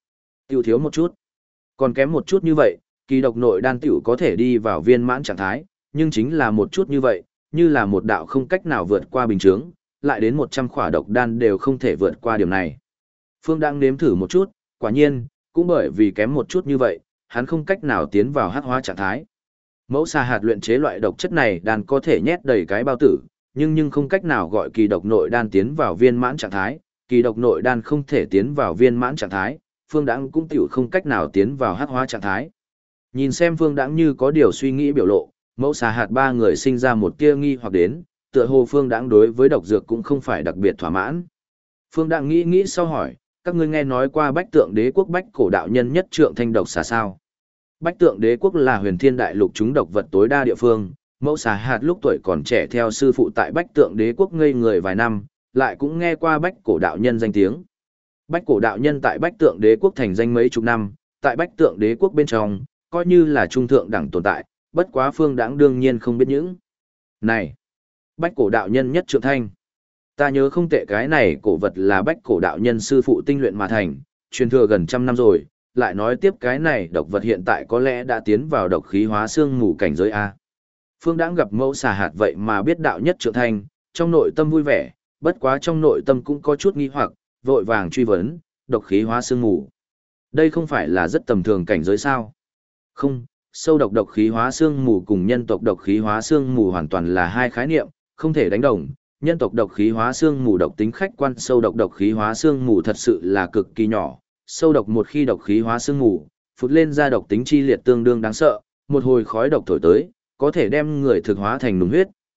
một chút. Còn kém một chút như vậy, kỳ độc nội đan tiểu có thể đi vào viên mãn trạng thái, nhưng chính là một chút như vậy, như là một đạo không cách nào vượt qua bình chướng, lại đến 100 khỏa độc đan đều không thể vượt qua điểm này. Phương đang nếm thử một chút, quả nhiên, cũng bởi vì kém một chút như vậy, hắn không cách nào tiến vào hắc hóa trạng thái. Mẫu xà hạt luyện chế loại độc chất này đan có thể nhét đầy cái bao tử, nhưng không cách nào gọi kỳ độc nội đan tiến vào viên mãn trạng thái, kỳ độc nội đan không thể tiến vào viên mãn trạng thái, Phương Đãng cũng tiểu không cách nào tiến vào hắc hóa trạng thái. Nhìn xem Phương Đãng như có điều suy nghĩ biểu lộ, mẫu xà hạt ba người sinh ra một tia nghi hoặc đến, tựa hồ Phương Đãng đối với độc dược cũng không phải đặc biệt thỏa mãn. Phương Đãng nghĩ sau hỏi, các ngươi nghe nói qua Bách Tượng Đế quốc Bách Cổ đạo nhân nhất trượng thanh độc xà sao? Bách Tượng Đế quốc là huyền thiên đại lục chúng độc vật tối đa địa phương, mẫu xà hạt lúc tuổi còn trẻ theo sư phụ tại Bách Tượng Đế quốc ngây người vài năm, lại cũng nghe qua Bách Cổ đạo nhân danh tiếng. Bách Cổ đạo nhân tại Bách Tượng Đế quốc thành danh mấy chục năm, tại Bách Tượng Đế quốc bên trong, coi như là trung thượng đẳng tồn tại, bất quá Phương Đãng đương nhiên không biết những. Này, Bách Cổ đạo nhân nhất trượng thanh. Ta nhớ không tệ cái này cổ vật là Bách Cổ đạo nhân sư phụ tinh luyện mà thành, truyền thừa gần trăm năm rồi, lại nói tiếp cái này độc vật hiện tại có lẽ đã tiến vào độc khí hóa xương mù cảnh giới A. Phương Đãng gặp mẫu xà hạt vậy mà biết đạo nhất trượng thanh, trong nội tâm vui vẻ, bất quá trong nội tâm cũng có chút nghi hoặc, vội vàng truy vấn, độc khí hóa xương mù. Đây không phải là rất tầm thường cảnh giới sao? Không, sâu độc khí hóa xương mù cùng nhân tộc độc khí hóa xương mù hoàn toàn là hai khái niệm, không thể đánh đồng. Nhân tộc độc khí hóa xương mù độc tính khách quan, sâu độc khí hóa xương mù thật sự là cực kỳ nhỏ. Sâu độc một khi độc khí hóa xương mù, phụt lên ra độc tính chi liệt tương đương đáng sợ, một hồi khói độc thổi tới, có thể đem người thực hóa thành nùng huyết,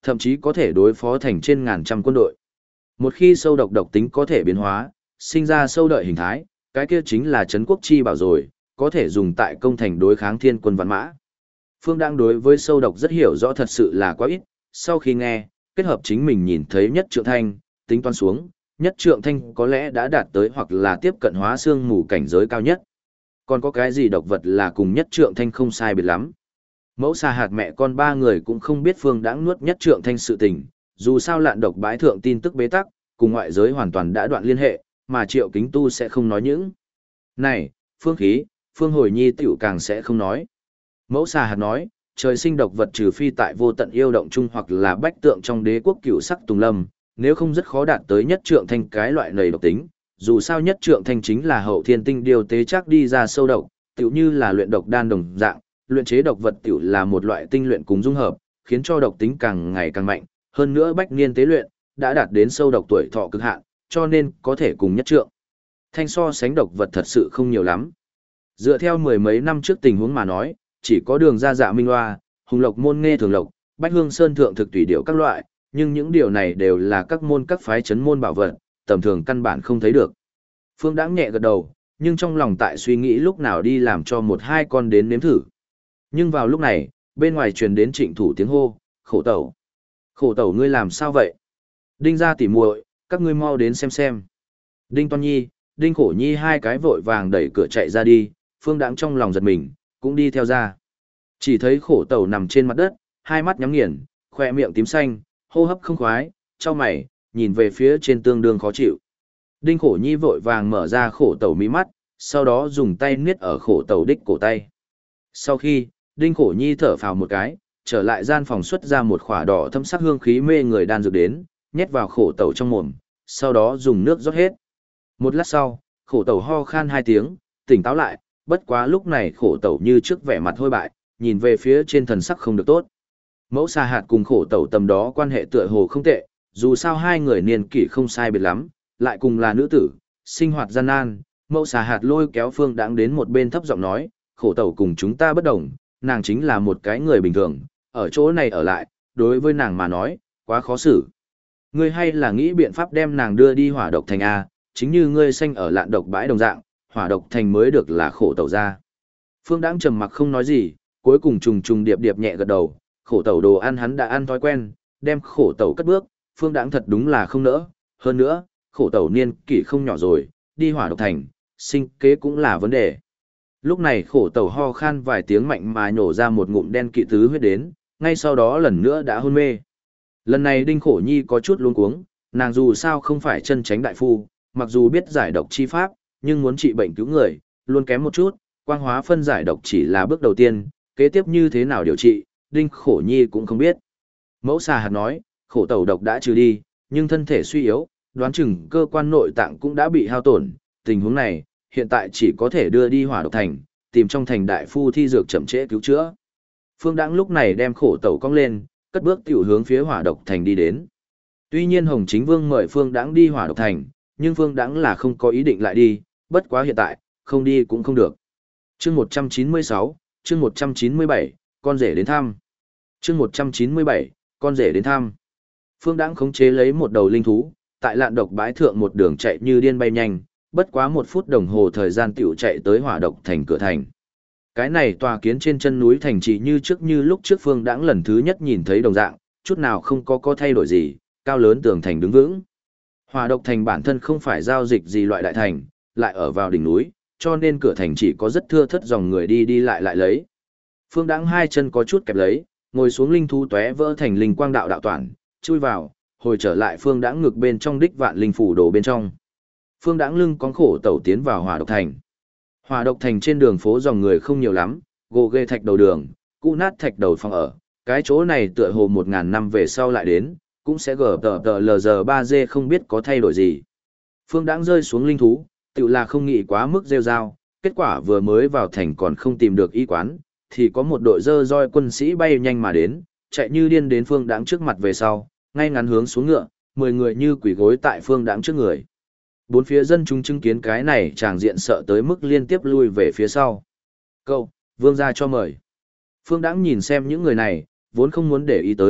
thậm chí có thể đối phó thành trên ngàn trăm quân đội. Một khi sâu độc độc tính có thể biến hóa, sinh ra sâu đợi hình thái, cái kia chính là trấn quốc chi bảo rồi, có thể dùng tại công thành đối kháng thiên quân vạn mã. Phương Đãng đối với sâu độc rất hiểu rõ thật sự là quá ít, sau khi nghe, kết hợp chính mình nhìn thấy nhất trượng thanh, tính toán xuống, nhất trượng thanh có lẽ đã đạt tới hoặc là tiếp cận hóa xương mù cảnh giới cao nhất. Còn có cái gì độc vật là cùng nhất trượng thanh không sai biệt lắm. Mẫu xà hạt mẹ con ba người cũng không biết Phương Đãng nuốt nhất trượng thanh sự tình, dù sao lạn độc bái thượng tin tức bế tắc, cùng ngoại giới hoàn toàn đã đoạn liên hệ, mà Triệu Kính Tu sẽ không nói những. Này, Phương Khí, Phương Hồi Nhi tiểu càng sẽ không nói. Mẫu xà hạt nói, trời sinh độc vật trừ phi tại vô tận yêu động chung hoặc là bách tượng trong đế quốc cửu sắc tùng lâm, nếu không rất khó đạt tới nhất trượng thanh cái loại này độc tính. Dù sao nhất trượng thanh chính là hậu thiên tinh điều tế chắc đi ra sâu độc, tiểu như là luyện độc đan đồng dạng, luyện chế độc vật tiểu là một loại tinh luyện cùng dung hợp, khiến cho độc tính càng ngày càng mạnh, hơn nữa bách niên tế luyện, đã đạt đến sâu độc tuổi thọ cực hạn, cho nên có thể cùng nhất trượng thanh so sánh độc vật thật sự không nhiều lắm. Dựa theo mười mấy năm trước tình huống mà nói, chỉ có đường ra dạ minh hoa, hùng lộc môn nghe thường lộc, bách hương sơn thượng thực tùy điệu các loại, nhưng những điều này đều là các môn các phái chấn môn bảo vật, tầm thường căn bản không thấy được. Phương Đãng nhẹ gật đầu, nhưng trong lòng tại suy nghĩ lúc nào đi làm cho một hai con đến nếm thử. Nhưng vào lúc này, bên ngoài truyền đến Trịnh Thủ tiếng hô, "Khổ tẩu! Khổ tẩu ngươi làm sao vậy? Đinh gia tỉ muội, các ngươi mau đến xem." Đinh Toan Nhi, Đinh Khổ Nhi hai cái vội vàng đẩy cửa chạy ra đi, Phương Đãng trong lòng giật mình, cũng đi theo ra. Chỉ thấy Khổ tẩu nằm trên mặt đất, hai mắt nhắm nghiền, khoe miệng tím xanh, hô hấp không khoái, chau mày, nhìn về phía trên tương đương khó chịu. Đinh Khổ Nhi vội vàng mở ra Khổ tẩu mí mắt, sau đó dùng tay niết ở Khổ tẩu đích cổ tay. Sau khi, Đinh Khổ Nhi thở phào một cái, trở lại gian phòng xuất ra một khỏa đỏ thâm sắc hương khí mê người đan dược đến, nhét vào Khổ tẩu trong mồm, sau đó dùng nước rót hết. Một lát sau, Khổ tẩu ho khan hai tiếng, tỉnh táo lại, bất quá lúc này Khổ tẩu như trước vẻ mặt hôi bại, nhìn về phía trên thần sắc không được tốt. Mẫu xà hạt cùng Khổ tẩu tầm đó quan hệ tựa hồ không tệ, dù sao hai người niên kỷ không sai biệt lắm, lại cùng là nữ tử, sinh hoạt gian nan. Mẫu xà hạt lôi kéo Phương Đãng đến một bên thấp giọng nói, Khổ tẩu cùng chúng ta bất đồng, nàng chính là một cái người bình thường, ở chỗ này ở lại, đối với nàng mà nói, quá khó xử. Ngươi hay là nghĩ biện pháp đem nàng đưa đi hỏa độc thành A, chính như ngươi sanh ở lạn độc bãi đồng dạng, hỏa độc thành mới được là Khổ tẩu ra. Phương Đãng trầm mặc không nói gì, cuối cùng trùng trùng điệp điệp nhẹ gật đầu, Khổ tẩu đồ ăn hắn đã ăn thói quen, đem Khổ tẩu cất bước, Phương Đãng thật đúng là không nỡ, hơn nữa, Khổ tẩu niên kỷ không nhỏ rồi, đi hỏa độc thành, sinh kế cũng là vấn đề. Lúc này Khổ tẩu ho khan vài tiếng mạnh mà nhổ ra một ngụm đen kỵ tứ huyết đến, ngay sau đó lần nữa đã hôn mê. Lần này Đinh Khổ Nhi có chút luống cuống, nàng dù sao không phải chân chánh đại phu, mặc dù biết giải độc chi pháp, nhưng muốn trị bệnh cứu người, luôn kém một chút, quang hóa phân giải độc chỉ là bước đầu tiên, kế tiếp như thế nào điều trị, Đinh Khổ Nhi cũng không biết. Mẫu xà hạt nói, Khổ tẩu độc đã trừ đi, nhưng thân thể suy yếu, đoán chừng cơ quan nội tạng cũng đã bị hao tổn, tình huống này, hiện tại chỉ có thể đưa đi hỏa độc thành, tìm trong thành đại phu thi dược chậm trễ cứu chữa. Phương Đãng lúc này đem Khổ tẩu cong lên, cất bước tiểu hướng phía hỏa độc thành đi đến. Tuy nhiên Hồng Chính Vương mời Phương Đãng đi hỏa độc thành, nhưng Phương Đãng là không có ý định lại đi, bất quá hiện tại, không đi cũng không được. Chương 196, chương 197, con rể đến thăm. Chương 197, con rể đến thăm. Phương Đãng khống chế lấy một đầu linh thú, tại lạn độc bãi thượng một đường chạy như điên bay nhanh, bất quá 1 phút đồng hồ thời gian tiểu chạy tới hỏa độc thành cửa thành. Cái này tòa kiến trên chân núi thành trì như lúc trước Phương Đãng lần thứ nhất nhìn thấy đồng dạng, chút nào không có thay đổi gì, cao lớn tường thành đứng vững. Hỏa độc thành bản thân không phải giao dịch gì loại đại thành, lại ở vào đỉnh núi, cho nên cửa thành chỉ có rất thưa thớt dòng người đi đi lại lấy. Phương Đãng hai chân có chút kẹp lấy, ngồi xuống linh thú tóe vỡ thành linh quang đạo toàn, chui vào, hồi trở lại Phương Đãng ngực bên trong đích vạn linh phủ đồ bên trong. Phương Đãng lưng cóng Khổ tẩu tiến vào hỏa độc thành. Hỏa độc thành trên đường phố dòng người không nhiều lắm, gồ ghề thạch đầu đường, cũ nát thạch đầu phòng ở, cái chỗ này tựa hồ 1000 năm về sau lại đến, cũng sẽ GTLZ3G không biết có thay đổi gì. Phương Đãng rơi xuống linh thú, tự là không nghĩ quá mức rêu rao, kết quả vừa mới vào thành còn không tìm được y quán, thì có một đội dơ roi quân sĩ bay nhanh mà đến, chạy như điên đến Phương Đãng trước mặt về sau, ngay ngắn hướng xuống ngựa, 10 người như quỷ gối tại Phương Đãng trước người. Bốn phía dân chúng chứng kiến cái này tràng diện sợ tới mức liên tiếp lui về phía sau. Vương gia cho mời. Phương Đãng nhìn xem những người này, vốn không muốn để ý tới,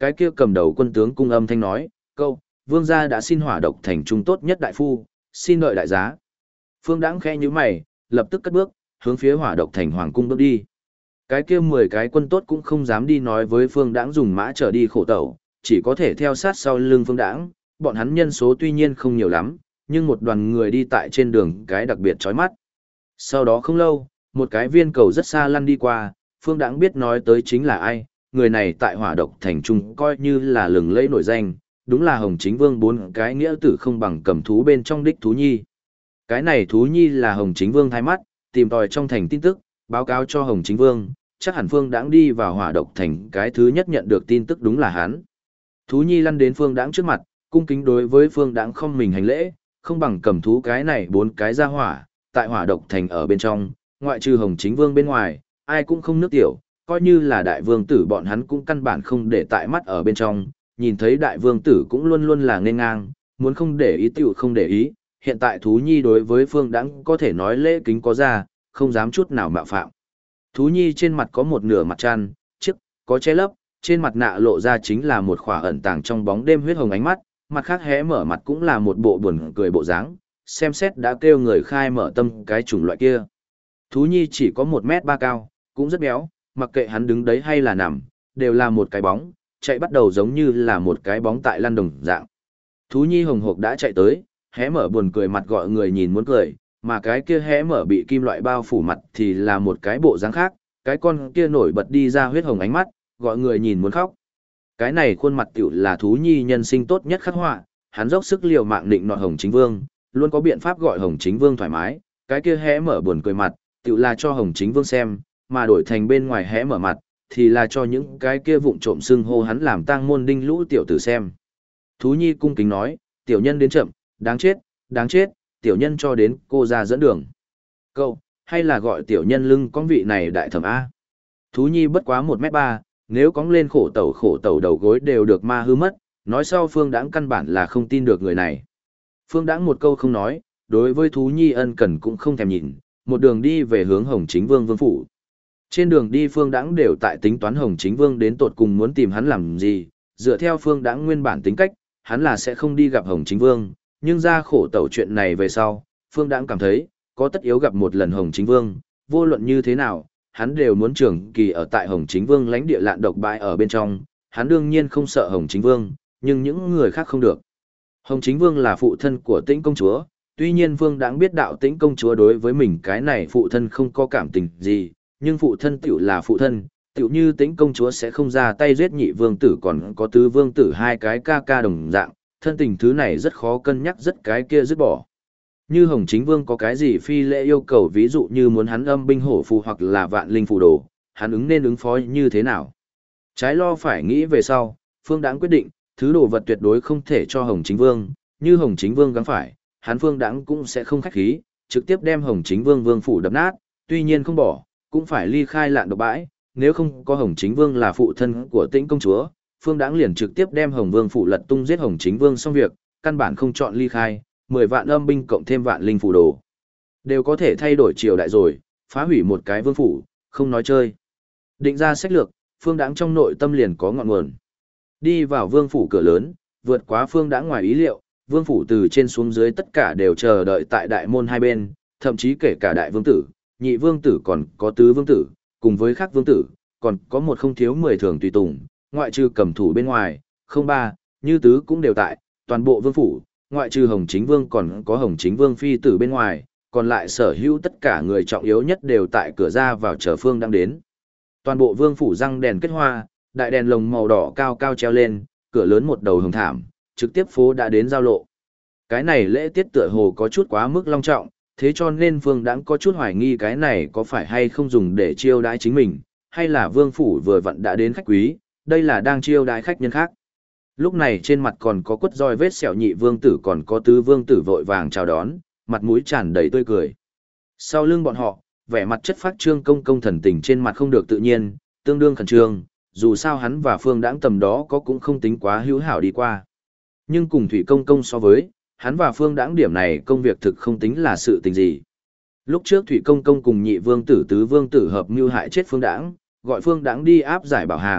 cái kia cầm đầu quân tướng cung âm thanh nói, câu, vương gia đã xin hỏa độc thành trung tốt nhất đại phu, xin đợi đại giá. Phương Đãng khẽ nhíu mày, lập tức cất bước, hướng phía hỏa độc thành hoàng cung bước đi. Cái kia 10 cái quân tốt cũng không dám đi nói với Phương Đãng dùng mã trở đi khổ tẩu, chỉ có thể theo sát sau lưng Phương Đãng, bọn hắn nhân số tuy nhiên không nhiều lắm, nhưng một đoàn người đi tại trên đường cái đặc biệt chói mắt. Sau đó không lâu, một cái viên cầu rất xa lăn đi qua, Phương Đãng biết nói tới chính là ai, người này tại hỏa độc thành trung coi như là lừng lẫy nổi danh, đúng là Hồng Chính Vương 4 cái nghĩa tử không bằng cầm thú bên trong đích thú nhi. Cái này thú nhi là Hồng Chính Vương thay mắt, tìm tòi trong thành tin tức, báo cáo cho Hồng Chính Vương, chắc hẳn Phương Đãng đi vào hỏa độc thành cái thứ nhất nhận được tin tức đúng là hắn. Thú nhi lăn đến Phương Đãng trước mặt, cung kính đối với Phương Đãng không mình hành lễ, không bằng cầm thú cái này 4 cái ra hỏa, tại hỏa độc thành ở bên trong, ngoại trừ Hồng Chính Vương bên ngoài, ai cũng không nước tiểu, coi như là đại vương tử bọn hắn cũng căn bản không để tại mắt ở bên trong, nhìn thấy đại vương tử cũng luôn luôn là nghênh ngang, muốn không để ý tiểu không để ý, hiện tại thú nhi đối với Phương Đãng có thể nói lễ kính có ra, không dám chút nào mạo phạm. Thú nhi trên mặt có một nửa mặt tràn, chiếc, có che lấp, trên mặt nạ lộ ra chính là một khỏa ẩn tàng trong bóng đêm huyết hồng ánh mắt, mặt khác hé mở mặt cũng là một bộ buồn cười bộ dáng, xem xét đã kêu người khai mở tâm cái chủng loại kia. Thú nhi chỉ có 1m3 cao, cũng rất béo, mặc kệ hắn đứng đấy hay là nằm, đều là một cái bóng, chạy bắt đầu giống như là một cái bóng tại lăn đồng dạng. Thú nhi hồng hộc đã chạy tới, hé mở buồn cười mặt gọi người nhìn muốn cười, mà cái kia hé mở bị kim loại bao phủ mặt thì là một cái bộ dáng khác, cái con kia nổi bật đi ra huyết hồng ánh mắt, gọi người nhìn muốn khóc. Cái này khuôn mặt tiểu là thú nhi nhân sinh tốt nhất khắc họa, hắn dốc sức liều mạng định nọt Hồng Chính Vương, luôn có biện pháp gọi Hồng Chính Vương thoải mái, cái kia hé mở buồn cười mặt, tiểu là cho Hồng Chính Vương xem, mà đổi thành bên ngoài hé mở mặt, thì là cho những cái kia vụng trộm xưng hô hắn làm tang môn đinh lũ tiểu tử xem. Thú nhi cung kính nói, tiểu nhân đến chậm, đáng chết, tiểu nhân cho đến cô ra dẫn đường. Cậu, hay là gọi tiểu nhân lưng con vị này đại thẩm A. Thú nhi bất quá 1m3, nếu cóng lên khổ tẩu đầu gối đều được ma hư mất, nói sau Phương Đãng căn bản là không tin được người này. Phương Đãng một câu không nói, đối với thú nhi ân cần cũng không thèm nhìn, một đường đi về hướng Hồng Chính Vương vương phủ. Trên đường đi Phương Đãng đều tại tính toán Hồng Chính Vương đến tột cùng muốn tìm hắn làm gì, dựa theo Phương Đãng nguyên bản tính cách, hắn là sẽ không đi gặp Hồng Chính Vương, nhưng ra khổ tẩu chuyện này về sau, Phương Đãng cảm thấy, có tất yếu gặp một lần Hồng Chính Vương, vô luận như thế nào, hắn đều muốn trường kỳ ở tại Hồng Chính Vương lãnh địa lạn độc bại ở bên trong, hắn đương nhiên không sợ Hồng Chính Vương, nhưng những người khác không được. Hồng Chính Vương là phụ thân của Tĩnh công chúa, tuy nhiên Phương Đãng biết đạo Tĩnh công chúa đối với mình cái này phụ thân không có cảm tình gì, nhưng phụ thân tiểu là phụ thân, tiểu như Tĩnh công chúa sẽ không ra tay giết nhị vương tử còn có tứ vương tử hai cái ca ca đồng dạng, thân tình thứ này rất khó cân nhắc rất cái kia dứt bỏ. Như Hồng Chính Vương có cái gì phi lễ yêu cầu ví dụ như muốn hắn âm binh hổ phù hoặc là vạn linh phù đồ, hắn nên ứng phó như thế nào. Trái lo phải nghĩ về sau, Phương Đãng quyết định, thứ đồ vật tuyệt đối không thể cho Hồng Chính Vương, như Hồng Chính Vương gắng phải, hắn Phương Đãng cũng sẽ không khách khí, trực tiếp đem Hồng Chính Vương vương phủ đập nát, tuy nhiên không bỏ, cũng phải ly khai lạn độc bãi, nếu không có Hồng Chính Vương là phụ thân của Tĩnh công chúa, Phương Đãng liền trực tiếp đem Hồng Vương phủ lật tung giết Hồng Chính Vương xong việc, căn bản không chọn ly khai, 10 vạn âm binh cộng thêm vạn linh phù đồ, đều có thể thay đổi triều đại rồi, phá hủy một cái vương phủ, không nói chơi. Định ra sách lược, Phương Đãng trong nội tâm liền có ngọn nguồn. Đi vào vương phủ cửa lớn, vượt quá Phương Đãng ngoài ý liệu, vương phủ từ trên xuống dưới tất cả đều chờ đợi tại đại môn hai bên, thậm chí kể cả đại vương tử, nhị vương tử còn có tứ vương tử, cùng với khác vương tử, còn có một không thiếu 10 thường tùy tùng, ngoại trừ cầm thủ bên ngoài, không ba, như tứ cũng đều tại, toàn bộ vương phủ, ngoại trừ Hồng Chính Vương còn có Hồng Chính Vương phi tử bên ngoài, còn lại sở hữu tất cả người trọng yếu nhất đều tại cửa ra vào chờ Phương Đãng đến. Toàn bộ vương phủ răng đèn kết hoa, đại đèn lồng màu đỏ cao cao treo lên, cửa lớn một đầu hồng thảm, trực tiếp phố đã đến giao lộ. Cái này lễ tiết tựa hồ có chút quá mức long trọng, thế cho nên Phương Đãng có chút hoài nghi cái này có phải hay không dùng để chiêu đãi chính mình, hay là vương phủ vừa vặn đã đến khách quý, đây là đang chiêu đãi khách nhân khác. Lúc này trên mặt còn có quất roi vết sẹo nhị vương tử còn có tứ vương tử vội vàng chào đón, mặt mũi tràn đầy tươi cười. Sau lưng bọn họ, vẻ mặt chất phác Trương Công Công thần tình trên mặt không được tự nhiên, tương đương khẩn trương, dù sao hắn và Phương Đãng tầm đó có cũng không tính quá hữu hảo đi qua. Nhưng cùng Thủy Công Công so với, hắn và Phương Đãng điểm này công việc thực không tính là sự tình gì. Lúc trước Thủy Công Công cùng nhị vương tử tứ vương tử hợp mưu hại chết Phương Đãng, gọi Phương Đãng đi áp giải bảo hàng,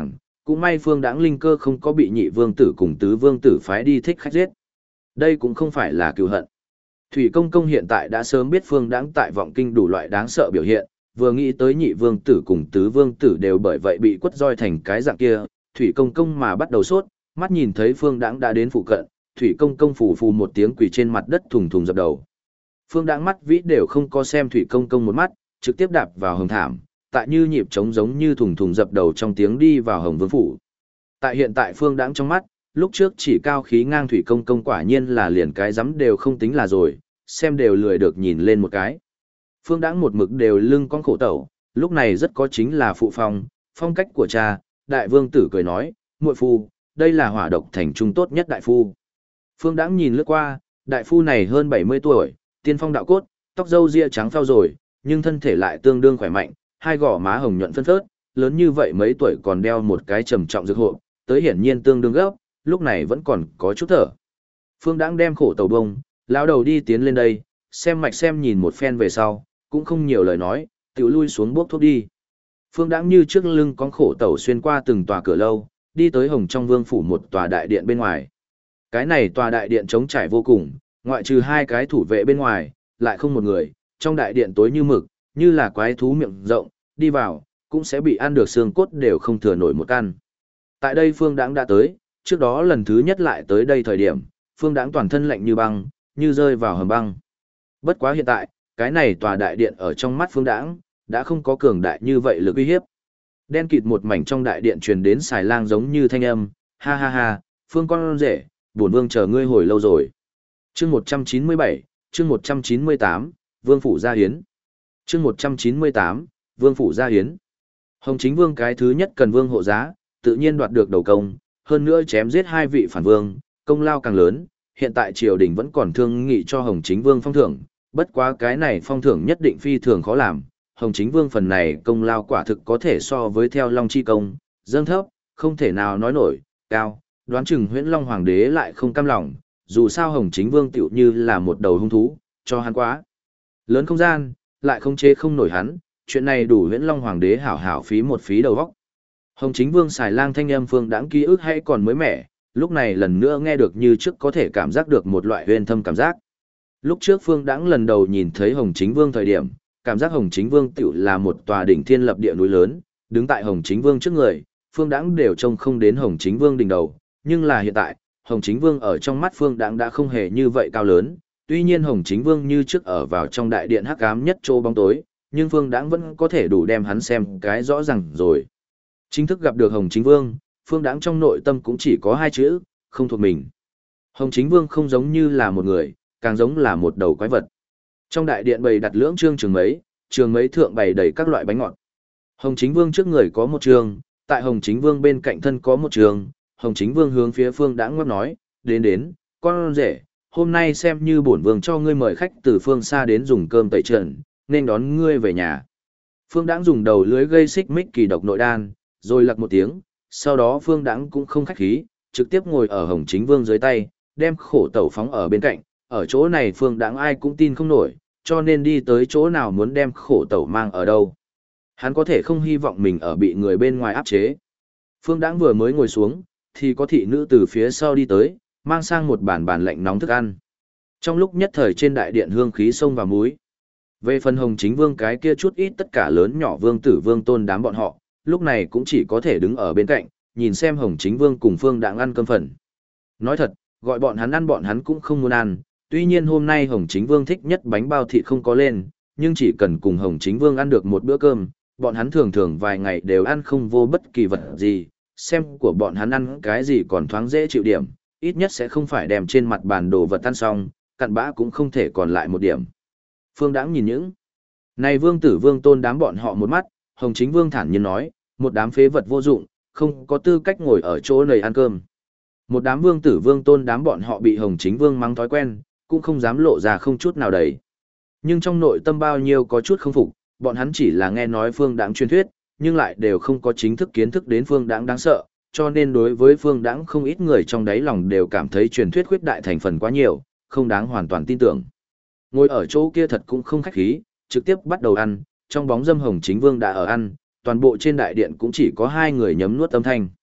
Cũng may Phương Đãng linh cơ không có bị nhị vương tử cùng tứ vương tử phái đi thích khách giết. Đây cũng không phải là cừu hận. Thủy Công Công hiện tại đã sớm biết Phương Đãng tại vọng kinh đủ loại đáng sợ biểu hiện, vừa nghĩ tới nhị vương tử cùng tứ vương tử đều bởi vậy bị quất roi thành cái dạng kia, Thủy Công Công mà bắt đầu sốt, mắt nhìn thấy Phương Đãng đã đến phụ cận, Thủy Công Công phù phù một tiếng quỳ trên mặt đất thùng thùng dập đầu. Phương Đãng mắt vĩ đều không có xem Thủy Công Công một mắt, trực tiếp đạp vào hồng thảm, tại như nhịp trống giống như thùng thùng dập đầu trong tiếng đi vào Hồng Vương phủ. Tại hiện tại Phương Đãng trong mắt, lúc trước chỉ cao khí ngang Thủy Công Công quả nhiên là liền cái dám đều không tính là rồi, xem đều lười được nhìn lên một cái. Phương Đãng một mực đều lưng con khổ tẩu, lúc này rất có chính là phụ phong cách của cha, đại vương tử cười nói, muội phu, đây là hỏa độc thành trung tốt nhất đại phu. Phương Đãng nhìn lướt qua, đại phu này hơn 70 tuổi, tiên phong đạo cốt, tóc râu ria trắng phao rồi, nhưng thân thể lại tương đương khỏe mạnh, hai gò má hồng nhuận phân phớt, lớn như vậy mấy tuổi còn đeo một cái trầm trọng dược hộ, tới hiển nhiên tương đương gấp, lúc này vẫn còn có chút thở. Phương Đãng đem khổ tẩu bông, lão đầu đi tiến lên đây, xem mạch xem nhìn một phen về sau, cũng không nhiều lời nói, tiểu lui xuống bốc thuốc đi. Phương Đãng như trước lưng con khổ tẩu xuyên qua từng tòa cửa lâu, đi tới Hồng trong Vương phủ một tòa đại điện bên ngoài. Cái này tòa đại điện trống trải vô cùng, ngoại trừ hai cái thủ vệ bên ngoài, lại không một người, trong đại điện tối như mực, như là quái thú miệng rộng, đi vào, cũng sẽ bị ăn được xương cốt đều không thừa nổi một căn. Tại đây Phương Đãng đã tới, trước đó lần thứ nhất lại tới đây thời điểm, Phương Đãng toàn thân lạnh như băng, như rơi vào hầm băng. Bất quá hiện tại, cái này tòa đại điện ở trong mắt Phương Đãng, đã không có cường đại như vậy lực uy hiếp. Đen kịt một mảnh trong đại điện truyền đến xài lang giống như thanh âm, ha ha ha, Phương con rể, bổn vương chờ ngươi hồi lâu rồi. Chương 197, chương 198, Vương phủ gia hiến. Chương 198, Vương phủ gia hiến. Hồng Chính Vương cái thứ nhất cần vương hộ giá, tự nhiên đoạt được đầu công, hơn nữa chém giết hai vị phản vương, công lao càng lớn, hiện tại triều đình vẫn còn thương nghị cho Hồng Chính Vương phong thưởng, bất quá cái này phong thưởng nhất định phi thường khó làm, Hồng Chính Vương phần này công lao quả thực có thể so với theo Long Chi công, dâng thấp, không thể nào nói nổi, cao, đoán chừng Huyễn Long Hoàng đế lại không cam lòng, dù sao Hồng Chính Vương tựu như là một đầu hung thú, cho hắn quá lớn không gian, lại không chế không nổi hắn, chuyện này đủ Huyễn Long Hoàng đế hảo hảo phí một phí đầu óc. Hồng Chính Vương xài lang thanh âm Phương Đãng ký ức hay còn mới mẻ, lúc này lần nữa nghe được như trước có thể cảm giác được một loại huyền thâm cảm giác. Lúc trước Phương Đãng lần đầu nhìn thấy Hồng Chính Vương thời điểm, cảm giác Hồng Chính Vương tựu là một tòa đỉnh thiên lập địa núi lớn, đứng tại Hồng Chính Vương trước người, Phương Đãng đều trông không đến Hồng Chính Vương đỉnh đầu, nhưng là hiện tại, Hồng Chính Vương ở trong mắt Phương Đãng đã không hề như vậy cao lớn, tuy nhiên Hồng Chính Vương như trước ở vào trong đại điện hắc ám nhất chỗ bóng tối, nhưng Phương Đãng vẫn có thể đủ đem hắn xem cái rõ ràng rồi. Chính thức gặp được Hồng Chính Vương, Phương Đãng trong nội tâm cũng chỉ có hai chữ, không thuộc mình. Hồng Chính Vương không giống như là một người, càng giống là một đầu quái vật. Trong đại điện bày đặt lưỡng trương trường mấy thượng bày đầy các loại bánh ngọt. Hồng Chính Vương trước người có một trường, tại Hồng Chính Vương bên cạnh thân có một trường, Hồng Chính Vương hướng phía Phương Đãng ngoắc nói, đến, con rể, hôm nay xem như bổn vương cho ngươi mời khách từ phương xa đến dùng cơm tẩy trần, nên đón ngươi về nhà. Phương Đãng dùng đầu lưới gây xích mích kỳ độc nội đan, rồi lặc một tiếng, sau đó Phương Đãng cũng không khách khí, trực tiếp ngồi ở Hồng Chính Vương dưới tay, đem khổ tẩu phóng ở bên cạnh, ở chỗ này Phương Đãng ai cũng tin không nổi, cho nên đi tới chỗ nào muốn đem khổ tẩu mang ở đâu. Hắn có thể không hy vọng mình ở bị người bên ngoài áp chế. Phương Đãng vừa mới ngồi xuống, thì có thị nữ từ phía sau đi tới, mang sang một bàn lạnh nóng thức ăn. Trong lúc nhất thời trên đại điện hương khí sông và muối. Về phần Hồng Chính Vương cái kia chút ít tất cả lớn nhỏ vương tử vương tôn đám bọn họ, lúc này cũng chỉ có thể đứng ở bên cạnh, nhìn xem Hồng Chính Vương cùng Phương Đãng ăn cơm phần. Nói thật, gọi bọn hắn ăn bọn hắn cũng không muốn ăn, tuy nhiên hôm nay Hồng Chính Vương thích nhất bánh bao thịt không có lên, nhưng chỉ cần cùng Hồng Chính Vương ăn được một bữa cơm, bọn hắn thường thường vài ngày đều ăn không vô bất kỳ vật gì, xem của bọn hắn ăn cái gì còn thoáng dễ chịu điểm, ít nhất sẽ không phải đem trên mặt bàn đồ vật ăn xong, cặn bã cũng không thể còn lại một điểm. Phương Đãng nhìn những này vương tử vương tôn đám bọn họ một mắt, Hồng Chính Vương thản nhiên nói, một đám phế vật vô dụng, không có tư cách ngồi ở chỗ này ăn cơm. Một đám vương tử vương tôn đám bọn họ bị Hồng Chính Vương mắng thói quen, cũng không dám lộ ra không chút nào đầy. Nhưng trong nội tâm bao nhiêu có chút không phục, bọn hắn chỉ là nghe nói Phương Đãng truyền thuyết, nhưng lại đều không có chính thức kiến thức đến Phương Đãng đáng sợ, cho nên đối với Phương Đãng không ít người trong đáy lòng đều cảm thấy truyền thuyết khuyết đại thành phần quá nhiều, không đáng hoàn toàn tin tưởng. Ngồi ở chỗ kia thật cũng không khách khí, trực tiếp bắt đầu ăn, trong bóng dâm Hồng Chính Vương đã ở ăn, toàn bộ trên đại điện cũng chỉ có hai người nhấm nuốt âm thanh.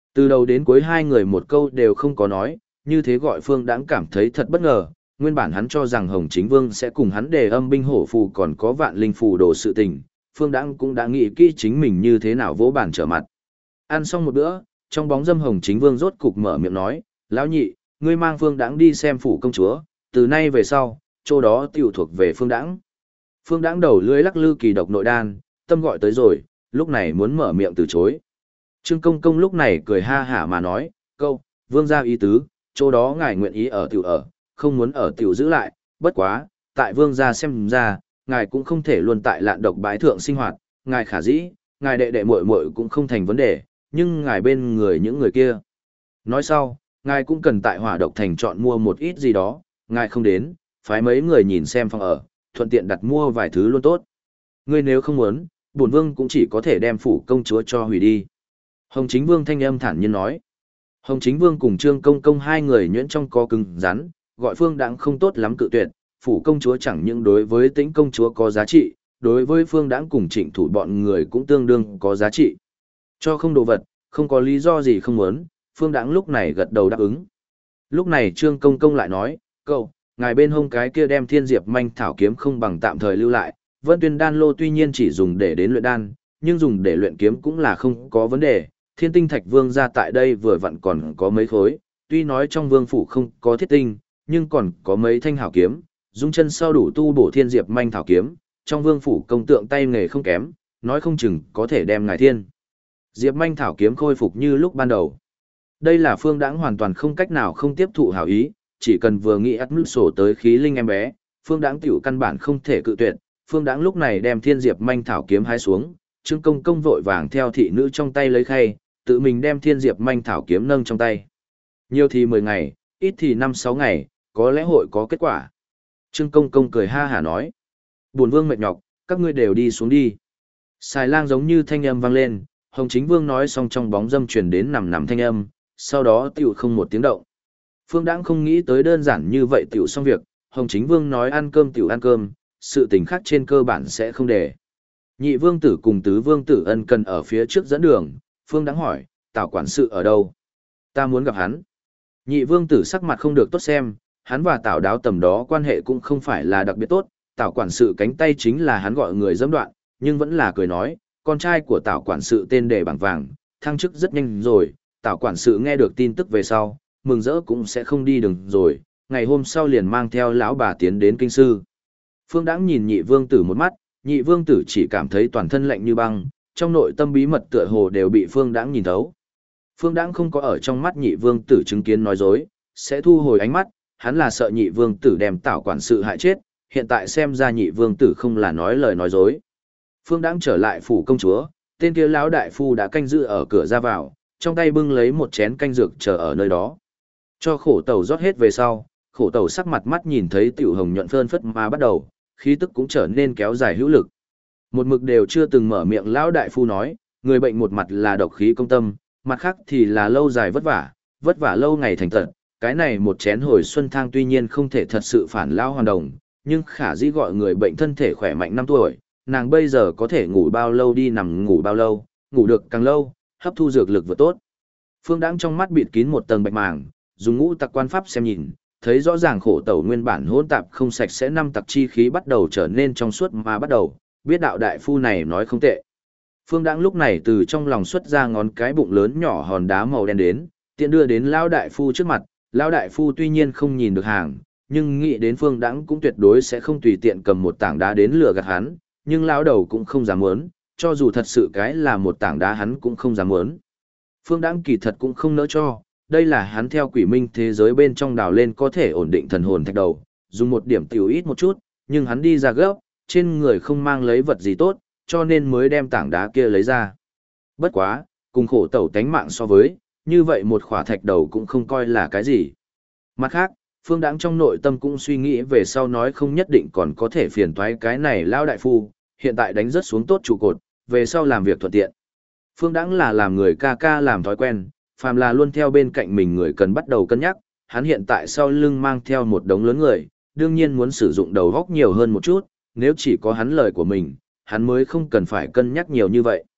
Từ đầu đến cuối hai người một câu đều không có nói, như thế gọi Phương Đãng cảm thấy thật bất ngờ, nguyên bản hắn cho rằng Hồng Chính Vương sẽ cùng hắn đề âm binh hổ phù còn có vạn linh phù đồ sự tình, Phương Đãng cũng đã nghĩ kỹ chính mình như thế nào vỗ bàn trở mặt. Ăn xong một bữa, trong bóng dâm Hồng Chính Vương rốt cục mở miệng nói, lão nhị, ngươi mang Phương Đãng đi xem phủ công chúa, từ nay về sau, chỗ đó tiểu thuộc về Phương Đãng. Phương Đãng đầu lưỡi lắc lư kỳ độc nội đan, tâm gọi tới rồi, lúc này muốn mở miệng từ chối. Trương Công Công lúc này cười ha hả mà nói, câu, vương gia ý tứ, chỗ đó ngài nguyện ý ở tiểu ở, không muốn ở tiểu giữ lại, bất quá, tại vương gia xem ra, ngài cũng không thể luôn tại lạn độc bái thượng sinh hoạt, ngài khả dĩ, ngài đệ đệ muội muội cũng không thành vấn đề, nhưng ngài bên người những người kia. Nói sau, ngài cũng cần tại hỏa độc thành chọn mua một ít gì đó, ngài không đến, phái mấy người nhìn xem phòng ở, thuận tiện đặt mua vài thứ luôn tốt. Ngươi nếu không muốn, bổn vương cũng chỉ có thể đem phủ công chúa cho hủy đi. Hồng Chính Vương thanh âm thản nhiên nói. Hồng Chính Vương cùng Trương Công Công hai người nhuyễn trong có cứng rắn, gọi Phương Đãng không tốt lắm cự tuyệt, phủ công chúa chẳng những đối với Tĩnh công chúa có giá trị, đối với Phương Đãng cùng Trịnh Thủ bọn người cũng tương đương có giá trị. Cho không đồ vật, không có lý do gì không muốn, Phương Đãng lúc này gật đầu đáp ứng. Lúc này Trương Công Công lại nói, cậu, ngài bên hông cái kia đem Thiên Diệp manh thảo kiếm không bằng tạm thời lưu lại, Vân Tuyên đan lô tuy nhiên chỉ dùng để đến luyện đan, nhưng dùng để luyện kiếm cũng là không có vấn đề. Thiên tinh thạch vương ra tại đây vừa vặn còn có mấy khối, tuy nói trong vương phủ không có thiết tinh, nhưng còn có mấy thanh hảo kiếm, dung chân sau đủ tu bổ Thiên Diệp manh thảo kiếm, trong vương phủ công tượng tay nghề không kém, nói không chừng có thể đem ngài Thiên Diệp manh thảo kiếm khôi phục như lúc ban đầu. Đây là Phương Đãng hoàn toàn không cách nào không tiếp thụ hảo ý, chỉ cần vừa nghĩ ắt sổ tới khí linh em bé, Phương Đãng tiểu căn bản không thể cự tuyệt. Phương Đãng lúc này đem Thiên Diệp manh thảo kiếm hái xuống, Trương Công Công vội vàng theo thị nữ trong tay lấy khay, tự mình đem Thiên Diệp manh thảo kiếm nâng trong tay. Nhiều thì 10 ngày, ít thì 5-6 ngày, có lẽ hội có kết quả. Trương Công Công cười ha hả nói, bổn vương mệt nhọc, các ngươi đều đi xuống đi. Xài lang giống như thanh âm vang lên, Hồng Chính Vương nói xong trong bóng dâm truyền đến nằm nằm thanh âm, sau đó tiểu không một tiếng động. Phương Đãng không nghĩ tới đơn giản như vậy tiểu xong việc, Hồng Chính Vương nói ăn cơm tiểu ăn cơm, sự tình khác trên cơ bản sẽ không để. Nhị vương tử cùng tứ vương tử ân cần ở phía trước dẫn đường, Phương Đãng hỏi, Tào quản sự ở đâu? Ta muốn gặp hắn. Nhị vương tử sắc mặt không được tốt xem, hắn và Tào Đáo tầm đó quan hệ cũng không phải là đặc biệt tốt, Tào quản sự cánh tay chính là hắn gọi người dẫm đoạn, nhưng vẫn là cười nói, con trai của Tào quản sự tên đề bảng vàng, thăng chức rất nhanh rồi, Tào quản sự nghe được tin tức về sau, mừng rỡ cũng sẽ không đi đường rồi, ngày hôm sau liền mang theo lão bà tiến đến kinh sư. Phương Đãng nhìn nhị vương tử một mắt, nhị vương tử chỉ cảm thấy toàn thân lạnh như băng, trong nội tâm bí mật tựa hồ đều bị Phương Đãng nhìn thấu. Phương Đãng không có ở trong mắt nhị vương tử chứng kiến nói dối, sẽ thu hồi ánh mắt, hắn là sợ nhị vương tử đem Tào quản sự hại chết, hiện tại xem ra nhị vương tử không là nói lời nói dối. Phương Đãng trở lại phủ công chúa, tên kia lão đại phu đã canh giữ ở cửa ra vào, trong tay bưng lấy một chén canh dược chờ ở nơi đó. Cho khổ tẩu rót hết về sau, khổ tẩu sắc mặt mắt nhìn thấy tiểu hồng nhuận phơn phất mà bắt đầu, khí tức cũng trở nên kéo dài hữu lực. Một mực đều chưa từng mở miệng lão đại phu nói, người bệnh một mặt là độc khí công tâm, mặt khác thì là lâu dài vất vả lâu ngày thành tật. Cái này một chén hồi xuân thang tuy nhiên không thể thật sự phản lao hoàn đồng, nhưng khả dĩ gọi người bệnh thân thể khỏe mạnh 5 tuổi, nàng bây giờ có thể ngủ bao lâu đi nằm ngủ bao lâu, ngủ được càng lâu, hấp thu dược lực vừa tốt. Phương Đãng trong mắt bịt kín một tầng bạch màng, dùng ngũ tặc quan pháp xem nhìn, thấy rõ ràng khổ tẩu nguyên bản hỗn tạp không sạch sẽ năm tặc chi khí bắt đầu trở nên trong suốt mà bắt đầu, biết đạo đại phu này nói không tệ. Phương Đãng lúc này từ trong lòng xuất ra ngón cái bụng lớn nhỏ hòn đá màu đen đến, tiện đưa đến lão đại phu trước mặt, lão đại phu tuy nhiên không nhìn được hàng, nhưng nghĩ đến Phương Đãng cũng tuyệt đối sẽ không tùy tiện cầm một tảng đá đến lừa gạt hắn, nhưng lão đầu cũng không dám muốn, cho dù thật sự cái là một tảng đá hắn cũng không dám muốn. Phương Đãng kỳ thật cũng không nỡ cho, đây là hắn theo quỷ minh thế giới bên trong đào lên có thể ổn định thần hồn thạch đầu, dùng một điểm tiểu ít một chút, nhưng hắn đi ra gấp, trên người không mang lấy vật gì tốt, cho nên mới đem tảng đá kia lấy ra. Bất quá, cùng khổ tẩu tánh mạng so với, như vậy một khỏa thạch đầu cũng không coi là cái gì. Mặt khác, Phương Đãng trong nội tâm cũng suy nghĩ về sau nói không nhất định còn có thể phiền toái cái này lao đại phu, hiện tại đánh rất xuống tốt trụ cột, về sau làm việc thuận tiện. Phương Đãng là làm người ca ca làm thói quen, phàm là luôn theo bên cạnh mình người cần bắt đầu cân nhắc, hắn hiện tại sau lưng mang theo một đống lớn người, đương nhiên muốn sử dụng đầu góc nhiều hơn một chút, nếu chỉ có hắn lời của mình, hắn mới không cần phải cân nhắc nhiều như vậy.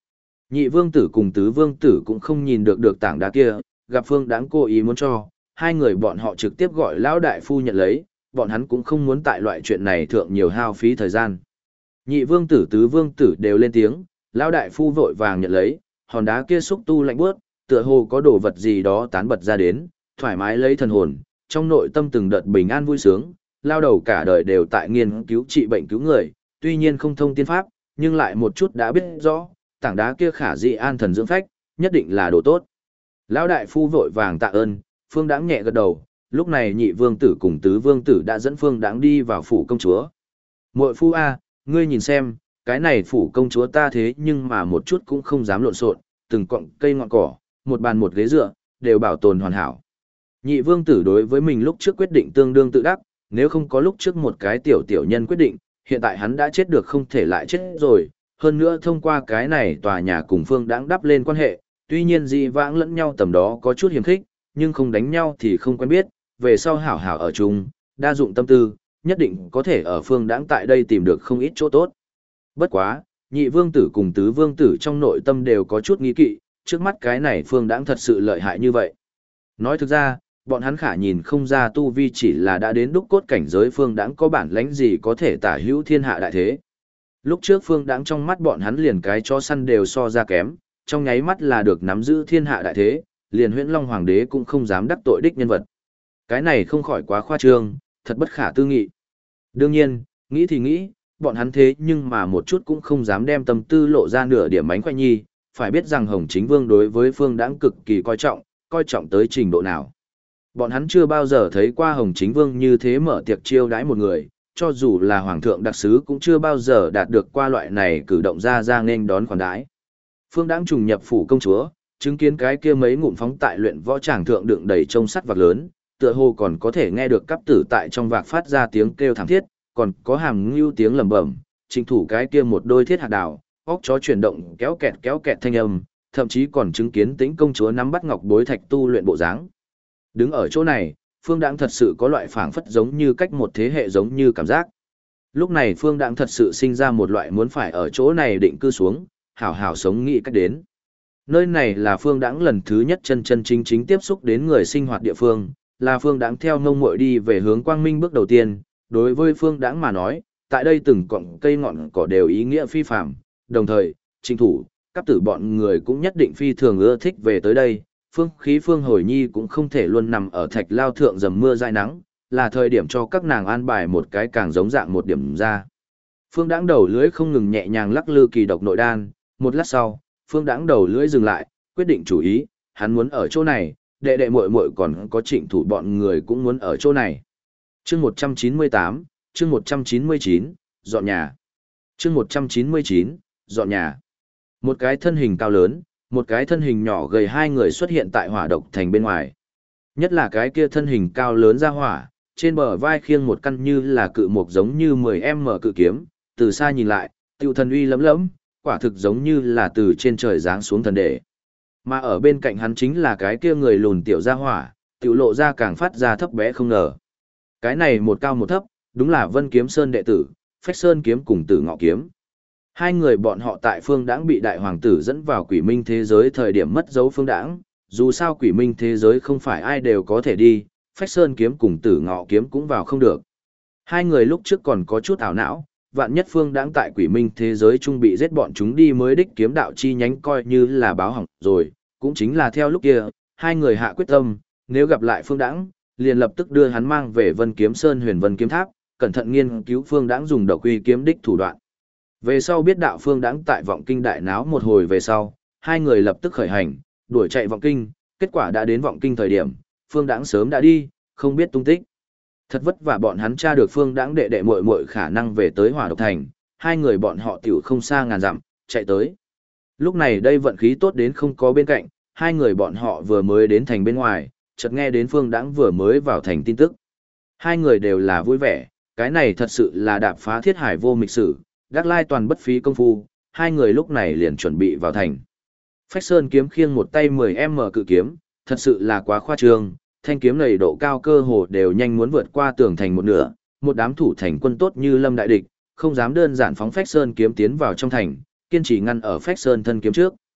Nhị vương tử cùng tứ vương tử cũng không nhìn được tảng đá kia, gặp Phương Đãng cố ý muốn cho, hai người bọn họ trực tiếp gọi lão đại phu nhận lấy, bọn hắn cũng không muốn tại loại chuyện này thượng nhiều hao phí thời gian. Nhị vương tử tứ vương tử đều lên tiếng, lão đại phu vội vàng nhận lấy, hòn đá kia xúc tu lạnh buốt, tựa hồ có đồ vật gì đó tán bật ra đến, thoải mái lấy thần hồn, trong nội tâm từng đợt bình an vui sướng, lao đầu cả đời đều tại nghiên cứu trị bệnh cứu người, tuy nhiên không thông tiên pháp, nhưng lại một chút đã biết rõ, tảng đá kia khả dị an thần dưỡng phách, nhất định là đồ tốt. Lão đại phu vội vàng tạ ơn, Phương Đãng nhẹ gật đầu, lúc này nhị vương tử cùng tứ vương tử đã dẫn Phương Đãng đi vào phủ công chúa. Muội phu a, ngươi nhìn xem, cái này phủ công chúa ta thế nhưng mà một chút cũng không dám lộn xộn, từng cọng cây ngọn cỏ, một bàn một ghế dựa, đều bảo tồn hoàn hảo. Nhị vương tử đối với mình lúc trước quyết định tương đương tự đắc, nếu không có lúc trước một cái tiểu nhân quyết định, hiện tại hắn đã chết được không thể lại chết rồi, hơn nữa thông qua cái này tòa nhà cùng Phương Đãng đắp lên quan hệ, tuy nhiên dị vãng lẫn nhau tầm đó có chút hiềm khích, nhưng không đánh nhau thì không quen biết, về sau hảo hảo ở chung, đa dụng tâm tư, nhất định có thể ở Phương Đãng tại đây tìm được không ít chỗ tốt. Bất quá, nhị vương tử cùng tứ vương tử trong nội tâm đều có chút nghi kỵ, trước mắt cái này Phương Đãng thật sự lợi hại như vậy. Nói thực ra, bọn hắn khả nhìn không ra tu vi chỉ là đã đến đúc cốt cảnh giới Phương Đãng có bản lãnh gì có thể tả hữu thiên hạ đại thế. Lúc trước Phương Đãng trong mắt bọn hắn liền cái chó săn đều so ra kém, trong nháy mắt là được nắm giữ thiên hạ đại thế, liền Huyễn Long Hoàng đế cũng không dám đắc tội đích nhân vật. Cái này không khỏi quá khoa trương, thật bất khả tư nghị. Đương nhiên, nghĩ thì nghĩ, bọn hắn thế nhưng mà một chút cũng không dám đem tâm tư lộ ra nửa điểm mánh khoe nhi, phải biết rằng Hồng Chính Vương đối với Phương Đãng cực kỳ coi trọng tới trình độ nào. Bọn hắn chưa bao giờ thấy qua Hồng Chính Vương như thế mở tiệc chiêu đãi một người, cho dù là Hoàng thượng đặc sứ cũng chưa bao giờ đạt được qua loại này cử động ra nên đón khoản đãi. Phương Đãng trùng nhập phủ công chúa, chứng kiến cái kia mấy ngụm phóng tại luyện võ tràng thượng đựng đầy trông sắt vạc lớn, tựa hồ còn có thể nghe được cấp tử tại trong vạc phát ra tiếng kêu thảm thiết, còn có hàm ngưu tiếng lẩm bẩm, trình thủ cái kia một đôi thiết hạt đào, óc chó chuyển động kéo kẹt thanh âm, thậm chí còn chứng kiến Tĩnh công chúa nắm bắt ngọc bối thạch tu luyện bộ dáng. Đứng ở chỗ này, Phương Đãng thật sự có loại phảng phất giống như cách một thế hệ giống như cảm giác. Lúc này Phương Đãng thật sự sinh ra một loại muốn phải ở chỗ này định cư xuống, hảo hảo sống nghĩ cách đến. Nơi này là Phương Đãng lần thứ nhất chân chính tiếp xúc đến người sinh hoạt địa phương, là Phương Đãng theo ngông muội đi về hướng quang minh bước đầu tiên. Đối với Phương Đãng mà nói, tại đây từng cọng cây ngọn cỏ đều ý nghĩa phi phàm, đồng thời, Trình thủ, các tử bọn người cũng nhất định phi thường ưa thích về tới đây. Phương Hồi Nhi cũng không thể luôn nằm ở thạch lao thượng dầm mưa dãi nắng, là thời điểm cho các nàng an bài một cái càng giống dạng một điểm ra. Phương Đãng đầu lưỡi không ngừng nhẹ nhàng lắc lư kỳ độc nội đan, một lát sau, Phương Đãng đầu lưỡi dừng lại, quyết định chủ ý, hắn muốn ở chỗ này, đệ muội muội còn có Trịnh thủ bọn người cũng muốn ở chỗ này. Chương 198, chương 199, dọn nhà. Chương 199, dọn nhà. Một cái thân hình cao lớn, một cái thân hình nhỏ gầy, hai người xuất hiện tại hỏa độc thành bên ngoài. Nhất là cái kia thân hình cao lớn ra hỏa, trên bờ vai khiêng một căn như là cự mục giống như 10m cự kiếm, từ xa nhìn lại, tiêu thần uy lấm lấm, quả thực giống như là từ trên trời giáng xuống thần đệ. Mà ở bên cạnh hắn chính là cái kia người lùn tiểu ra hỏa, tiểu lộ ra càng phát ra thấp bé không ngờ. Cái này một cao một thấp, đúng là Vân Kiếm Sơn đệ tử, Phách Sơn kiếm cùng Tử Ngọ kiếm. Hai người bọn họ tại Phương Đãng bị đại hoàng tử dẫn vào Quỷ Minh thế giới thời điểm mất dấu Phương Đãng, dù sao Quỷ Minh thế giới không phải ai đều có thể đi, Phách Sơn kiếm cùng Tử Ngọ kiếm cũng vào không được. Hai người lúc trước còn có chút ảo não, vạn nhất Phương Đãng tại Quỷ Minh thế giới trung bị giết bọn chúng đi mới đích kiếm đạo chi nhánh coi như là báo hỏng rồi, cũng chính là theo lúc kia, hai người hạ quyết tâm, nếu gặp lại Phương Đãng, liền lập tức đưa hắn mang về Vân Kiếm Sơn Huyền Vân kiếm tháp, cẩn thận nghiên cứu Phương Đãng dùng độc uy kiếm đích thủ đoạn. Về sau biết đạo Phương Đãng tại Vọng Kinh đại náo một hồi về sau, hai người lập tức khởi hành, đuổi chạy Vọng Kinh, kết quả đã đến Vọng Kinh thời điểm, Phương Đãng sớm đã đi, không biết tung tích. Thật vất vả bọn hắn tra được Phương Đãng đệ muội muội khả năng về tới Hỏa Độc Thành, hai người bọn họ tiểu không xa ngàn dặm, chạy tới. Lúc này đây vận khí tốt đến không có bên cạnh, hai người bọn họ vừa mới đến thành bên ngoài, chợt nghe đến Phương Đãng vừa mới vào thành tin tức. Hai người đều là vui vẻ, cái này thật sự là đạp phá thiết hải vô mịch sử, đắc lai toàn bất phí công phu, hai người lúc này liền chuẩn bị vào thành. Phách Sơn kiếm khiêng một tay 10m cự kiếm, thật sự là quá khoa trương, thanh kiếm này độ cao cơ hồ đều nhanh muốn vượt qua tường thành một nửa, một đám thủ thành quân tốt như lâm đại địch, không dám đơn giản phóng Phách Sơn kiếm tiến vào trong thành, kiên trì ngăn ở Phách Sơn thân kiếm trước.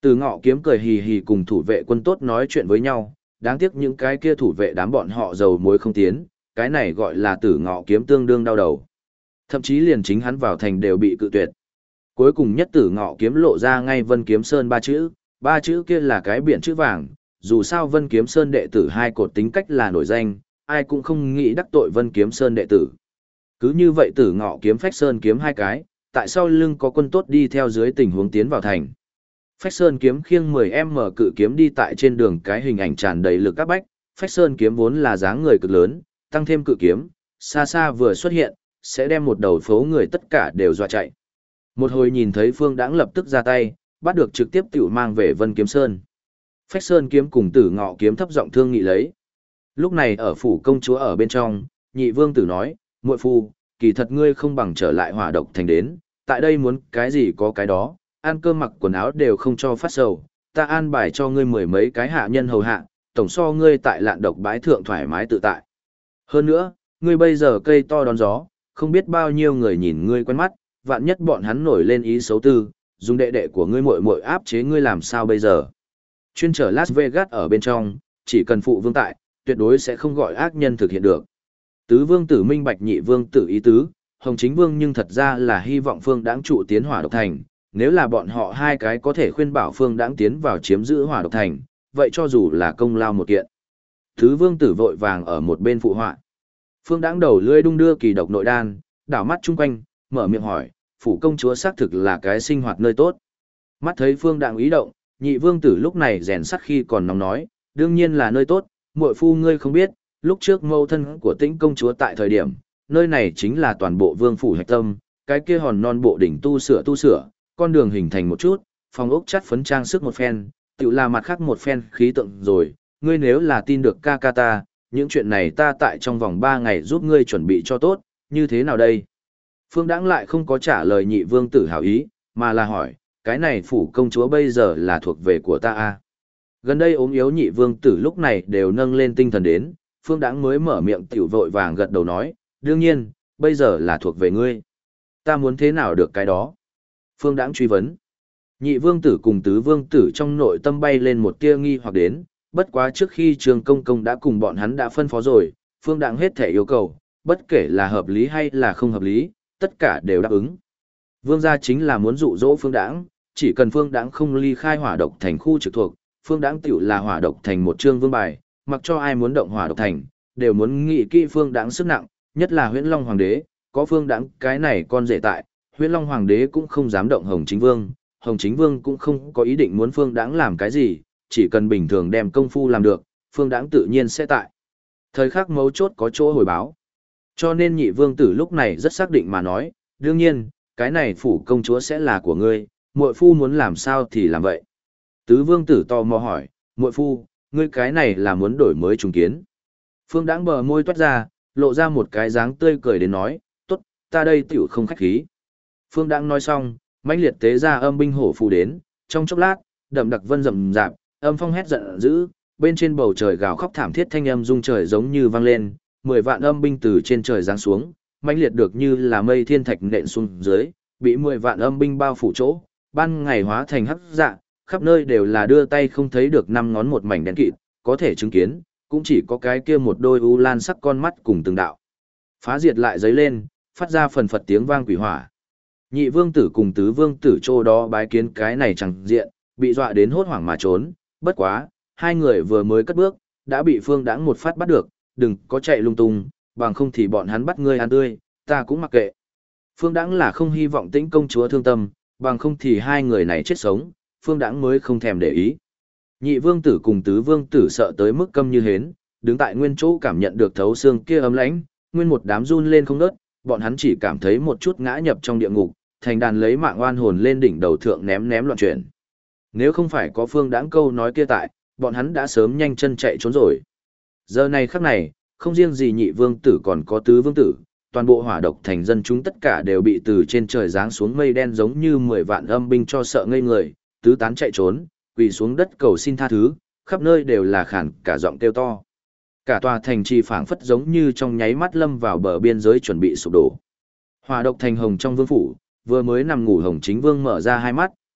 Từ Ngọ Kiếm cười hì hì cùng thủ vệ quân tốt nói chuyện với nhau, đáng tiếc những cái kia thủ vệ đám bọn họ dầu muối không tiến, cái này gọi là Tử Ngọ Kiếm tương đương đau đầu. Thậm chí liền chính hắn vào thành đều bị cự tuyệt. Cuối cùng nhất Tử Ngọ Kiếm lộ ra ngay Vân Kiếm Sơn ba chữ kia là cái biển chữ vàng, dù sao Vân Kiếm Sơn đệ tử hai cột tính cách là nổi danh, ai cũng không nghĩ đắc tội Vân Kiếm Sơn đệ tử. Cứ như vậy Tử Ngọ Kiếm Phách Sơn kiếm hai cái, tại sao lưng có quân tốt đi theo dưới tình huống tiến vào thành. Phách Sơn kiếm khiêng 10m cự kiếm đi tại trên đường, cái hình ảnh tràn đầy lực áp bách, Phách Sơn kiếm vốn là dáng người cực lớn, tăng thêm cự kiếm, xa xa vừa xuất hiện, sẽ đem một đầu phố người tất cả đều dọa chạy. Một hồi nhìn thấy Phương Đãng lập tức ra tay, bắt được trực tiếp tiểu mang về Vân Kiếm Sơn. Phách Sơn kiếm cùng Tử Ngọ kiếm thấp giọng thương nghị lấy. Lúc này ở phủ công chúa ở bên trong, Nhị Vương tử nói, muội phu, kỳ thật ngươi không bằng trở lại Hỏa Độc thành đến, tại đây muốn cái gì có cái đó, ăn cơm mặc quần áo đều không cho phát sầu, ta an bài cho ngươi mười mấy cái hạ nhân hầu hạ, tổng so ngươi tại Lạn Độc bãi thượng thoải mái tự tại. Hơn nữa, ngươi bây giờ cây to đón gió, không biết bao nhiêu người nhìn ngươi quen mắt, vạn nhất bọn hắn nổi lên ý xấu tư, dùng đệ đệ của ngươi muội muội áp chế ngươi làm sao bây giờ. Chuyên trở Las Vegas ở bên trong, chỉ cần phụ vương tại, tuyệt đối sẽ không gọi ác nhân thực hiện được. Tứ vương tử minh bạch Nhị Vương tử ý tứ, Hồng Chính Vương nhưng thật ra là hy vọng Phương Đãng trụ tiến Hỏa Độc thành, nếu là bọn họ hai cái có thể khuyên bảo Phương Đãng tiến vào chiếm giữ Hỏa Độc thành, vậy cho dù là công lao một kiện. Tứ vương tử vội vàng ở một bên phụ họa. Phương Đãng đầu lưỡi đung đưa kỳ độc nội đan, đảo mắt chung quanh, mở miệng hỏi, phủ công chúa xác thực là cái sinh hoạt nơi tốt. Mắt thấy Phương Đãng ý động, Nhị Vương tử lúc này rèn sắt khi còn nóng nói, đương nhiên là nơi tốt, muội phu ngươi không biết, lúc trước mâu thân của Tĩnh công chúa tại thời điểm, nơi này chính là toàn bộ vương phủ hạch tâm, cái kia hòn non bộ đỉnh tu sửa, con đường hình thành một chút, phòng ốc chắt phấn trang sức một phen, tự là mặt khác một phen khí tượng rồi, ngươi nếu là tin được ca ca ta, những chuyện này ta tại trong vòng 3 ngày giúp ngươi chuẩn bị cho tốt, như thế nào đây? Phương Đãng lại không có trả lời Nhị Vương tử hảo ý, mà là hỏi, cái này phủ công chúa bây giờ là thuộc về của ta à? Gần đây ốm yếu Nhị Vương tử lúc này đều nâng lên tinh thần đến, Phương Đãng mới mở miệng tiểu vội vàng gật đầu nói, đương nhiên, bây giờ là thuộc về ngươi. Ta muốn thế nào được cái đó? Phương Đãng truy vấn. Nhị Vương tử cùng Tứ Vương tử trong nội tâm bay lên một tia nghi hoặc đến, bất quá trước khi Trương Công Công đã cùng bọn hắn đã phân phó rồi, Phương Đãng hết thể yêu cầu, bất kể là hợp lý hay là không hợp lý, tất cả đều đáp ứng. Vương gia chính là muốn dụ dỗ Phương Đãng, chỉ cần Phương Đãng không ly khai Hỏa Độc thành khu trực thuộc, Phương Đãng tiểu là Hỏa Độc thành một trương vương bài, mặc cho ai muốn động Hỏa Độc thành, đều muốn nghĩ kỹ Phương Đãng sức nặng, nhất là Huyễn Long Hoàng đế, có Phương Đãng cái này con rể tại, Huyễn Long Hoàng đế cũng không dám động Hồng Chính Vương, Hồng Chính Vương cũng không có ý định muốn Phương Đãng làm cái gì, chỉ cần bình thường đem công phu làm được, Phương Đãng tự nhiên sẽ tại thời khắc mấu chốt có chỗ hồi báo. Cho nên Nhị Vương tử lúc này rất xác định mà nói, đương nhiên, cái này phủ công chúa sẽ là của ngươi, muội phu muốn làm sao thì làm vậy. Tứ Vương tử tò mò hỏi, muội phu, ngươi cái này là muốn đổi mới trùng kiến. Phương Đãng bờ môi toát ra, lộ ra một cái dáng tươi cười đến nói, tốt, ta đây tiểu không khách khí. Phương Đãng nói xong, mãnh liệt tế ra âm binh hổ phù đến, trong chốc lát, đậm đặc vân rậm rạp, âm phong hét giận dữ, bên trên bầu trời gào khóc thảm thiết thanh âm rung trời giống như vang lên, 10 vạn âm binh từ trên trời giáng xuống, mãnh liệt được như là mây thiên thạch nện xuống dưới, bị 10 vạn âm binh bao phủ chỗ, ban ngày hóa thành hắc dạ, khắp nơi đều là đưa tay không thấy được 5 ngón một mảnh đen kịt, có thể chứng kiến, cũng chỉ có cái kia một đôi u lan sắc con mắt cùng từng đạo. Phá diệt lại giấy lên, phát ra phần phật tiếng vang quỷ hỏa. Nhị Vương tử cùng Tứ Vương tử chỗ đó bái kiến cái này chẳng diện, bị dọa đến hốt hoảng mà trốn, bất quá, hai người vừa mới cất bước, đã bị Phương Đãng một phát bắt được, đừng có chạy lung tung, bằng không thì bọn hắn bắt ngươi ăn tươi, ta cũng mặc kệ. Phương Đãng là không hy vọng Tĩnh công chúa thương tâm, bằng không thì hai người này chết sống, Phương Đãng mới không thèm để ý. Nhị Vương tử cùng Tứ Vương tử sợ tới mức câm như hến, đứng tại nguyên chỗ cảm nhận được thấu xương kia ấm lãnh, nguyên một đám run lên không ngớt, bọn hắn chỉ cảm thấy một chút ngã nhập trong địa ngục, thành đàn lấy mạng oan hồn lên đỉnh đầu thượng ném loạn chuyển. Nếu không phải có Phương Đãng câu nói kia tại, bọn hắn đã sớm nhanh chân chạy trốn rồi. Giờ này khắc này, không riêng gì Nhị Vương tử còn có Tứ Vương tử, toàn bộ Hỏa Độc thành dân chúng tất cả đều bị từ trên trời giáng xuống mây đen giống như 10 vạn âm binh cho sợ ngây người, tứ tán chạy trốn, quỳ xuống đất cầu xin tha thứ, khắp nơi đều là khản cả giọng kêu to. Cả tòa thành trì phảng phất giống như trong nháy mắt lâm vào bờ biên giới chuẩn bị sụp đổ. Hỏa Độc thành hồng trong vương phủ, vừa mới nằm ngủ Hồng Chính Vương mở ra hai mắt,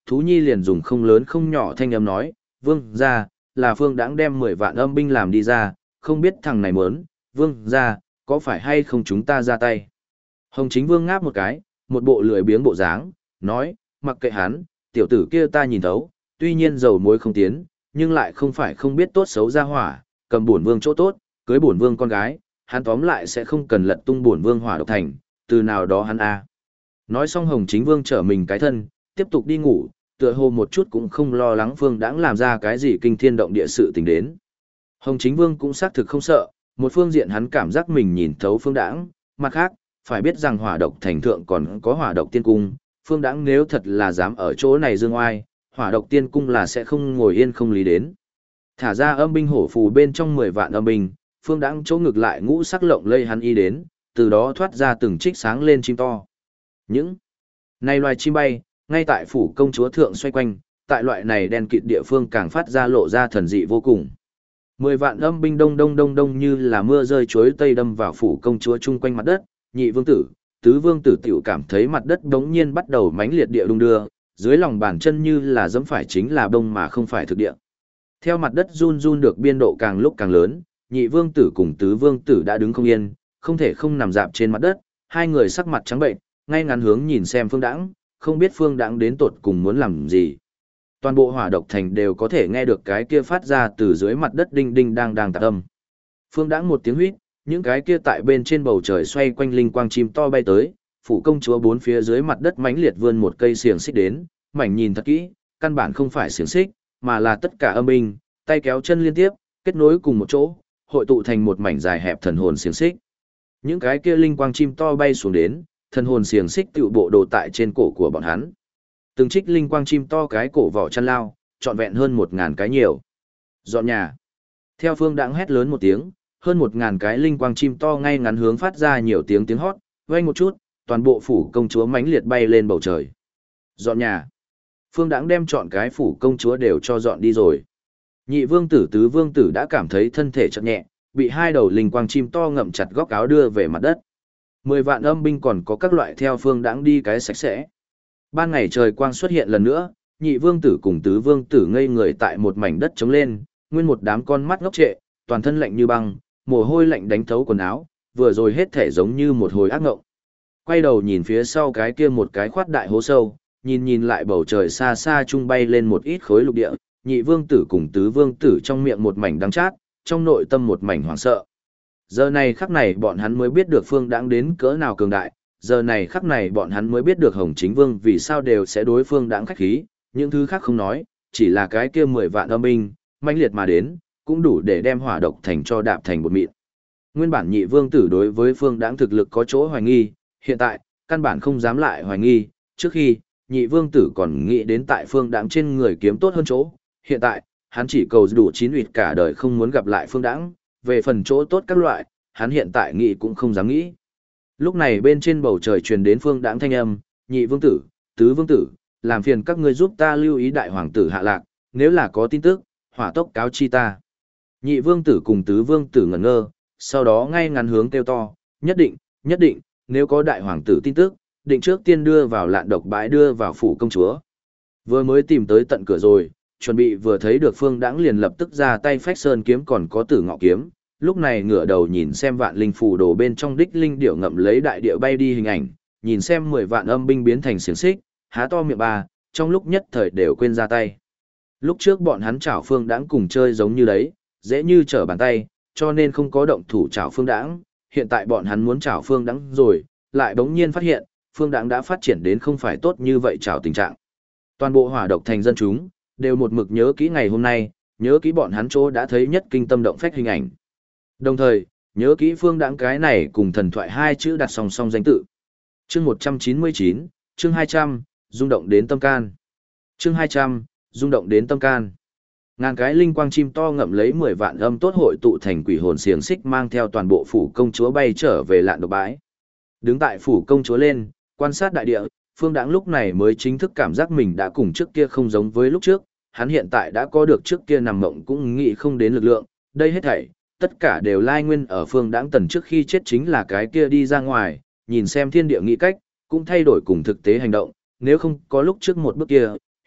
Thú Nhi liền dùng không lớn không nhỏ thanh âm nói, vương ra, là Phương Đãng đem 10 vạn âm binh làm đi ra, không biết thằng này mớn, vương ra, có phải hay không chúng ta ra tay. Hồng Chính Vương ngáp một cái, một bộ lười biếng bộ dáng, nói, mặc kệ hắn, tiểu tử kia ta nhìn thấu, tuy nhiên dầu muối không tiến, nhưng lại không phải không biết tốt xấu ra hỏa, cầm bổn vương chỗ tốt, cưới bổn vương con gái, hắn tóm lại sẽ không cần lật tung bổn vương hỏa độc thành, từ nào đó hắn a. Nói xong Hồng Chính Vương trở mình cái thân, tiếp tục đi ngủ, tựa hồ một chút cũng không lo lắng Phương Đãng làm ra cái gì kinh thiên động địa sự tình đến. Hồng Chính Vương cũng xác thực không sợ, một phương diện hắn cảm giác mình nhìn thấu Phương Đãng, mặt khác, phải biết rằng hỏa độc thành thượng còn có hỏa độc tiên cung, Phương Đãng nếu thật là dám ở chỗ này dương oai, hỏa độc tiên cung là sẽ không ngồi yên không lý đến. Thả ra âm binh hổ phù bên trong 10 vạn âm binh, Phương Đãng chỗ ngược lại ngũ sắc lộng lây hắn y đến, từ đó thoát ra từng trích sáng lên chim to. Những này loài chim bay, ngay tại phủ công chúa thượng xoay quanh, tại loại này đen kịt địa phương càng phát ra lộ ra thần dị vô cùng. 10 vạn âm binh đông đông đông đông như là mưa rơi chuối tây đâm vào phủ công chúa chung quanh mặt đất, nhị vương tử, tứ vương tử tiểu cảm thấy mặt đất đống nhiên bắt đầu mãnh liệt địa đung đưa, dưới lòng bàn chân như là dẫm phải chính là bông mà không phải thực địa. Theo mặt đất run run được biên độ càng lúc càng lớn, nhị vương tử cùng tứ vương tử đã đứng không yên, không thể không nằm dạp trên mặt đất, hai người sắc mặt trắng bệnh, ngay ngắn hướng nhìn xem Phương Đãng, không biết Phương Đãng đến tột cùng muốn làm gì. Toàn bộ hỏa độc thành đều có thể nghe được cái kia phát ra từ dưới mặt đất đinh đinh đang tạc âm. Phương Đãng một tiếng huýt, những cái kia tại bên trên bầu trời xoay quanh linh quang chim to bay tới, phủ công chúa bốn phía dưới mặt đất mãnh liệt vươn một cây xiềng xích đến, mảnh nhìn thật kỹ, căn bản không phải xiềng xích, mà là tất cả âm binh, tay kéo chân liên tiếp, kết nối cùng một chỗ, hội tụ thành một mảnh dài hẹp thần hồn xiềng xích. Những cái kia linh quang chim to bay xuống đến, thần hồn xiềng xích tựu bộ đồ tại trên cổ của bọn hắn. Từng trích linh quang chim to cái cổ vỏ chăn lao, trọn vẹn hơn 1000 cái nhiều. Dọn nhà. Theo Phương Đãng hét lớn một tiếng, hơn 1000 cái linh quang chim to ngay ngắn hướng phát ra nhiều tiếng hót, vang một chút, toàn bộ phủ công chúa mãnh liệt bay lên bầu trời. Dọn nhà. Phương Đãng đem chọn cái phủ công chúa đều cho dọn đi rồi. Nhị vương tử tứ vương tử đã cảm thấy thân thể chợt nhẹ, bị hai đầu linh quang chim to ngậm chặt góc áo đưa về mặt đất. 10 vạn âm binh còn có các loại theo Phương Đãng đi cái sạch sẽ. Ban ngày trời quang xuất hiện lần nữa, nhị vương tử cùng tứ vương tử ngây người tại một mảnh đất trống lên, nguyên một đám con mắt ngốc trệ, toàn thân lạnh như băng, mồ hôi lạnh đánh thấu quần áo, vừa rồi hết thể giống như một hồi ác ngộng. Quay đầu nhìn phía sau cái kia một cái khoát đại hố sâu, nhìn lại bầu trời xa xa trung bay lên một ít khối lục địa, nhị vương tử cùng tứ vương tử trong miệng một mảnh đắng chát, trong nội tâm một mảnh hoảng sợ. Giờ này khắc này bọn hắn mới biết được Phương Đãng đến cỡ nào cường đại, giờ này khắc này bọn hắn mới biết được Hồng Chính Vương vì sao đều sẽ đối Phương Đãng khách khí, những thứ khác không nói, chỉ là cái kia 10 vạn âm binh, mãnh liệt mà đến, cũng đủ để đem hỏa độc thành cho đạp thành bột mịn. Nguyên bản nhị vương tử đối với Phương Đãng thực lực có chỗ hoài nghi, hiện tại, căn bản không dám lại hoài nghi, trước khi, nhị vương tử còn nghĩ đến tại Phương Đãng trên người kiếm tốt hơn chỗ, hiện tại, hắn chỉ cầu đủ chín uyệt cả đời không muốn gặp lại Phương Đãng, về phần chỗ tốt các loại, hắn hiện tại nghĩ cũng không dám nghĩ. Lúc này bên trên bầu trời truyền đến Phương Đãng thanh âm, nhị vương tử, tứ vương tử, làm phiền các ngươi giúp ta lưu ý đại hoàng tử hạ lạc, nếu là có tin tức, hỏa tốc cáo chi ta. Nhị vương tử cùng tứ vương tử ngẩn ngơ, sau đó ngay ngắn hướng kêu to, nhất định, nếu có đại hoàng tử tin tức, định trước tiên đưa vào lạn độc bãi đưa vào phủ công chúa. Vừa mới tìm tới tận cửa rồi, chuẩn bị vừa thấy được Phương Đãng liền lập tức ra tay phách sơn kiếm còn có tử ngọ kiếm, lúc này ngửa đầu nhìn xem vạn linh phù đồ bên trong đích linh điệu ngậm lấy đại địa bay đi hình ảnh, nhìn xem 10 vạn âm binh biến thành xiềng xích, há to miệng ba, trong lúc nhất thời đều quên ra tay. Lúc trước bọn hắn chảo Phương Đãng cùng chơi giống như đấy, dễ như trở bàn tay, cho nên không có động thủ chảo Phương Đãng, hiện tại bọn hắn muốn chảo Phương Đãng rồi, lại bỗng nhiên phát hiện, Phương Đãng đã phát triển đến không phải tốt như vậy chảo tình trạng. Toàn bộ hỏa độc thành dân chúng, đều một mực nhớ kỹ ngày hôm nay, nhớ kỹ bọn hắn chỗ đã thấy nhất kinh tâm động phách hình ảnh. Đồng thời, nhớ kỹ Phương Đãng cái này cùng thần thoại hai chữ đặt song song danh tự. Chương 199, chương 200, rung động đến tâm can. Chương 200, rung động đến tâm can. Ngàn cái linh quang chim to ngậm lấy 10 vạn âm tốt hội tụ thành quỷ hồn xiềng xích mang theo toàn bộ phủ công chúa bay trở về lạn độc bãi. Đứng tại phủ công chúa lên, quan sát đại địa, Phương Đãng lúc này mới chính thức cảm giác mình đã cùng trước kia không giống với lúc trước, hắn hiện tại đã có được trước kia nằm mộng cũng nghĩ không đến lực lượng, đây hết thảy, tất cả đều lai nguyên ở Phương Đãng tần trước khi chết chính là cái kia đi ra ngoài, nhìn xem thiên địa nghĩ cách, cũng thay đổi cùng thực tế hành động, nếu không có lúc trước một bước kia,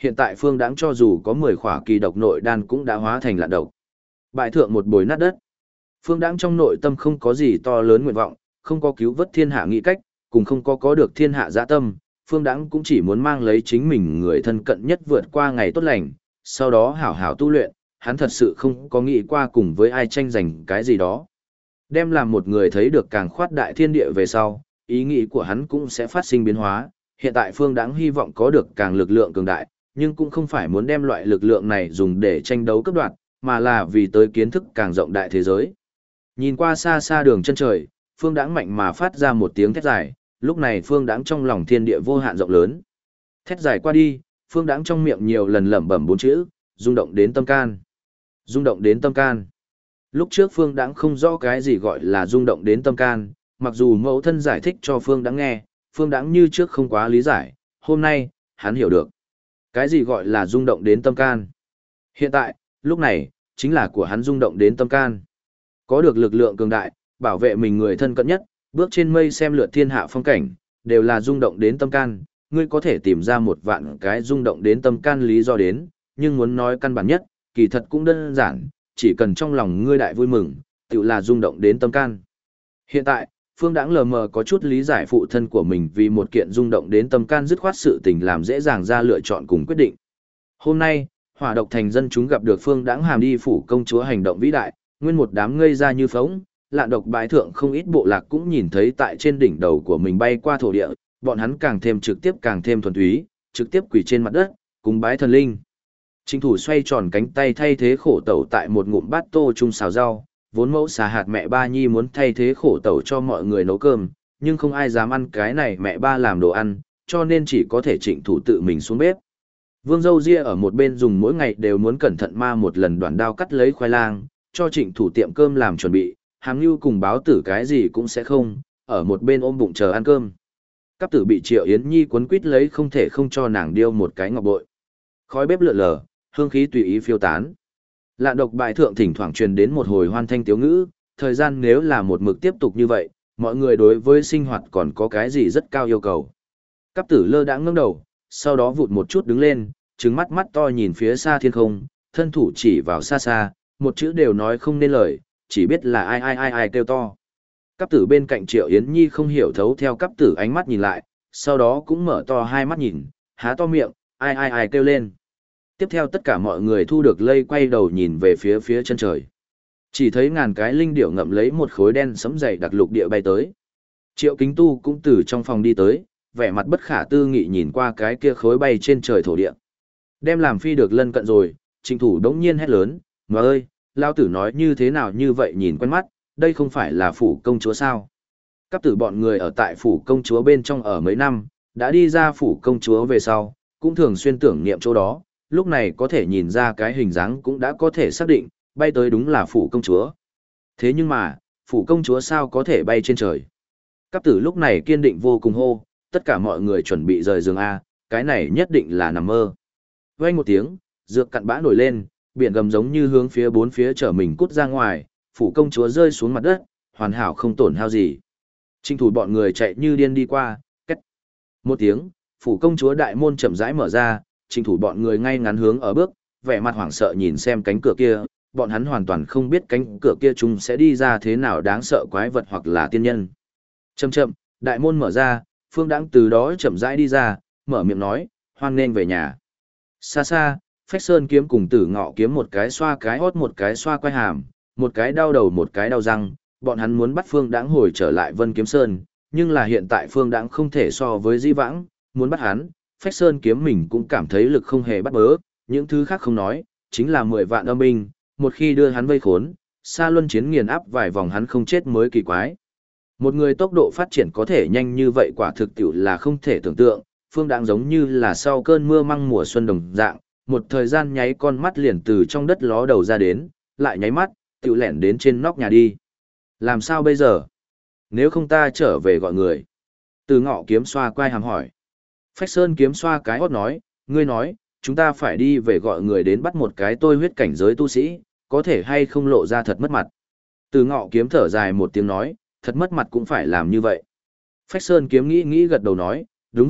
Hiện tại Phương Đãng cho dù có 10 khỏa kỳ độc nội đan cũng đã hóa thành lạn độc. Bại thượng một bồi nát đất. Phương Đãng trong nội tâm không có gì to lớn nguyện vọng, không có cứu vớt thiên hạ nghĩ cách, cùng không có được thiên hạ dạ tâm. Phương Đãng cũng chỉ muốn mang lấy chính mình người thân cận nhất vượt qua ngày tốt lành, sau đó hảo hảo tu luyện, hắn thật sự không có nghĩ qua cùng với ai tranh giành cái gì đó. Đem làm một người thấy được càng khoát đại thiên địa về sau, ý nghĩ của hắn cũng sẽ phát sinh biến hóa. Hiện tại Phương Đãng hy vọng có được càng lực lượng cường đại, nhưng cũng không phải muốn đem loại lực lượng này dùng để tranh đấu cấp đoạt, mà là vì tới kiến thức càng rộng đại thế giới. Nhìn qua xa xa đường chân trời, Phương Đãng mạnh mà phát ra một tiếng thét dài, lúc này Phương Đãng trong lòng thiên địa vô hạn rộng lớn. Thét dài qua đi, Phương Đãng trong miệng nhiều lần lẩm bẩm 4 chữ, rung động đến tâm can. Rung động đến tâm can. Lúc trước Phương Đãng không rõ cái gì gọi là rung động đến tâm can, mặc dù mẫu thân giải thích cho Phương Đãng nghe, Phương Đãng như trước không quá lý giải, hôm nay, hắn hiểu được. Cái gì gọi là rung động đến tâm can? Hiện tại, lúc này, chính là của hắn rung động đến tâm can. Có được lực lượng cường đại, bảo vệ mình người thân cận nhất, bước trên mây xem lượt thiên hạ phong cảnh, đều là rung động đến tâm can. Ngươi có thể tìm ra một vạn cái rung động đến tâm can lý do đến, nhưng muốn nói căn bản nhất, kỳ thật cũng đơn giản, chỉ cần trong lòng ngươi đại vui mừng, tự là rung động đến tâm can. Hiện tại, Phương Đãng lờ mờ có chút lý giải phụ thân của mình vì một kiện rung động đến tâm can dứt khoát sự tình làm dễ dàng ra lựa chọn cùng quyết định. Hôm nay, Hỏa Độc thành dân chúng gặp được Phương Đãng hàm đi phủ công chúa hành động vĩ đại, nguyên một đám ngây ra như phỗng, Lạn Độc bái thượng không ít bộ lạc cũng nhìn thấy tại trên đỉnh đầu của mình bay qua thổ địa, bọn hắn càng thêm trực tiếp càng thêm thuần túy, trực tiếp quỳ trên mặt đất, cúng bái thần linh. Trịnh Thủ xoay tròn cánh tay thay thế khổ tẩu tại một ngụm bát tô chung xào rau, vốn mẫu xà hạt mẹ ba nhi muốn thay thế khổ tẩu cho mọi người nấu cơm, nhưng không ai dám ăn cái này mẹ ba làm đồ ăn, cho nên chỉ có thể Trịnh Thủ tự mình xuống bếp. Vương Dâu Ria ở một bên dùng mỗi ngày đều muốn cẩn thận ma một lần đoạn đao cắt lấy khoai lang, cho Trịnh Thủ tiệm cơm làm chuẩn bị, Hàm Nhu cùng Báo Tử cái gì cũng sẽ không, ở một bên ôm bụng chờ ăn cơm. Cáp Tử bị Triệu Yến Nhi quấn quýt lấy không thể không cho nàng điêu một cái ngọc bội. Khói bếp lượn lờ, hương khí tùy ý phiêu tán. Lạn Độc bại thượng thỉnh thoảng truyền đến một hồi hoan thanh tiếu ngữ, thời gian nếu là một mực tiếp tục như vậy, mọi người đối với sinh hoạt còn có cái gì rất cao yêu cầu. Cáp Tử lơ đãng ngẩng đầu, sau đó vụt một chút đứng lên, trừng mắt mắt to nhìn phía xa thiên không, thân thủ chỉ vào xa xa, một chữ đều nói không nên lời, chỉ biết là ai kêu to. Cáp Tử bên cạnh Triệu Yến Nhi không hiểu thấu theo Cáp Tử ánh mắt nhìn lại, sau đó cũng mở to hai mắt nhìn, há to miệng, ai kêu lên. Tiếp theo tất cả mọi người thu được lây quay đầu nhìn về phía chân trời. Chỉ thấy ngàn cái linh điểu ngậm lấy một khối đen sẫm dày đặc lục địa bay tới. Triệu Kính Tu cũng từ trong phòng đi tới, vẻ mặt bất khả tư nghị nhìn qua cái kia khối bay trên trời thổ địa. Đem làm phi được lân cận rồi, Trịnh Thủ đống nhiên hét lớn, "Mà ơi, lao tử nói như thế nào như vậy nhìn quen mắt, đây không phải là phủ công chúa sao?" Cáp Tử bọn người ở tại phủ công chúa bên trong ở mấy năm, đã đi ra phủ công chúa về sau, cũng thường xuyên tưởng niệm chỗ đó, lúc này có thể nhìn ra cái hình dáng cũng đã có thể xác định, bay tới đúng là phủ công chúa. Thế nhưng mà, phủ công chúa sao có thể bay trên trời? Cáp Tử lúc này kiên định vô cùng hô, tất cả mọi người chuẩn bị rời giường A, cái này nhất định là nằm mơ. Vang một tiếng, dược cặn bã nổi lên, biển gầm giống như hướng phía bốn phía trở mình cút ra ngoài, phủ công chúa rơi xuống mặt đất, hoàn hảo không tổn hao gì. Trinh thủ bọn người chạy như điên đi qua, két. Một tiếng, phủ công chúa đại môn chậm rãi mở ra, Trinh thủ bọn người ngay ngắn hướng ở bước, vẻ mặt hoảng sợ nhìn xem cánh cửa kia, bọn hắn hoàn toàn không biết cánh cửa kia chúng sẽ đi ra thế nào đáng sợ quái vật hoặc là tiên nhân. Chậm chậm, đại môn mở ra, Phương Đãng từ đó chậm rãi đi ra, mở miệng nói, hoan nên về nhà. Xa xa, Phách Sơn kiếm cùng Tử Ngọ kiếm một cái xoa cái hót một cái xoa quai hàm, một cái đau đầu một cái đau răng, bọn hắn muốn bắt Phương Đãng hồi trở lại Vân Kiếm Sơn, nhưng là hiện tại Phương Đãng không thể so với Di Vãng, muốn bắt hắn, Phách Sơn kiếm mình cũng cảm thấy lực không hề bắt bớ, những thứ khác không nói, chính là 10 vạn âm binh, một khi đưa hắn vây khốn, Sa Luân chiến nghiền áp vài vòng hắn không chết mới kỳ quái. Một người tốc độ phát triển có thể nhanh như vậy quả thực tiểu là không thể tưởng tượng, Phương Đãng giống như là sau cơn mưa măng mùa xuân đồng dạng, một thời gian nháy con mắt liền từ trong đất ló đầu ra đến, lại nháy mắt, tiểu lẻn đến trên nóc nhà đi. Làm sao bây giờ? Nếu không ta trở về gọi người. Từ Ngọ kiếm xoa quai hàm hỏi. Phách Sơn kiếm xoa cái hót nói, ngươi nói, chúng ta phải đi về gọi người đến bắt một cái tôi huyết cảnh giới tu sĩ, có thể hay không lộ ra thật mất mặt. Từ Ngọ kiếm thở dài một tiếng nói, thật mất mặt cũng phải làm như vậy. Phách Sơn kiếm nghĩ gật đầu nói, đúng vậy,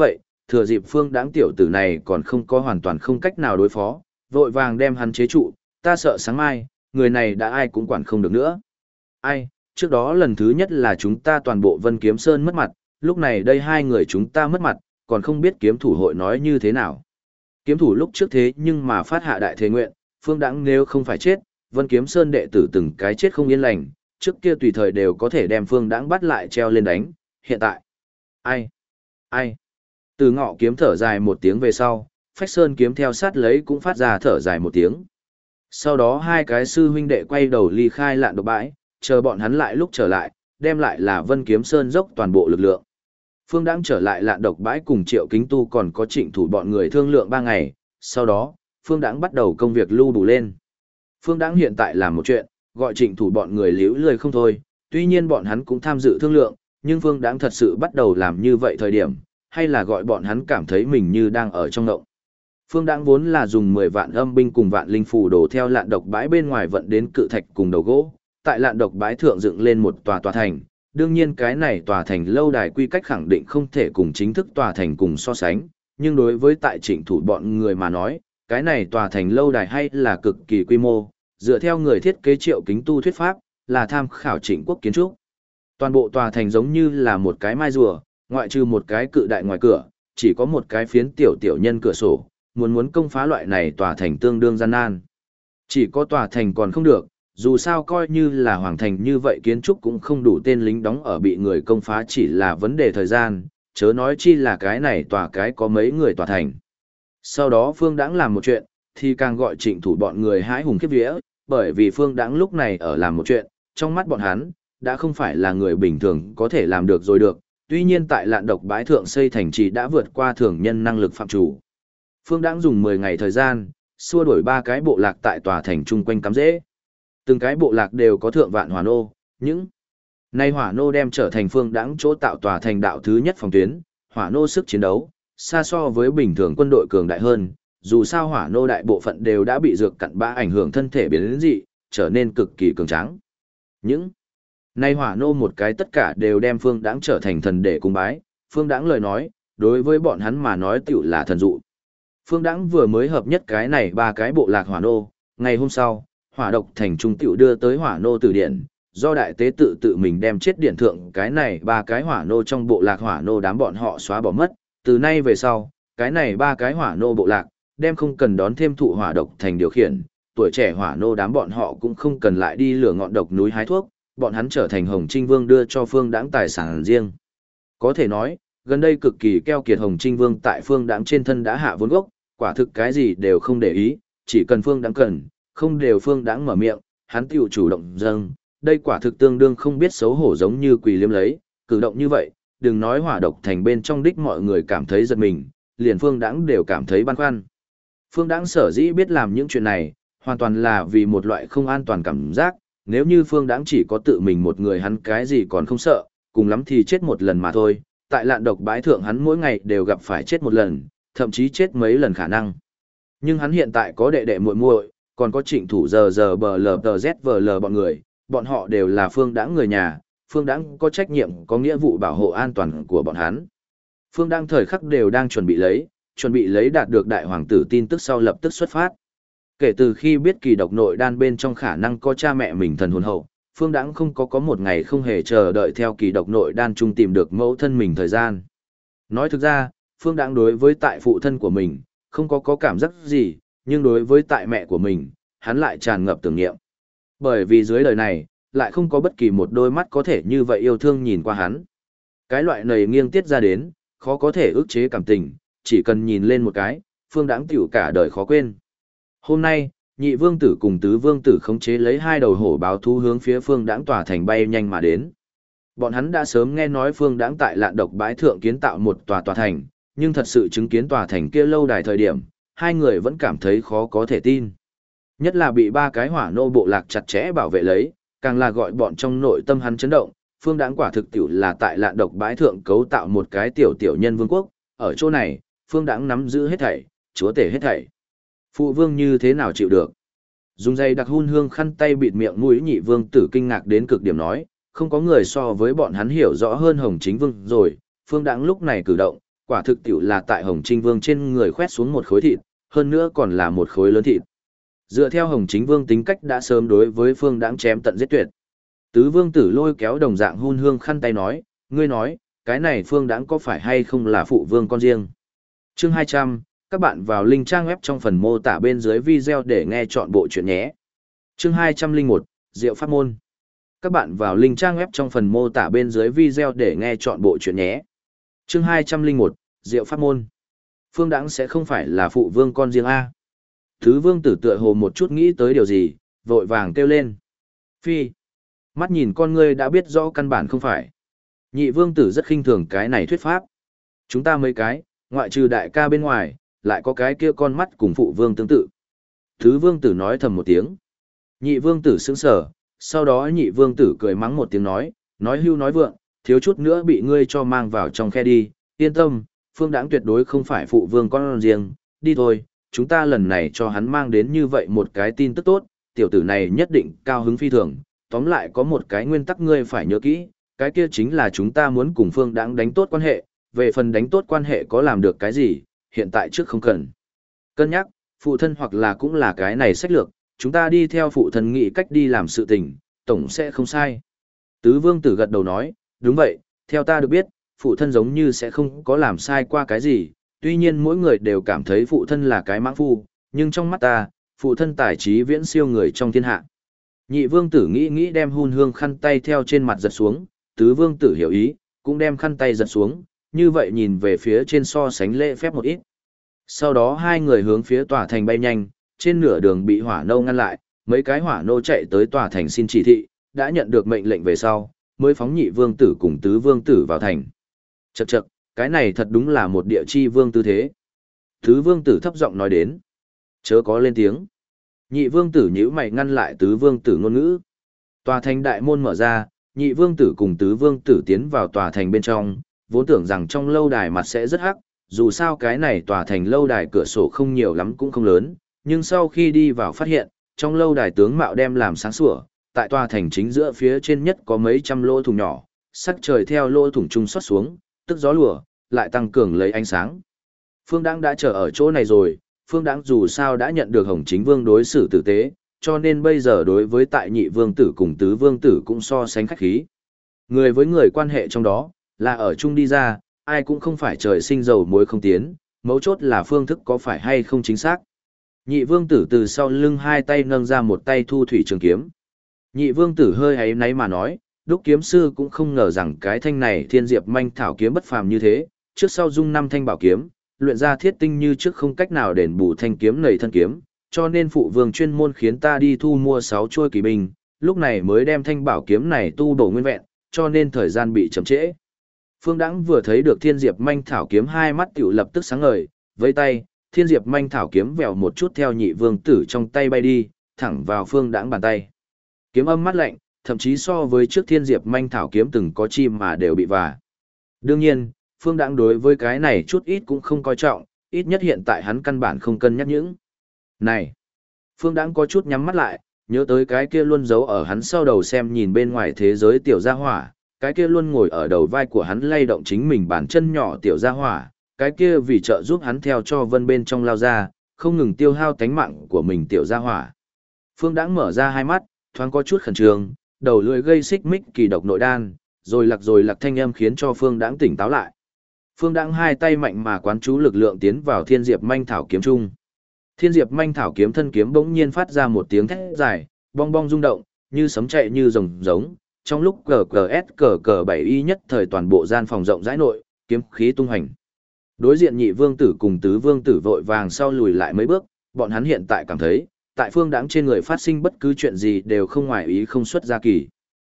thừa dịp Phương Đãng tiểu tử này còn không có hoàn toàn không cách nào đối phó, vội vàng đem hắn chế trụ, ta sợ sáng mai, người này đã ai cũng quản không được nữa. Ai, trước đó lần thứ nhất là chúng ta toàn bộ Vân Kiếm Sơn mất mặt, lúc này đây hai người chúng ta mất mặt, còn không biết kiếm thủ hội nói như thế nào. Kiếm thủ lúc trước thế nhưng mà phát hạ đại thế nguyện, Phương Đãng nếu không phải chết, Vân Kiếm Sơn đệ tử từng cái chết không yên lành, trước kia tùy thời đều có thể đem Phương Đãng bắt lại treo lên đánh, hiện tại. Ai? Từ Ngọ kiếm thở dài một tiếng về sau, Phách Sơn kiếm theo sát lấy cũng phát ra thở dài một tiếng. Sau đó hai cái sư huynh đệ quay đầu ly khai Lạn Độc Bãi, chờ bọn hắn lại lúc trở lại, đem lại là Vân Kiếm Sơn dốc toàn bộ lực lượng. Phương Đãng trở lại Lạn Độc Bãi cùng Triệu Kính Tu còn có Trịnh Thủ bọn người thương lượng 3 ngày, sau đó, Phương Đãng bắt đầu công việc lưu đủ lên. Phương Đãng hiện tại làm một chuyện, gọi Trịnh Thủ bọn người liễu lười không thôi, tuy nhiên bọn hắn cũng tham dự thương lượng, nhưng Phương Đãng thật sự bắt đầu làm như vậy thời điểm, hay là gọi bọn hắn cảm thấy mình như đang ở trong ngộng. Phương Đãng vốn là dùng 10 vạn âm binh cùng vạn linh phù đổ theo Lạn Độc Bãi bên ngoài vận đến cự thạch cùng đầu gỗ, tại Lạn Độc Bãi thượng dựng lên một tòa thành. Đương nhiên cái này tòa thành lâu đài quy cách khẳng định không thể cùng chính thức tòa thành cùng so sánh, nhưng đối với tại Trịnh Thủ bọn người mà nói, cái này tòa thành lâu đài hay là cực kỳ quy mô, dựa theo người thiết kế Triệu Kính Tu thuyết pháp, là tham khảo Trịnh quốc kiến trúc. Toàn bộ tòa thành giống như là một cái mai rùa, ngoại trừ một cái cự đại ngoài cửa, chỉ có một cái phiến tiểu tiểu nhân cửa sổ, muốn công phá loại này tòa thành tương đương gian nan. Chỉ có tòa thành còn không được, dù sao coi như là hoàng thành như vậy kiến trúc cũng không đủ tên lính đóng ở bị người công phá chỉ là vấn đề thời gian, chớ nói chi là cái này tòa cái có mấy người tòa thành. Sau đó Phương Đãng làm một chuyện, thì càng gọi Trịnh Thủ bọn người hãi hùng khiếp vía, bởi vì Phương Đãng lúc này ở làm một chuyện, trong mắt bọn hắn, đã không phải là người bình thường có thể làm được rồi được, tuy nhiên tại Lạn Độc Bãi thượng xây thành trì đã vượt qua thường nhân năng lực phạm chủ. Phương Đãng dùng 10 ngày thời gian, xua đuổi 3 cái bộ lạc tại tòa thành chung quanh cắm rễ. Từng cái bộ lạc đều có thượng vạn hỏa nô, những nay hỏa nô đem trở thành Phương Đãng chỗ tạo tòa thành đạo thứ nhất phòng tuyến, hỏa nô sức chiến đấu, xa so với bình thường quân đội cường đại hơn, dù sao hỏa nô đại bộ phận đều đã bị dược cặn bã ảnh hưởng thân thể biến dị, trở nên cực kỳ cường tráng. Những nay hỏa nô một cái tất cả đều đem Phương Đãng trở thành thần để cung bái, Phương Đãng lời nói, đối với bọn hắn mà nói tiểu là thần dụ. Phương Đãng vừa mới hợp nhất cái này 3 cái bộ lạc hỏa nô, ngày hôm sau, Hỏa Độc Thành trung tiểu đưa tới hỏa nô từ điện, do đại tế tự mình đem chết điện thượng cái này 3 cái hỏa nô trong bộ lạc hỏa nô đám bọn họ xóa bỏ mất, từ nay về sau, cái này 3 cái hỏa nô bộ lạc, đem không cần đón thêm thụ Hỏa Độc Thành điều khiển, tuổi trẻ hỏa nô đám bọn họ cũng không cần lại đi lửa ngọn độc núi hái thuốc, bọn hắn trở thành Hồng Trinh Vương đưa cho Phương Đãng tài sản riêng. Có thể nói, gần đây cực kỳ keo kiệt Hồng Trinh Vương tại Phương Đãng trên thân đã hạ vốn gốc, quả thực cái gì đều không để ý, chỉ cần Phương Đãng cần, không đều Phương Đãng mở miệng, hắn tiểu chủ động dâng, đây quả thực tương đương không biết xấu hổ giống như quỳ liếm lấy, cử động như vậy, đừng nói Hỏa Độc Thành bên trong đích mọi người cảm thấy giật mình, liền Phương Đãng đều cảm thấy băn khoăn. Phương Đãng sở dĩ biết làm những chuyện này, hoàn toàn là vì một loại không an toàn cảm giác, nếu như Phương Đãng chỉ có tự mình một người hắn cái gì còn không sợ, cùng lắm thì chết một lần mà thôi, tại Lạn Độc Bãi thượng hắn mỗi ngày đều gặp phải chết một lần, thậm chí chết mấy lần khả năng. Nhưng hắn hiện tại có đệ đệ muội muội, còn có Trịnh Thủ giờ bờ lờ tờ z vờ lờ bọn người, bọn họ đều là Phương Đãng người nhà, Phương Đãng có trách nhiệm có nghĩa vụ bảo hộ an toàn của bọn hắn. Phương Đãng thời khắc đều đang chuẩn bị lấy đạt được đại hoàng tử tin tức sau lập tức xuất phát. Kể từ khi biết kỳ độc nội đan bên trong khả năng có cha mẹ mình thần hồn hậu, Phương Đãng không có một ngày không hề chờ đợi theo kỳ độc nội đan chung tìm được mẫu thân mình thời gian. Nói thực ra, Phương Đãng đối với tại phụ thân của mình, không có cảm giác gì, nhưng đối với tại mẹ của mình, hắn lại tràn ngập tưởng niệm. Bởi vì dưới đời này, lại không có bất kỳ một đôi mắt có thể như vậy yêu thương nhìn qua hắn. Cái loại này nghiêng tiết ra đến, khó có thể ức chế cảm tình, chỉ cần nhìn lên một cái, Phương Đãng tiểu cả đời khó quên. Hôm nay, nhị vương tử cùng tứ vương tử khống chế lấy 2 đầu hổ báo thú hướng phía Phương Đãng tòa thành bay nhanh mà đến. Bọn hắn đã sớm nghe nói Phương Đãng tại Lạn Độc Bãi thượng kiến tạo một tòa thành, nhưng thật sự chứng kiến tòa thành kia lâu đài thời điểm, hai người vẫn cảm thấy khó có thể tin. Nhất là bị 3 cái hỏa nô bộ lạc chặt chẽ bảo vệ lấy, càng là gọi bọn trong nội tâm hắn chấn động, Phương Đãng quả thực tiểu là tại Lạn Độc Bãi thượng cấu tạo một cái tiểu nhân vương quốc, ở chỗ này, Phương Đãng nắm giữ hết thảy, chúa tể hết thảy. Phụ vương như thế nào chịu được? Dùng dây đặc hun hương khăn tay bịt miệng mũi nhị vương tử kinh ngạc đến cực điểm nói, không có người so với bọn hắn hiểu rõ hơn Hồng Chính Vương rồi, Phương Đãng lúc này cử động, quả thực tiểu là tại Hồng Trinh Vương trên người khoét xuống một khối thịt, hơn nữa còn là một khối lớn thịt. Dựa theo Hồng Chính Vương tính cách đã sớm đối với Phương Đãng chém tận giết tuyệt. Tứ Vương Tử lôi kéo đồng dạng hun hương khăn tay nói, ngươi nói, cái này Phương Đãng có phải hay không là phụ vương con riêng? Chương 200, các bạn vào link trang web trong phần mô tả bên dưới video để nghe chọn bộ chuyện nhé. Chương 201, Diệu Pháp Môn. Các bạn vào link trang web trong phần mô tả bên dưới video để nghe chọn bộ chuyện nhé. Chương 201, Diệu Pháp Môn. Phương Đãng sẽ không phải là phụ vương con riêng A. Tứ Vương Tử tựa hồ một chút nghĩ tới điều gì, vội vàng kêu lên. Phi. Mắt nhìn con ngươi đã biết rõ căn bản không phải. Nhị Vương Tử rất khinh thường cái này thuyết pháp. Chúng ta mấy cái, ngoại trừ đại ca bên ngoài, lại có cái kia con mắt cùng phụ vương tương tự. Tứ Vương Tử nói thầm một tiếng. Nhị Vương Tử sững sờ, sau đó Nhị Vương Tử cười mắng một tiếng nói hưu nói vượng, thiếu chút nữa bị ngươi cho mang vào trong khe đi, yên tâm, Phương Đãng tuyệt đối không phải phụ vương con riêng, đi thôi, chúng ta lần này cho hắn mang đến như vậy một cái tin tức tốt, tiểu tử này nhất định cao hứng phi thường, tóm lại có một cái nguyên tắc ngươi phải nhớ kỹ, cái kia chính là chúng ta muốn cùng Phương Đãng đánh tốt quan hệ, về phần đánh tốt quan hệ có làm được cái gì, hiện tại trước không cần. Cân nhắc, phụ thân hoặc là cũng là cái này sách lược, chúng ta đi theo phụ thân nghĩ cách đi làm sự tình, tổng sẽ không sai. Tứ Vương Tử gật đầu nói, đúng vậy, theo ta được biết, phụ thân giống như sẽ không có làm sai qua cái gì, tuy nhiên mỗi người đều cảm thấy phụ thân là cái mãng phu, nhưng trong mắt ta, phụ thân tài trí viễn siêu người trong thiên hạ. Nhị Vương Tử nghĩ đem hun hương khăn tay theo trên mặt giật xuống, Tứ Vương Tử hiểu ý, cũng đem khăn tay giật xuống, như vậy nhìn về phía trên so sánh lễ phép một ít. Sau đó hai người hướng phía tòa thành bay nhanh, trên nửa đường bị hỏa nô ngăn lại, mấy cái hỏa nô chạy tới tòa thành xin chỉ thị, đã nhận được mệnh lệnh về sau, mới phóng Nhị Vương Tử cùng Tứ Vương Tử vào thành. Chậc chậc, cái này thật đúng là một địa chi vương tư thế. Tứ Vương Tử thấp giọng nói đến. Chớ có lên tiếng. Nhị Vương Tử nhíu mày ngăn lại Tứ Vương Tử ngôn ngữ. Tòa thành đại môn mở ra, Nhị Vương Tử cùng Tứ Vương Tử tiến vào tòa thành bên trong, vốn tưởng rằng trong lâu đài mặt sẽ rất hắc, dù sao cái này tòa thành lâu đài cửa sổ không nhiều lắm cũng không lớn, nhưng sau khi đi vào phát hiện, trong lâu đài tướng mạo đem làm sáng sủa, tại tòa thành chính giữa phía trên nhất có mấy trăm lỗ thủng nhỏ, sắc trời theo lỗ thủng trung xuất xuống, tức gió lùa, lại tăng cường lấy ánh sáng. Phương Đãng đã chờ ở chỗ này rồi, Phương Đãng dù sao đã nhận được Hồng Chính Vương đối xử tử tế, cho nên bây giờ đối với tại Nhị Vương Tử cùng Tứ Vương Tử cũng so sánh khách khí. Người với người quan hệ trong đó, là ở chung đi ra, ai cũng không phải trời sinh dầu muối không tiến, mấu chốt là phương thức có phải hay không chính xác. Nhị Vương Tử từ sau lưng hai tay nâng ra một tay thu thủy trường kiếm. Nhị Vương Tử hơi áy náy mà nói, Đúc kiếm sư cũng không ngờ rằng cái thanh này thiên diệp manh thảo kiếm bất phàm như thế, trước sau dung 5 thanh bảo kiếm, luyện ra thiết tinh như trước không cách nào đền bù thanh kiếm nảy thân kiếm, cho nên phụ vương chuyên môn khiến ta đi thu mua 6 chuôi kỳ binh, lúc này mới đem thanh bảo kiếm này tu bổ nguyên vẹn, cho nên thời gian bị chậm trễ. Phương Đãng vừa thấy được thiên diệp manh thảo kiếm hai mắt tiểu lập tức sáng ngời, với tay, thiên diệp manh thảo kiếm vèo một chút theo Nhị Vương Tử trong tay bay đi, thẳng vào Phương Đãng bàn tay. Kiếm âm mắt lạnh, thậm chí so với trước thiên diệp manh thảo kiếm từng có chim mà đều bị vả. Đương nhiên, Phương Đãng đối với cái này chút ít cũng không coi trọng, ít nhất hiện tại hắn căn bản không cân nhắc những. Này! Phương Đãng có chút nhắm mắt lại, nhớ tới cái kia luôn giấu ở hắn sau đầu xem nhìn bên ngoài thế giới tiểu gia hỏa, cái kia luôn ngồi ở đầu vai của hắn lay động chính mình bàn chân nhỏ tiểu gia hỏa, cái kia vì trợ giúp hắn theo cho vân bên trong lao ra, không ngừng tiêu hao tánh mạng của mình tiểu gia hỏa. Phương Đãng mở ra hai mắt, thoáng có chút khẩn trương, đầu lưỡi gây xích mích kỳ độc nội đan, rồi lạc thanh âm khiến cho Phương Đãng tỉnh táo lại. Phương Đãng hai tay mạnh mà quán chú lực lượng tiến vào thiên diệp manh thảo kiếm trung. Thiên diệp manh thảo kiếm thân kiếm bỗng nhiên phát ra một tiếng thét dài, bong bong rung động, như sấm chạy như rồng giống. Trong lúc CCS7Y nhất thời toàn bộ gian phòng rộng rãi nội, kiếm khí tung hành. Đối diện Nhị Vương Tử cùng Tứ Vương Tử vội vàng sau lùi lại mấy bước, bọn hắn hiện tại cảm thấy, tại Phương Đãng trên người phát sinh bất cứ chuyện gì đều không ngoài ý không xuất ra kỳ.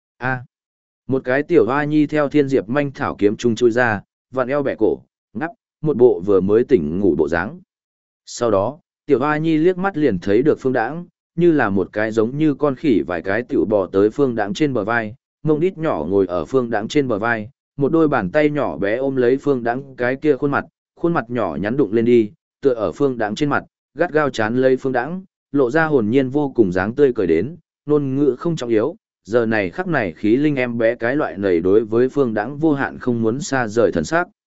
Một cái tiểu hoa nhi theo thiên diệp manh thảo kiếm trung chui ra, vặn eo bẻ cổ, ngắp, một bộ vừa mới tỉnh ngủ bộ dáng. Sau đó, tiểu hoa nhi liếc mắt liền thấy được Phương Đãng, như là một cái giống như con khỉ vài cái tiểu bò tới Phương Đãng trên bờ vai, mông đít nhỏ ngồi ở Phương Đãng trên bờ vai, một đôi bàn tay nhỏ bé ôm lấy Phương Đãng cái kia khuôn mặt nhỏ nhắn đụng lên đi, tựa ở Phương Đãng trên mặt, gắt gao chán lấy Phương Đãng, lộ ra hồn nhiên vô cùng dáng tươi cười đến, ngôn ngữ không trọng yếu, giờ này khắc này khí linh em bé cái loại này đối với Phương Đãng vô hạn không muốn xa rời thần sắc.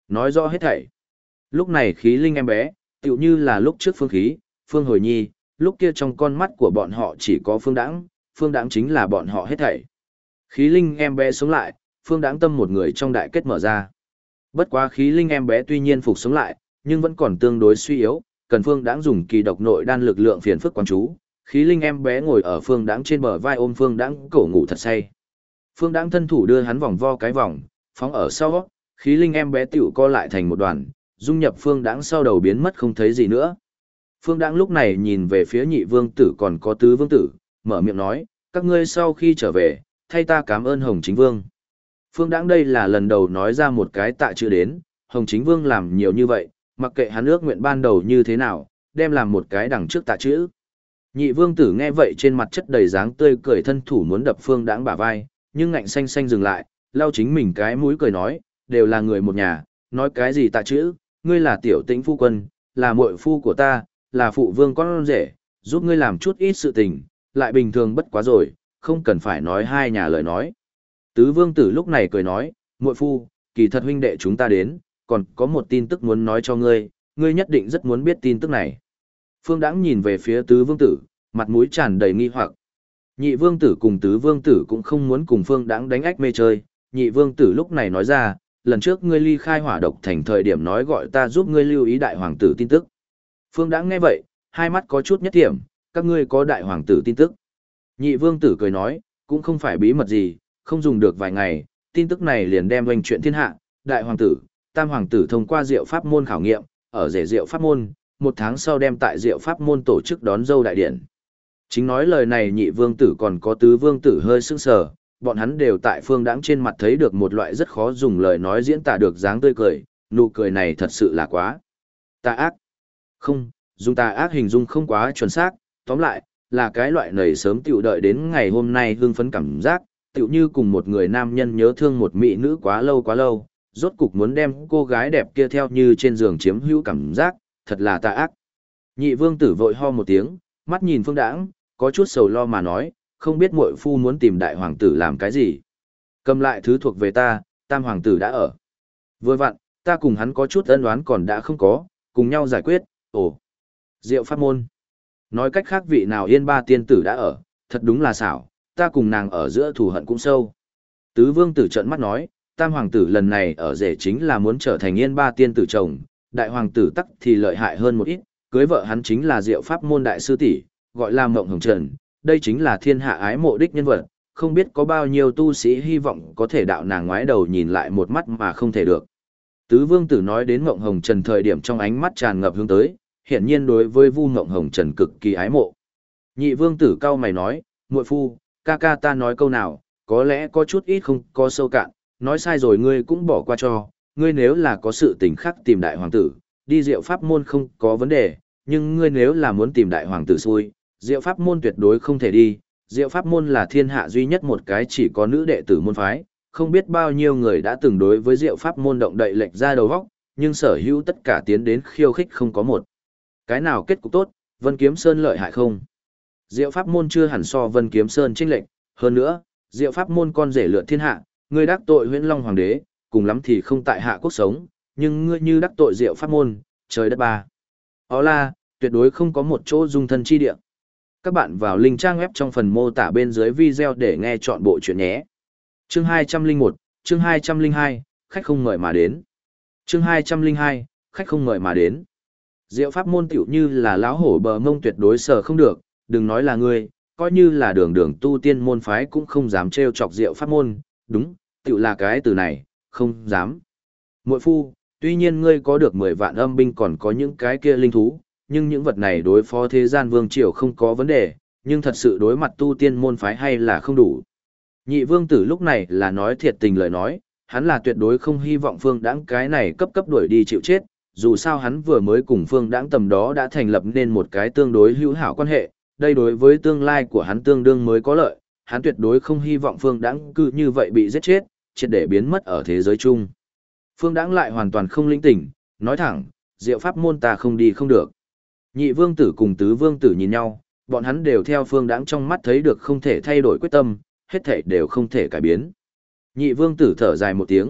Nói rõ hết thảy. Lúc này khí linh em bé, tựu như là lúc trước Phương Khí, Phương Hồi Nhi, lúc kia trong con mắt của bọn họ chỉ có Phương Đãng chính là bọn họ hết thảy. Khí linh em bé sống lại, Phương Đãng tâm một người trong đại kết mở ra. Bất quá khí linh em bé tuy nhiên phục sống lại, nhưng vẫn còn tương đối suy yếu, cần Phương Đãng dùng kỳ độc nội đan lực lượng phiền phức quán chú. Khí linh em bé ngồi ở Phương Đãng trên bờ vai ôm Phương Đãng cổ ngủ thật say. Phương Đãng thân thủ đưa hắn vòng vo cái vòng, phóng ở sau, khí linh em bé tiểu co lại thành một đoàn, dung nhập Phương Đãng sau đầu biến mất không thấy gì nữa. Phương Đãng lúc này nhìn về phía nhị vương tử còn có tứ vương tử, mở miệng nói, các ngươi sau khi trở về, thay ta cảm ơn Hồng Chính Vương. Phương Đãng đây là lần đầu nói ra một cái tạ chữ đến, Hồng Chính Vương làm nhiều như vậy, mặc kệ hắn ước nguyện ban đầu như thế nào, đem làm một cái đằng trước tạ chữ. Nhị vương tử nghe vậy trên mặt chất đầy dáng tươi cười thân thủ muốn đập Phương Đãng bả vai, nhưng ngạnh xanh xanh dừng lại, lau chính mình cái mũi cười nói, đều là người một nhà, nói cái gì tạ chữ, ngươi là tiểu tĩnh phu quân, là muội phu của ta, là phụ vương con rể, giúp ngươi làm chút ít sự tình, lại bình thường bất quá rồi, không cần phải nói hai nhà lời nói. Tứ vương tử lúc này cười nói, muội phu, kỳ thật huynh đệ chúng ta đến, còn có một tin tức muốn nói cho ngươi, ngươi nhất định rất muốn biết tin tức này. Phương Đãng nhìn về phía tứ vương tử, mặt mũi tràn đầy nghi hoặc. Nhị vương tử cùng tứ vương tử cũng không muốn cùng Phương Đãng đánh ách mê chơi, nhị vương tử lúc này nói ra, lần trước ngươi ly khai hỏa độc thành thời điểm nói gọi ta giúp ngươi lưu ý đại hoàng tử tin tức. Phương Đãng nghe vậy, hai mắt có chút nhất điểm, các ngươi có đại hoàng tử tin tức. Nhị vương tử cười nói, cũng không phải bí mật gì, không dùng được vài ngày, tin tức này liền đem oanh chuyện thiên hạ, đại hoàng tử, tam hoàng tử thông qua diệu pháp môn khảo nghiệm, ở rể diệu pháp môn, một tháng sau đem tại diệu pháp môn tổ chức đón dâu đại điển. Chính nói lời này nhị vương tử còn có tứ vương tử hơi sững sờ, bọn hắn đều tại Phương Đãng trên mặt thấy được một loại rất khó dùng lời nói diễn tả được dáng tươi cười, nụ cười này thật sự là quá tà ác. Không, dùng tà ác hình dung không quá chuẩn xác, tóm lại, là cái loại nầy sớm tiểu đợi đến ngày hôm nay hưng phấn cảm giác, tiểu như cùng một người nam nhân nhớ thương một mỹ nữ quá lâu, rốt cục muốn đem cô gái đẹp kia theo như trên giường chiếm hữu cảm giác, thật là tà ác. Nhị vương tử vội ho một tiếng, mắt nhìn Phương Đãng, có chút sầu lo mà nói, không biết muội phu muốn tìm đại hoàng tử làm cái gì. Cầm lại thứ thuộc về ta, tam hoàng tử đã ở. Vừa vặn, ta cùng hắn có chút ân oán còn đã không có, cùng nhau giải quyết, ồ. Diệu pháp môn. Nói cách khác vị nào yên ba tiên tử đã ở, thật đúng là xảo, ta cùng nàng ở giữa thù hận cũng sâu. Tứ vương tử trợn mắt nói, tam hoàng tử lần này ở rể chính là muốn trở thành yên ba tiên tử chồng, đại hoàng tử tắc thì lợi hại hơn một ít, cưới vợ hắn chính là diệu pháp môn đại sư tỷ, gọi là Mộng Hồng Trần, đây chính là thiên hạ ái mộ đích nhân vật, không biết có bao nhiêu tu sĩ hy vọng có thể đạo nàng ngoái đầu nhìn lại một mắt mà không thể được. Tứ vương tử nói đến Mộng Hồng Trần thời điểm trong ánh mắt tràn ngập hướng tới, hiển nhiên đối với Vu Mộng Hồng Trần cực kỳ ái mộ. Nhị vương tử cau mày nói, muội phu, ca ca ta nói câu nào, có lẽ có chút ít không có sâu cạn, nói sai rồi ngươi cũng bỏ qua cho, ngươi nếu là có sự tình khác tìm đại hoàng tử, đi diệu pháp môn không có vấn đề, nhưng ngươi nếu là muốn tìm đại hoàng tử xui, diệu pháp môn tuyệt đối không thể đi, diệu pháp môn là thiên hạ duy nhất một cái chỉ có nữ đệ tử môn phái, không biết bao nhiêu người đã từng đối với diệu pháp môn động đậy lệch ra đầu vóc, nhưng sở hữu tất cả tiến đến khiêu khích không có một. Cái nào kết cục tốt, Vân Kiếm Sơn lợi hại không? Diệu pháp môn chưa hẳn so Vân Kiếm Sơn chênh lệch, hơn nữa, diệu pháp môn con rể lượn thiên hạ, ngươi đắc tội Huyễn Long hoàng đế, cùng lắm thì không tại hạ quốc sống, nhưng ngươi như đắc tội diệu pháp môn, trời đất ba. Ó la, tuyệt đối không có một chỗ dung thân chi địa. Các bạn vào link trang web trong phần mô tả bên dưới video để nghe chọn bộ chuyện nhé. Chương 201, chương 202, khách không mời mà đến. Chương 202, khách không mời mà đến. Diệu pháp môn tiểu như là lão hổ bờ mông tuyệt đối sở không được, đừng nói là ngươi, coi như là đường tu tiên môn phái cũng không dám trêu chọc diệu pháp môn, đúng, tiểu là cái từ này, không dám. Muội phu, tuy nhiên ngươi có được 10 vạn âm binh còn có những cái kia linh thú, nhưng những vật này đối phó thế gian vương triều không có vấn đề, nhưng thật sự đối mặt tu tiên môn phái hay là không đủ. Nhị vương tử lúc này là nói thiệt tình lời nói, hắn là tuyệt đối không hy vọng Phương Đãng cái này cấp đuổi đi chịu chết, dù sao hắn vừa mới cùng Phương Đãng tầm đó đã thành lập nên một cái tương đối hữu hảo quan hệ, đây đối với tương lai của hắn tương đương mới có lợi, hắn tuyệt đối không hy vọng Phương Đãng cứ như vậy bị giết chết, triệt để biến mất ở thế giới chung. Phương Đãng lại hoàn toàn không linh tỉnh, nói thẳng, diệu pháp môn ta không đi không được. Nhị vương tử cùng tứ vương tử nhìn nhau, bọn hắn đều theo Phương Đãng trong mắt thấy được không thể thay đổi quyết tâm, hết thảy đều không thể cải biến. Nhị vương tử thở dài một tiếng,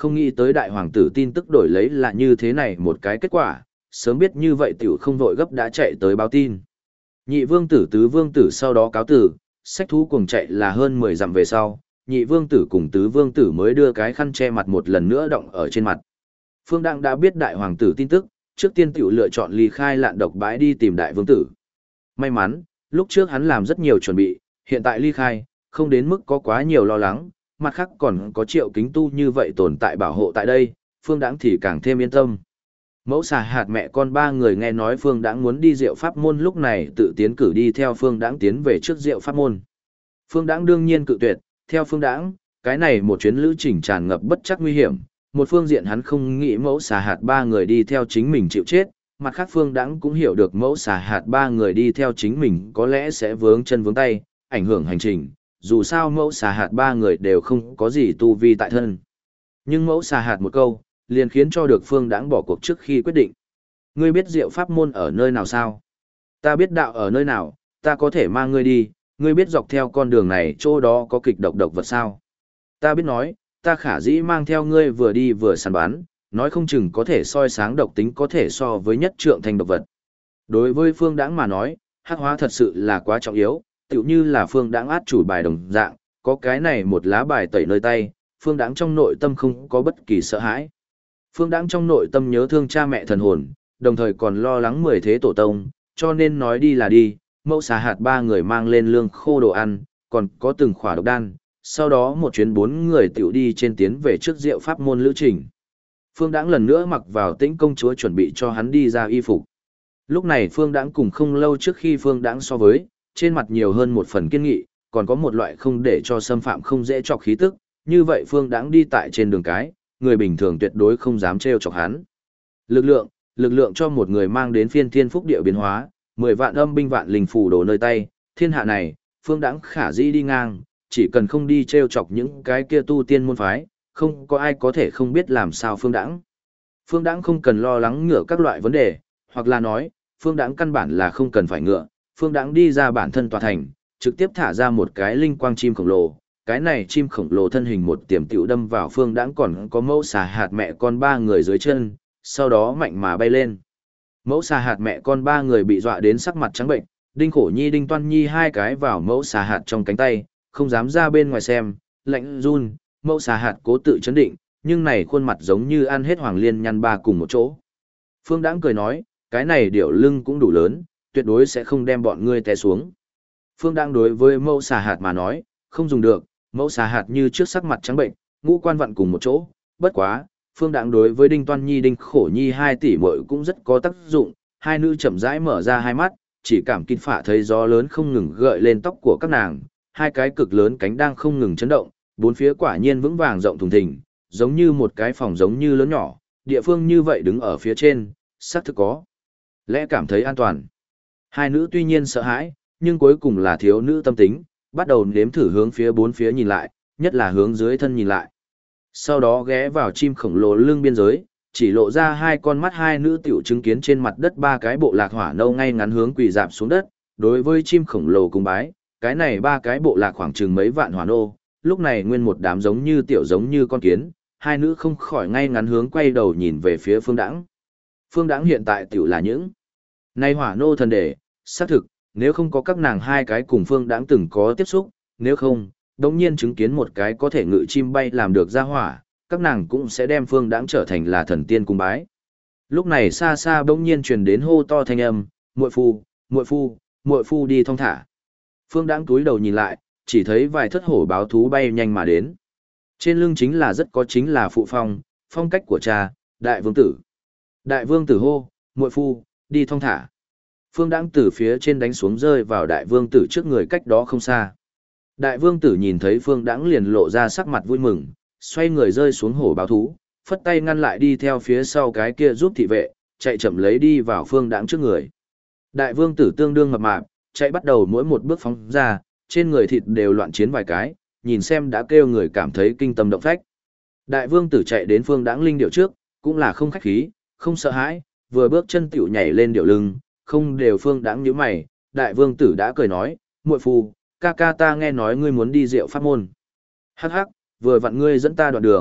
không nghĩ tới đại hoàng tử tin tức đổi lấy là như thế này một cái kết quả, sớm biết như vậy tiểu không vội gấp đã chạy tới báo tin. Nhị vương tử tứ vương tử sau đó cáo tử, sách thú cuồng chạy là hơn 10 dặm về sau, nhị vương tử cùng tứ vương tử mới đưa cái khăn che mặt một lần nữa đọng ở trên mặt. Phương Đặng đã biết đại hoàng tử tin tức, trước tiên tiểu lựa chọn ly khai lạn độc bãi đi tìm đại vương tử. May mắn, lúc trước hắn làm rất nhiều chuẩn bị, hiện tại ly khai, không đến mức có quá nhiều lo lắng, mặt khác còn có Triệu Kính Tu như vậy tồn tại bảo hộ tại đây, Phương Đặng thì càng thêm yên tâm. Mẫu xà hạt mẹ con ba người nghe nói Phương Đãng muốn đi Diệu Pháp môn lúc này tự tiến cử đi theo Phương Đãng tiến về trước Diệu Pháp môn. Phương Đãng đương nhiên cự tuyệt, theo Phương Đãng, cái này một chuyến lữ trình tràn ngập bất chắc nguy hiểm, một phương diện hắn không nghĩ mẫu xà hạt ba người đi theo chính mình chịu chết, mặt khác Phương Đãng cũng hiểu được mẫu xà hạt ba người đi theo chính mình có lẽ sẽ vướng chân vướng tay, ảnh hưởng hành trình, dù sao mẫu xà hạt ba người đều không có gì tu vi tại thân. Nhưng mẫu xà hạt một câu, liền khiến cho được Phương Đãng bỏ cuộc trước khi quyết định. Ngươi biết Diệu Pháp môn ở nơi nào sao? Ta biết đạo ở nơi nào, ta có thể mang ngươi đi, ngươi biết dọc theo con đường này chỗ đó có kịch độc vật sao? Ta biết nói, ta khả dĩ mang theo ngươi vừa đi vừa săn bắn, nói không chừng có thể soi sáng độc tính có thể so với nhất trượng thành độc vật. Đối với Phương Đãng mà nói, hắc hóa thật sự là quá trọng yếu, tựu như là Phương Đãng át chủ bài đồng dạng, có cái này một lá bài tẩy nơi tay, Phương Đãng trong nội tâm không có bất kỳ sợ hãi. Phương Đãng trong nội tâm nhớ thương cha mẹ thần hồn, đồng thời còn lo lắng 10 thế tổ tông, cho nên nói đi là đi, mẫu xà hạt ba người mang lên lương khô đồ ăn, còn có từng khỏa độc đan, sau đó một chuyến 4 người tiểu đi trên tiến về trước Diệu Pháp môn lữ trình. Phương Đãng lần nữa mặc vào Tĩnh công chúa chuẩn bị cho hắn đi ra y phục. Lúc này Phương Đãng cùng không lâu trước khi Phương Đãng so với, trên mặt nhiều hơn một phần kiên nghị, còn có một loại không để cho xâm phạm không dễ chọc khí tức, như vậy Phương Đãng đi tại trên đường cái, người bình thường tuyệt đối không dám trêu chọc hắn. Lực lượng cho một người mang đến phiên thiên phúc địa biến hóa, 10 vạn âm binh vạn linh phù đồ nơi tay, thiên hạ này, Phương Đãng khả dĩ đi ngang, chỉ cần không đi trêu chọc những cái kia tu tiên môn phái, không có ai có thể không biết làm sao Phương Đãng. Phương Đãng không cần lo lắng ngựa các loại vấn đề, hoặc là nói, Phương Đãng căn bản là không cần phải ngựa, Phương Đãng đi ra bản thân tòa thành, trực tiếp thả ra một cái linh quang chim khổng lồ. Cái này chim khổng lồ thân hình một tiềm tiểu đâm vào Phương Đãng còn có mẫu xà hạt mẹ con ba người dưới chân, sau đó mạnh mà bay lên. Mẫu xà hạt mẹ con ba người bị dọa đến sắc mặt trắng bệnh, Đinh Khổ Nhi Đinh Toan Nhi hai cái vào mẫu xà hạt trong cánh tay, không dám ra bên ngoài xem, lạnh run, mẫu xà hạt cố tự chấn định, nhưng này khuôn mặt giống như ăn hết hoàng liên nhăn ba cùng một chỗ. Phương Đãng cười nói, cái này điểu lưng cũng đủ lớn, tuyệt đối sẽ không đem bọn ngươi té xuống. Phương Đãng đối với mẫu xà hạt mà nói, không dùng được, mẫu xà hạt như trước sắc mặt trắng bệnh, ngũ quan vặn cùng một chỗ, bất quá, Phương Đãng đối với Đinh Toan Nhi Đinh Khổ Nhi hai tỷ muội cũng rất có tác dụng, hai nữ chậm rãi mở ra hai mắt, chỉ cảm kinh phả thấy gió lớn không ngừng gợi lên tóc của các nàng, hai cái cực lớn cánh đang không ngừng chấn động, bốn phía quả nhiên vững vàng rộng thùng thình, giống như một cái phòng giống như lớn nhỏ, địa phương như vậy đứng ở phía trên, xác thực có lẽ cảm thấy an toàn. Hai nữ tuy nhiên sợ hãi, nhưng cuối cùng là thiếu nữ tâm tính, bắt đầu nếm thử hướng phía bốn phía nhìn lại, nhất là hướng dưới thân nhìn lại. Sau đó ghé vào chim khổng lồ lưng biên giới, chỉ lộ ra hai con mắt hai nữ tiểu chứng kiến trên mặt đất ba cái bộ lạc hỏa nâu ngay ngắn hướng quỳ dạp xuống đất, đối với chim khổng lồ cung bái, cái này ba cái bộ lạc khoảng chừng mấy vạn hỏa nô, lúc này nguyên một đám giống như tiểu giống như con kiến, hai nữ không khỏi ngay ngắn hướng quay đầu nhìn về phía Phương Đãng. Phương Đãng hiện tại tiểu là những nay hỏa nô thần đề, xác thực, nếu không có các nàng hai cái cùng Phương Đãng từng có tiếp xúc, nếu không, đống nhiên chứng kiến một cái có thể ngự chim bay làm được ra hỏa, các nàng cũng sẽ đem Phương Đãng trở thành là thần tiên cung bái. Lúc này xa xa bỗng nhiên truyền đến hô to thanh âm, muội phu, muội phu, muội phu đi thong thả. Phương Đãng túi đầu nhìn lại, chỉ thấy vài thất hổ báo thú bay nhanh mà đến. Trên lưng chính là phụ phong, phong cách của cha, đại vương tử. Đại vương tử hô, muội phu, đi thong thả. Phương Đãng từ phía trên đánh xuống rơi vào đại vương tử trước người cách đó không xa. Đại vương tử nhìn thấy Phương Đãng liền lộ ra sắc mặt vui mừng, xoay người rơi xuống hổ báo thú, phất tay ngăn lại đi theo phía sau cái kia giúp thị vệ, chạy chậm lấy đi vào Phương Đãng trước người. Đại vương tử tương đương mập mạp, chạy bắt đầu mỗi một bước phóng ra, trên người thịt đều loạn chiến vài cái, nhìn xem đã kêu người cảm thấy kinh tâm động phách. Đại vương tử chạy đến Phương Đãng linh điệu trước, cũng là không khách khí, không sợ hãi, vừa bước chân tiểu nhảy lên điệu lưng, không đều Phương Đãng nhíu mày, đại vương tử đã cười nói, muội phu, ca ca ta nghe nói ngươi muốn đi Diệu Pháp môn. Hắc hắc, vừa vặn ngươi dẫn ta đoạn đường,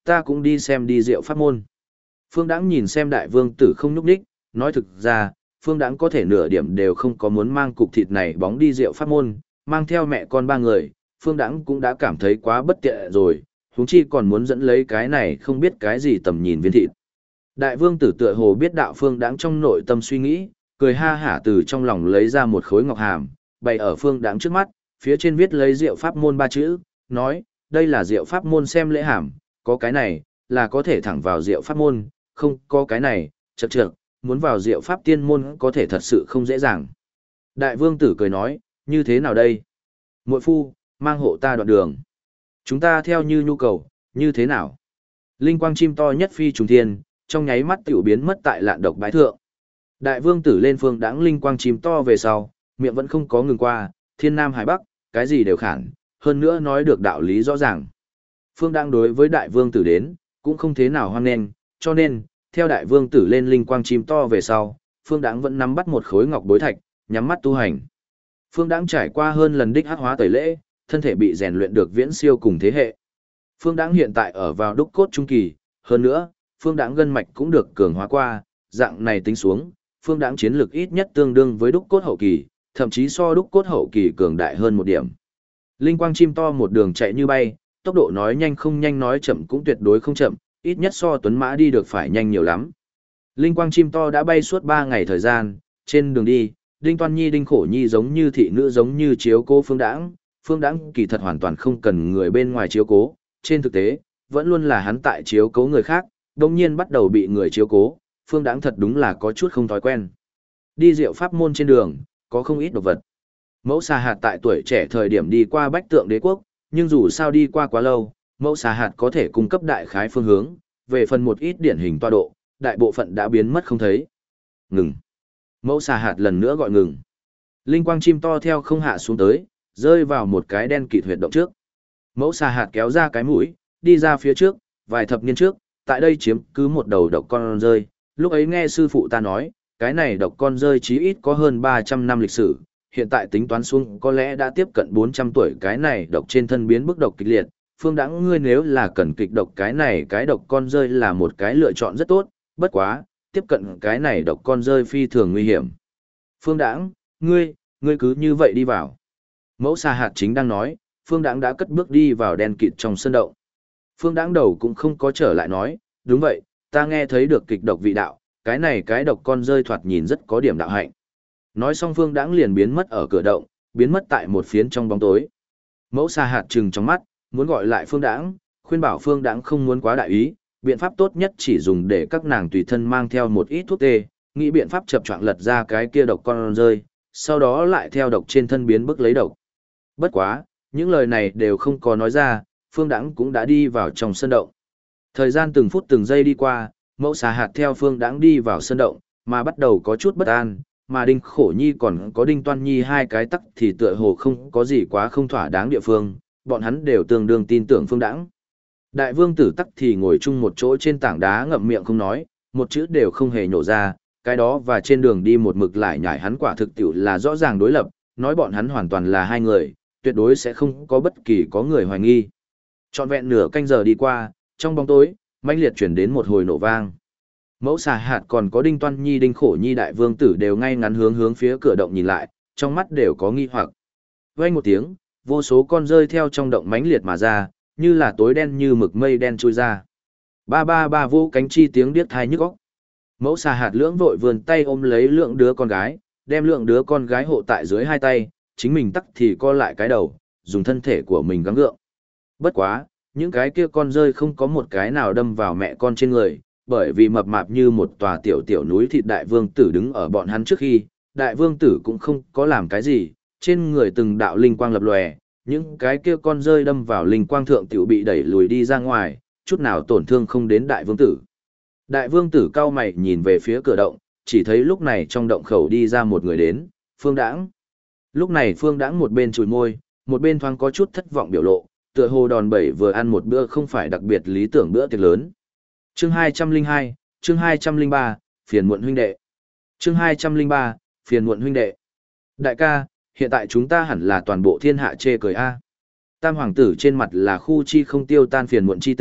ta cũng đi xem đi diệu pháp môn. Phương Đãng nhìn xem đại vương tử không nhúc nhích, nói thực ra, Phương Đãng có thể nửa điểm đều không có muốn mang cục thịt này bóng đi diệu pháp môn, mang theo mẹ con ba người, Phương Đãng cũng đã cảm thấy quá bất tiện rồi, huống chi còn muốn dẫn lấy cái này không biết cái gì tầm nhìn viên thịt. Đại vương tử tựa hồ biết đạo Phương Đãng trong nội tâm suy nghĩ, cười ha hả từ trong lòng lấy ra một khối ngọc hàm, bày ở Phương Đãng trước mắt, phía trên viết lấy diệu pháp môn ba chữ, nói, đây là diệu pháp môn xem lễ hàm, có cái này, là có thể thẳng vào diệu pháp môn, không có cái này, chậc chậc, muốn vào diệu pháp tiên môn có thể thật sự không dễ dàng. Đại vương tử cười nói, như thế nào đây? Muội phu, mang hộ ta đoạn đường. Chúng ta theo như nhu cầu, như thế nào? Linh quang chim to nhất phi trùng thiên, trong nháy mắt tiểu biến mất tại lạn độc bãi thượng. Đại vương tử lên Phương Đãng linh quang chim to về sau, miệng vẫn không có ngừng qua, thiên nam hải bắc, cái gì đều khản, hơn nữa nói được đạo lý rõ ràng. Phương Đãng đối với đại vương tử đến, cũng không thế nào hoan nghênh, cho nên, theo đại vương tử lên linh quang chim to về sau, Phương Đãng vẫn nắm bắt một khối ngọc bối thạch, nhắm mắt tu hành. Phương Đãng trải qua hơn lần đích hắc hóa tẩy lễ, thân thể bị rèn luyện được viễn siêu cùng thế hệ. Phương Đãng hiện tại ở vào đúc cốt trung kỳ, hơn nữa, Phương Đãng gân mạch cũng được cường hóa qua, dạng này tính xuống, Phương Đãng chiến lực ít nhất tương đương với đúc cốt hậu kỳ, thậm chí so đúc cốt hậu kỳ cường đại hơn một điểm. Linh quang chim to một đường chạy như bay, tốc độ nói nhanh không nhanh nói chậm cũng tuyệt đối không chậm, ít nhất so tuấn mã đi được phải nhanh nhiều lắm. Linh quang chim to đã bay suốt 3 ngày thời gian, trên đường đi, Đinh Toan Nhi Đinh Khổ Nhi giống như thị nữ giống như chiếu cố Phương Đãng kỳ thật hoàn toàn không cần người bên ngoài chiếu cố, trên thực tế, vẫn luôn là hắn tại chiếu cố người khác, đồng nhiên bắt đầu bị người chiếu cố, Phương Đãng thật đúng là có chút không thói quen. Đi diệu pháp môn trên đường, có không ít đồ vật. Mẫu xà hạt tại tuổi trẻ thời điểm đi qua Bách Tượng Đế quốc, nhưng dù sao đi qua quá lâu, mẫu xà hạt có thể cung cấp đại khái phương hướng, về phần một ít điển hình toa độ, đại bộ phận đã biến mất không thấy. Ngừng. Mẫu xà hạt lần nữa gọi ngừng. Linh quang chim to theo không hạ xuống tới, rơi vào một cái đen kịt huyệt động trước. Mẫu xà hạt kéo ra cái mũi, đi ra phía trước, vài thập niên trước, tại đây chiếm cứ một đầu độc con rơi. Lúc ấy nghe sư phụ ta nói, cái này độc con rơi chí ít có hơn 300 năm lịch sử, hiện tại tính toán xuống có lẽ đã tiếp cận 400 tuổi, cái này độc trên thân biến bức độc kịch liệt. Phương Đãng ngươi nếu là cần kịch độc cái này cái độc con rơi là một cái lựa chọn rất tốt, bất quá, tiếp cận cái này độc con rơi phi thường nguy hiểm. Phương Đãng, ngươi cứ như vậy đi vào. Mẫu xà hạt chính đang nói, Phương Đãng đã cất bước đi vào đen kịt trong sân động. Phương Đãng đầu cũng không có trở lại nói, đúng vậy, ta nghe thấy được kịch độc vị đạo, cái này cái độc con rơi thoạt nhìn rất có điểm đạo hạnh. Nói xong Phương Đãng liền biến mất ở cửa động, biến mất tại một phiến trong bóng tối. Mẫu xà hạt trừng trong mắt, muốn gọi lại Phương Đãng, khuyên bảo Phương Đãng không muốn quá đại ý, biện pháp tốt nhất chỉ dùng để các nàng tùy thân mang theo một ít thuốc tê, nghĩ biện pháp chập choạng lật ra cái kia độc con rơi, sau đó lại theo độc trên thân biến bức lấy độc. Bất quá, những lời này đều không có nói ra, Phương Đãng cũng đã đi vào trong sân động. Thời gian từng phút từng giây đi qua, mẫu xà hạt theo Phương Đãng đi vào sân động, mà bắt đầu có chút bất an, mà Đinh Khổ Nhi còn có Đinh Toan Nhi hai cái tắc thì tựa hồ không có gì quá không thỏa đáng địa phương, bọn hắn đều tương đương tin tưởng Phương Đãng. Đại vương tử tắc thì ngồi chung một chỗ trên tảng đá ngậm miệng không nói, một chữ đều không hề nhổ ra, cái đó và trên đường đi một mực lại nhải hắn quả thực tiểu là rõ ràng đối lập, nói bọn hắn hoàn toàn là hai người, tuyệt đối sẽ không có bất kỳ có người hoài nghi. Trọn vẹn nửa canh giờ đi qua, trong bóng tối, mãnh liệt chuyển đến một hồi nổ vang. Mẫu xà hạt còn có Đinh Toan Nhi Đinh Khổ Nhi đại vương tử đều ngay ngắn hướng phía cửa động nhìn lại, trong mắt đều có nghi hoặc. Vang một tiếng, vô số con rơi theo trong động mãnh liệt mà ra, như là tối đen như mực mây đen trôi ra. Ba ba ba vô cánh chi tiếng điếc tai nhức óc. Mẫu xà hạt lưỡng vội vươn tay ôm lấy lượng đứa con gái, đem lượng đứa con gái hộ tại dưới hai tay, chính mình tắc thì co lại cái đầu, dùng thân thể của mình gắng gượng. Bất quá, những cái kia con rơi không có một cái nào đâm vào mẹ con trên người, bởi vì mập mạp như một tòa tiểu tiểu núi thịt đại vương tử đứng ở bọn hắn trước khi, đại vương tử cũng không có làm cái gì, trên người từng đạo linh quang lập lòe, những cái kia con rơi đâm vào linh quang thượng tiểu bị đẩy lùi đi ra ngoài, chút nào tổn thương không đến đại vương tử. Đại vương tử cao mày nhìn về phía cửa động, chỉ thấy lúc này trong động khẩu đi ra một người đến, Phương Đãng. Lúc này Phương Đãng một bên chùi môi, một bên thoáng có chút thất vọng biểu lộ, tựa hồ đòn bẩy vừa ăn một bữa không phải đặc biệt lý tưởng bữa tiệc lớn. Chương 202, chương 203, phiền muộn huynh đệ. Chương 203, phiền muộn huynh đệ. Đại ca, hiện tại chúng ta hẳn là toàn bộ thiên hạ chê cười a. Tam hoàng tử trên mặt là khu chi không tiêu tan phiền muộn chi tình,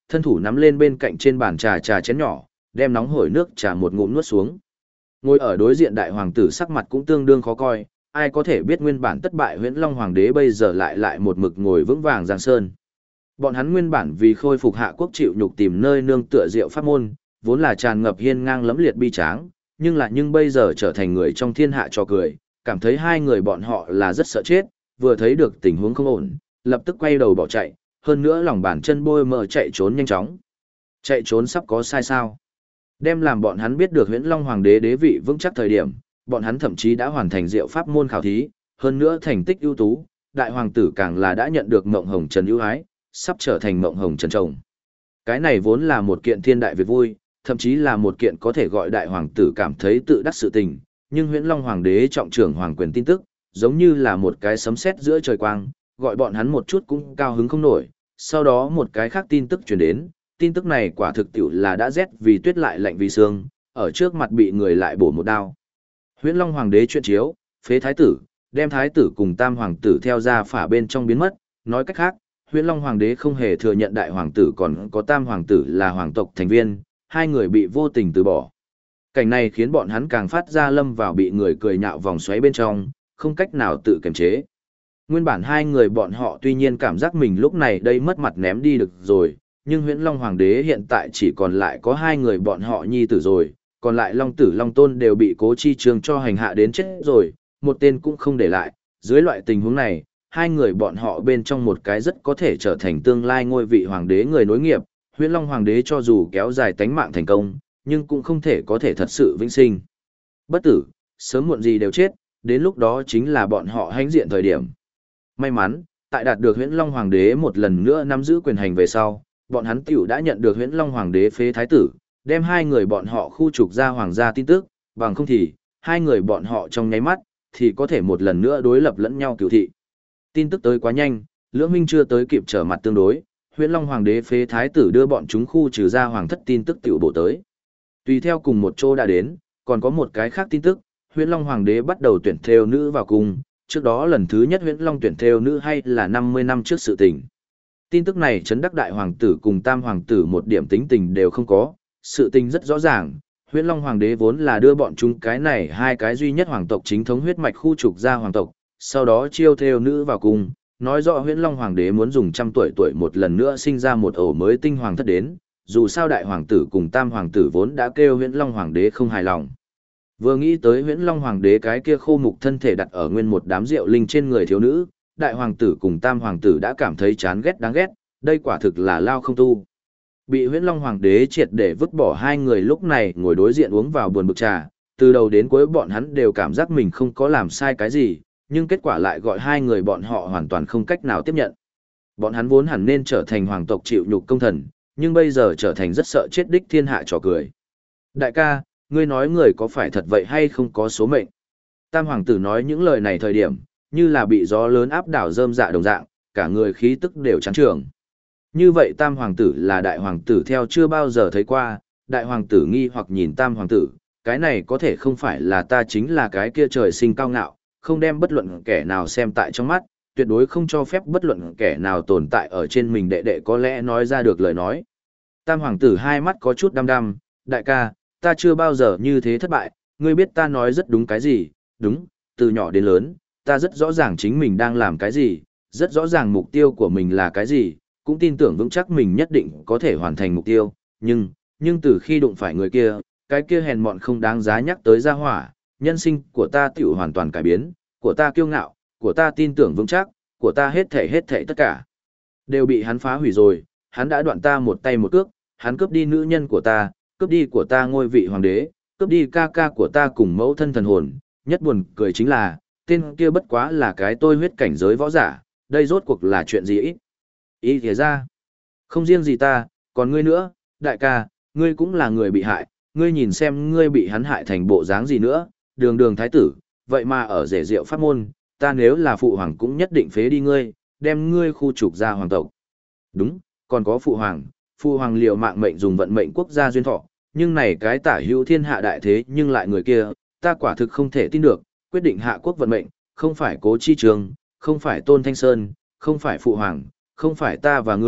thân thủ nắm lên bên cạnh trên bàn trà chén nhỏ, đem nóng hổi nước trà một ngụm nuốt xuống. Ngồi ở đối diện đại hoàng tử sắc mặt cũng tương đương khó coi, ai có thể biết nguyên bản thất bại Huyễn Long Hoàng đế bây giờ lại một mực ngồi vững vàng giang sơn. Bọn hắn nguyên bản vì khôi phục hạ quốc chịu nhục tìm nơi nương tựa diệu pháp môn, vốn là tràn ngập hiên ngang lẫm liệt bi tráng, nhưng bây giờ trở thành người trong thiên hạ cho cười, cảm thấy hai người bọn họ là rất sợ chết, vừa thấy được tình huống không ổn, lập tức quay đầu bỏ chạy, hơn nữa lòng bàn chân bôi mờ chạy trốn nhanh chóng. Chạy trốn sắp có sai sao? Đem làm bọn hắn biết được Huyễn Long Hoàng đế đế vị vững chắc thời điểm, bọn hắn thậm chí đã hoàn thành diệu pháp môn khảo thí, hơn nữa thành tích ưu tú, đại hoàng tử càng là đã nhận được Mộng Hồng Trần ưu ái, sắp trở thành Mộng Hồng Trần chồng. Cái này vốn là một kiện thiên đại việc vui, thậm chí là một kiện có thể gọi đại hoàng tử cảm thấy tự đắc sự tình, nhưng Huyễn Long Hoàng đế trọng trưởng hoàng quyền tin tức, giống như là một cái sấm sét giữa trời quang, gọi bọn hắn một chút cũng cao hứng không nổi. Sau đó một cái khác tin tức truyền đến, tin tức này quả thực tiệu là đã rét vì tuyết lại lạnh vì sương, ở trước mặt bị người lại bổ một đao. Huyễn Long Hoàng đế chuyện chiếu, phế thái tử, đem thái tử cùng tam hoàng tử theo ra phả bên trong biến mất, nói cách khác, Huyễn Long Hoàng đế không hề thừa nhận đại hoàng tử còn có tam hoàng tử là hoàng tộc thành viên, hai người bị vô tình từ bỏ. Cảnh này khiến bọn hắn càng phát ra lâm vào bị người cười nhạo vòng xoáy bên trong, không cách nào tự kiềm chế. Nguyên bản hai người bọn họ tuy nhiên cảm giác mình lúc này đây mất mặt ném đi được rồi, nhưng Huyễn Long Hoàng đế hiện tại chỉ còn lại có hai người bọn họ nhi tử rồi, còn lại Long Tử Long Tôn đều bị Cố Chi Trương cho hành hạ đến chết rồi, một tên cũng không để lại. Dưới loại tình huống này, hai người bọn họ bên trong một cái rất có thể trở thành tương lai ngôi vị hoàng đế người nối nghiệp, Huyễn Long Hoàng đế cho dù kéo dài tánh mạng thành công, nhưng cũng không thể có thể thật sự vĩnh sinh. Bất tử, sớm muộn gì đều chết, đến lúc đó chính là bọn họ hãnh diện thời điểm. May mắn, tại đạt được Huyễn Long Hoàng đế một lần nữa nắm giữ quyền hành về sau, bọn hắn tiểu đã nhận được Huyễn Long Hoàng đế phế thái tử, đem hai người bọn họ khu trục ra hoàng gia tin tức, bằng không thì, hai người bọn họ trong nháy mắt, thì có thể một lần nữa đối lập lẫn nhau cửu thị. Tin tức tới quá nhanh, lưỡng minh chưa tới kịp trở mặt tương đối, Huyễn Long Hoàng đế phế thái tử đưa bọn chúng khu trừ ra hoàng thất tin tức tiểu bổ tới. Tùy theo cùng một chỗ đã đến, còn có một cái khác tin tức, Huyễn Long Hoàng đế bắt đầu tuyển thêu nữ vào cung, trước đó lần thứ nhất Huyễn Long tuyển thêu nữ hay là 50 năm trước sự tình. Tin tức này chấn đắc đại hoàng tử cùng tam hoàng tử một điểm tính tình đều không có, sự tình rất rõ ràng, Huyễn Long Hoàng đế vốn là đưa bọn chúng cái này hai cái duy nhất hoàng tộc chính thống huyết mạch khu trục ra hoàng tộc, sau đó chiêu thêu nữ vào cung, nói rõ Huyễn Long Hoàng đế muốn dùng trăm tuổi một lần nữa sinh ra một ổ mới tinh hoàng thất đến, dù sao đại hoàng tử cùng tam hoàng tử vốn đã kêu Huyễn Long Hoàng đế không hài lòng. Vừa nghĩ tới Huyễn Long Hoàng đế cái kia khô mục thân thể đặt ở nguyên một đám rượu linh trên người thiếu nữ, đại hoàng tử cùng tam hoàng tử đã cảm thấy chán ghét đáng ghét, đây quả thực là lao không tu. Bị Huyễn Long Hoàng đế triệt để vứt bỏ hai người lúc này ngồi đối diện uống vào buồn bực trà, từ đầu đến cuối bọn hắn đều cảm giác mình không có làm sai cái gì, nhưng kết quả lại gọi hai người bọn họ hoàn toàn không cách nào tiếp nhận. Bọn hắn vốn hẳn nên trở thành hoàng tộc chịu nhục công thần, nhưng bây giờ trở thành rất sợ chết đích thiên hạ trò cười. Đại ca, ngươi nói người có phải thật vậy hay không có số mệnh? Tam hoàng tử nói những lời này thời điểm, như là bị gió lớn áp đảo rơm dạ đồng dạng, cả người khí tức đều chán trường. Như vậy tam hoàng tử là đại hoàng tử theo chưa bao giờ thấy qua, đại hoàng tử nghi hoặc nhìn tam hoàng tử, cái này có thể không phải là ta chính là cái kia trời sinh cao ngạo, không đem bất luận kẻ nào xem tại trong mắt, tuyệt đối không cho phép bất luận kẻ nào tồn tại ở trên mình đệ đệ có lẽ nói ra được lời nói. Tam hoàng tử hai mắt có chút đăm đăm, đại ca, ta chưa bao giờ như thế thất bại, ngươi biết ta nói rất đúng cái gì, đúng, từ nhỏ đến lớn, ta rất rõ ràng chính mình đang làm cái gì, rất rõ ràng mục tiêu của mình là cái gì, cũng tin tưởng vững chắc mình nhất định có thể hoàn thành mục tiêu, nhưng từ khi đụng phải người kia, cái kia hèn mọn không đáng giá nhắc tới ra hỏa, nhân sinh của ta tiểu hoàn toàn cải biến, của ta kiêu ngạo, của ta tin tưởng vững chắc, của ta hết thảy tất cả, đều bị hắn phá hủy rồi, hắn đã đoạn ta một tay một cước, hắn cướp đi nữ nhân của ta, cướp đi của ta ngôi vị hoàng đế, cướp đi ca ca của ta cùng mẫu thân thần hồn, nhất buồn cười chính là, tên kia bất quá là cái tôi huyết cảnh giới võ giả, đây rốt cuộc là chuyện gì ít. Ý thế ra, không riêng gì ta, còn ngươi nữa, đại ca, ngươi cũng là người bị hại, ngươi nhìn xem ngươi bị hắn hại thành bộ dáng gì nữa, đường thái tử, vậy mà ở rể rượu pháp môn, ta nếu là phụ hoàng cũng nhất định phế đi ngươi, đem ngươi khu trục ra hoàng tộc. Đúng, còn có phụ hoàng liều mạng mệnh dùng vận mệnh quốc gia duyên thọ, nhưng này cái tả hữu thiên hạ đại thế nhưng lại người kia, ta quả thực không thể tin được, quyết định hạ quốc vận mệnh, không phải Cố Chi Trường, không phải Tôn Thanh Sơn, không phải phụ hoàng, không phải ta và ngươi,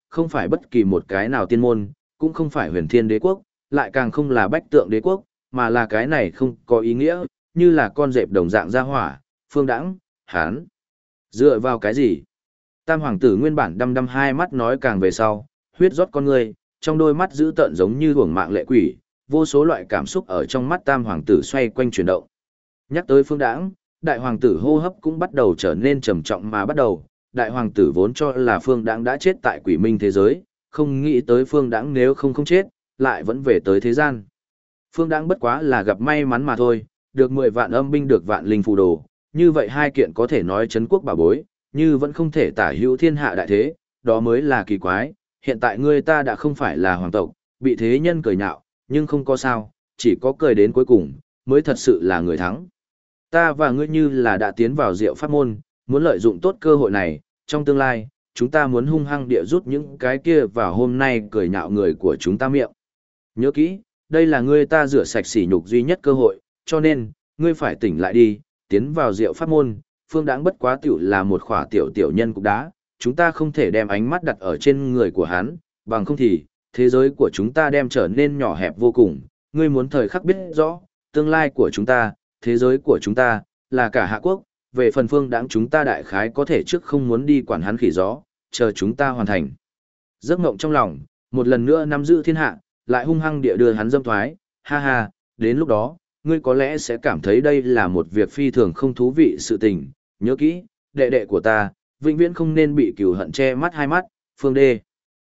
không phải bất kỳ một cái nào tiên môn, cũng không phải huyền thiên đế quốc, lại càng không là bách tượng đế quốc, mà là cái này không có ý nghĩa, như là con dẹp đồng dạng ra hỏa, Phương Đãng, hán. Dựa vào cái gì? Tam hoàng tử nguyên bản đăm đăm hai mắt nói càng về sau, huyết rót con người, trong đôi mắt dữ tợn giống như hưởng mạng lệ quỷ, vô số loại cảm xúc ở trong mắt tam hoàng tử xoay quanh chuyển động. Nhắc tới Phương Đãng, đại hoàng tử hô hấp cũng bắt đầu trở nên trầm trọng mà bắt đầu, đại hoàng tử vốn cho là Phương Đãng đã chết tại quỷ minh thế giới, không nghĩ tới Phương Đãng nếu không chết, lại vẫn về tới thế gian. Phương Đãng bất quá là gặp may mắn mà thôi, được 10 vạn âm binh được vạn linh phù đồ, như vậy hai kiện có thể nói trấn quốc bảo bối, như vẫn không thể tả hữu thiên hạ đại thế, đó mới là kỳ quái, hiện tại ngươi ta đã không phải là hoàng tộc, bị thế nhân cười nhạo, nhưng không có sao, chỉ có cười đến cuối cùng, mới thật sự là người thắng. Ta và ngươi như là đã tiến vào diệu pháp môn, muốn lợi dụng tốt cơ hội này, trong tương lai, chúng ta muốn hung hăng địa rút những cái kia vào hôm nay cười nhạo người của chúng ta miệng. Nhớ kỹ, đây là ngươi ta rửa sạch sỉ nhục duy nhất cơ hội, cho nên, ngươi phải tỉnh lại đi, tiến vào diệu pháp môn, Phương Đãng bất quá tiểu là một khỏa tiểu nhân cục đá, chúng ta không thể đem ánh mắt đặt ở trên người của hắn, bằng không thì, thế giới của chúng ta đem trở nên nhỏ hẹp vô cùng, ngươi muốn thời khắc biết rõ, tương lai của chúng ta, thế giới của chúng ta, là cả hạ quốc, về phần Phương Đãng chúng ta đại khái có thể trước không muốn đi quản hắn khỉ gió, chờ chúng ta hoàn thành. Giấc mộng trong lòng, một lần nữa nắm giữ thiên hạ, lại hung hăng địa đưa hắn dâm thoái, ha ha, đến lúc đó, ngươi có lẽ sẽ cảm thấy đây là một việc phi thường không thú vị sự tình, nhớ kỹ, đệ đệ của ta, vĩnh viễn không nên bị cừu hận che mắt hai mắt, Phương Đê.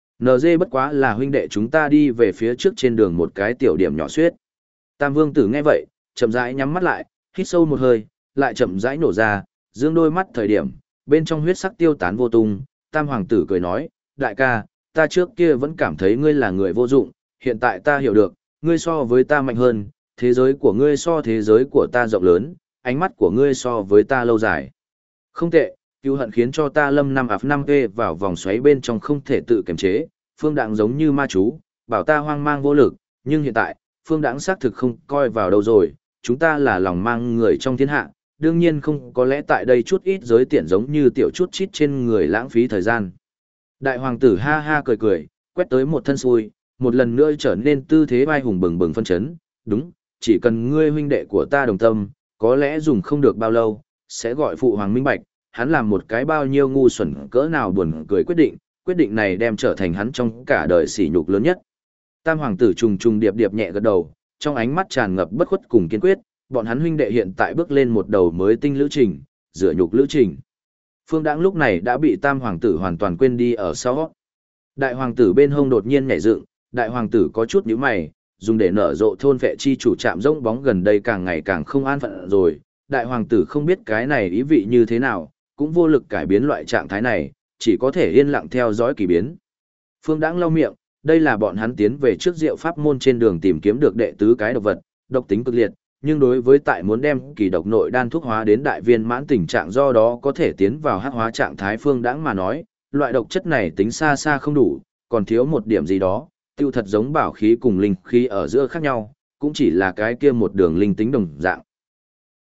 NG bất quá là huynh đệ chúng ta đi về phía trước trên đường một cái tiểu điểm nhỏ xuyết. Tam Vương Tử nghe vậy, chậm rãi nhắm mắt lại, hít sâu một hơi, lại chậm rãi nổ ra, dương đôi mắt thời điểm, bên trong huyết sắc tiêu tán vô tung, Tam Hoàng Tử cười nói, đại ca, ta trước kia vẫn cảm thấy ngươi là người vô dụng, hiện tại ta hiểu được, ngươi so với ta mạnh hơn, thế giới của ngươi so thế giới của ta rộng lớn, ánh mắt của ngươi so với ta lâu dài. Không tệ, cứu hận khiến cho ta lâm năm ạp 5P vào vòng xoáy bên trong không thể tự kiềm chế, Phương Đãng giống như ma chú, bảo ta hoang mang vô lực, nhưng hiện tại, Phương Đãng xác thực không coi vào đâu rồi, chúng ta là lòng mang người trong thiên hạ, đương nhiên không có lẽ tại đây chút ít giới tiện giống như tiểu chút chít trên người lãng phí thời gian. Đại hoàng tử ha ha cười cười, quét tới một thân xui, một lần nữa trở nên tư thế vai hùng bừng bừng phân chấn, đúng, chỉ cần ngươi huynh đệ của ta đồng tâm, có lẽ dùng không được bao lâu, sẽ gọi phụ hoàng minh bạch, hắn làm một cái bao nhiêu ngu xuẩn cỡ nào buồn cười quyết định này đem trở thành hắn trong cả đời sỉ nhục lớn nhất. Tam hoàng tử trùng trùng điệp điệp nhẹ gật đầu, trong ánh mắt tràn ngập bất khuất cùng kiên quyết, bọn hắn huynh đệ hiện tại bước lên một đầu mới tinh lữ trình, rửa nhục lữ trình. Phương Đãng lúc này đã bị tam hoàng tử hoàn toàn quên đi ở sau. Đại hoàng tử bên hông đột nhiên nhảy dựng, đại hoàng tử có chút nhíu mày, dùng để nở rộ thôn vệ chi chủ chạm rỗng bóng gần đây càng ngày càng không an phận rồi. Đại hoàng tử không biết cái này ý vị như thế nào, cũng vô lực cải biến loại trạng thái này, chỉ có thể yên lặng theo dõi kỳ biến. Phương Đãng lau miệng, đây là bọn hắn tiến về trước diệu pháp môn trên đường tìm kiếm được đệ tứ cái độc vật, độc tính cực liệt, nhưng đối với tại muốn đem kỳ độc nội đan thuốc hóa đến đại viên mãn tình trạng do đó có thể tiến vào hắc hóa trạng thái Phương Đãng mà nói, loại độc chất này tính xa xa không đủ, còn thiếu một điểm gì đó, tiêu thật giống bảo khí cùng linh khí ở giữa khác nhau, cũng chỉ là cái kia một đường linh tính đồng dạng.